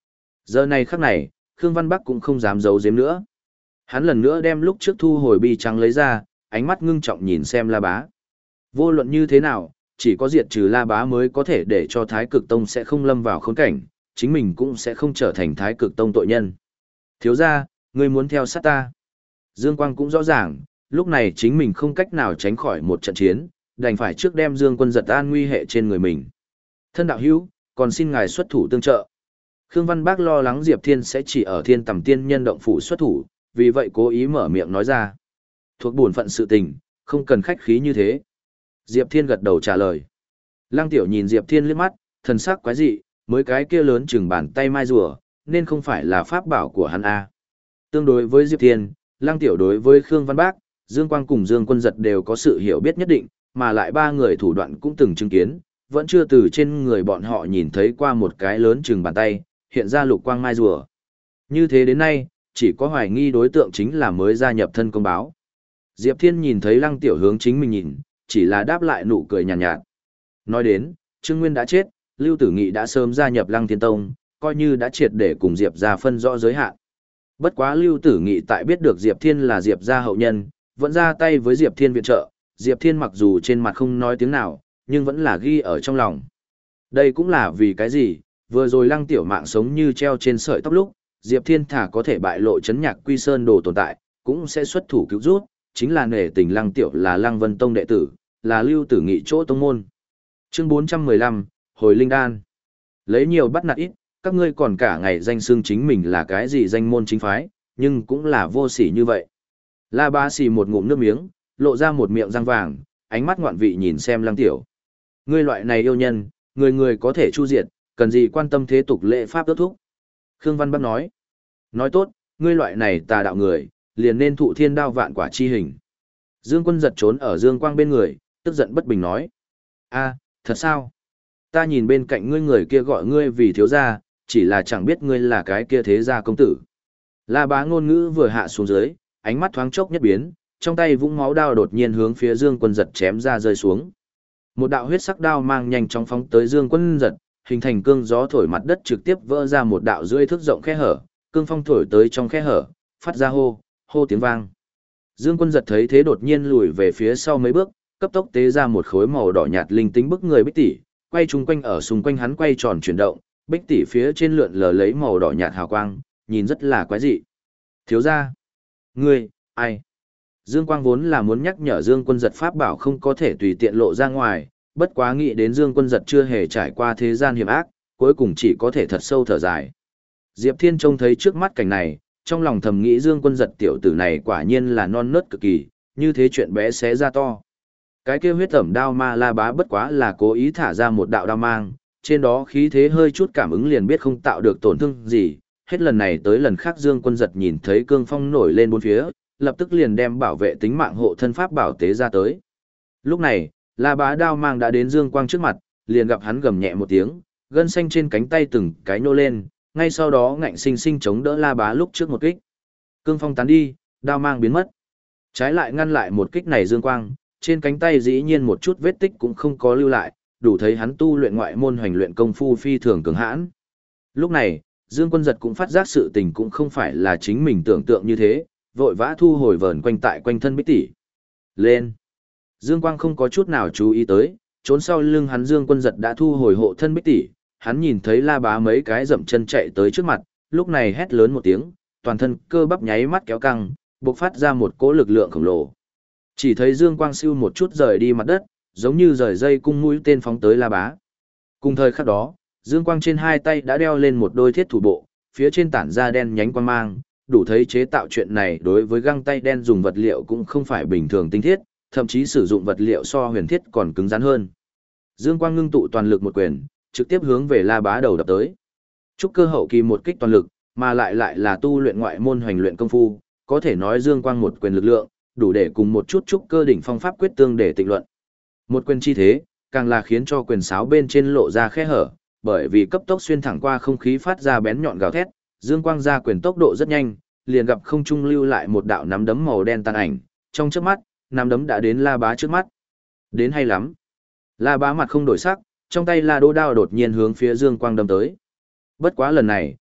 Giờ này khắc này, Khương Văn Bắc cũng không dám giấu giếm nữa. Hắn lần nữa đem lúc trước thu hồi bi trắng lấy ra, ánh mắt ngưng trọng nhìn xem La Bá. Vô luận như thế nào, chỉ có diệt trừ La Bá mới có thể để cho Thái Cực Tông sẽ không lâm vào khốn cảnh, chính mình cũng sẽ không trở thành Thái Cực Tông tội nhân. Thiếu gia, ngươi muốn theo sát ta. Dương Quang cũng rõ ràng, lúc này chính mình không cách nào tránh khỏi một trận chiến, đành phải trước đem Dương Quân giật an nguy hệ trên người mình. Thân đạo hữu, còn xin ngài xuất thủ tương trợ. Khương Văn Bác lo lắng Diệp Thiên sẽ chỉ ở Thiên Tầm Tiên Nhân động phủ xuất thủ, vì vậy cố ý mở miệng nói ra. Thuộc bổn phận sự tình, không cần khách khí như thế. Diệp Thiên gật đầu trả lời. Lăng Tiểu nhìn Diệp Thiên liếc mắt, thần sắc quái dị, mới cái kia lớn chừng bàn tay mai rùa, nên không phải là pháp bảo của hắn a. Tương đối với Diệp Thiên, Lăng Tiểu đối với Khương Văn Bác, Dương Quang cùng Dương Quân Giật đều có sự hiểu biết nhất định, mà lại ba người thủ đoạn cũng từng chứng kiến, vẫn chưa từ trên người bọn họ nhìn thấy qua một cái lớn chừng bàn tay, hiện ra lục quang mai rùa. Như thế đến nay, chỉ có hoài nghi đối tượng chính là mới gia nhập thân công báo. Diệp Thiên nhìn thấy Lăng Tiểu hướng chính mình nhìn, chỉ là đáp lại nụ cười nhàn nhạt, nhạt. Nói đến, Trương Nguyên đã chết, Lưu Tử Nghị đã sớm gia nhập Lăng Thiên Tông, coi như đã triệt để cùng Diệp gia phân rõ giới hạn. Bất quá Lưu Tử Nghị tại biết được Diệp Thiên là Diệp gia hậu nhân, vẫn ra tay với Diệp Thiên viện trợ, Diệp Thiên mặc dù trên mặt không nói tiếng nào, nhưng vẫn là ghi ở trong lòng. Đây cũng là vì cái gì, vừa rồi Lăng Tiểu mạng sống như treo trên sợi tóc lúc, Diệp Thiên thả có thể bại lộ chấn nhạc quy sơn đồ tồn tại, cũng sẽ xuất thủ cứu rút, chính là nể tình Lăng Tiểu là Lăng Vân Tông đệ tử, là Lưu Tử Nghị chỗ tông môn. Chương bốn trăm mười lăm, Hồi Linh Đan. Lấy nhiều bắt nạt ít, các ngươi còn cả ngày danh xưng chính mình là cái gì danh môn chính phái, nhưng cũng là vô sỉ như vậy. La Bá xì một ngụm nước miếng, lộ ra một miệng răng vàng, ánh mắt ngoạn vị nhìn xem Lăng Tiểu. Ngươi loại này yêu nhân, người người có thể chu diệt, cần gì quan tâm thế tục lễ pháp ước thúc. Khương Văn Bắc nói. Nói tốt, ngươi loại này tà đạo người, liền nên thụ thiên đao vạn quả chi hình. Dương Quân giật trốn ở Dương Quang bên người, tức giận bất bình nói. A, thật sao? Ta nhìn bên cạnh ngươi người kia gọi ngươi vì thiếu gia, chỉ là chẳng biết ngươi là cái kia thế gia công tử. La Bá ngôn ngữ vừa hạ xuống dưới, ánh mắt thoáng chốc nhất biến, trong tay vũng máu đao đột nhiên hướng phía Dương Quân giật chém ra rơi xuống. Một đạo huyết sắc đao mang nhanh chóng phóng tới Dương Quân giật, hình thành cương gió thổi mặt đất trực tiếp vỡ ra một đạo rưỡi thước rộng khe hở, cương phong thổi tới trong khe hở, phát ra hô, hô tiếng vang. Dương Quân giật thấy thế đột nhiên lùi về phía sau mấy bước, cấp tốc tế ra một khối màu đỏ nhạt linh tính bức người bích tỷ, quay chung quanh ở xung quanh hắn quay tròn chuyển động, bích tỷ phía trên lượn lờ lấy màu đỏ nhạt hào quang, nhìn rất là quái dị. Thiếu gia, ngươi, ai? Dương Quang vốn là muốn nhắc nhở Dương Quân giật pháp bảo không có thể tùy tiện lộ ra ngoài, bất quá nghĩ đến Dương Quân giật chưa hề trải qua thế gian hiểm ác, cuối cùng chỉ có thể thật sâu thở dài. Diệp Thiên trông thấy trước mắt cảnh này, trong lòng thầm nghĩ Dương Quân giật tiểu tử này quả nhiên là non nớt cực kỳ, như thế chuyện bé xé ra to. Cái kia huyết tẩm đao ma La Bá bất quá là cố ý thả ra một đạo đao mang, trên đó khí thế hơi chút cảm ứng liền biết không tạo được tổn thương gì, hết lần này tới lần khác Dương Quân giật nhìn thấy cương phong nổi lên bốn phía, lập tức liền đem bảo vệ tính mạng hộ thân pháp bảo tế ra tới. Lúc này, La Bá đao mang đã đến Dương Quang trước mặt, liền gặp hắn gầm nhẹ một tiếng, gân xanh trên cánh tay từng cái nô lên, ngay sau đó ngạnh sinh sinh chống đỡ La Bá lúc trước một kích. Cương phong tán đi, đao mang biến mất. Trái lại ngăn lại một kích này Dương Quang, trên cánh tay dĩ nhiên một chút vết tích cũng không có lưu lại, đủ thấy hắn tu luyện ngoại môn hoành luyện công phu phi thường cường hãn. Lúc này, Dương Quân giật cũng phát giác sự tình cũng không phải là chính mình tưởng tượng như thế, vội vã thu hồi vờn quanh tại quanh thân bích tỷ. Lên! Dương Quang không có chút nào chú ý tới, trốn sau lưng hắn Dương Quân giật đã thu hồi hộ thân bích tỷ, hắn nhìn thấy La Bá mấy cái dậm chân chạy tới trước mặt, lúc này hét lớn một tiếng, toàn thân cơ bắp nháy mắt kéo căng, bộc phát ra một cỗ lực lượng khổng lồ. Chỉ thấy Dương Quang siêu một chút rời đi mặt đất, giống như rời dây cung mũi tên phóng tới La Bá. Cùng thời khắc đó, Dương Quang trên hai tay đã đeo lên một đôi thiết thủ bộ, phía trên tản ra đen nhánh quang mang, đủ thấy chế tạo chuyện này đối với găng tay đen dùng vật liệu cũng không phải bình thường tinh thiết, thậm chí sử dụng vật liệu so huyền thiết còn cứng rắn hơn. Dương Quang ngưng tụ toàn lực một quyền, trực tiếp hướng về La Bá đầu đập tới. Trúc cơ hậu kỳ một kích toàn lực, mà lại lại là tu luyện ngoại môn hoành luyện công phu, có thể nói Dương Quang một quyền lực lượng, đủ để cùng một chút trúc cơ đỉnh phong pháp quyết tương để tịnh luận. Một quyền chi thế, càng là khiến cho quyền sáo bên trên lộ ra khe hở, bởi vì cấp tốc xuyên thẳng qua không khí phát ra bén nhọn gào thét, Dương Quang ra quyền tốc độ rất nhanh, liền gặp không trung lưu lại một đạo nắm đấm màu đen tàn ảnh, trong chớp mắt, nắm đấm đã đến La Bá trước mắt. Đến hay lắm. La Bá mặt không đổi sắc, trong tay La Đỗ đao đột nhiên hướng phía Dương Quang đâm tới. Bất quá lần này,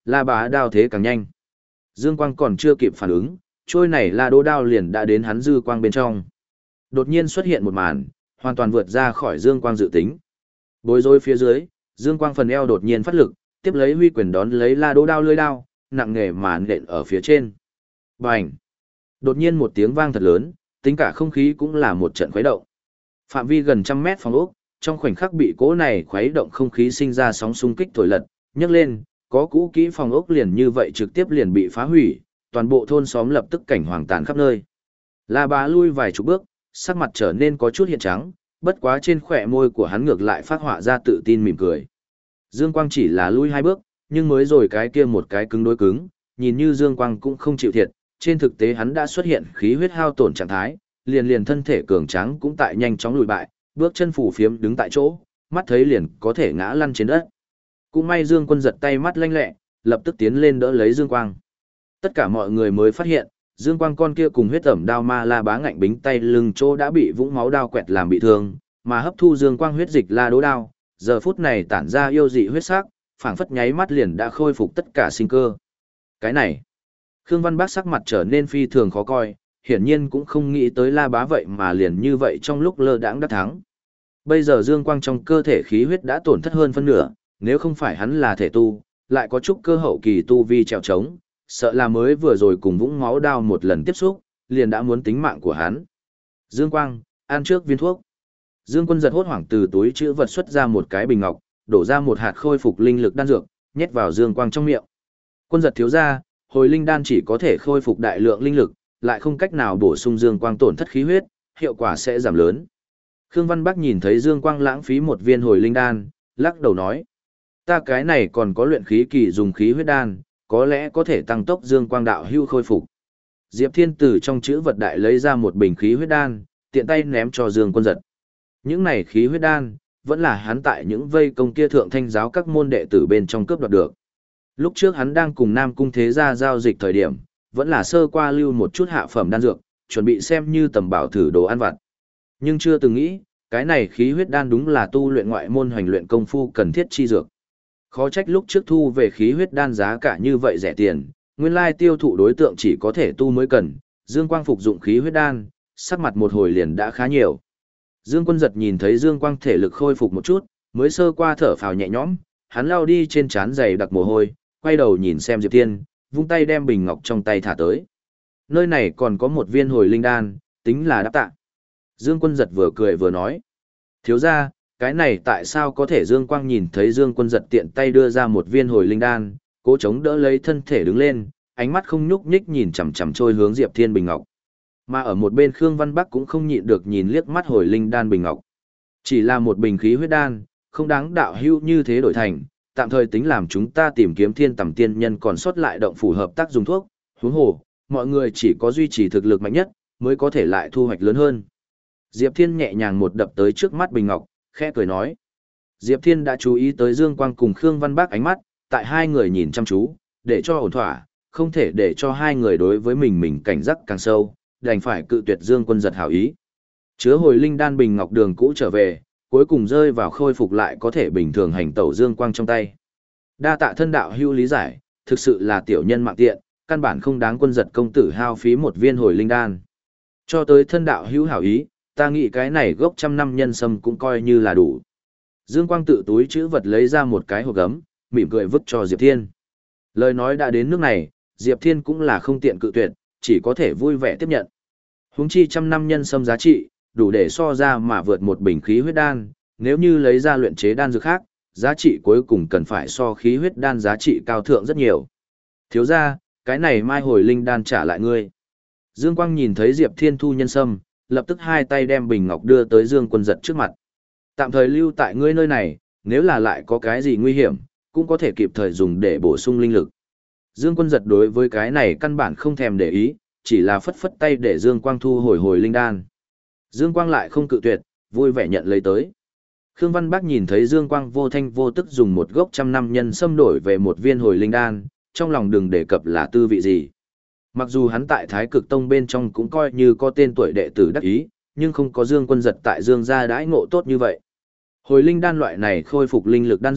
La Bá đao thế càng nhanh. Dương Quang còn chưa kịp phản ứng, trôi này La Đỗ đao liền đã đến hắn dư quang bên trong. Đột nhiên xuất hiện một màn, hoàn toàn vượt ra khỏi Dương Quang dự tính. Bối rối phía dưới, Dương Quang phần eo đột nhiên phát lực, tiếp lấy huy quyền đón lấy La Đỗ đao lưỡi đao, nặng nề mà nện ở phía trên. Bành! Đột nhiên một tiếng vang thật lớn, tính cả không khí cũng là một trận khuấy động. Phạm vi gần trăm mét phòng ốc, trong khoảnh khắc bị cỗ này khuấy động không khí sinh ra sóng xung kích thổi lật, nhấc lên, có cũ kỹ phòng ốc liền như vậy trực tiếp liền bị phá hủy, toàn bộ thôn xóm lập tức cảnh hoàng tàn khắp nơi. La Bá lui vài chục bước, sắc mặt trở nên có chút hiện trắng, bất quá trên khỏe môi của hắn ngược lại phát họa ra tự tin mỉm cười. Dương Quang chỉ là lui hai bước, nhưng mới rồi cái kia một cái cứng đối cứng, nhìn như Dương Quang cũng không chịu thiệt, trên thực tế hắn đã xuất hiện khí huyết hao tổn trạng thái, liền liền thân thể cường tráng cũng tại nhanh chóng lùi bại, bước chân phủ phiếm đứng tại chỗ, mắt thấy liền có thể ngã lăn trên đất. Cũng may Dương Quân giật tay mắt lanh lẹ, lập tức tiến lên đỡ lấy Dương Quang. Tất cả mọi người mới phát hiện, Dương Quang con kia cùng huyết ẩm đao ma La Bá ngạnh bính tay lưng chỗ đã bị vũng máu đao quẹt làm bị thương, mà hấp thu Dương Quang huyết dịch La Đỗ đao, giờ phút này tản ra yêu dị huyết sắc, phảng phất nháy mắt liền đã khôi phục tất cả sinh cơ. Cái này, Khương Văn Bác sắc mặt trở nên phi thường khó coi, hiển nhiên cũng không nghĩ tới La Bá vậy mà liền như vậy trong lúc lơ đãng đã thắng. Bây giờ Dương Quang trong cơ thể khí huyết đã tổn thất hơn phân nửa, nếu không phải hắn là thể tu, lại có chút cơ hậu kỳ tu vi trèo trống, sợ là mới vừa rồi cùng vũng máu đao một lần tiếp xúc, liền đã muốn tính mạng của hắn. Dương Quang, ăn trước viên thuốc. Dương Quân giật hốt hoảng từ túi chữ vật xuất ra một cái bình ngọc, đổ ra một hạt khôi phục linh lực đan dược, nhét vào Dương Quang trong miệng. Quân giật thiếu ra, hồi linh đan chỉ có thể khôi phục đại lượng linh lực, lại không cách nào bổ sung Dương Quang tổn thất khí huyết, hiệu quả sẽ giảm lớn. Khương Văn Bắc nhìn thấy Dương Quang lãng phí một viên hồi linh đan, lắc đầu nói: ta cái này còn có luyện khí kỳ dùng khí huyết đan, có lẽ có thể tăng tốc Dương Quang đạo hưu khôi phục. Diệp Thiên từ trong chữ vật đại lấy ra một bình khí huyết đan, tiện tay ném cho Dương Quân giật. Những này khí huyết đan, vẫn là hắn tại những vây công kia thượng thanh giáo các môn đệ tử bên trong cướp đoạt được. Lúc trước hắn đang cùng Nam Cung Thế Gia giao dịch thời điểm, vẫn là sơ qua lưu một chút hạ phẩm đan dược, chuẩn bị xem như tầm bảo thử đồ ăn vặt. Nhưng chưa từng nghĩ, cái này khí huyết đan đúng là tu luyện ngoại môn hoành luyện công phu cần thiết chi dược. Khó trách lúc trước thu về khí huyết đan giá cả như vậy rẻ tiền, nguyên lai tiêu thụ đối tượng chỉ có thể tu mới cần, Dương Quang phục dụng khí huyết đan, sắc mặt một hồi liền đã khá nhiều. Dương Quân giật nhìn thấy Dương Quang thể lực khôi phục một chút, mới sơ qua thở phào nhẹ nhõm, hắn lao đi trên trán dày đặc mồ hôi, quay đầu nhìn xem Diệp Thiên, vung tay đem bình ngọc trong tay thả tới. Nơi này còn có một viên hồi linh đan, tính là đáp tạ. Dương Quân giật vừa cười vừa nói: thiếu ra, cái này tại sao có thể? Dương Quang nhìn thấy Dương Quân giật tiện tay đưa ra một viên hồi linh đan, cố chống đỡ lấy thân thể đứng lên, ánh mắt không nhúc nhích nhìn chằm chằm trôi hướng Diệp Thiên bình ngọc. Mà ở một bên Khương Văn Bắc cũng không nhịn được nhìn liếc mắt hồi linh đan bình ngọc. Chỉ là một bình khí huyết đan, không đáng đạo hưu như thế đổi thành, tạm thời tính làm chúng ta tìm kiếm thiên tầm tiên nhân còn sót lại động phủ hợp tác dùng thuốc, huống hồ, mọi người chỉ có duy trì thực lực mạnh nhất, mới có thể lại thu hoạch lớn hơn. Diệp Thiên nhẹ nhàng một đập tới trước mắt bình ngọc, khẽ cười nói. Diệp Thiên đã chú ý tới Dương Quang cùng Khương Văn Bác ánh mắt, tại hai người nhìn chăm chú, để cho ổn thỏa, không thể để cho hai người đối với mình mình cảnh giác càng sâu, đành phải cự tuyệt Dương Quân giật hảo ý. Chứa hồi linh đan bình ngọc đường cũ trở về, cuối cùng rơi vào khôi phục lại có thể bình thường hành tẩu Dương Quang trong tay. Đa tạ thân đạo hưu lý giải, thực sự là tiểu nhân mạng tiện, căn bản không đáng Quân giật công tử hao phí một viên hồi linh đan. Cho tới thân đạo hưu hảo ý, ta nghĩ cái này gốc trăm năm nhân sâm cũng coi như là đủ. Dương Quang tự túi chữ vật lấy ra một cái hộp gấm, mỉm cười vứt cho Diệp Thiên. Lời nói đã đến nước này, Diệp Thiên cũng là không tiện cự tuyệt, chỉ có thể vui vẻ tiếp nhận. Huống chi trăm năm nhân sâm giá trị, đủ để so ra mà vượt một bình khí huyết đan, nếu như lấy ra luyện chế đan dược khác, giá trị cuối cùng cần phải so khí huyết đan giá trị cao thượng rất nhiều. Thiếu ra, cái này mai hồi linh đan trả lại ngươi. Dương Quang nhìn thấy Diệp Thiên thu nhân sâm, lập tức hai tay đem bình ngọc đưa tới Dương Quân giật trước mặt. Tạm thời lưu tại ngươi nơi này, nếu là lại có cái gì nguy hiểm, cũng có thể kịp thời dùng để bổ sung linh lực. Dương Quân giật đối với cái này căn bản không thèm để ý, chỉ là phất phất tay để Dương Quang thu hồi hồi linh đan. Dương Quang lại không cự tuyệt, vui vẻ nhận lấy tới. Khương Văn Bác nhìn thấy Dương Quang vô thanh vô tức dùng một gốc trăm năm nhân sâm đổi về một viên hồi linh đan, trong lòng đừng đề cập là tư vị gì. Mặc dù hắn tại Thái Cực Tông bên trong cũng coi như có tên tuổi đệ tử đắc ý, nhưng không có Dương Quân giật tại Dương gia đãi ngộ tốt như vậy. Hồi linh đan loại này khôi phục linh lực đan dược,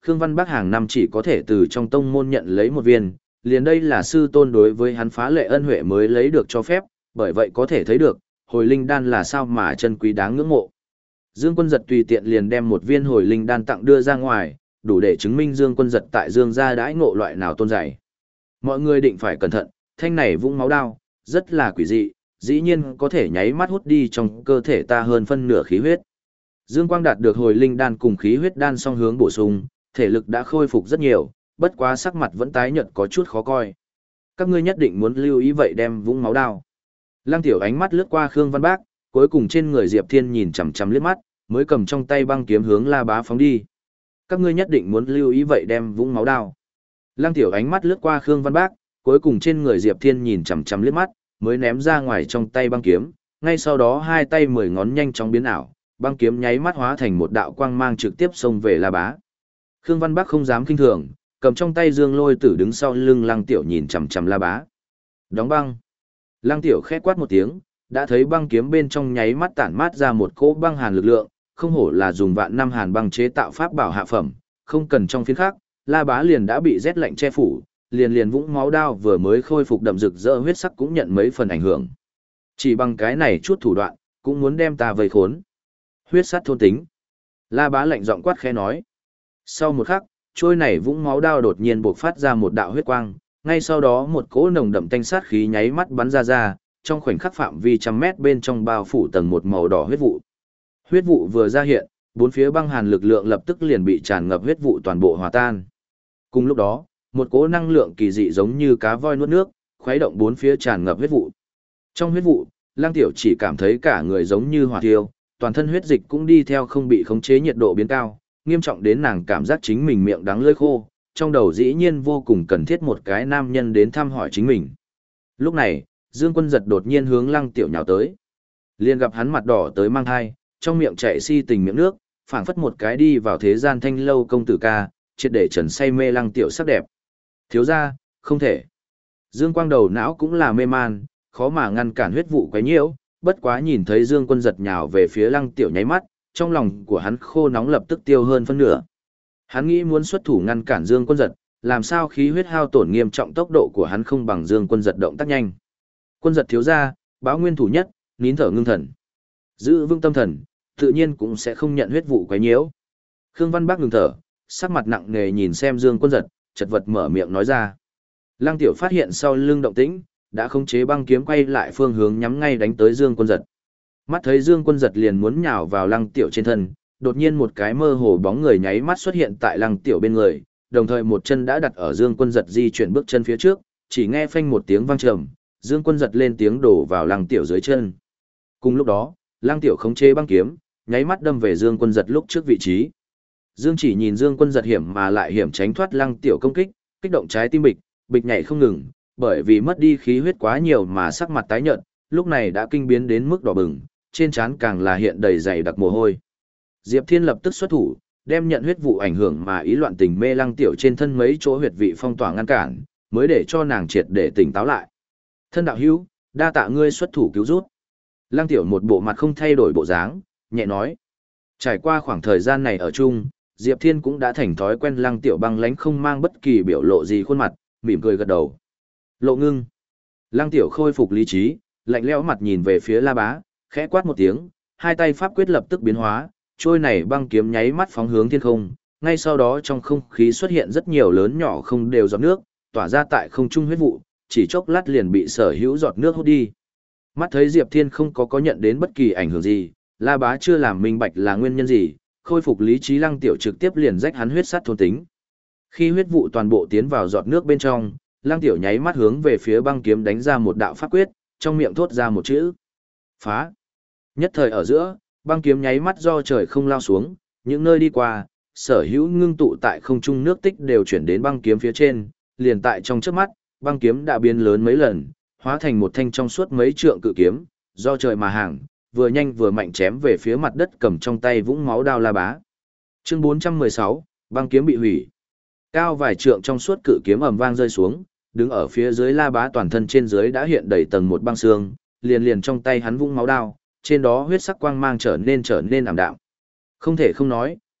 Khương Văn Bắc hàng năm chỉ có thể từ trong tông môn nhận lấy một viên, liền đây là sư tôn đối với hắn phá lệ ân huệ mới lấy được cho phép, bởi vậy có thể thấy được, hồi linh đan là sao mà chân quý đáng ngưỡng mộ. Dương Quân Giật tùy tiện liền đem một viên hồi linh đan tặng đưa ra ngoài, đủ để chứng minh Dương Quân Giật tại Dương gia đãi ngộ loại nào tôn dạy. Mọi người định phải cẩn thận, thanh này vũng máu đao, rất là quỷ dị, dĩ nhiên có thể nháy mắt hút đi trong cơ thể ta hơn phân nửa khí huyết. Dương Quang đạt được hồi linh đan cùng khí huyết đan song hướng bổ sung, thể lực đã khôi phục rất nhiều, bất quá sắc mặt vẫn tái nhợt có chút khó coi. Các ngươi nhất định muốn lưu ý vậy đem vũng máu đao. Lăng Tiểu ánh mắt lướt qua Khương Văn Bác, cuối cùng trên người Diệp Thiên nhìn chằm chằm liếc mắt, mới cầm trong tay băng kiếm hướng La Bá phóng đi. Các ngươi nhất định muốn lưu ý vậy đem vũng máu đao. Lăng Tiểu ánh mắt lướt qua Khương Văn Bác, cuối cùng trên người Diệp Thiên nhìn chằm chằm liếc mắt, mới ném ra ngoài trong tay băng kiếm, ngay sau đó hai tay mười ngón nhanh chóng biến ảo, băng kiếm nháy mắt hóa thành một đạo quang mang trực tiếp xông về La Bá. Khương Văn Bác không dám kinh thường, cầm trong tay Dương Lôi Tử đứng sau lưng Lăng Tiểu nhìn chằm chằm La Bá. Đóng băng. Lăng Tiểu khẽ quát một tiếng, đã thấy băng kiếm bên trong nháy mắt tản mát ra một cỗ băng hàn lực lượng, không hổ là dùng vạn năm hàn băng chế tạo pháp bảo hạ phẩm, không cần trong phiến khác, La Bá liền đã bị rét lạnh che phủ, liền liền vũng máu đao vừa mới khôi phục đậm rực rỡ huyết sắc cũng nhận mấy phần ảnh hưởng. Chỉ bằng cái này chút thủ đoạn, cũng muốn đem ta vây khốn. Huyết sắt thôn tính. La Bá lạnh giọng quát khẽ nói. Sau một khắc, trôi này vũng máu đao đột nhiên bộc phát ra một đạo huyết quang, ngay sau đó một cỗ nồng đậm tanh sát khí nháy mắt bắn ra ra, trong khoảnh khắc phạm vi trăm mét bên trong bao phủ tầng một màu đỏ huyết vụ. Huyết vụ vừa ra hiện, bốn phía băng hàn lực lượng lập tức liền bị tràn ngập huyết vụ toàn bộ hòa tan. Cùng lúc đó, một cỗ năng lượng kỳ dị giống như cá voi nuốt nước, khuấy động bốn phía tràn ngập huyết vụ. Trong huyết vụ, Lăng Tiểu chỉ cảm thấy cả người giống như hỏa thiêu, toàn thân huyết dịch cũng đi theo không bị khống chế nhiệt độ biến cao, nghiêm trọng đến nàng cảm giác chính mình miệng đắng lưỡi khô, trong đầu dĩ nhiên vô cùng cần thiết một cái nam nhân đến thăm hỏi chính mình. Lúc này, Dương Quân Giật đột nhiên hướng Lăng Tiểu nhào tới. Liền gặp hắn mặt đỏ tới mang hai, trong miệng chảy si tình miệng nước, phảng phất một cái đi vào thế gian thanh lâu công tử ca, triệt để trần say mê Lăng Tiểu sắc đẹp. Thiếu ra, không thể. Dương Quang đầu não cũng là mê man, khó mà ngăn cản huyết vụ quấy nhiễu, bất quá nhìn thấy Dương Quân Giật nhào về phía Lăng Tiểu nháy mắt, trong lòng của hắn khô nóng lập tức tiêu hơn phân nửa. Hắn nghĩ muốn xuất thủ ngăn cản Dương Quân Giật, làm sao khí huyết hao tổn nghiêm trọng tốc độ của hắn không bằng Dương Quân Giật động tác nhanh. Quân Giật thiếu ra, báo nguyên thủ nhất, nín thở ngưng thần. Giữ vững tâm thần, tự nhiên cũng sẽ không nhận huyết vụ quấy nhiễu. Khương Văn Bác ngừng thở, sắc mặt nặng nề nhìn xem Dương Quân Giật, chật vật mở miệng nói ra. Lăng Tiểu phát hiện sau lưng động tĩnh, đã khống chế băng kiếm quay lại phương hướng nhắm ngay đánh tới Dương Quân Giật. Mắt thấy Dương Quân Giật liền muốn nhào vào Lăng Tiểu trên thân, đột nhiên một cái mơ hồ bóng người nháy mắt xuất hiện tại Lăng Tiểu bên người, đồng thời một chân đã đặt ở Dương Quân Giật di chuyển bước chân phía trước, chỉ nghe phanh một tiếng vang trầm, Dương Quân Giật lên tiếng đổ vào Lăng Tiểu dưới chân. Cùng lúc đó, Lăng Tiểu khống chế băng kiếm, nháy mắt đâm về Dương Quân Giật lúc trước vị trí. Dương chỉ nhìn Dương Quân Giật hiểm mà lại hiểm tránh thoát Lăng Tiểu công kích, kích động trái tim bịch, bịch nhảy không ngừng, bởi vì mất đi khí huyết quá nhiều mà sắc mặt tái nhợt, lúc này đã kinh biến đến mức đỏ bừng, trên trán càng là hiện đầy dày đặc mồ hôi. Diệp Thiên lập tức xuất thủ, đem nhận huyết vụ ảnh hưởng mà ý loạn tình mê Lăng Tiểu trên thân mấy chỗ huyệt vị phong tỏa ngăn cản, mới để cho nàng triệt để tỉnh táo lại. Thân đạo hữu, đa tạ ngươi xuất thủ cứu rút. Lăng Tiểu một bộ mặt không thay đổi bộ dáng, nhẹ nói. Trải qua khoảng thời gian này ở chung, Diệp Thiên cũng đã thành thói quen Lăng Tiểu băng lãnh không mang bất kỳ biểu lộ gì khuôn mặt, mỉm cười gật đầu. Lộ Ngưng. Lăng Tiểu khôi phục lý trí, lạnh lẽo mặt nhìn về phía La Bá, khẽ quát một tiếng, hai tay pháp quyết lập tức biến hóa, trôi này băng kiếm nháy mắt phóng hướng thiên không, ngay sau đó trong không khí xuất hiện rất nhiều lớn nhỏ không đều giọt nước, tỏa ra tại không trung huyết vụ, chỉ chốc lát liền bị sở hữu giọt nước hút đi. Mắt thấy Diệp Thiên không có có nhận đến bất kỳ ảnh hưởng gì, La Bá chưa làm minh bạch là nguyên nhân gì, khôi phục lý trí Lăng Tiểu trực tiếp liền rách hắn huyết sắt thôn tính. Khi huyết vụ toàn bộ tiến vào giọt nước bên trong, Lăng Tiểu nháy mắt hướng về phía băng kiếm đánh ra một đạo pháp quyết, trong miệng thốt ra một chữ: phá. Nhất thời ở giữa, băng kiếm nháy mắt do trời không lao xuống, những nơi đi qua, sở hữu ngưng tụ tại không trung nước tích đều chuyển đến băng kiếm phía trên, liền tại trong trước mắt, băng kiếm đã biến lớn mấy lần, hóa thành một thanh trong suốt mấy trượng cự kiếm, do trời mà hàng, vừa nhanh vừa mạnh chém về phía mặt đất cầm trong tay vũng máu đao La Bá. Chương bốn trăm mười sáu, băng kiếm bị hủy. Cao vài trượng trong suốt cự kiếm ầm vang rơi xuống, đứng ở phía dưới La Bá toàn thân trên dưới đã hiện đầy tầng một băng xương, liền liền trong tay hắn vũng máu đao, trên đó huyết sắc quang mang trở nên trở nên ảm đạm. Không thể không nói,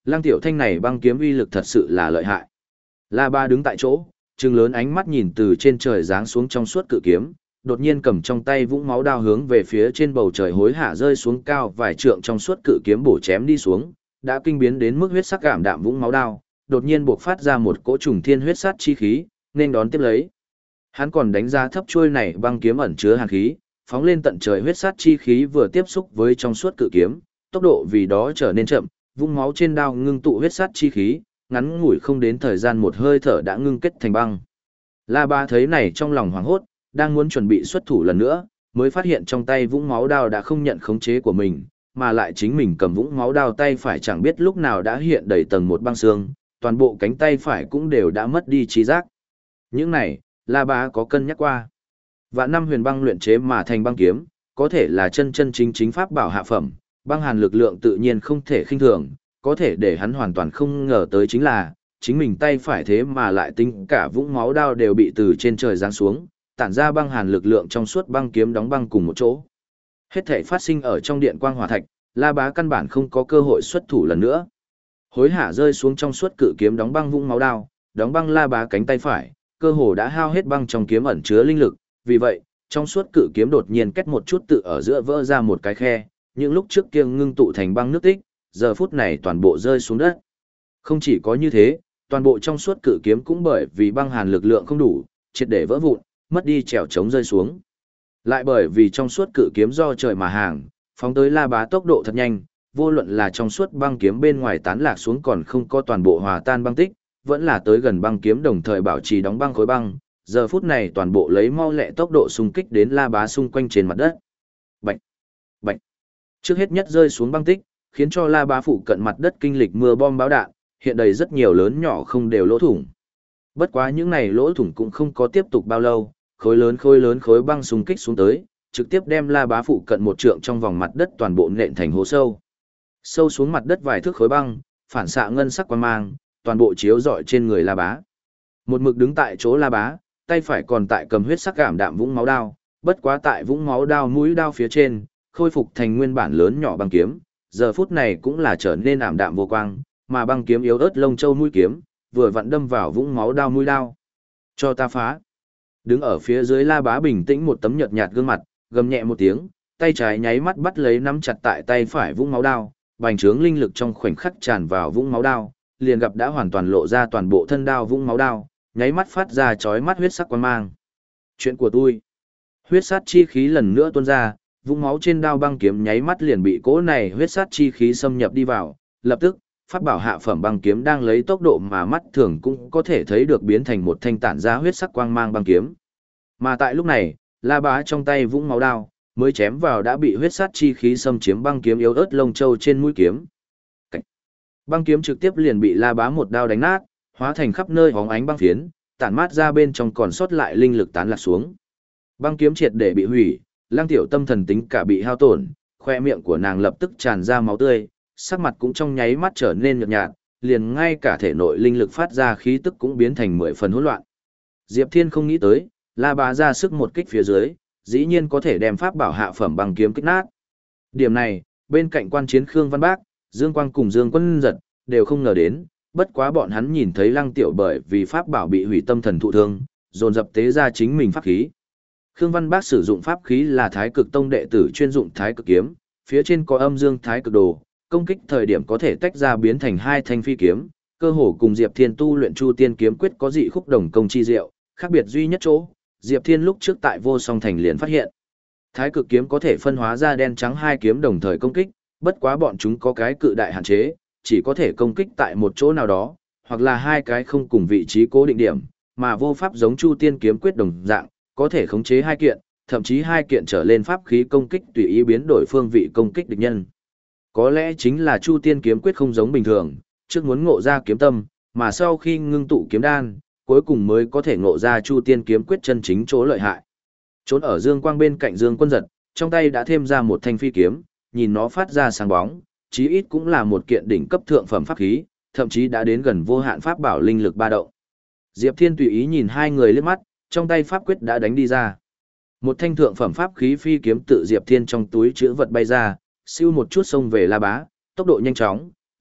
Lăng Tiểu Thanh này băng kiếm uy lực thật sự là lợi hại. La Bá đứng tại chỗ, trừng lớn ánh mắt nhìn từ trên trời giáng xuống trong suốt cự kiếm, đột nhiên cầm trong tay vũng máu đao hướng về phía trên bầu trời hối hả rơi xuống cao vài trượng trong suốt cự kiếm bổ chém đi xuống, đã kinh biến đến mức huyết sắc cảm đạm vũng máu đao, đột nhiên buộc phát ra một cỗ trùng thiên huyết sát chi khí, nên đón tiếp lấy. Hắn còn đánh giá thấp chuôi này băng kiếm ẩn chứa hàn khí, phóng lên tận trời huyết sát chi khí vừa tiếp xúc với trong suốt cự kiếm, tốc độ vì đó trở nên chậm, vũng máu trên đao ngưng tụ huyết sát chi khí, ngắn ngủi không đến thời gian một hơi thở đã ngưng kết thành băng. La Bá thấy này trong lòng hoảng hốt, đang muốn chuẩn bị xuất thủ lần nữa, mới phát hiện trong tay vũng máu đao đã không nhận khống chế của mình, mà lại chính mình cầm vũng máu đao tay phải chẳng biết lúc nào đã hiện đầy tầng một băng xương, toàn bộ cánh tay phải cũng đều đã mất đi trí giác. Những này, La Bá có cân nhắc qua. Vạn năm huyền băng luyện chế mà thành băng kiếm, có thể là chân chân chính chính pháp bảo hạ phẩm, băng hàn lực lượng tự nhiên không thể khinh thường, có thể để hắn hoàn toàn không ngờ tới chính là, chính mình tay phải thế mà lại tính cả vũng máu đao đều bị từ trên trời giáng xuống, tản ra băng hàn lực lượng trong suốt băng kiếm đóng băng cùng một chỗ. Hết thảy phát sinh ở trong điện quang hỏa thạch, La Bá căn bản không có cơ hội xuất thủ lần nữa. Hối hả rơi xuống trong suốt cự kiếm đóng băng vũng máu đao, đóng băng La Bá cánh tay phải, cơ hồ đã hao hết băng trong kiếm ẩn chứa linh lực, vì vậy, trong suốt cự kiếm đột nhiên kết một chút tự ở giữa vỡ ra một cái khe, những lúc trước kia ngưng tụ thành băng nước tích, giờ phút này toàn bộ rơi xuống đất. Không chỉ có như thế, toàn bộ trong suốt cự kiếm cũng bởi vì băng hàn lực lượng không đủ, triệt để vỡ vụn, mất đi trèo chống rơi xuống. Lại bởi vì trong suốt cự kiếm do trời mà hàng, phóng tới La Bá tốc độ thật nhanh, vô luận là trong suốt băng kiếm bên ngoài tán lạc xuống còn không có toàn bộ hòa tan băng tích, vẫn là tới gần băng kiếm đồng thời bảo trì đóng băng khối băng, giờ phút này toàn bộ lấy mau lẹ tốc độ xung kích đến La Bá xung quanh trên mặt đất. Bạch, bạch. Trước hết nhất rơi xuống băng tích, khiến cho La Bá phụ cận mặt đất kinh lịch mưa bom báo đạn, hiện đầy rất nhiều lớn nhỏ không đều lỗ thủng. Bất quá những này lỗ thủng cũng không có tiếp tục bao lâu, khối lớn khối lớn khối băng xung kích xuống tới, trực tiếp đem La Bá phụ cận một trượng trong vòng mặt đất toàn bộ nện thành hố sâu. Sâu xuống mặt đất vài thước khối băng, phản xạ ngân sắc quang mang, toàn bộ chiếu rọi trên người La Bá. Một mực đứng tại chỗ La Bá, tay phải còn tại cầm huyết sắc cảm đạm vũng máu đao, bất quá tại vũng máu đao mũi đao phía trên, khôi phục thành nguyên bản lớn nhỏ băng kiếm, giờ phút này cũng là trở nên ảm đạm vô quang, mà băng kiếm yếu ớt lông châu mũi kiếm, vừa vặn đâm vào vũng máu đao mũi đao. Cho ta phá. Đứng ở phía dưới La Bá bình tĩnh một tấm nhợt nhạt gương mặt, gầm nhẹ một tiếng, tay trái nháy mắt bắt lấy nắm chặt tại tay phải vũng máu đao, bành trướng linh lực trong khoảnh khắc tràn vào vũng máu đao, liền gặp đã hoàn toàn lộ ra toàn bộ thân đao vũng máu đao, nháy mắt phát ra chói mắt huyết sắc quang mang. Chuyện của tôi. Huyết sát chi khí lần nữa tuôn ra, vũng máu trên đao băng kiếm nháy mắt liền bị cỗ này huyết sát chi khí xâm nhập đi vào, lập tức, pháp bảo hạ phẩm băng kiếm đang lấy tốc độ mà mắt thường cũng có thể thấy được biến thành một thanh tản ra huyết sắc quang mang băng kiếm. Mà tại lúc này, La Bá trong tay vũng máu đao, mới chém vào đã bị huyết sát chi khí xâm chiếm băng kiếm yếu ớt lông châu trên mũi kiếm. Cảnh. Băng kiếm trực tiếp liền bị La Bá một đao đánh nát, hóa thành khắp nơi hóng ánh băng phiến, tản mát ra bên trong còn sót lại linh lực tán lạc xuống. Băng kiếm triệt để bị hủy, Lăng Tiểu Tâm thần tính cả bị hao tổn, khoe miệng của nàng lập tức tràn ra máu tươi, sắc mặt cũng trong nháy mắt trở nên nhợt nhạt, liền ngay cả thể nội linh lực phát ra khí tức cũng biến thành mười phần hỗn loạn. Diệp Thiên không nghĩ tới, La Bá ra sức một kích phía dưới, dĩ nhiên có thể đem pháp bảo hạ phẩm băng kiếm kích nát. Điểm này, bên cạnh quan chiến Khương Văn Bác, Dương Quang cùng Dương Quân Giật, đều không ngờ đến, bất quá bọn hắn nhìn thấy Lăng Tiểu bởi vì pháp bảo bị hủy tâm thần thụ thương, dồn dập tế ra chính mình pháp khí. Khương Văn Bác sử dụng pháp khí là Thái Cực Tông đệ tử chuyên dụng Thái Cực kiếm, phía trên có âm dương Thái Cực đồ, công kích thời điểm có thể tách ra biến thành hai thanh phi kiếm, cơ hồ cùng Diệp Thiên tu luyện Chu Tiên kiếm quyết có dị khúc đồng công chi diệu, khác biệt duy nhất chỗ, Diệp Thiên lúc trước tại Vô Song Thành liền phát hiện. Thái Cực kiếm có thể phân hóa ra đen trắng hai kiếm đồng thời công kích, bất quá bọn chúng có cái cự đại hạn chế, chỉ có thể công kích tại một chỗ nào đó, hoặc là hai cái không cùng vị trí cố định điểm, mà vô pháp giống Chu Tiên kiếm quyết đồng dạng, có thể khống chế hai kiện, thậm chí hai kiện trở lên pháp khí công kích tùy ý biến đổi phương vị công kích địch nhân. Có lẽ chính là Chu Tiên kiếm quyết không giống bình thường, trước muốn ngộ ra kiếm tâm, mà sau khi ngưng tụ kiếm đan, cuối cùng mới có thể ngộ ra Chu Tiên kiếm quyết chân chính chỗ lợi hại. Trốn ở Dương Quang bên cạnh Dương Quân Giật, trong tay đã thêm ra một thanh phi kiếm, nhìn nó phát ra sáng bóng, chí ít cũng là một kiện đỉnh cấp thượng phẩm pháp khí, thậm chí đã đến gần vô hạn pháp bảo linh lực ba động. Diệp Thiên tùy ý nhìn hai người liếc mắt, trong tay pháp quyết đã đánh đi ra. Một thanh thượng phẩm pháp khí phi kiếm tự Diệp Thiên trong túi chữ vật bay ra, siêu một chút xông về La Bá, tốc độ nhanh chóng,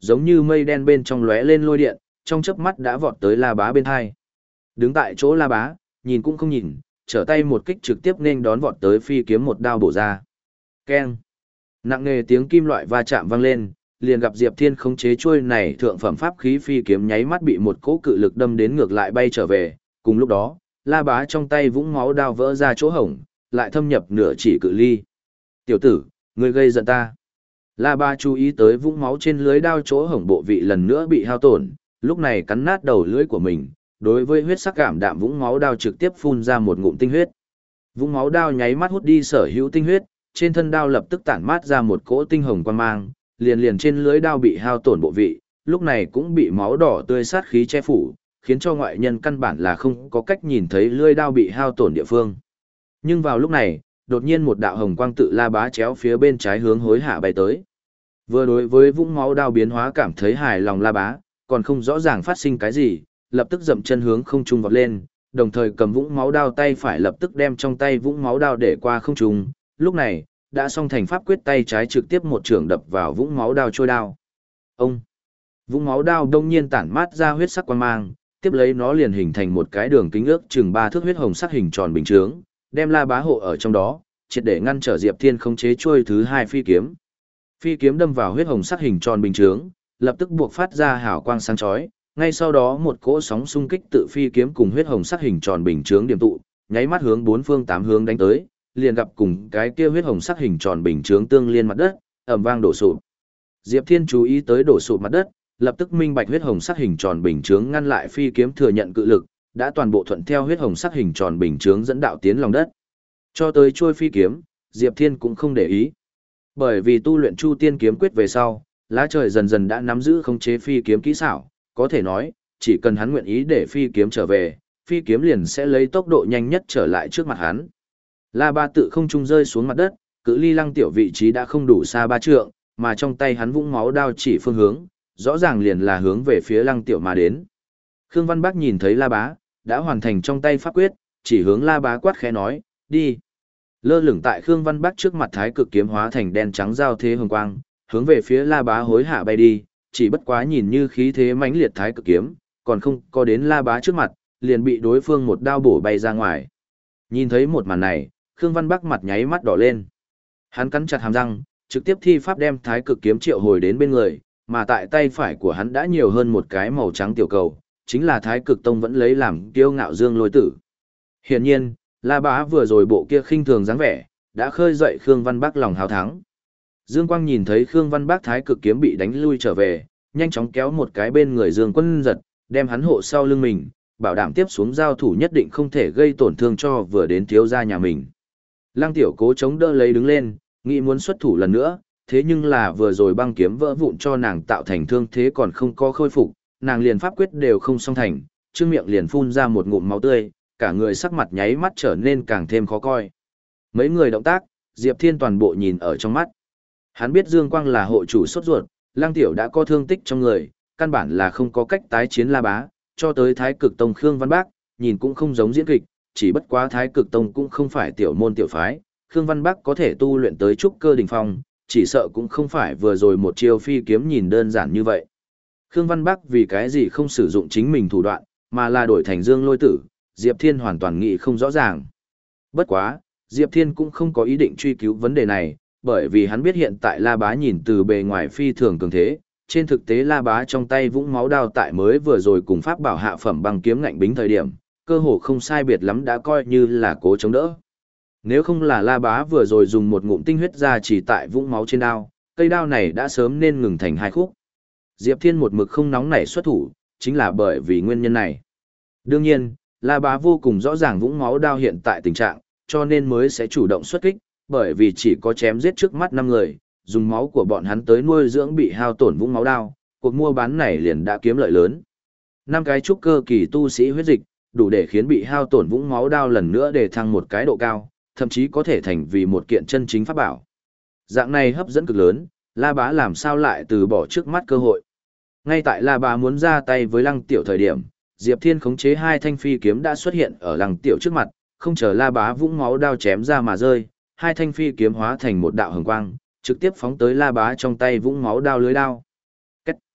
giống như mây đen bên trong lóe lên lôi điện, trong chớp mắt đã vọt tới La Bá bên hai. Đứng tại chỗ La Bá, nhìn cũng không nhìn, trở tay một kích trực tiếp nên đón vọt tới phi kiếm một đao bổ ra. Keng! Nặng nề tiếng kim loại va chạm vang lên, liền gặp Diệp Thiên khống chế chuôi này thượng phẩm pháp khí phi kiếm nháy mắt bị một cỗ cự lực đâm đến ngược lại bay trở về, cùng lúc đó, La Bá trong tay vũng máu đao vỡ ra chỗ hổng, lại thâm nhập nửa chỉ cự ly. Tiểu tử, ngươi gây giận ta. La Bá chú ý tới vũng máu trên lưới đao chỗ hổng bộ vị lần nữa bị hao tổn, lúc này cắn nát đầu lưỡi của mình, đối với huyết sắc cảm đạm vũng máu đao trực tiếp phun ra một ngụm tinh huyết. Vũng máu đao nháy mắt hút đi sở hữu tinh huyết, trên thân đao lập tức tản mát ra một cỗ tinh hồng quang mang, liền liền trên lưới đao bị hao tổn bộ vị, lúc này cũng bị máu đỏ tươi sát khí che phủ, khiến cho ngoại nhân căn bản là không có cách nhìn thấy lưỡi đao bị hao tổn địa phương. Nhưng vào lúc này, đột nhiên một đạo hồng quang tự La Bá chéo phía bên trái hướng hối hạ bay tới. Vừa đối với vũng máu đao biến hóa cảm thấy hài lòng La Bá, còn không rõ ràng phát sinh cái gì, lập tức dậm chân hướng không trung vọt lên, đồng thời cầm vũng máu đao tay phải lập tức đem trong tay vũng máu đao để qua không trung. Lúc này, đã xong thành pháp quyết tay trái trực tiếp một trường đập vào vũng máu đao trôi đao. Ông! Vũng máu đao đông nhiên tản mát ra huyết sắc quang mang, tiếp lấy nó liền hình thành một cái đường kính ước chừng ba thước huyết hồng sắc hình tròn bình chướng, đem La Bá hộ ở trong đó, triệt để ngăn trở Diệp Thiên khống chế chuôi thứ hai phi kiếm. Phi kiếm đâm vào huyết hồng sắc hình tròn bình chướng, lập tức buộc phát ra hào quang sáng chói, ngay sau đó một cỗ sóng xung kích tự phi kiếm cùng huyết hồng sắc hình tròn bình chướng điểm tụ, nháy mắt hướng bốn phương tám hướng đánh tới, liền gặp cùng cái kia huyết hồng sắc hình tròn bình chướng tương liên mặt đất, ầm vang đổ sụp. Diệp Thiên chú ý tới đổ sụp mặt đất, lập tức minh bạch huyết hồng sắc hình tròn bình chướng ngăn lại phi kiếm thừa nhận cự lực, đã toàn bộ thuận theo huyết hồng sắc hình tròn bình chướng dẫn đạo tiến lòng đất. Cho tới trôi phi kiếm, Diệp Thiên cũng không để ý. Bởi vì tu luyện Chu Tiên kiếm quyết về sau, lá trời dần dần đã nắm giữ khống chế phi kiếm kỹ xảo, có thể nói, chỉ cần hắn nguyện ý để phi kiếm trở về, phi kiếm liền sẽ lấy tốc độ nhanh nhất trở lại trước mặt hắn. La Ba tự không trung rơi xuống mặt đất, cự ly Lăng Tiểu vị trí đã không đủ xa ba trượng, mà trong tay hắn vũng máu đao chỉ phương hướng, rõ ràng liền là hướng về phía Lăng Tiểu mà đến. Khương Văn Bác nhìn thấy La Bá, đã hoàn thành trong tay pháp quyết, chỉ hướng La Bá quát khẽ nói, đi. Lơ lửng tại Khương Văn Bác trước mặt thái cực kiếm hóa thành đen trắng giao thế hồng quang, hướng về phía La Bá hối hạ bay đi, chỉ bất quá nhìn như khí thế mãnh liệt thái cực kiếm, còn không có đến La Bá trước mặt, liền bị đối phương một đao bổ bay ra ngoài. Nhìn thấy một màn này, Khương Văn Bắc mặt nháy mắt đỏ lên. Hắn cắn chặt hàm răng, trực tiếp thi pháp đem thái cực kiếm triệu hồi đến bên người, mà tại tay phải của hắn đã nhiều hơn một cái màu trắng tiểu cầu, chính là thái cực tông vẫn lấy làm kiêu ngạo Dương Lôi Tử. Hiển nhiên, La Bá vừa rồi bộ kia khinh thường dáng vẻ, đã khơi dậy Khương Văn Bắc lòng hào thắng. Dương Quang nhìn thấy Khương Văn Bắc thái cực kiếm bị đánh lui trở về, nhanh chóng kéo một cái bên người Dương Quân giật, đem hắn hộ sau lưng mình, bảo đảm tiếp xuống giao thủ nhất định không thể gây tổn thương cho vừa đến thiếu gia nhà mình. Lăng Tiểu cố chống đỡ lấy đứng lên, nghĩ muốn xuất thủ lần nữa, thế nhưng là vừa rồi băng kiếm vỡ vụn cho nàng tạo thành thương thế còn không có khôi phục, nàng liền pháp quyết đều không song thành, trước miệng liền phun ra một ngụm máu tươi, cả người sắc mặt nháy mắt trở nên càng thêm khó coi. Mấy người động tác, Diệp Thiên toàn bộ nhìn ở trong mắt. Hắn biết Dương Quang là hộ chủ sốt ruột, Lăng Tiểu đã có thương tích trong người, căn bản là không có cách tái chiến La Bá, cho tới Thái Cực Tông Khương Văn Bác, nhìn cũng không giống diễn kịch, chỉ bất quá Thái Cực Tông cũng không phải tiểu môn tiểu phái, Khương Văn Bác có thể tu luyện tới trúc cơ đỉnh phong, chỉ sợ cũng không phải vừa rồi một chiêu phi kiếm nhìn đơn giản như vậy. Khương Văn Bác vì cái gì không sử dụng chính mình thủ đoạn, mà là đổi thành Dương Lôi Tử, Diệp Thiên hoàn toàn nghĩ không rõ ràng. Bất quá, Diệp Thiên cũng không có ý định truy cứu vấn đề này, bởi vì hắn biết hiện tại La Bá nhìn từ bề ngoài phi thường cường thế, trên thực tế La Bá trong tay vũng máu đao tại mới vừa rồi cùng pháp bảo hạ phẩm băng kiếm ngạnh bính thời điểm, cơ hồ không sai biệt lắm đã coi như là cố chống đỡ. Nếu không là La Bá vừa rồi dùng một ngụm tinh huyết ra chỉ tại vũng máu trên đao, cây đao này đã sớm nên ngừng thành hai khúc. Diệp Thiên một mực không nóng nảy xuất thủ, chính là bởi vì nguyên nhân này. Đương nhiên, La Bá vô cùng rõ ràng vũng máu đao hiện tại tình trạng, cho nên mới sẽ chủ động xuất kích, bởi vì chỉ có chém giết trước mắt năm người, dùng máu của bọn hắn tới nuôi dưỡng bị hao tổn vũng máu đao, cuộc mua bán này liền đã kiếm lợi lớn. Năm cái trúc cơ kỳ tu sĩ huyết dịch, đủ để khiến bị hao tổn vũng máu đao lần nữa để thăng một cái độ cao, thậm chí có thể thành vì một kiện chân chính pháp bảo. Dạng này hấp dẫn cực lớn, La Bá làm sao lại từ bỏ trước mắt cơ hội. Ngay tại La Bá muốn ra tay với Lăng Tiểu thời điểm, Diệp Thiên khống chế hai thanh phi kiếm đã xuất hiện ở Lăng Tiểu trước mặt, không chờ La Bá vũng máu đao chém ra mà rơi, hai thanh phi kiếm hóa thành một đạo hồng quang, trực tiếp phóng tới La Bá trong tay vũng máu đao lưới đao. Cách.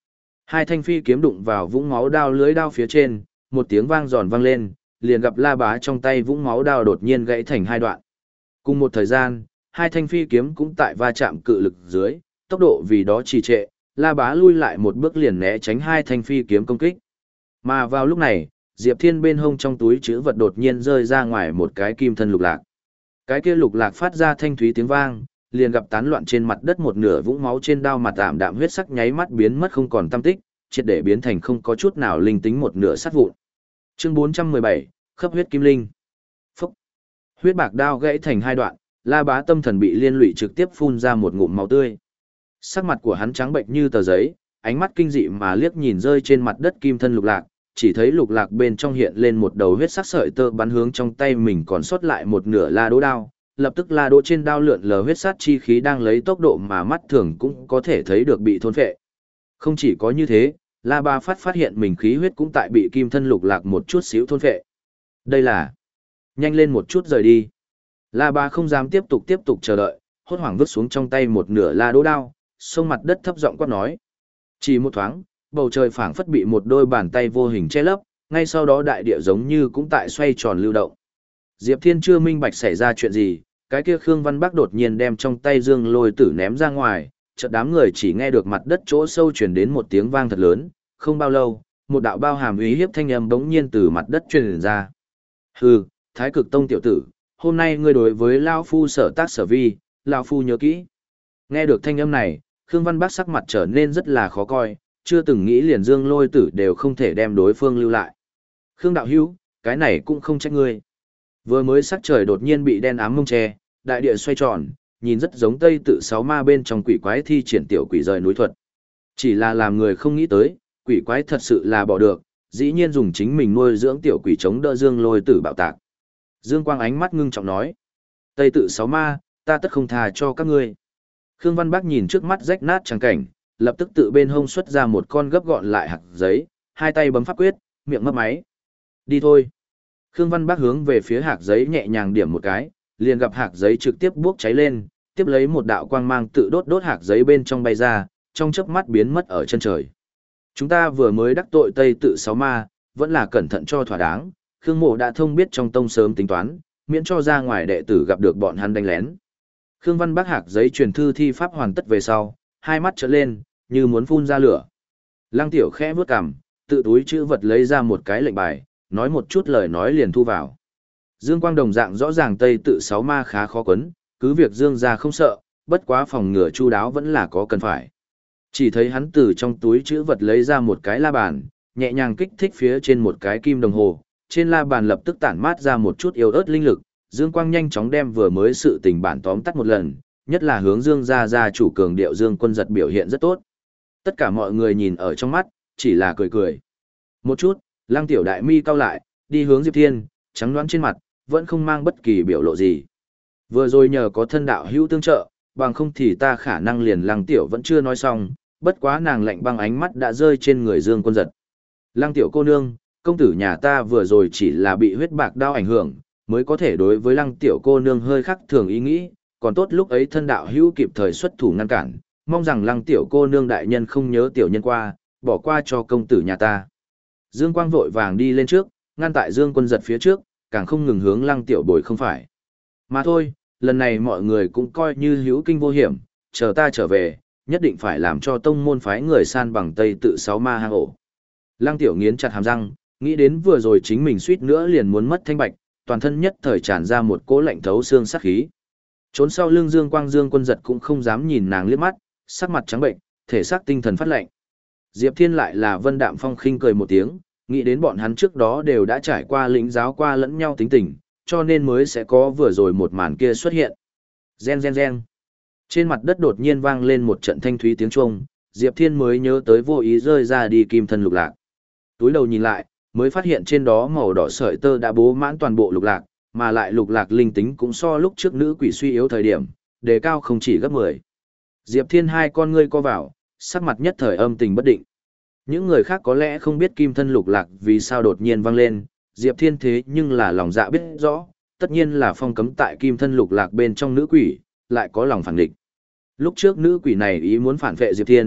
Hai thanh phi kiếm đụng vào vũng máu đao lưới đao phía trên, một tiếng vang giòn vang lên, liền gặp La Bá trong tay vũng máu đao đột nhiên gãy thành hai đoạn. Cùng một thời gian, hai thanh phi kiếm cũng tại va chạm cự lực dưới, tốc độ vì đó trì trệ, La Bá lui lại một bước liền né tránh hai thanh phi kiếm công kích. Mà vào lúc này, Diệp Thiên bên hông trong túi chữ vật đột nhiên rơi ra ngoài một cái kim thân lục lạc. Cái kia lục lạc phát ra thanh thúy tiếng vang, liền gặp tán loạn trên mặt đất một nửa vũng máu trên đao mặt tạm đạm huyết sắc nháy mắt biến mất không còn tăm tích, triệt để biến thành không có chút nào linh tính một nửa sắt vụn. Chương bốn trăm mười bảy, Khắp huyết kim linh. Phúc. Huyết bạc đao gãy thành hai đoạn, La Bá tâm thần bị liên lụy trực tiếp phun ra một ngụm máu tươi. Sắc mặt của hắn trắng bệnh như tờ giấy, ánh mắt kinh dị mà liếc nhìn rơi trên mặt đất kim thân lục lạc, chỉ thấy lục lạc bên trong hiện lên một đầu huyết sắc sợi tơ bắn hướng trong tay mình còn sót lại một nửa la đỗ đao, lập tức la đỗ trên đao lượn lờ huyết sát chi khí đang lấy tốc độ mà mắt thường cũng có thể thấy được bị thôn phệ. Không chỉ có như thế, La Bá phát phát hiện mình khí huyết cũng tại bị kim thân lục lạc một chút xíu thôn phệ. Đây là... Nhanh lên một chút rời đi. La Bá không dám tiếp tục tiếp tục chờ đợi, hốt hoảng vứt xuống trong tay một nửa la đỗ đao, xông mặt đất thấp giọng quát nói. Chỉ một thoáng, bầu trời phảng phất bị một đôi bàn tay vô hình che lấp, ngay sau đó đại địa giống như cũng tại xoay tròn lưu động. Diệp Thiên chưa minh bạch xảy ra chuyện gì, cái kia Khương Văn Bắc đột nhiên đem trong tay Dương Lôi Tử ném ra ngoài, chợt đám người chỉ nghe được mặt đất chỗ sâu truyền đến một tiếng vang thật lớn, không bao lâu, một đạo bao hàm uy hiếp thanh âm bỗng nhiên từ mặt đất truyền ra. Hừ, Thái Cực Tông tiểu tử, hôm nay ngươi đối với lão phu sở tác sở vi, lão phu nhớ kỹ. Nghe được thanh âm này, Khương Văn Bắc sắc mặt trở nên rất là khó coi, chưa từng nghĩ liền Dương Lôi Tử đều không thể đem đối phương lưu lại. Khương đạo hữu, cái này cũng không trách ngươi. Vừa mới sắc trời đột nhiên bị đen ám mông che, đại địa xoay tròn, nhìn rất giống Tây Tự Sáu Ma bên trong quỷ quái thi triển tiểu quỷ rời núi thuật. Chỉ là làm người không nghĩ tới, quỷ quái thật sự là bỏ được, dĩ nhiên dùng chính mình nuôi dưỡng tiểu quỷ chống đỡ Dương Lôi Tử bạo tạc. Dương Quang ánh mắt ngưng trọng nói: "Tây Tự Sáu Ma, ta tất không tha cho các ngươi." Khương Văn Bắc nhìn trước mắt rách nát trắng cảnh, lập tức tự bên hông xuất ra một con gấp gọn lại hạt giấy, hai tay bấm pháp quyết, miệng mấp máy. "Đi thôi." Khương Văn Bắc hướng về phía hạt giấy nhẹ nhàng điểm một cái, liền gặp hạt giấy trực tiếp bốc cháy lên, tiếp lấy một đạo quang mang tự đốt đốt hạt giấy bên trong bay ra, trong chớp mắt biến mất ở chân trời. Chúng ta vừa mới đắc tội Tây Tự Sáu Ma, vẫn là cẩn thận cho thỏa đáng, Khương Mộ đã thông biết trong tông sớm tính toán, miễn cho ra ngoài đệ tử gặp được bọn hắn đánh lén. Khương Văn Bắc hạc giấy truyền thư thi pháp hoàn tất về sau, hai mắt trợn lên, như muốn phun ra lửa. Lăng Tiểu khẽ vướt cằm, tự túi chữ vật lấy ra một cái lệnh bài, nói một chút lời nói liền thu vào. Dương Quang đồng dạng rõ ràng Tây Tự Sáu Ma khá khó quấn, cứ việc Dương gia không sợ, bất quá phòng ngừa chu đáo vẫn là có cần phải. Chỉ thấy hắn từ trong túi chữ vật lấy ra một cái la bàn, nhẹ nhàng kích thích phía trên một cái kim đồng hồ, trên la bàn lập tức tản mát ra một chút yếu ớt linh lực. Dương Quang nhanh chóng đem vừa mới sự tình bản tóm tắt một lần, nhất là hướng Dương gia gia chủ cường điệu Dương Quân Giật biểu hiện rất tốt. Tất cả mọi người nhìn ở trong mắt, chỉ là cười cười. Một chút, Lăng Tiểu đại mi cau lại, đi hướng Diệp Thiên, trắng đoán trên mặt, vẫn không mang bất kỳ biểu lộ gì. Vừa rồi nhờ có thân đạo hữu tương trợ, bằng không thì ta khả năng liền Lăng Tiểu vẫn chưa nói xong, bất quá nàng lạnh băng ánh mắt đã rơi trên người Dương Quân Giật. Lăng Tiểu cô nương, công tử nhà ta vừa rồi chỉ là bị huyết bạc đao ảnh hưởng, mới có thể đối với Lăng Tiểu cô nương hơi khắc thường ý nghĩ, còn tốt lúc ấy thân đạo hữu kịp thời xuất thủ ngăn cản, mong rằng Lăng Tiểu cô nương đại nhân không nhớ tiểu nhân qua, bỏ qua cho công tử nhà ta. Dương Quang vội vàng đi lên trước, ngăn tại Dương Quân Giật phía trước, càng không ngừng hướng Lăng Tiểu bồi không phải. Mà thôi, lần này mọi người cũng coi như hữu kinh vô hiểm, chờ ta trở về, nhất định phải làm cho tông môn phái người san bằng Tây Tự Sáu Ma hang ổ. Lăng Tiểu nghiến chặt hàm răng, nghĩ đến vừa rồi chính mình suýt nữa liền muốn mất thanh bạch, toàn thân nhất thời tràn ra một cỗ lạnh thấu xương sát khí. Trốn sau lưng Dương Quang Dương Quân Giật cũng không dám nhìn nàng liếc mắt, sắc mặt trắng bệnh, thể xác tinh thần phát lạnh. Diệp Thiên lại là vân đạm phong khinh cười một tiếng, nghĩ đến bọn hắn trước đó đều đã trải qua lĩnh giáo qua lẫn nhau tính tình, cho nên mới sẽ có vừa rồi một màn kia xuất hiện. Gen gen gen. Trên mặt đất đột nhiên vang lên một trận thanh thúy tiếng chuông, Diệp Thiên mới nhớ tới vô ý rơi ra đi kim thân lục lạc. Túi đầu nhìn lại, mới phát hiện trên đó màu đỏ sợi tơ đã bố mãn toàn bộ lục lạc, mà lại lục lạc linh tính cũng so lúc trước nữ quỷ suy yếu thời điểm, đề cao không chỉ gấp mười. Diệp Thiên hai con ngươi co vào, sắc mặt nhất thời âm tình bất định. Những người khác có lẽ không biết kim thân lục lạc vì sao đột nhiên vang lên, Diệp Thiên thế nhưng là lòng dạ biết rõ, tất nhiên là phong cấm tại kim thân lục lạc bên trong nữ quỷ, lại có lòng phản địch. Lúc trước nữ quỷ này ý muốn phản vệ Diệp Thiên,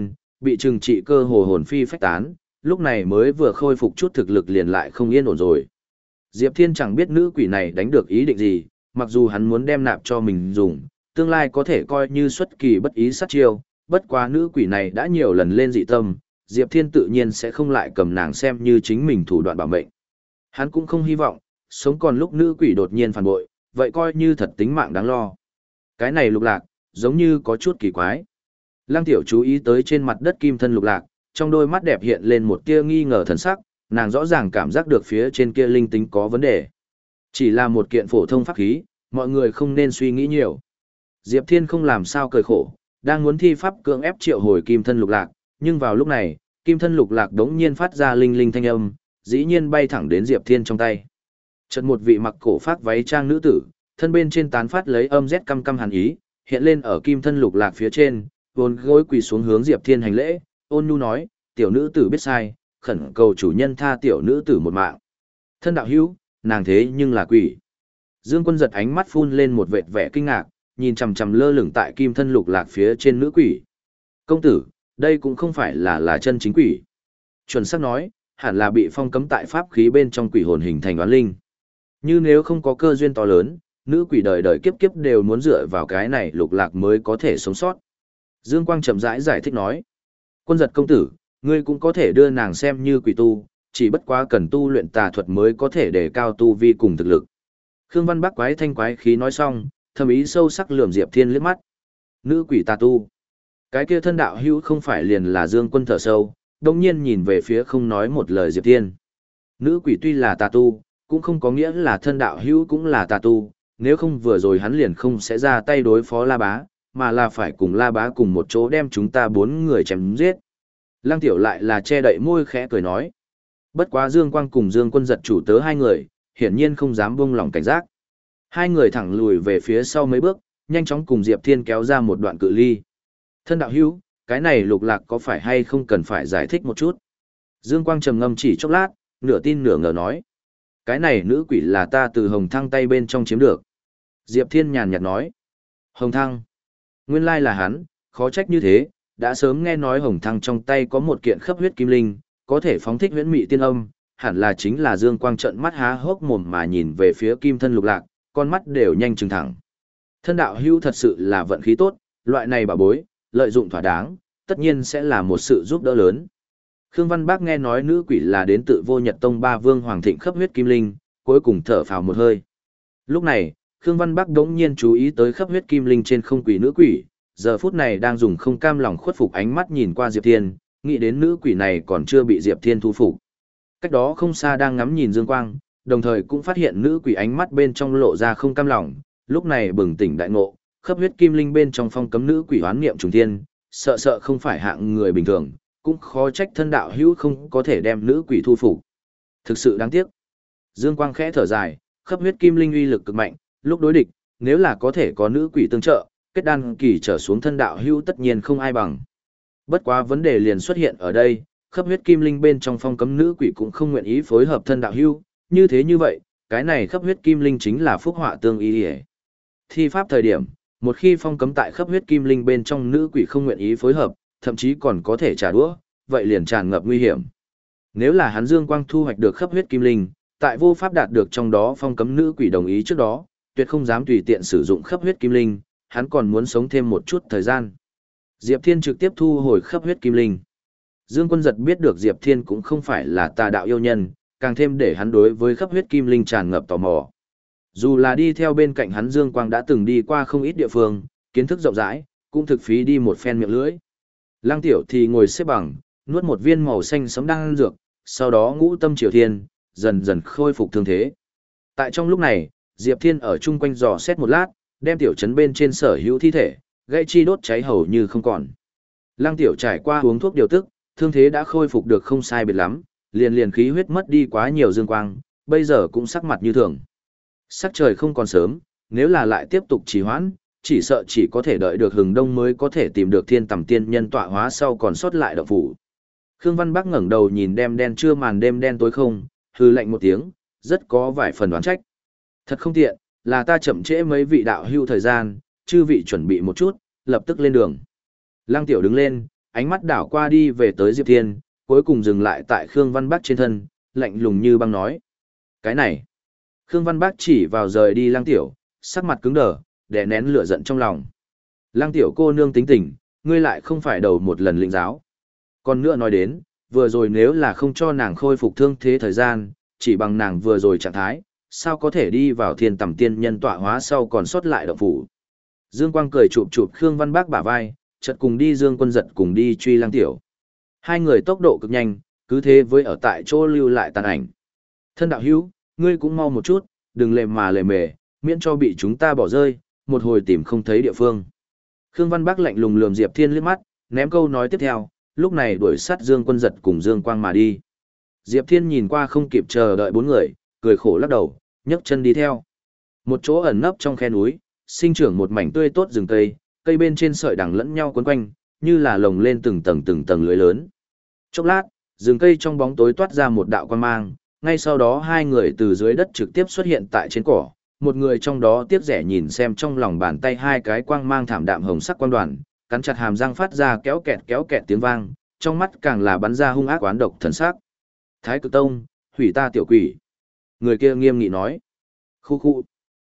bị trừng trị cơ hồ hồn phi phách tán, lúc này mới vừa khôi phục chút thực lực liền lại không yên ổn rồi. Diệp Thiên chẳng biết nữ quỷ này đánh được ý định gì, mặc dù hắn muốn đem nạp cho mình dùng, tương lai có thể coi như xuất kỳ bất ý sát chiêu, bất quá nữ quỷ này đã nhiều lần lên dị tâm, Diệp Thiên tự nhiên sẽ không lại cầm nàng xem như chính mình thủ đoạn bảo mệnh. Hắn cũng không hy vọng, sống còn lúc nữ quỷ đột nhiên phản bội, vậy coi như thật tính mạng đáng lo. Cái này lục lạc, giống như có chút kỳ quái. Lăng Tiểu chú ý tới trên mặt đất kim thân lục lạc, trong đôi mắt đẹp hiện lên một tia nghi ngờ thần sắc, nàng rõ ràng cảm giác được phía trên kia linh tính có vấn đề. Chỉ là một kiện phổ thông pháp khí, mọi người không nên suy nghĩ nhiều. Diệp Thiên không làm sao cười khổ, đang muốn thi pháp cưỡng ép triệu hồi kim thân lục lạc, nhưng vào lúc này, kim thân lục lạc đống nhiên phát ra linh linh thanh âm, dĩ nhiên bay thẳng đến Diệp Thiên trong tay. Chợt một vị mặc cổ phát váy trang nữ tử, thân bên trên tán phát lấy âm rét căm căm hàn ý, hiện lên ở kim thân lục lạc phía trên, vốn gối quỳ xuống hướng Diệp Thiên hành lễ, ôn nhu nói, tiểu nữ tử biết sai, khẩn cầu chủ nhân tha tiểu nữ tử một mạng. Thân đạo hữu, nàng thế nhưng là quỷ. Dương Quân giật ánh mắt phun lên một vệt vẻ kinh ngạc, nhìn chằm chằm lơ lửng tại kim thân lục lạc phía trên nữ quỷ. Công tử, đây cũng không phải là là chân chính quỷ. Chuẩn xác nói, hẳn là bị phong cấm tại pháp khí bên trong quỷ hồn hình thành oán linh. Như nếu không có cơ duyên to lớn, nữ quỷ đời đời kiếp kiếp đều muốn dựa vào cái này lục lạc mới có thể sống sót. Dương Quang chậm rãi giải thích nói. Quân giật công tử, ngươi cũng có thể đưa nàng xem như quỷ tu, chỉ bất quá cần tu luyện tà thuật mới có thể đề cao tu vi cùng thực lực. Khương Văn Bắc quái thanh quái khí nói xong, thầm ý sâu sắc lườm Diệp Thiên liếc mắt. Nữ quỷ tà tu. Cái kia thân đạo hữu không phải liền là Dương Quân thở sâu, đồng nhiên nhìn về phía không nói một lời Diệp Thiên. Nữ quỷ tuy là tà tu, cũng không có nghĩa là thân đạo hữu cũng là tà tu, nếu không vừa rồi hắn liền không sẽ ra tay đối phó La Bá, mà là phải cùng La Bá cùng một chỗ đem chúng ta bốn người chém giết. Lăng Tiểu lại là che đậy môi khẽ cười nói. Bất quá Dương Quang cùng Dương Quân giật chủ tớ hai người, hiển nhiên không dám buông lỏng cảnh giác. Hai người thẳng lùi về phía sau mấy bước, nhanh chóng cùng Diệp Thiên kéo ra một đoạn cự ly. Thân đạo hữu, cái này lục lạc có phải hay không cần phải giải thích một chút? Dương Quang trầm ngâm chỉ chốc lát, nửa tin nửa ngờ nói. Cái này nữ quỷ là ta từ Hồng Thăng tay bên trong chiếm được. Diệp Thiên nhàn nhạt nói. Hồng Thăng. Nguyên lai là hắn, khó trách như thế, đã sớm nghe nói Hồng Thăng trong tay có một kiện khắp huyết kim linh, có thể phóng thích huyễn mị tiên âm, hẳn là chính là Dương Quang trợn mắt há hốc mồm mà nhìn về phía kim thân lục lạc, con mắt đều nhanh trừng thẳng. Thân đạo hữu thật sự là vận khí tốt, loại này bảo bối, lợi dụng thỏa đáng, tất nhiên sẽ là một sự giúp đỡ lớn. Khương Văn Bác nghe nói nữ quỷ là đến tự Vô Nhật Tông ba vương hoàng thịnh khắp huyết kim linh, cuối cùng thở phào một hơi. Lúc này, Khương Văn Bác đống nhiên chú ý tới khắp huyết kim linh trên không quỷ nữ quỷ, giờ phút này đang dùng không cam lòng khuất phục ánh mắt nhìn qua Diệp Thiên, nghĩ đến nữ quỷ này còn chưa bị Diệp Thiên thu phục. Cách đó không xa đang ngắm nhìn Dương Quang, đồng thời cũng phát hiện nữ quỷ ánh mắt bên trong lộ ra không cam lòng, lúc này bừng tỉnh đại ngộ, khắp huyết kim linh bên trong phong cấm nữ quỷ hoán niệm trùng thiên, sợ sợ không phải hạng người bình thường, cũng khó trách thân đạo hữu không có thể đem nữ quỷ thu phục. Thực sự đáng tiếc. Dương Quang khẽ thở dài, khắp huyết kim linh uy lực cực mạnh, lúc đối địch, nếu là có thể có nữ quỷ tương trợ, kết đan kỳ trở xuống thân đạo hữu tất nhiên không ai bằng. Bất quá vấn đề liền xuất hiện ở đây, khắp huyết kim linh bên trong phong cấm nữ quỷ cũng không nguyện ý phối hợp thân đạo hữu, như thế như vậy, cái này khắp huyết kim linh chính là phúc họa tương y. Thi pháp thời điểm, một khi phong cấm tại khắp huyết kim linh bên trong nữ quỷ không nguyện ý phối hợp, thậm chí còn có thể trả đũa, vậy liền tràn ngập nguy hiểm. Nếu là hắn Dương Quang thu hoạch được khắp huyết kim linh, tại vô pháp đạt được trong đó phong cấm nữ quỷ đồng ý trước đó, tuyệt không dám tùy tiện sử dụng khắp huyết kim linh, hắn còn muốn sống thêm một chút thời gian. Diệp Thiên trực tiếp thu hồi khắp huyết kim linh. Dương Quân giật biết được Diệp Thiên cũng không phải là tà đạo yêu nhân, càng thêm để hắn đối với khắp huyết kim linh tràn ngập tò mò. Dù là đi theo bên cạnh hắn Dương Quang đã từng đi qua không ít địa phương, kiến thức rộng rãi, cũng thực phí đi một phen miệng lưỡi. Lăng Tiểu thì ngồi xếp bằng, nuốt một viên màu xanh sẫm đan dược, sau đó ngũ tâm triều thiên, dần dần khôi phục thương thế. Tại trong lúc này, Diệp Thiên ở chung quanh dò xét một lát, đem tiểu trấn bên trên sở hữu thi thể, gây chi đốt cháy hầu như không còn. Lăng Tiểu trải qua uống thuốc điều tức, thương thế đã khôi phục được không sai biệt lắm, liền liền khí huyết mất đi quá nhiều dương quang, bây giờ cũng sắc mặt như thường. Sắc trời không còn sớm, nếu là lại tiếp tục trì hoãn, chỉ sợ chỉ có thể đợi được hừng đông mới có thể tìm được thiên tầm tiên nhân tọa hóa sau còn sót lại động phủ. Khương Văn Bắc ngẩng đầu nhìn đêm đen trưa màn đêm đen tối không, hừ lạnh một tiếng, rất có vài phần đoán trách. Thật không tiện, là ta chậm trễ mấy vị đạo hưu thời gian, chư vị chuẩn bị một chút, lập tức lên đường. Lăng Tiểu đứng lên, ánh mắt đảo qua đi về tới Diệp Thiên, cuối cùng dừng lại tại Khương Văn Bác trên thân, lạnh lùng như băng nói. Cái này. Khương Văn Bác chỉ vào rời đi Lăng Tiểu, sắc mặt cứng đờ, đè nén lửa giận trong lòng. Lăng Tiểu cô nương tính tình, ngươi lại không phải đầu một lần lĩnh giáo. Còn nữa nói đến, vừa rồi nếu là không cho nàng khôi phục thương thế thời gian, chỉ bằng nàng vừa rồi trạng thái, sao có thể đi vào thiên tầm tiên nhân tọa hóa sau còn sót lại động phủ. Dương Quang cười chụp chụp Khương Văn Bác bả vai, chợt cùng đi Dương Quân Giật cùng đi truy Lăng Tiểu. Hai người tốc độ cực nhanh, cứ thế với ở tại chỗ lưu lại tàn ảnh. Thân đạo hữu, ngươi cũng mau một chút, đừng lề mà lề mề, miễn cho bị chúng ta bỏ rơi, một hồi tìm không thấy địa phương. Khương Văn Bác lạnh lùng lườm Diệp Thiên liếc mắt, ném câu nói tiếp theo, lúc này đuổi sát Dương Quân Giật cùng Dương Quang mà đi. Diệp Thiên nhìn qua không kịp chờ đợi bốn người, cười khổ lắc đầu, nhấc chân đi theo. Một chỗ ẩn nấp trong khe núi, sinh trưởng một mảnh tươi tốt rừng cây, cây bên trên sợi đằng lẫn nhau quấn quanh, như là lồng lên từng tầng từng tầng lưới lớn. Chốc lát, rừng cây trong bóng tối toát ra một đạo quang mang, ngay sau đó hai người từ dưới đất trực tiếp xuất hiện tại trên cỏ, một người trong đó tiếc rẻ nhìn xem trong lòng bàn tay hai cái quang mang thảm đạm hồng sắc quang đoàn, cắn chặt hàm răng phát ra kéo kẹt kéo kẹt tiếng vang, trong mắt càng là bắn ra hung ác oán độc thần sắc. Thái Cực Tông, hủy ta tiểu quỷ. Người kia nghiêm nghị nói. Khu khu.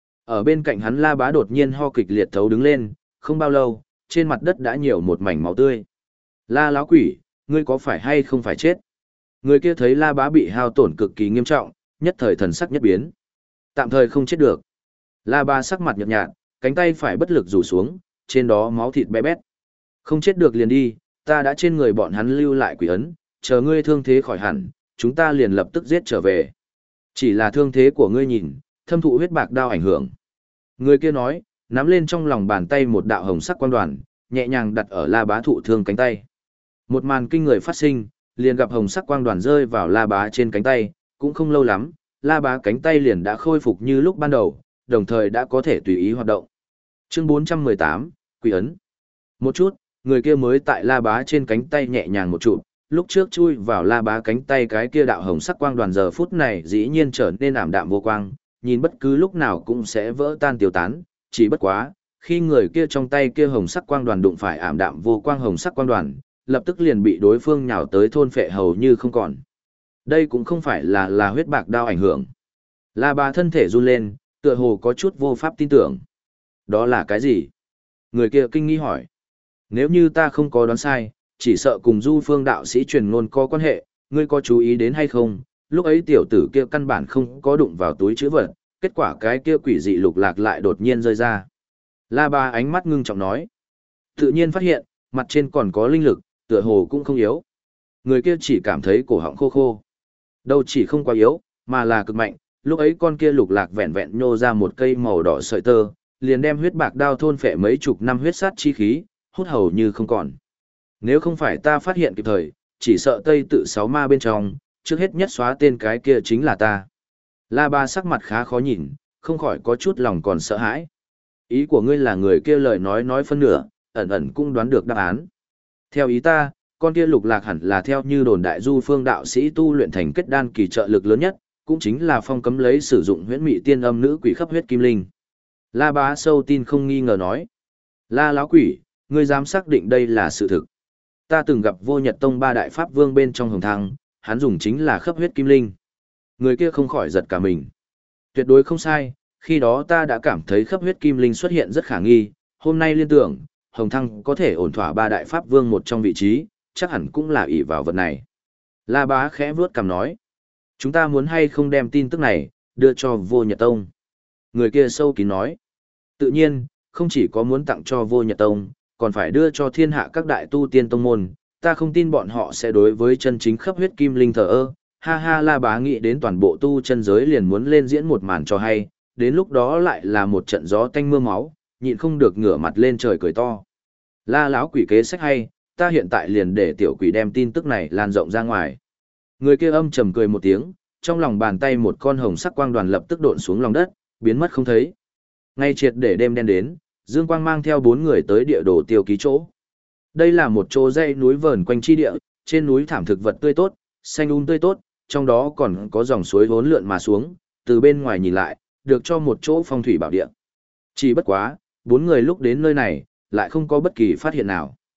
Ở bên cạnh hắn La Bá đột nhiên ho kịch liệt thấu đứng lên, không bao lâu, trên mặt đất đã nhiều một mảnh máu tươi. La láo quỷ, ngươi có phải hay không phải chết? Người kia thấy La Bá bị hao tổn cực kỳ nghiêm trọng, nhất thời thần sắc nhất biến. Tạm thời không chết được. La Bá sắc mặt nhợt nhạt, cánh tay phải bất lực rủ xuống, trên đó máu thịt bé bét. Không chết được liền đi, ta đã trên người bọn hắn lưu lại quỷ ấn, chờ ngươi thương thế khỏi hẳn, chúng ta liền lập tức giết trở về. Chỉ là thương thế của ngươi nhìn, thâm thụ huyết bạc đao ảnh hưởng. Người kia nói, nắm lên trong lòng bàn tay một đạo hồng sắc quang đoàn, nhẹ nhàng đặt ở La Bá thụ thương cánh tay. Một màn kinh người phát sinh, liền gặp hồng sắc quang đoàn rơi vào La Bá trên cánh tay, cũng không lâu lắm, La Bá cánh tay liền đã khôi phục như lúc ban đầu, đồng thời đã có thể tùy ý hoạt động. Chương bốn trăm mười tám, Quỷ ấn. Một chút, người kia mới tại La Bá trên cánh tay nhẹ nhàng một chút, lúc trước chui vào La Bá cánh tay cái kia đạo hồng sắc quang đoàn giờ phút này dĩ nhiên trở nên ảm đạm vô quang, nhìn bất cứ lúc nào cũng sẽ vỡ tan tiêu tán, chỉ bất quá, khi người kia trong tay kia hồng sắc quang đoàn đụng phải ảm đạm vô quang hồng sắc quang đoàn, lập tức liền bị đối phương nhào tới thôn phệ hầu như không còn. Đây cũng không phải là là huyết bạc đao ảnh hưởng. La Bá thân thể run lên, tựa hồ có chút vô pháp tin tưởng. Đó là cái gì? Người kia kinh nghi hỏi. Nếu như ta không có đoán sai, chỉ sợ cùng Du Phương đạo sĩ truyền ngôn có quan hệ, ngươi có chú ý đến hay không? Lúc ấy tiểu tử kia căn bản không có đụng vào túi chữ vật, kết quả cái kia quỷ dị lục lạc lại đột nhiên rơi ra. La Ba ánh mắt ngưng trọng nói. Tự nhiên phát hiện, mặt trên còn có linh lực, tựa hồ cũng không yếu. Người kia chỉ cảm thấy cổ họng khô khô. Đâu chỉ không quá yếu, mà là cực mạnh, lúc ấy con kia lục lạc vẹn vẹn nhô ra một cây màu đỏ sợi tơ, liền đem huyết bạc đao thôn phệ mấy chục năm huyết sát chi khí, hút hầu như không còn. Nếu không phải ta phát hiện kịp thời, chỉ sợ Tây tự sáu ma bên trong, trước hết nhất xóa tên cái kia chính là ta. La Ba sắc mặt khá khó nhìn, không khỏi có chút lòng còn sợ hãi. Ý của ngươi là người kia lời nói nói phân nửa, ẩn ẩn cũng đoán được đáp án. Theo ý ta, con kia lục lạc hẳn là theo như đồn đại Du Phương đạo sĩ tu luyện thành kết đan kỳ trợ lực lớn nhất, cũng chính là phong cấm lấy sử dụng huyễn mị tiên âm nữ quỷ khắp huyết kim linh. La Bá sâu tin không nghi ngờ nói. La láo quỷ, ngươi dám xác định đây là sự thực. Ta từng gặp Vô Nhật Tông ba đại pháp vương bên trong hồng thăng, hắn dùng chính là khắp huyết kim linh. Người kia không khỏi giật cả mình. Tuyệt đối không sai, khi đó ta đã cảm thấy khắp huyết kim linh xuất hiện rất khả nghi, hôm nay liên tưởng, hồng thăng có thể ổn thỏa ba đại pháp vương một trong vị trí, chắc hẳn cũng là ỷ vào vật này. La Bá khẽ vuốt cằm nói. Chúng ta muốn hay không đem tin tức này, đưa cho Vô Nhật Tông. Người kia sâu kín nói. Tự nhiên, không chỉ có muốn tặng cho Vô Nhật Tông, còn phải đưa cho thiên hạ các đại tu tiên tông môn, ta không tin bọn họ sẽ đối với chân chính khắp huyết kim linh thờ ơ. Ha ha, La Bá nghĩ đến toàn bộ tu chân giới liền muốn lên diễn một màn cho hay, đến lúc đó lại là một trận gió tanh mưa máu, nhịn không được ngửa mặt lên trời cười to. La lão quỷ kế sách hay, ta hiện tại liền để tiểu quỷ đem tin tức này lan rộng ra ngoài. Người kia âm trầm cười một tiếng, trong lòng bàn tay một con hồng sắc quang đoàn lập tức độn xuống lòng đất, biến mất không thấy. Ngay triệt để đêm đen đến, Dương Quang mang theo bốn người tới địa đồ tiêu ký chỗ. Đây là một chỗ dãy núi vờn quanh chi địa, trên núi thảm thực vật tươi tốt, xanh um tươi tốt, trong đó còn có dòng suối vốn lượn mà xuống, từ bên ngoài nhìn lại, được cho một chỗ phong thủy bảo địa. Chỉ bất quá, bốn người lúc đến nơi này, lại không có bất kỳ phát hiện nào.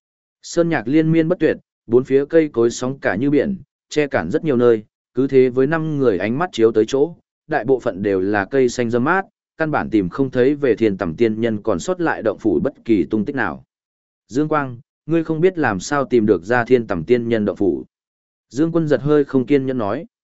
Sơn nhạc liên miên bất tuyệt, bốn phía cây cối sóng cả như biển, che cản rất nhiều nơi, cứ thế với năm người ánh mắt chiếu tới chỗ, đại bộ phận đều là cây xanh râm mát, căn bản tìm không thấy về thiên tầm tiên nhân còn sót lại động phủ bất kỳ tung tích nào. Dương Quang, ngươi không biết làm sao tìm được ra thiên tầm tiên nhân động phủ. Dương Quân giật hơi không kiên nhẫn nói.